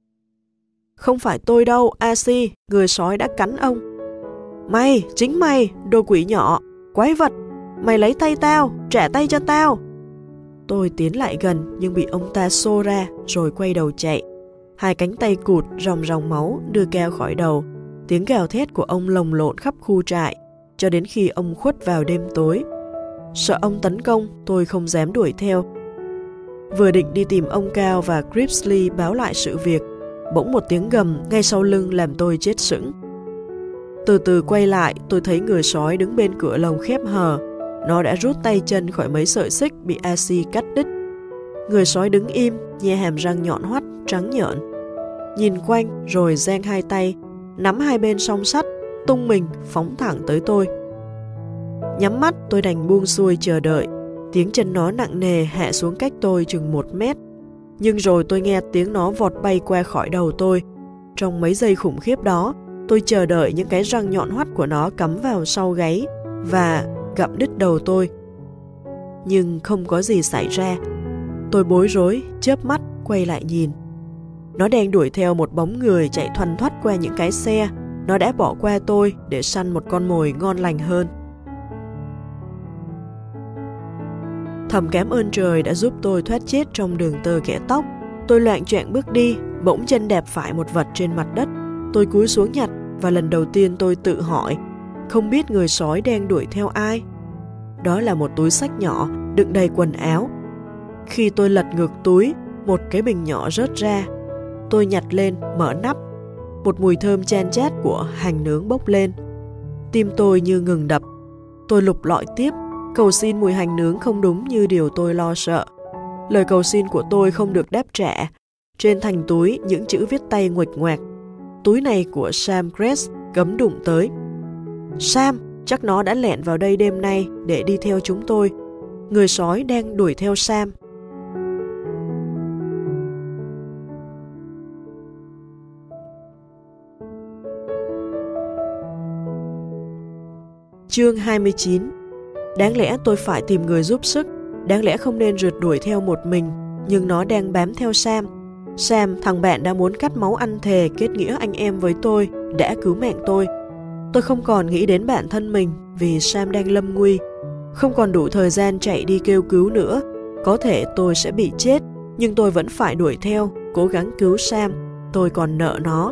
Không phải tôi đâu, A.C., người sói đã cắn ông. Mày, chính mày, đồ quỷ nhỏ, quái vật, mày lấy tay tao, trả tay cho tao. Tôi tiến lại gần nhưng bị ông ta xô ra rồi quay đầu chạy. Hai cánh tay cụt, ròng ròng máu đưa cao khỏi đầu. Tiếng gào thét của ông lồng lộn khắp khu trại cho đến khi ông khuất vào đêm tối. Sợ ông tấn công, tôi không dám đuổi theo. Vừa định đi tìm ông Cao và Gripsley báo lại sự việc, bỗng một tiếng gầm ngay sau lưng làm tôi chết sững. Từ từ quay lại, tôi thấy người sói đứng bên cửa lồng khép hờ. Nó đã rút tay chân khỏi mấy sợi xích bị A.C. cắt đứt. Người sói đứng im, nhe hàm răng nhọn hoắt, trắng nhợn. Nhìn quanh rồi giang hai tay, nắm hai bên song sắt, tung mình phóng thẳng tới tôi. Nhắm mắt tôi đành buông xuôi chờ đợi. Tiếng chân nó nặng nề hạ xuống cách tôi chừng 1 mét. Nhưng rồi tôi nghe tiếng nó vọt bay qua khỏi đầu tôi. Trong mấy giây khủng khiếp đó, tôi chờ đợi những cái răng nhọn hoắt của nó cắm vào sau gáy và gặm đứt đầu tôi. Nhưng không có gì xảy ra. Tôi bối rối, chớp mắt, quay lại nhìn. Nó đang đuổi theo một bóng người chạy thoăn thoắt qua những cái xe. Nó đã bỏ qua tôi để săn một con mồi ngon lành hơn. Thầm cảm ơn trời đã giúp tôi thoát chết trong đường tơ kẻ tóc. Tôi loạng choạng bước đi, bỗng chân đạp phải một vật trên mặt đất. Tôi cúi xuống nhặt và lần đầu tiên tôi tự hỏi, không biết người sói đang đuổi theo ai. Đó là một túi xách nhỏ đựng đầy quần áo. Khi tôi lật ngược túi, một cái bình nhỏ rớt ra. Tôi nhặt lên, mở nắp. Một mùi thơm chan chát của hành nướng bốc lên. Tim tôi như ngừng đập. Tôi lục lọi tiếp, cầu xin mùi hành nướng không đúng như điều tôi lo sợ. Lời cầu xin của tôi không được đáp trả. Trên thành túi những chữ viết tay nguệch ngoạc. Túi này của Sam Grace cấm đụng tới. Sam, chắc nó đã lẻn vào đây đêm nay để đi theo chúng tôi. Người sói đang đuổi theo Sam. Chương 29. Đáng lẽ tôi phải tìm người giúp sức. Đáng lẽ không nên rượt đuổi theo một mình. Nhưng nó đang bám theo Sam. Sam, thằng bạn đã muốn cắt máu ăn thề kết nghĩa anh em với tôi, đã cứu mạng tôi. Tôi không còn nghĩ đến bản thân mình vì Sam đang lâm nguy. Không còn đủ thời gian chạy đi kêu cứu nữa. Có thể tôi sẽ bị chết, nhưng tôi vẫn phải đuổi theo, cố gắng cứu Sam. Tôi còn nợ nó.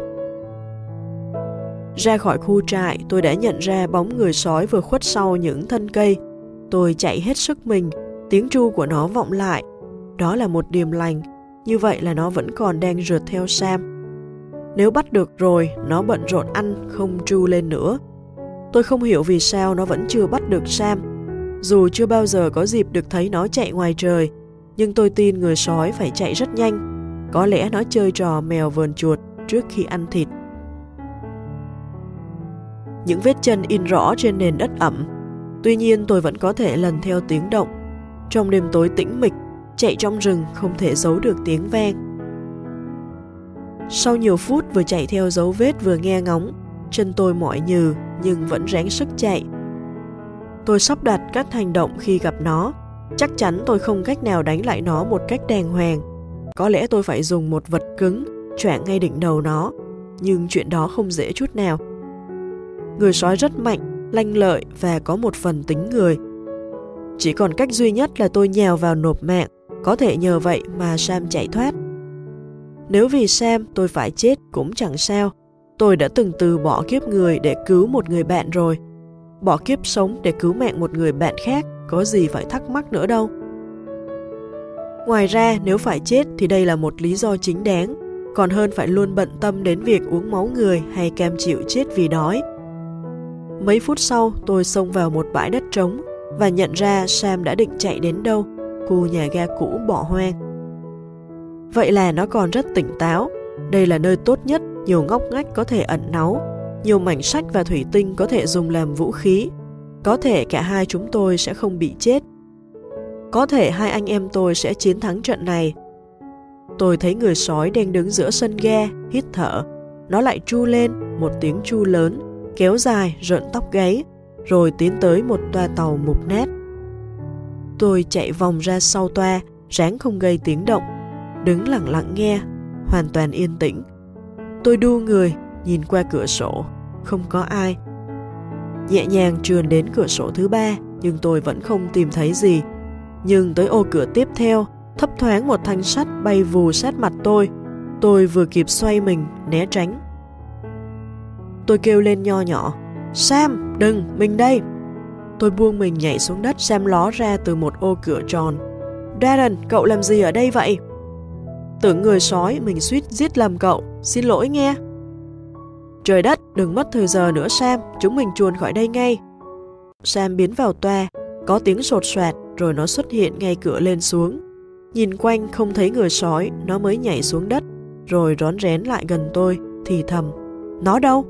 Ra khỏi khu trại, tôi đã nhận ra bóng người sói vừa khuất sau những thân cây. Tôi chạy hết sức mình, tiếng tru của nó vọng lại. Đó là một điềm lành, như vậy là nó vẫn còn đang rượt theo Sam. Nếu bắt được rồi, nó bận rộn ăn, không tru lên nữa. Tôi không hiểu vì sao nó vẫn chưa bắt được Sam. Dù chưa bao giờ có dịp được thấy nó chạy ngoài trời, nhưng tôi tin người sói phải chạy rất nhanh. Có lẽ nó chơi trò mèo vờn chuột trước khi ăn thịt. Những vết chân in rõ trên nền đất ẩm. Tuy nhiên tôi vẫn có thể lần theo tiếng động. Trong đêm tối tĩnh mịch, chạy trong rừng không thể giấu được tiếng vang. Sau nhiều phút vừa chạy theo dấu vết vừa nghe ngóng, chân tôi mỏi nhừ nhưng vẫn ráng sức chạy. Tôi sắp đặt các hành động khi gặp nó. Chắc chắn tôi không cách nào đánh lại nó một cách đàng hoàng. Có lẽ tôi phải dùng một vật cứng choảng ngay đỉnh đầu nó. nhưng chuyện đó không dễ chút nào. Người sói rất mạnh, lanh lợi và có một phần tính người. Chỉ còn cách duy nhất là tôi nhào vào nộp mạng, có thể nhờ vậy mà Sam chạy thoát. Nếu vì Sam tôi phải chết cũng chẳng sao, tôi đã từng từ bỏ kiếp người để cứu một người bạn rồi. Bỏ kiếp sống để cứu mạng một người bạn khác, có gì phải thắc mắc nữa đâu. Ngoài ra, nếu phải chết thì đây là một lý do chính đáng, còn hơn phải luôn bận tâm đến việc uống máu người hay cam chịu chết vì đói. Mấy phút sau, tôi xông vào một bãi đất trống và nhận ra Sam đã định chạy đến đâu, khu nhà ga cũ bỏ hoang. Vậy là nó còn rất tỉnh táo. Đây là nơi tốt nhất, nhiều ngóc ngách có thể ẩn náu, nhiều mảnh sách và thủy tinh có thể dùng làm vũ khí. Có thể cả hai chúng tôi sẽ không bị chết. Có thể hai anh em tôi sẽ chiến thắng trận này. Tôi thấy người sói đang đứng giữa sân ga, hít thở. Nó lại tru lên, một tiếng tru lớn, kéo dài, rợn tóc gáy, rồi tiến tới một toa tàu mục nát. Tôi chạy vòng ra sau toa, ráng không gây tiếng động, đứng lặng lặng nghe, hoàn toàn yên tĩnh. Tôi đu người, nhìn qua cửa sổ, không có ai. Nhẹ nhàng trườn đến cửa sổ thứ 3, nhưng tôi vẫn không tìm thấy gì. Nhưng tới ô cửa tiếp theo, thấp thoáng một thanh sắt bay vù sát mặt tôi. Tôi vừa kịp xoay mình, né tránh. Tôi kêu lên nho nhỏ, Sam, đừng, mình đây. Tôi buông mình nhảy xuống đất. Sam ló ra từ một ô cửa tròn. Darren, cậu làm gì ở đây vậy? Tưởng người sói, mình suýt giết lầm cậu, xin lỗi nghe. Trời đất, đừng mất thời giờ nữa Sam, chúng mình chuồn khỏi đây ngay. Sam biến vào toa, có tiếng sột soạt, rồi nó xuất hiện ngay cửa lên xuống. Nhìn quanh không thấy người sói, nó mới nhảy xuống đất, rồi rón rén lại gần tôi, thì thầm. Nó đâu?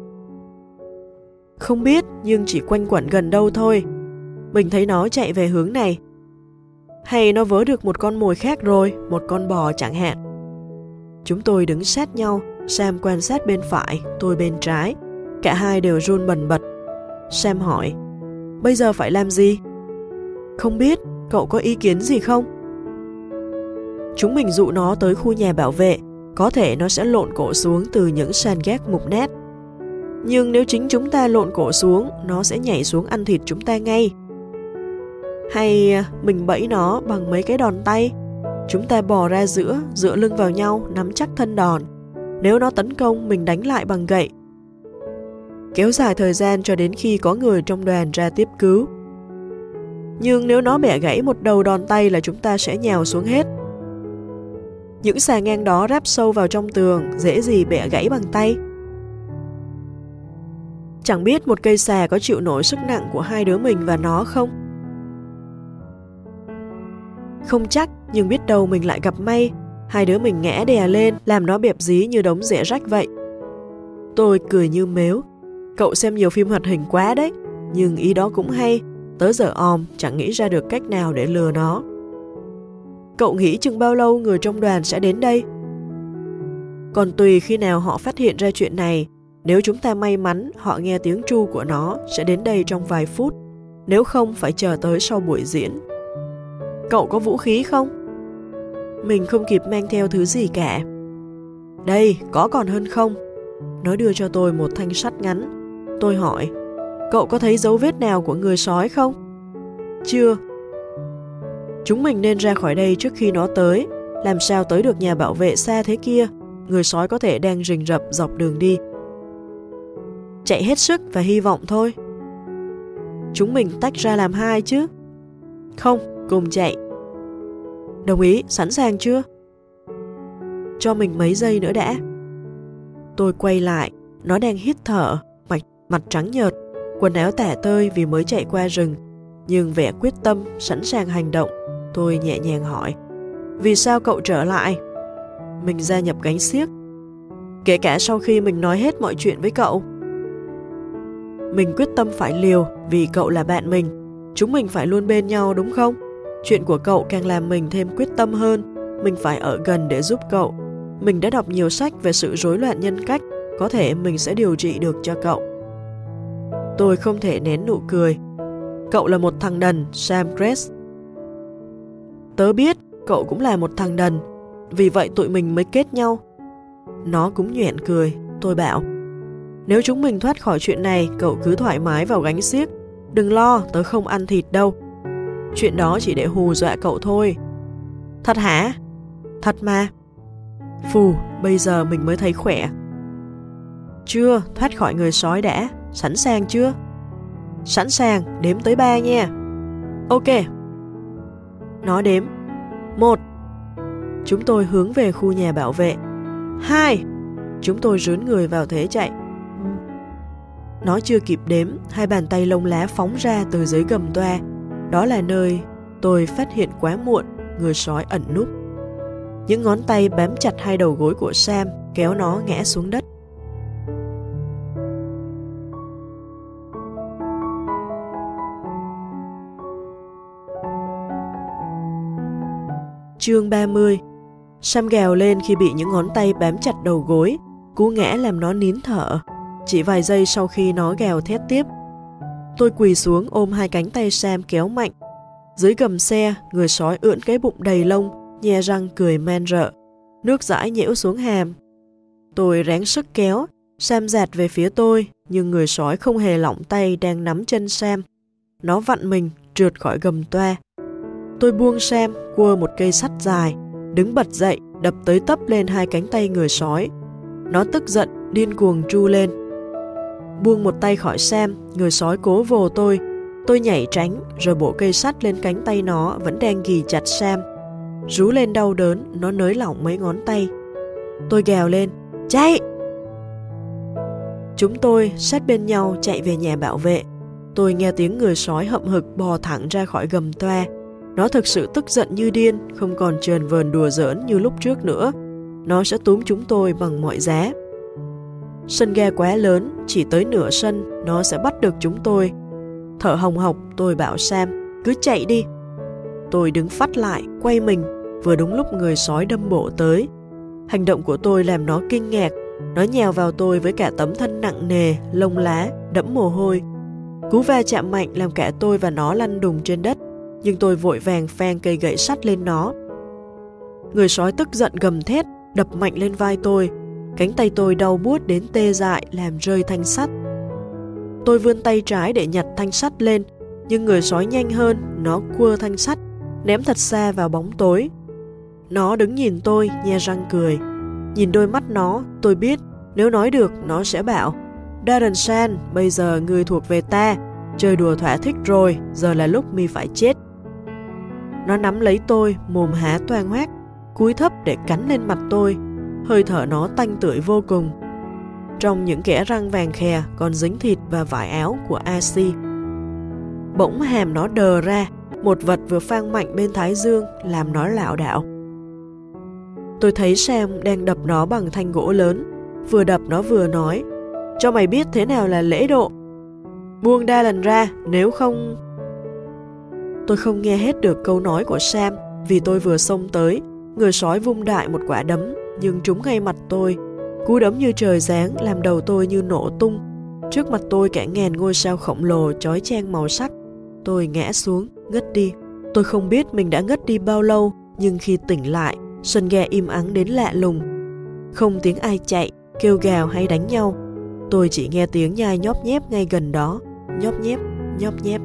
Không biết, nhưng chỉ quanh quẩn gần đâu thôi. Mình thấy nó chạy về hướng này. Hay nó vớ được một con mồi khác rồi, một con bò chẳng hạn. Chúng tôi đứng sát nhau, Sam quan sát bên phải, tôi bên trái. Cả hai đều run bần bật. Sam hỏi, bây giờ phải làm gì? Không biết, cậu có ý kiến gì không? Chúng mình dụ nó tới khu nhà bảo vệ, có thể nó sẽ lộn cổ xuống từ những sàn gác mục nát. Nhưng nếu chính chúng ta lộn cổ xuống, nó sẽ nhảy xuống ăn thịt chúng ta ngay. Hay mình bẫy nó bằng mấy cái đòn tay. Chúng ta bò ra giữa, dựa lưng vào nhau, nắm chắc thân đòn. Nếu nó tấn công, mình đánh lại bằng gậy. Kéo dài thời gian cho đến khi có người trong đoàn ra tiếp cứu. Nhưng nếu nó bẻ gãy một đầu đòn tay là chúng ta sẽ nhào xuống hết. Những xà ngang đó ráp sâu vào trong tường, dễ gì bẻ gãy bằng tay. Chẳng biết một cây xà có chịu nổi sức nặng của hai đứa mình và nó không? Không chắc, nhưng biết đâu mình lại gặp may. Hai đứa mình ngã đè lên, làm nó bẹp dí như đống rễ rách vậy. Tôi cười như mếu. Cậu xem nhiều phim hoạt hình quá đấy. Nhưng ý đó cũng hay. Tới giờ chẳng nghĩ ra được cách nào để lừa nó. Cậu nghĩ chừng bao lâu người trong đoàn sẽ đến đây? Còn tùy khi nào họ phát hiện ra chuyện này. Nếu chúng ta may mắn, họ nghe tiếng tru của nó sẽ đến đây trong vài phút. Nếu không, phải chờ tới sau buổi diễn. Cậu có vũ khí không? Mình không kịp mang theo thứ gì cả. Đây, có còn hơn không? Nó đưa cho tôi một thanh sắt ngắn. Tôi hỏi, cậu có thấy dấu vết nào của người sói không? Chưa. Chúng mình nên ra khỏi đây trước khi nó tới. Làm sao tới được nhà bảo vệ xa thế kia? Người sói có thể đang rình rập dọc đường đi. Chạy hết sức và hy vọng thôi. Chúng mình tách ra làm hai chứ? Không, cùng chạy. Đồng ý, sẵn sàng chưa? Cho mình mấy giây nữa đã. Tôi quay lại, nó đang hít thở, mặt trắng nhợt, quần áo tả tơi vì mới chạy qua rừng, nhưng vẻ quyết tâm, sẵn sàng hành động. Tôi nhẹ nhàng hỏi, vì sao cậu trở lại? Mình gia nhập gánh xiếc. Kể cả sau khi mình nói hết mọi chuyện với cậu. Mình quyết tâm phải liều vì cậu là bạn mình. Chúng mình phải luôn bên nhau đúng không? Chuyện của cậu càng làm mình thêm quyết tâm hơn. Mình phải ở gần để giúp cậu. Mình đã đọc nhiều sách về sự rối loạn nhân cách. Có thể mình sẽ điều trị được cho cậu. Tôi không thể nén nụ cười. Cậu là một thằng đần, Sam Crest. Tớ biết cậu cũng là một thằng đần. Vì vậy tụi mình mới kết nhau. Nó cũng nhoẻn cười. tôi bảo. Nếu chúng mình thoát khỏi chuyện này, cậu cứ thoải mái vào gánh xiếc. Đừng lo, tớ không ăn thịt đâu. Chuyện đó chỉ để hù dọa cậu thôi. Thật hả? Thật mà. Phù, bây giờ mình mới thấy khỏe. Chưa, thoát khỏi người sói đã. Sẵn sàng chưa? Sẵn sàng, đếm tới 3 nha. Ok. Nó đếm. 1. Chúng tôi hướng về khu nhà bảo vệ. 2. Chúng tôi rướn người vào thế chạy. Nó chưa kịp đếm, hai bàn tay lông lá phóng ra từ dưới gầm toa. Đó là nơi tôi phát hiện quá muộn người sói ẩn núp. Những ngón tay bám chặt hai đầu gối của Sam, kéo nó ngã xuống đất. Chương 30. Sam gào lên khi bị những ngón tay bám chặt đầu gối, cú ngã làm nó nín thở. Chỉ vài giây sau khi nó gào thét tiếp, tôi quỳ xuống ôm hai cánh tay Sam kéo mạnh. Dưới gầm xe, người sói ưỡn cái bụng đầy lông, nhe răng cười man rợ. Nước dãi nhễu xuống hàm. Tôi ráng sức kéo, Sam dạt về phía tôi, nhưng người sói không hề lỏng tay đang nắm chân Sam. Nó vặn mình, trượt khỏi gầm toa. Tôi buông Sam, quơ một cây sắt dài, đứng bật dậy, đập tới tấp lên hai cánh tay người sói. Nó tức giận, điên cuồng tru lên. Buông một tay khỏi Sam, người sói cố vồ tôi. Tôi nhảy tránh, rồi bổ cây sắt lên cánh tay nó vẫn đang ghì chặt Sam. Rú lên đau đớn, nó nới lỏng mấy ngón tay. Tôi gào lên, chạy! Chúng tôi sát bên nhau chạy về nhà bảo vệ. Tôi nghe tiếng người sói hậm hực bò thẳng ra khỏi gầm toa. Nó thực sự tức giận như điên, không còn chờn vờn đùa giỡn như lúc trước nữa. Nó sẽ túm chúng tôi bằng mọi giá. Sân ga quá lớn, chỉ tới nửa sân, nó sẽ bắt được chúng tôi. Thở hồng hộc, tôi bảo Sam, cứ chạy đi. Tôi đứng phắt lại, quay mình, vừa đúng lúc người sói đâm bộ tới. Hành động của tôi làm nó kinh ngạc. Nó nhào vào tôi với cả tấm thân nặng nề, lông lá, đẫm mồ hôi. Cú va chạm mạnh làm cả tôi và nó lăn đùng trên đất, nhưng tôi vội vàng phang cây gậy sắt lên nó. Người sói tức giận gầm thét, đập mạnh lên vai tôi. Cánh tay tôi đau buốt đến tê dại, làm rơi thanh sắt. Tôi vươn tay trái để nhặt thanh sắt lên, nhưng người sói nhanh hơn, nó quơ thanh sắt, ném thật xa vào bóng tối. Nó đứng nhìn tôi, nhe răng cười. Nhìn đôi mắt nó, tôi biết nếu nói được nó sẽ bảo, Darren Shan, bây giờ ngươi thuộc về ta, chơi đùa thỏa thích rồi, giờ là lúc mi phải chết. Nó nắm lấy tôi, mồm há toang hoác, cúi thấp để cắn lên mặt tôi. Hơi thở nó tanh tưởi vô cùng. Trong những kẽ răng vàng khè còn dính thịt và vải áo của AC. Bỗng hàm nó đờ ra, một vật vừa phang mạnh bên thái dương làm nó lảo đảo. Tôi thấy Sam đang đập nó bằng thanh gỗ lớn. Vừa đập nó vừa nói, cho mày biết thế nào là lễ độ. Buông đa lần ra, nếu không... Tôi không nghe hết được câu nói của Sam vì tôi vừa xông tới. Người sói vung đại một quả đấm, nhưng trúng ngay mặt tôi. Cú đấm như trời giáng làm đầu tôi như nổ tung. Trước mặt tôi cả ngàn ngôi sao khổng lồ chói chang màu sắc. Tôi ngã xuống, ngất đi. Tôi không biết mình đã ngất đi bao lâu, nhưng khi tỉnh lại, sân ga im ắng đến lạ lùng. Không tiếng ai chạy, kêu gào hay đánh nhau. Tôi chỉ nghe tiếng nhai nhóp nhép ngay gần đó. Nhóp nhép, nhóp nhép.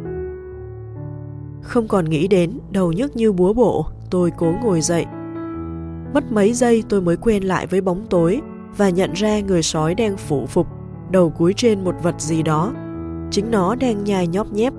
Không còn nghĩ đến, đầu nhức như búa bổ, tôi cố ngồi dậy. Mất mấy giây tôi mới quen lại với bóng tối và nhận ra người sói đang phủ phục, đầu cúi trên một vật gì đó. Chính nó đang nhai nhóp nhép.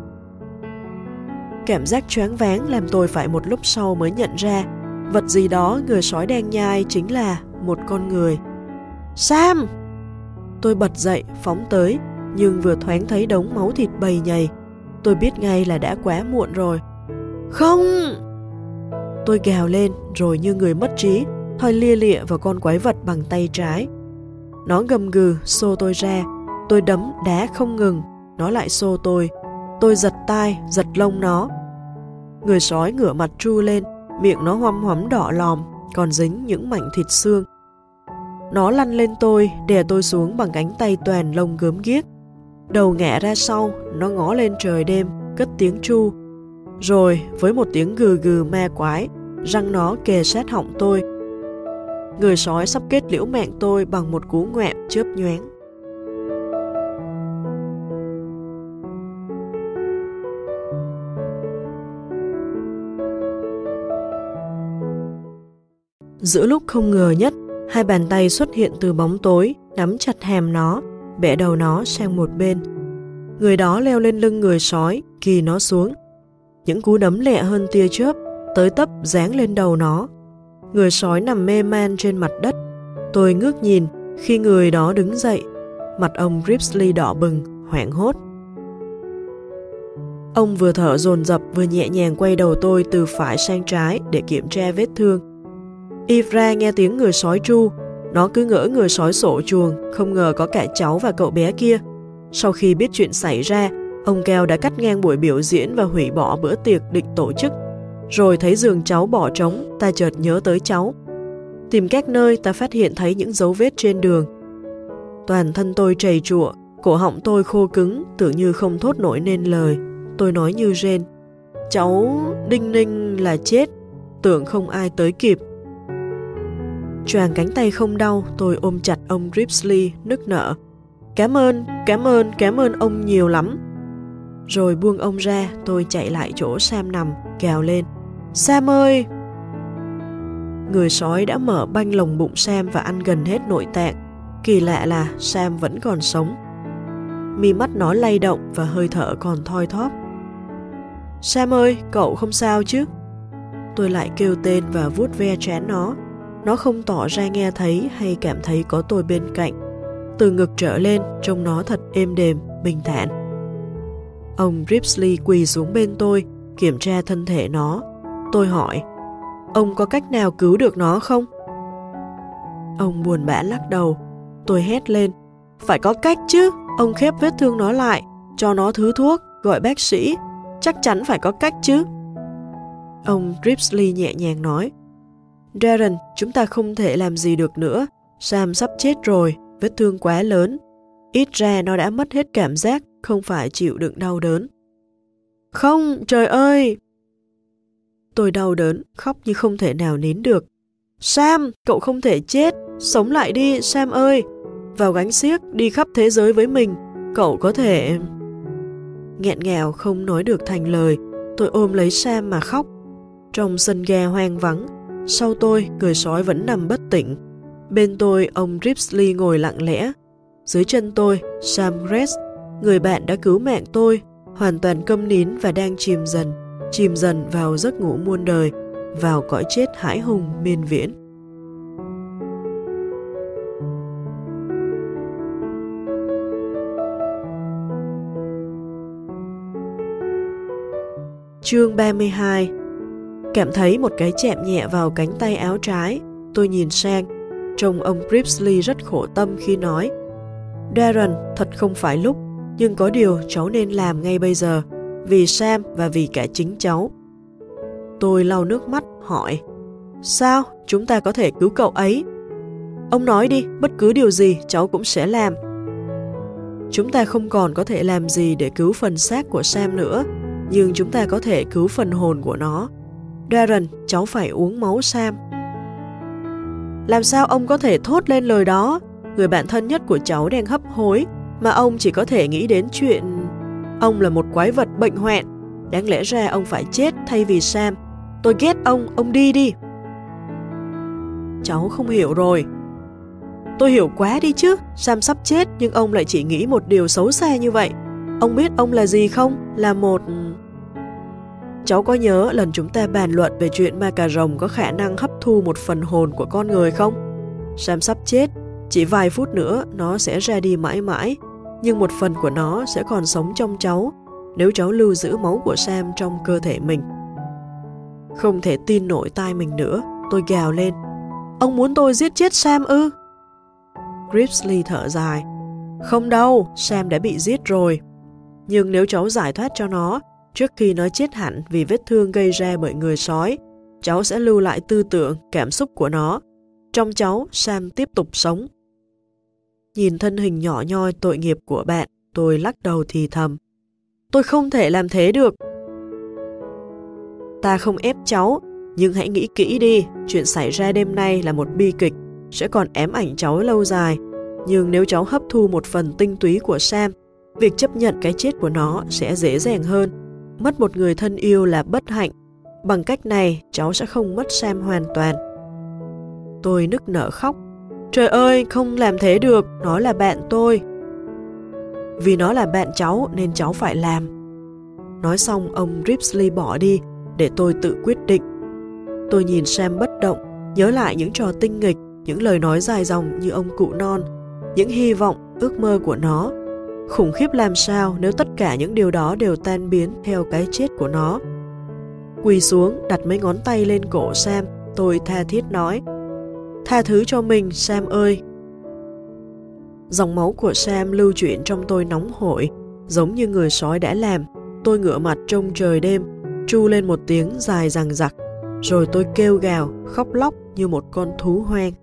Cảm giác choáng váng làm tôi phải một lúc sau mới nhận ra vật gì đó người sói đang nhai chính là một con người. Sam! Tôi bật dậy, phóng tới, nhưng vừa thoáng thấy đống máu thịt bầy nhầy, tôi biết ngay là đã quá muộn rồi. Không! Tôi gào lên, rồi như người mất trí, thoi lia lịa vào con quái vật bằng tay trái. Nó gầm gừ, xô tôi ra. Tôi đấm, đá không ngừng. Nó lại xô tôi. Tôi giật tai, giật lông nó. Người sói ngửa mặt tru lên, miệng nó hoăm hoắm đỏ lòm, còn dính những mảnh thịt xương. Nó lăn lên tôi, đè tôi xuống bằng cánh tay toàn lông gớm ghiếc. Đầu ngã ra sau, nó ngó lên trời đêm, cất tiếng tru. Rồi, với một tiếng gừ gừ ma quái, răng nó kề sát họng tôi. Người sói sắp kết liễu mạng tôi bằng một cú ngoạm chớp nhoáng. Giữa lúc không ngờ nhất, hai bàn tay xuất hiện từ bóng tối, nắm chặt hàm nó, bẻ đầu nó sang một bên. Người đó leo lên lưng người sói, kì nó xuống. Những cú đấm lẹ hơn tia chớp, tới tấp giáng lên đầu nó. Người sói nằm mê man trên mặt đất. Tôi ngước nhìn khi người đó đứng dậy. Mặt ông Grimsley đỏ bừng, hoảng hốt. Ông vừa thở dồn dập vừa nhẹ nhàng quay đầu tôi từ phải sang trái để kiểm tra vết thương. Ivra nghe tiếng người sói tru. Nó cứ ngỡ người sói sổ chuồng, không ngờ có cả cháu và cậu bé kia. Sau khi biết chuyện xảy ra, ông Keo đã cắt ngang buổi biểu diễn và hủy bỏ bữa tiệc định tổ chức. Rồi thấy giường cháu bỏ trống, ta chợt nhớ tới cháu. Tìm các nơi, ta phát hiện thấy những dấu vết trên đường. Toàn thân tôi trầy trụa, cổ họng tôi khô cứng, tưởng như không thốt nổi nên lời. Tôi nói như rên. Cháu Đinh Ninh là chết, tưởng không ai tới kịp. Choàng cánh tay không đau, tôi ôm chặt ông Grimsley, nức nở. Cảm ơn ông nhiều lắm. Rồi buông ông ra, tôi chạy lại chỗ Sam nằm, gào lên. Sam ơi! Người sói đã mở banh lồng bụng Sam và ăn gần hết nội tạng. Kỳ lạ là Sam vẫn còn sống. Mi mắt nó lay động và hơi thở còn thoi thóp. Sam ơi, cậu không sao chứ? Tôi lại kêu tên và vuốt ve trán nó. Nó không tỏ ra nghe thấy hay cảm thấy có tôi bên cạnh. Từ ngực trở lên, trông nó thật êm đềm, bình thản. Ông Grimsley quỳ xuống bên tôi, kiểm tra thân thể nó. Tôi hỏi, ông có cách nào cứu được nó không? Ông buồn bã lắc đầu. Tôi hét lên, phải có cách chứ, ông khép vết thương nó lại, cho nó thứ thuốc, gọi bác sĩ, chắc chắn phải có cách chứ. Ông Grimsley nhẹ nhàng nói, Darren, chúng ta không thể làm gì được nữa, Sam sắp chết rồi, vết thương quá lớn, ít ra nó đã mất hết cảm giác, không phải chịu đựng đau đớn. Không, trời ơi! Tôi đau đớn, khóc như không thể nào nín được. Sam, cậu không thể chết, sống lại đi, Sam ơi! Vào gánh xiếc, đi khắp thế giới với mình, cậu có thể... Nghẹn ngào không nói được thành lời, tôi ôm lấy Sam mà khóc. Trong sân ga hoang vắng, sau tôi, người sói vẫn nằm bất tỉnh. Bên tôi, ông Grimsley ngồi lặng lẽ. Dưới chân tôi, Sam Grace, người bạn đã cứu mạng tôi, hoàn toàn câm nín và đang chìm dần vào giấc ngủ muôn đời, vào cõi chết hãi hùng miên viễn. Chương 32. Cảm thấy một cái chạm nhẹ vào cánh tay áo trái. Tôi nhìn sang. Trông ông Grimsley rất khổ tâm khi nói, Darren, thật không phải lúc, nhưng có điều cháu nên làm ngay bây giờ, vì Sam và vì cả chính cháu. Tôi lau nước mắt, hỏi, sao? Chúng ta có thể cứu cậu ấy. Ông nói đi, bất cứ điều gì cháu cũng sẽ làm. Chúng ta không còn có thể làm gì để cứu phần xác của Sam nữa, nhưng chúng ta có thể cứu phần hồn của nó. Darren, cháu phải uống máu Sam. Làm sao ông có thể thốt lên lời đó? Người bạn thân nhất của cháu đang hấp hối, mà ông chỉ có thể nghĩ đến chuyện... Ông là một quái vật bệnh hoạn. Đáng lẽ ra ông phải chết thay vì Sam. Tôi ghét ông đi đi. Cháu không hiểu rồi. Tôi hiểu quá đi chứ. Sam sắp chết nhưng ông lại chỉ nghĩ một điều xấu xa như vậy. Ông biết ông là gì không? Là một... Cháu có nhớ lần chúng ta bàn luận về chuyện ma cà rồng có khả năng hấp thu một phần hồn của con người không? Sam sắp chết, chỉ vài phút nữa nó sẽ ra đi mãi mãi, nhưng một phần của nó sẽ còn sống trong cháu nếu cháu lưu giữ máu của Sam trong cơ thể mình. Không thể tin nổi tai mình nữa, tôi gào lên. Ông muốn tôi giết chết Sam ư? Grimsley thở dài. Không đâu, Sam đã bị giết rồi. Nhưng nếu cháu giải thoát cho nó, trước khi nó chết hẳn vì vết thương gây ra bởi người sói, cháu sẽ lưu lại tư tưởng, cảm xúc của nó. Trong cháu, Sam tiếp tục sống. Nhìn thân hình nhỏ nhoi tội nghiệp của bạn, tôi lắc đầu thì thầm. Tôi không thể làm thế được. Ta không ép cháu, nhưng hãy nghĩ kỹ đi, chuyện xảy ra đêm nay là một bi kịch. sẽ còn ém ảnh cháu lâu dài. Nhưng nếu cháu hấp thu một phần tinh túy của Sam, việc chấp nhận cái chết của nó sẽ dễ dàng hơn. Mất một người thân yêu là bất hạnh. Bằng cách này, cháu sẽ không mất Sam hoàn toàn. Tôi nức nở khóc. Trời ơi, không làm thế được, nó là bạn tôi. Vì nó là bạn cháu nên cháu phải làm. Nói xong, ông Ripsley bỏ đi để tôi tự quyết định. Tôi nhìn Sam bất động, nhớ lại những trò tinh nghịch, những lời nói dài dòng như ông cụ non, những hy vọng, ước mơ của nó. Khủng khiếp làm sao nếu tất cả những điều đó đều tan biến theo cái chết của nó. Quỳ xuống, đặt mấy ngón tay lên cổ Sam, tôi tha thiết nói: Tha thứ cho mình, Sam ơi. Dòng máu của Sam lưu chuyển trong tôi nóng hổi, giống như người sói đã làm. Tôi ngửa mặt trông trời đêm, tru lên một tiếng dài dằng dặc, rồi tôi kêu gào, khóc lóc như một con thú hoang.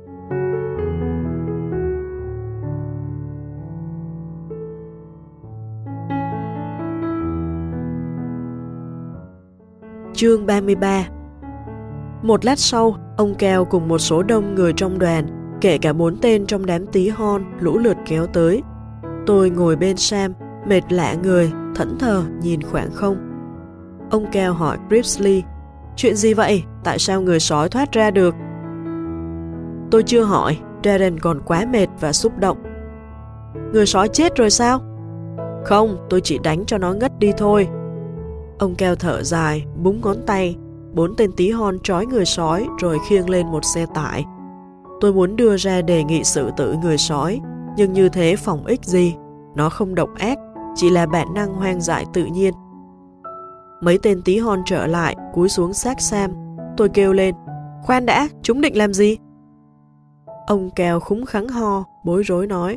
Chương 33. Một lát sau, ông Cao cùng một số đông người trong đoàn, kể cả 4 tên trong đám tí hon, lũ lượt kéo tới. Tôi ngồi bên Sam, mệt lạ người, thẫn thờ nhìn khoảng không. Ông Cao hỏi Ripsley: Chuyện gì vậy? Tại sao người sói thoát ra được? Tôi chưa hỏi, Darren còn quá mệt và xúc động. Người sói chết rồi sao? Không, tôi chỉ đánh cho nó ngất đi thôi. Ông Cao thở dài, búng ngón tay. 4 tên tí hon trói người sói rồi khiêng lên một xe tải. Tôi muốn đưa ra đề nghị xử tử người sói, nhưng như thế phỏng ích gì? Nó không độc ác, chỉ là bản năng hoang dại tự nhiên. Mấy tên tí hon trở lại, cúi xuống xác Sam. Tôi kêu lên: Khoan đã, chúng định làm gì? Ông Cao khúng khắng ho, bối rối nói: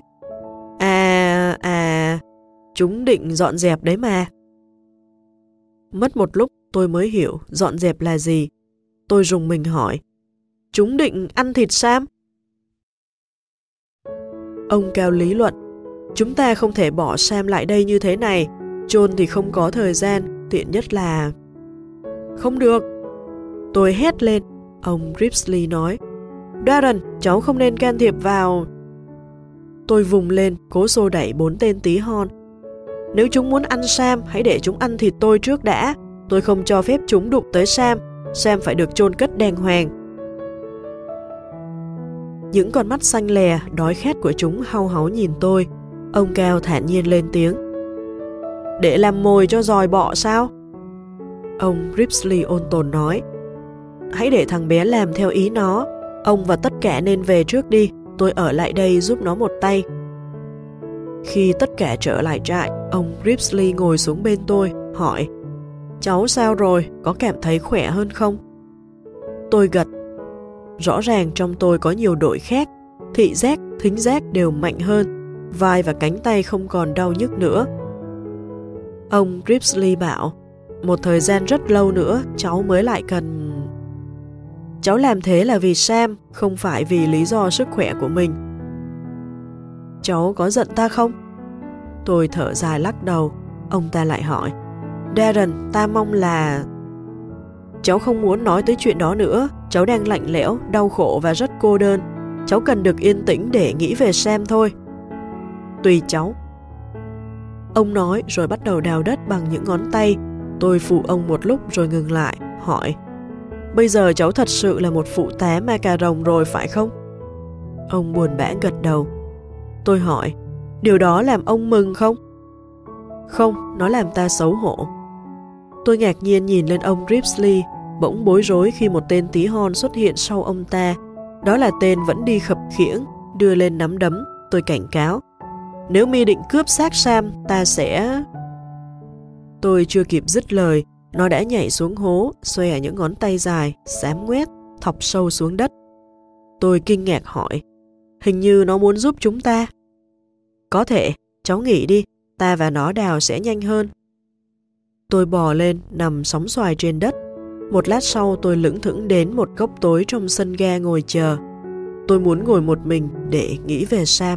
chúng định dọn dẹp đấy mà. Mất một lúc tôi mới hiểu dọn dẹp là gì. Tôi rùng mình hỏi: Chúng định ăn thịt Sam? Ông Cao lý luận: Chúng ta không thể bỏ Sam lại đây như thế này. Chôn thì không có thời gian, tiện nhất là... Không được. Tôi hét lên. Ông Ripsley nói: Darren, cháu không nên can thiệp vào... Tôi vùng lên, cố xô đẩy 4 tên tí hon. Nếu chúng muốn ăn Sam, hãy để chúng ăn thịt tôi trước đã. Tôi không cho phép chúng đụng tới Sam. Sam phải được chôn cất đàng hoàng. Những con mắt xanh lè, đói khát của chúng hau háu nhìn tôi. Ông Cao thản nhiên lên tiếng: Để làm mồi cho giòi bọ sao? Ông Ripsley ôn tồn nói: Hãy để thằng bé làm theo ý nó. Ông và tất cả nên về trước đi. Tôi ở lại đây giúp nó một tay. Khi tất cả trở lại trại, ông Ripsley ngồi xuống bên tôi, hỏi: Cháu sao rồi? Có cảm thấy khỏe hơn không? Tôi gật. Rõ ràng trong tôi có nhiều đổi khác. Thị giác, thính giác đều mạnh hơn. Vai và cánh tay không còn đau nhức nữa. Ông Ripsley bảo: Một thời gian rất lâu nữa cháu mới lại cần... Cháu làm thế là vì Sam, không phải vì lý do sức khỏe của mình. Cháu có giận ta không? Tôi thở dài lắc đầu. Ông ta lại hỏi: Darren, ta mong là... Cháu không muốn nói tới chuyện đó nữa. Cháu đang lạnh lẽo, đau khổ và rất cô đơn. Cháu cần được yên tĩnh để nghĩ về Sam thôi. Tùy cháu. Ông nói rồi bắt đầu đào đất bằng những ngón tay. Tôi phụ ông một lúc rồi ngừng lại, hỏi: Bây giờ cháu thật sự là một phụ tá ma cà rồng rồi phải không? Ông buồn bã gật đầu. Tôi hỏi: Điều đó làm ông mừng không? Không, nó làm ta xấu hổ. Tôi ngạc nhiên nhìn lên ông Ripsley, bỗng bối rối khi một tên tí hon xuất hiện sau ông ta. Đó là tên vẫn đi khập khiễng, đưa lên nắm đấm. Tôi cảnh cáo: Nếu mi định cướp xác Sam, ta sẽ... Tôi chưa kịp dứt lời, nó đã nhảy xuống hố, xòe những ngón tay dài, xám ngoét, thọc sâu xuống đất. Tôi kinh ngạc hỏi: Hình như nó muốn giúp chúng ta. Có thể, cháu nghỉ đi, ta và nó đào sẽ nhanh hơn. Tôi bò lên, nằm sóng xoài trên đất. Một lát sau tôi lững thững đến một góc tối trong sân ga ngồi chờ. Tôi muốn ngồi một mình để nghĩ về Sam.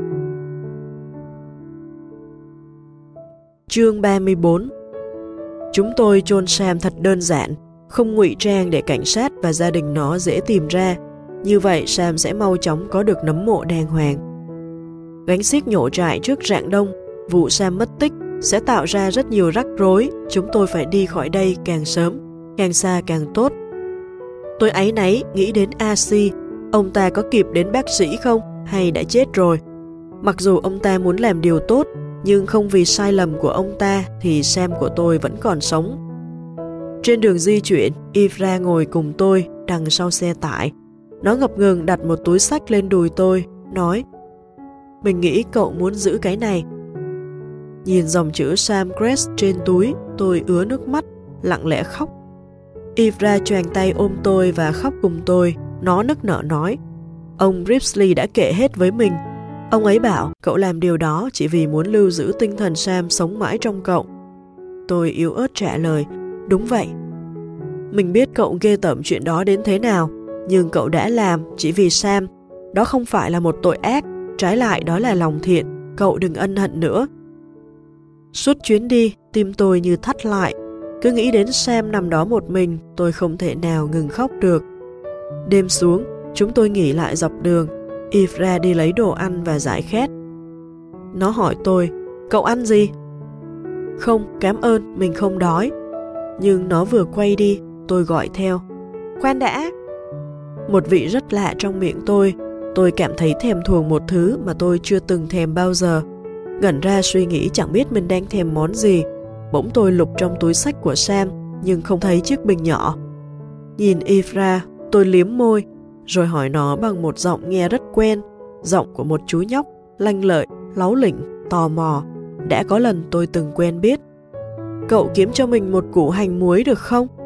Chương 34. Chúng tôi chôn Sam thật đơn giản, không ngụy trang để cảnh sát và gia đình nó dễ tìm ra. Như vậy Sam sẽ mau chóng có được nấm mộ đàng hoàng. Gánh xiếc nhổ trại trước rạng đông, vụ Sam mất tích sẽ tạo ra rất nhiều rắc rối. Chúng tôi phải đi khỏi đây càng sớm, càng xa càng tốt. Tôi áy náy nghĩ đến A.C. Ông ta có kịp đến bác sĩ không hay đã chết rồi? Mặc dù ông ta muốn làm điều tốt, nhưng không vì sai lầm của ông ta thì Sam của tôi vẫn còn sống. Trên đường di chuyển, Ivra ngồi cùng tôi đằng sau xe tải. Nó ngập ngừng đặt một túi xách lên đùi tôi, nói: "Mình nghĩ cậu muốn giữ cái này." Nhìn dòng chữ Sam Crest trên túi, tôi ứa nước mắt, lặng lẽ khóc. Ivra choàng tay ôm tôi và khóc cùng tôi. Nó nức nở nói: "Ông Ripsley đã kể hết với mình. Ông ấy bảo cậu làm điều đó chỉ vì muốn lưu giữ tinh thần Sam sống mãi trong cậu." Tôi yếu ớt trả lời: "Đúng vậy. Mình biết cậu ghê tởm chuyện đó đến thế nào, nhưng cậu đã làm chỉ vì Sam. Đó không phải là một tội ác, trái lại đó là lòng thiện. Cậu đừng ân hận nữa." Suốt chuyến đi, tim tôi như thắt lại. Cứ nghĩ đến Sam nằm đó một mình, tôi không thể nào ngừng khóc được. Đêm xuống, chúng tôi nghỉ lại dọc đường. Ivra đi lấy đồ ăn và giải khát. Nó hỏi tôi: "Cậu ăn gì?" "Không, cảm ơn, mình không đói." Nhưng nó vừa quay đi, tôi gọi theo: "Khoan đã." Một vị rất lạ trong miệng tôi cảm thấy thèm thuồng một thứ mà tôi chưa từng thèm bao giờ. Ngẩn ra suy nghĩ chẳng biết mình đang thèm món gì. Bỗng tôi lục trong túi xách của Sam, nhưng không thấy chiếc bình nhỏ. Nhìn Ivra, tôi liếm môi, rồi hỏi nó bằng một giọng nghe rất quen, giọng của một chú nhóc, lanh lợi, láu lỉnh, tò mò, đã có lần tôi từng quen biết: "Cậu kiếm cho mình một củ hành muối được không?"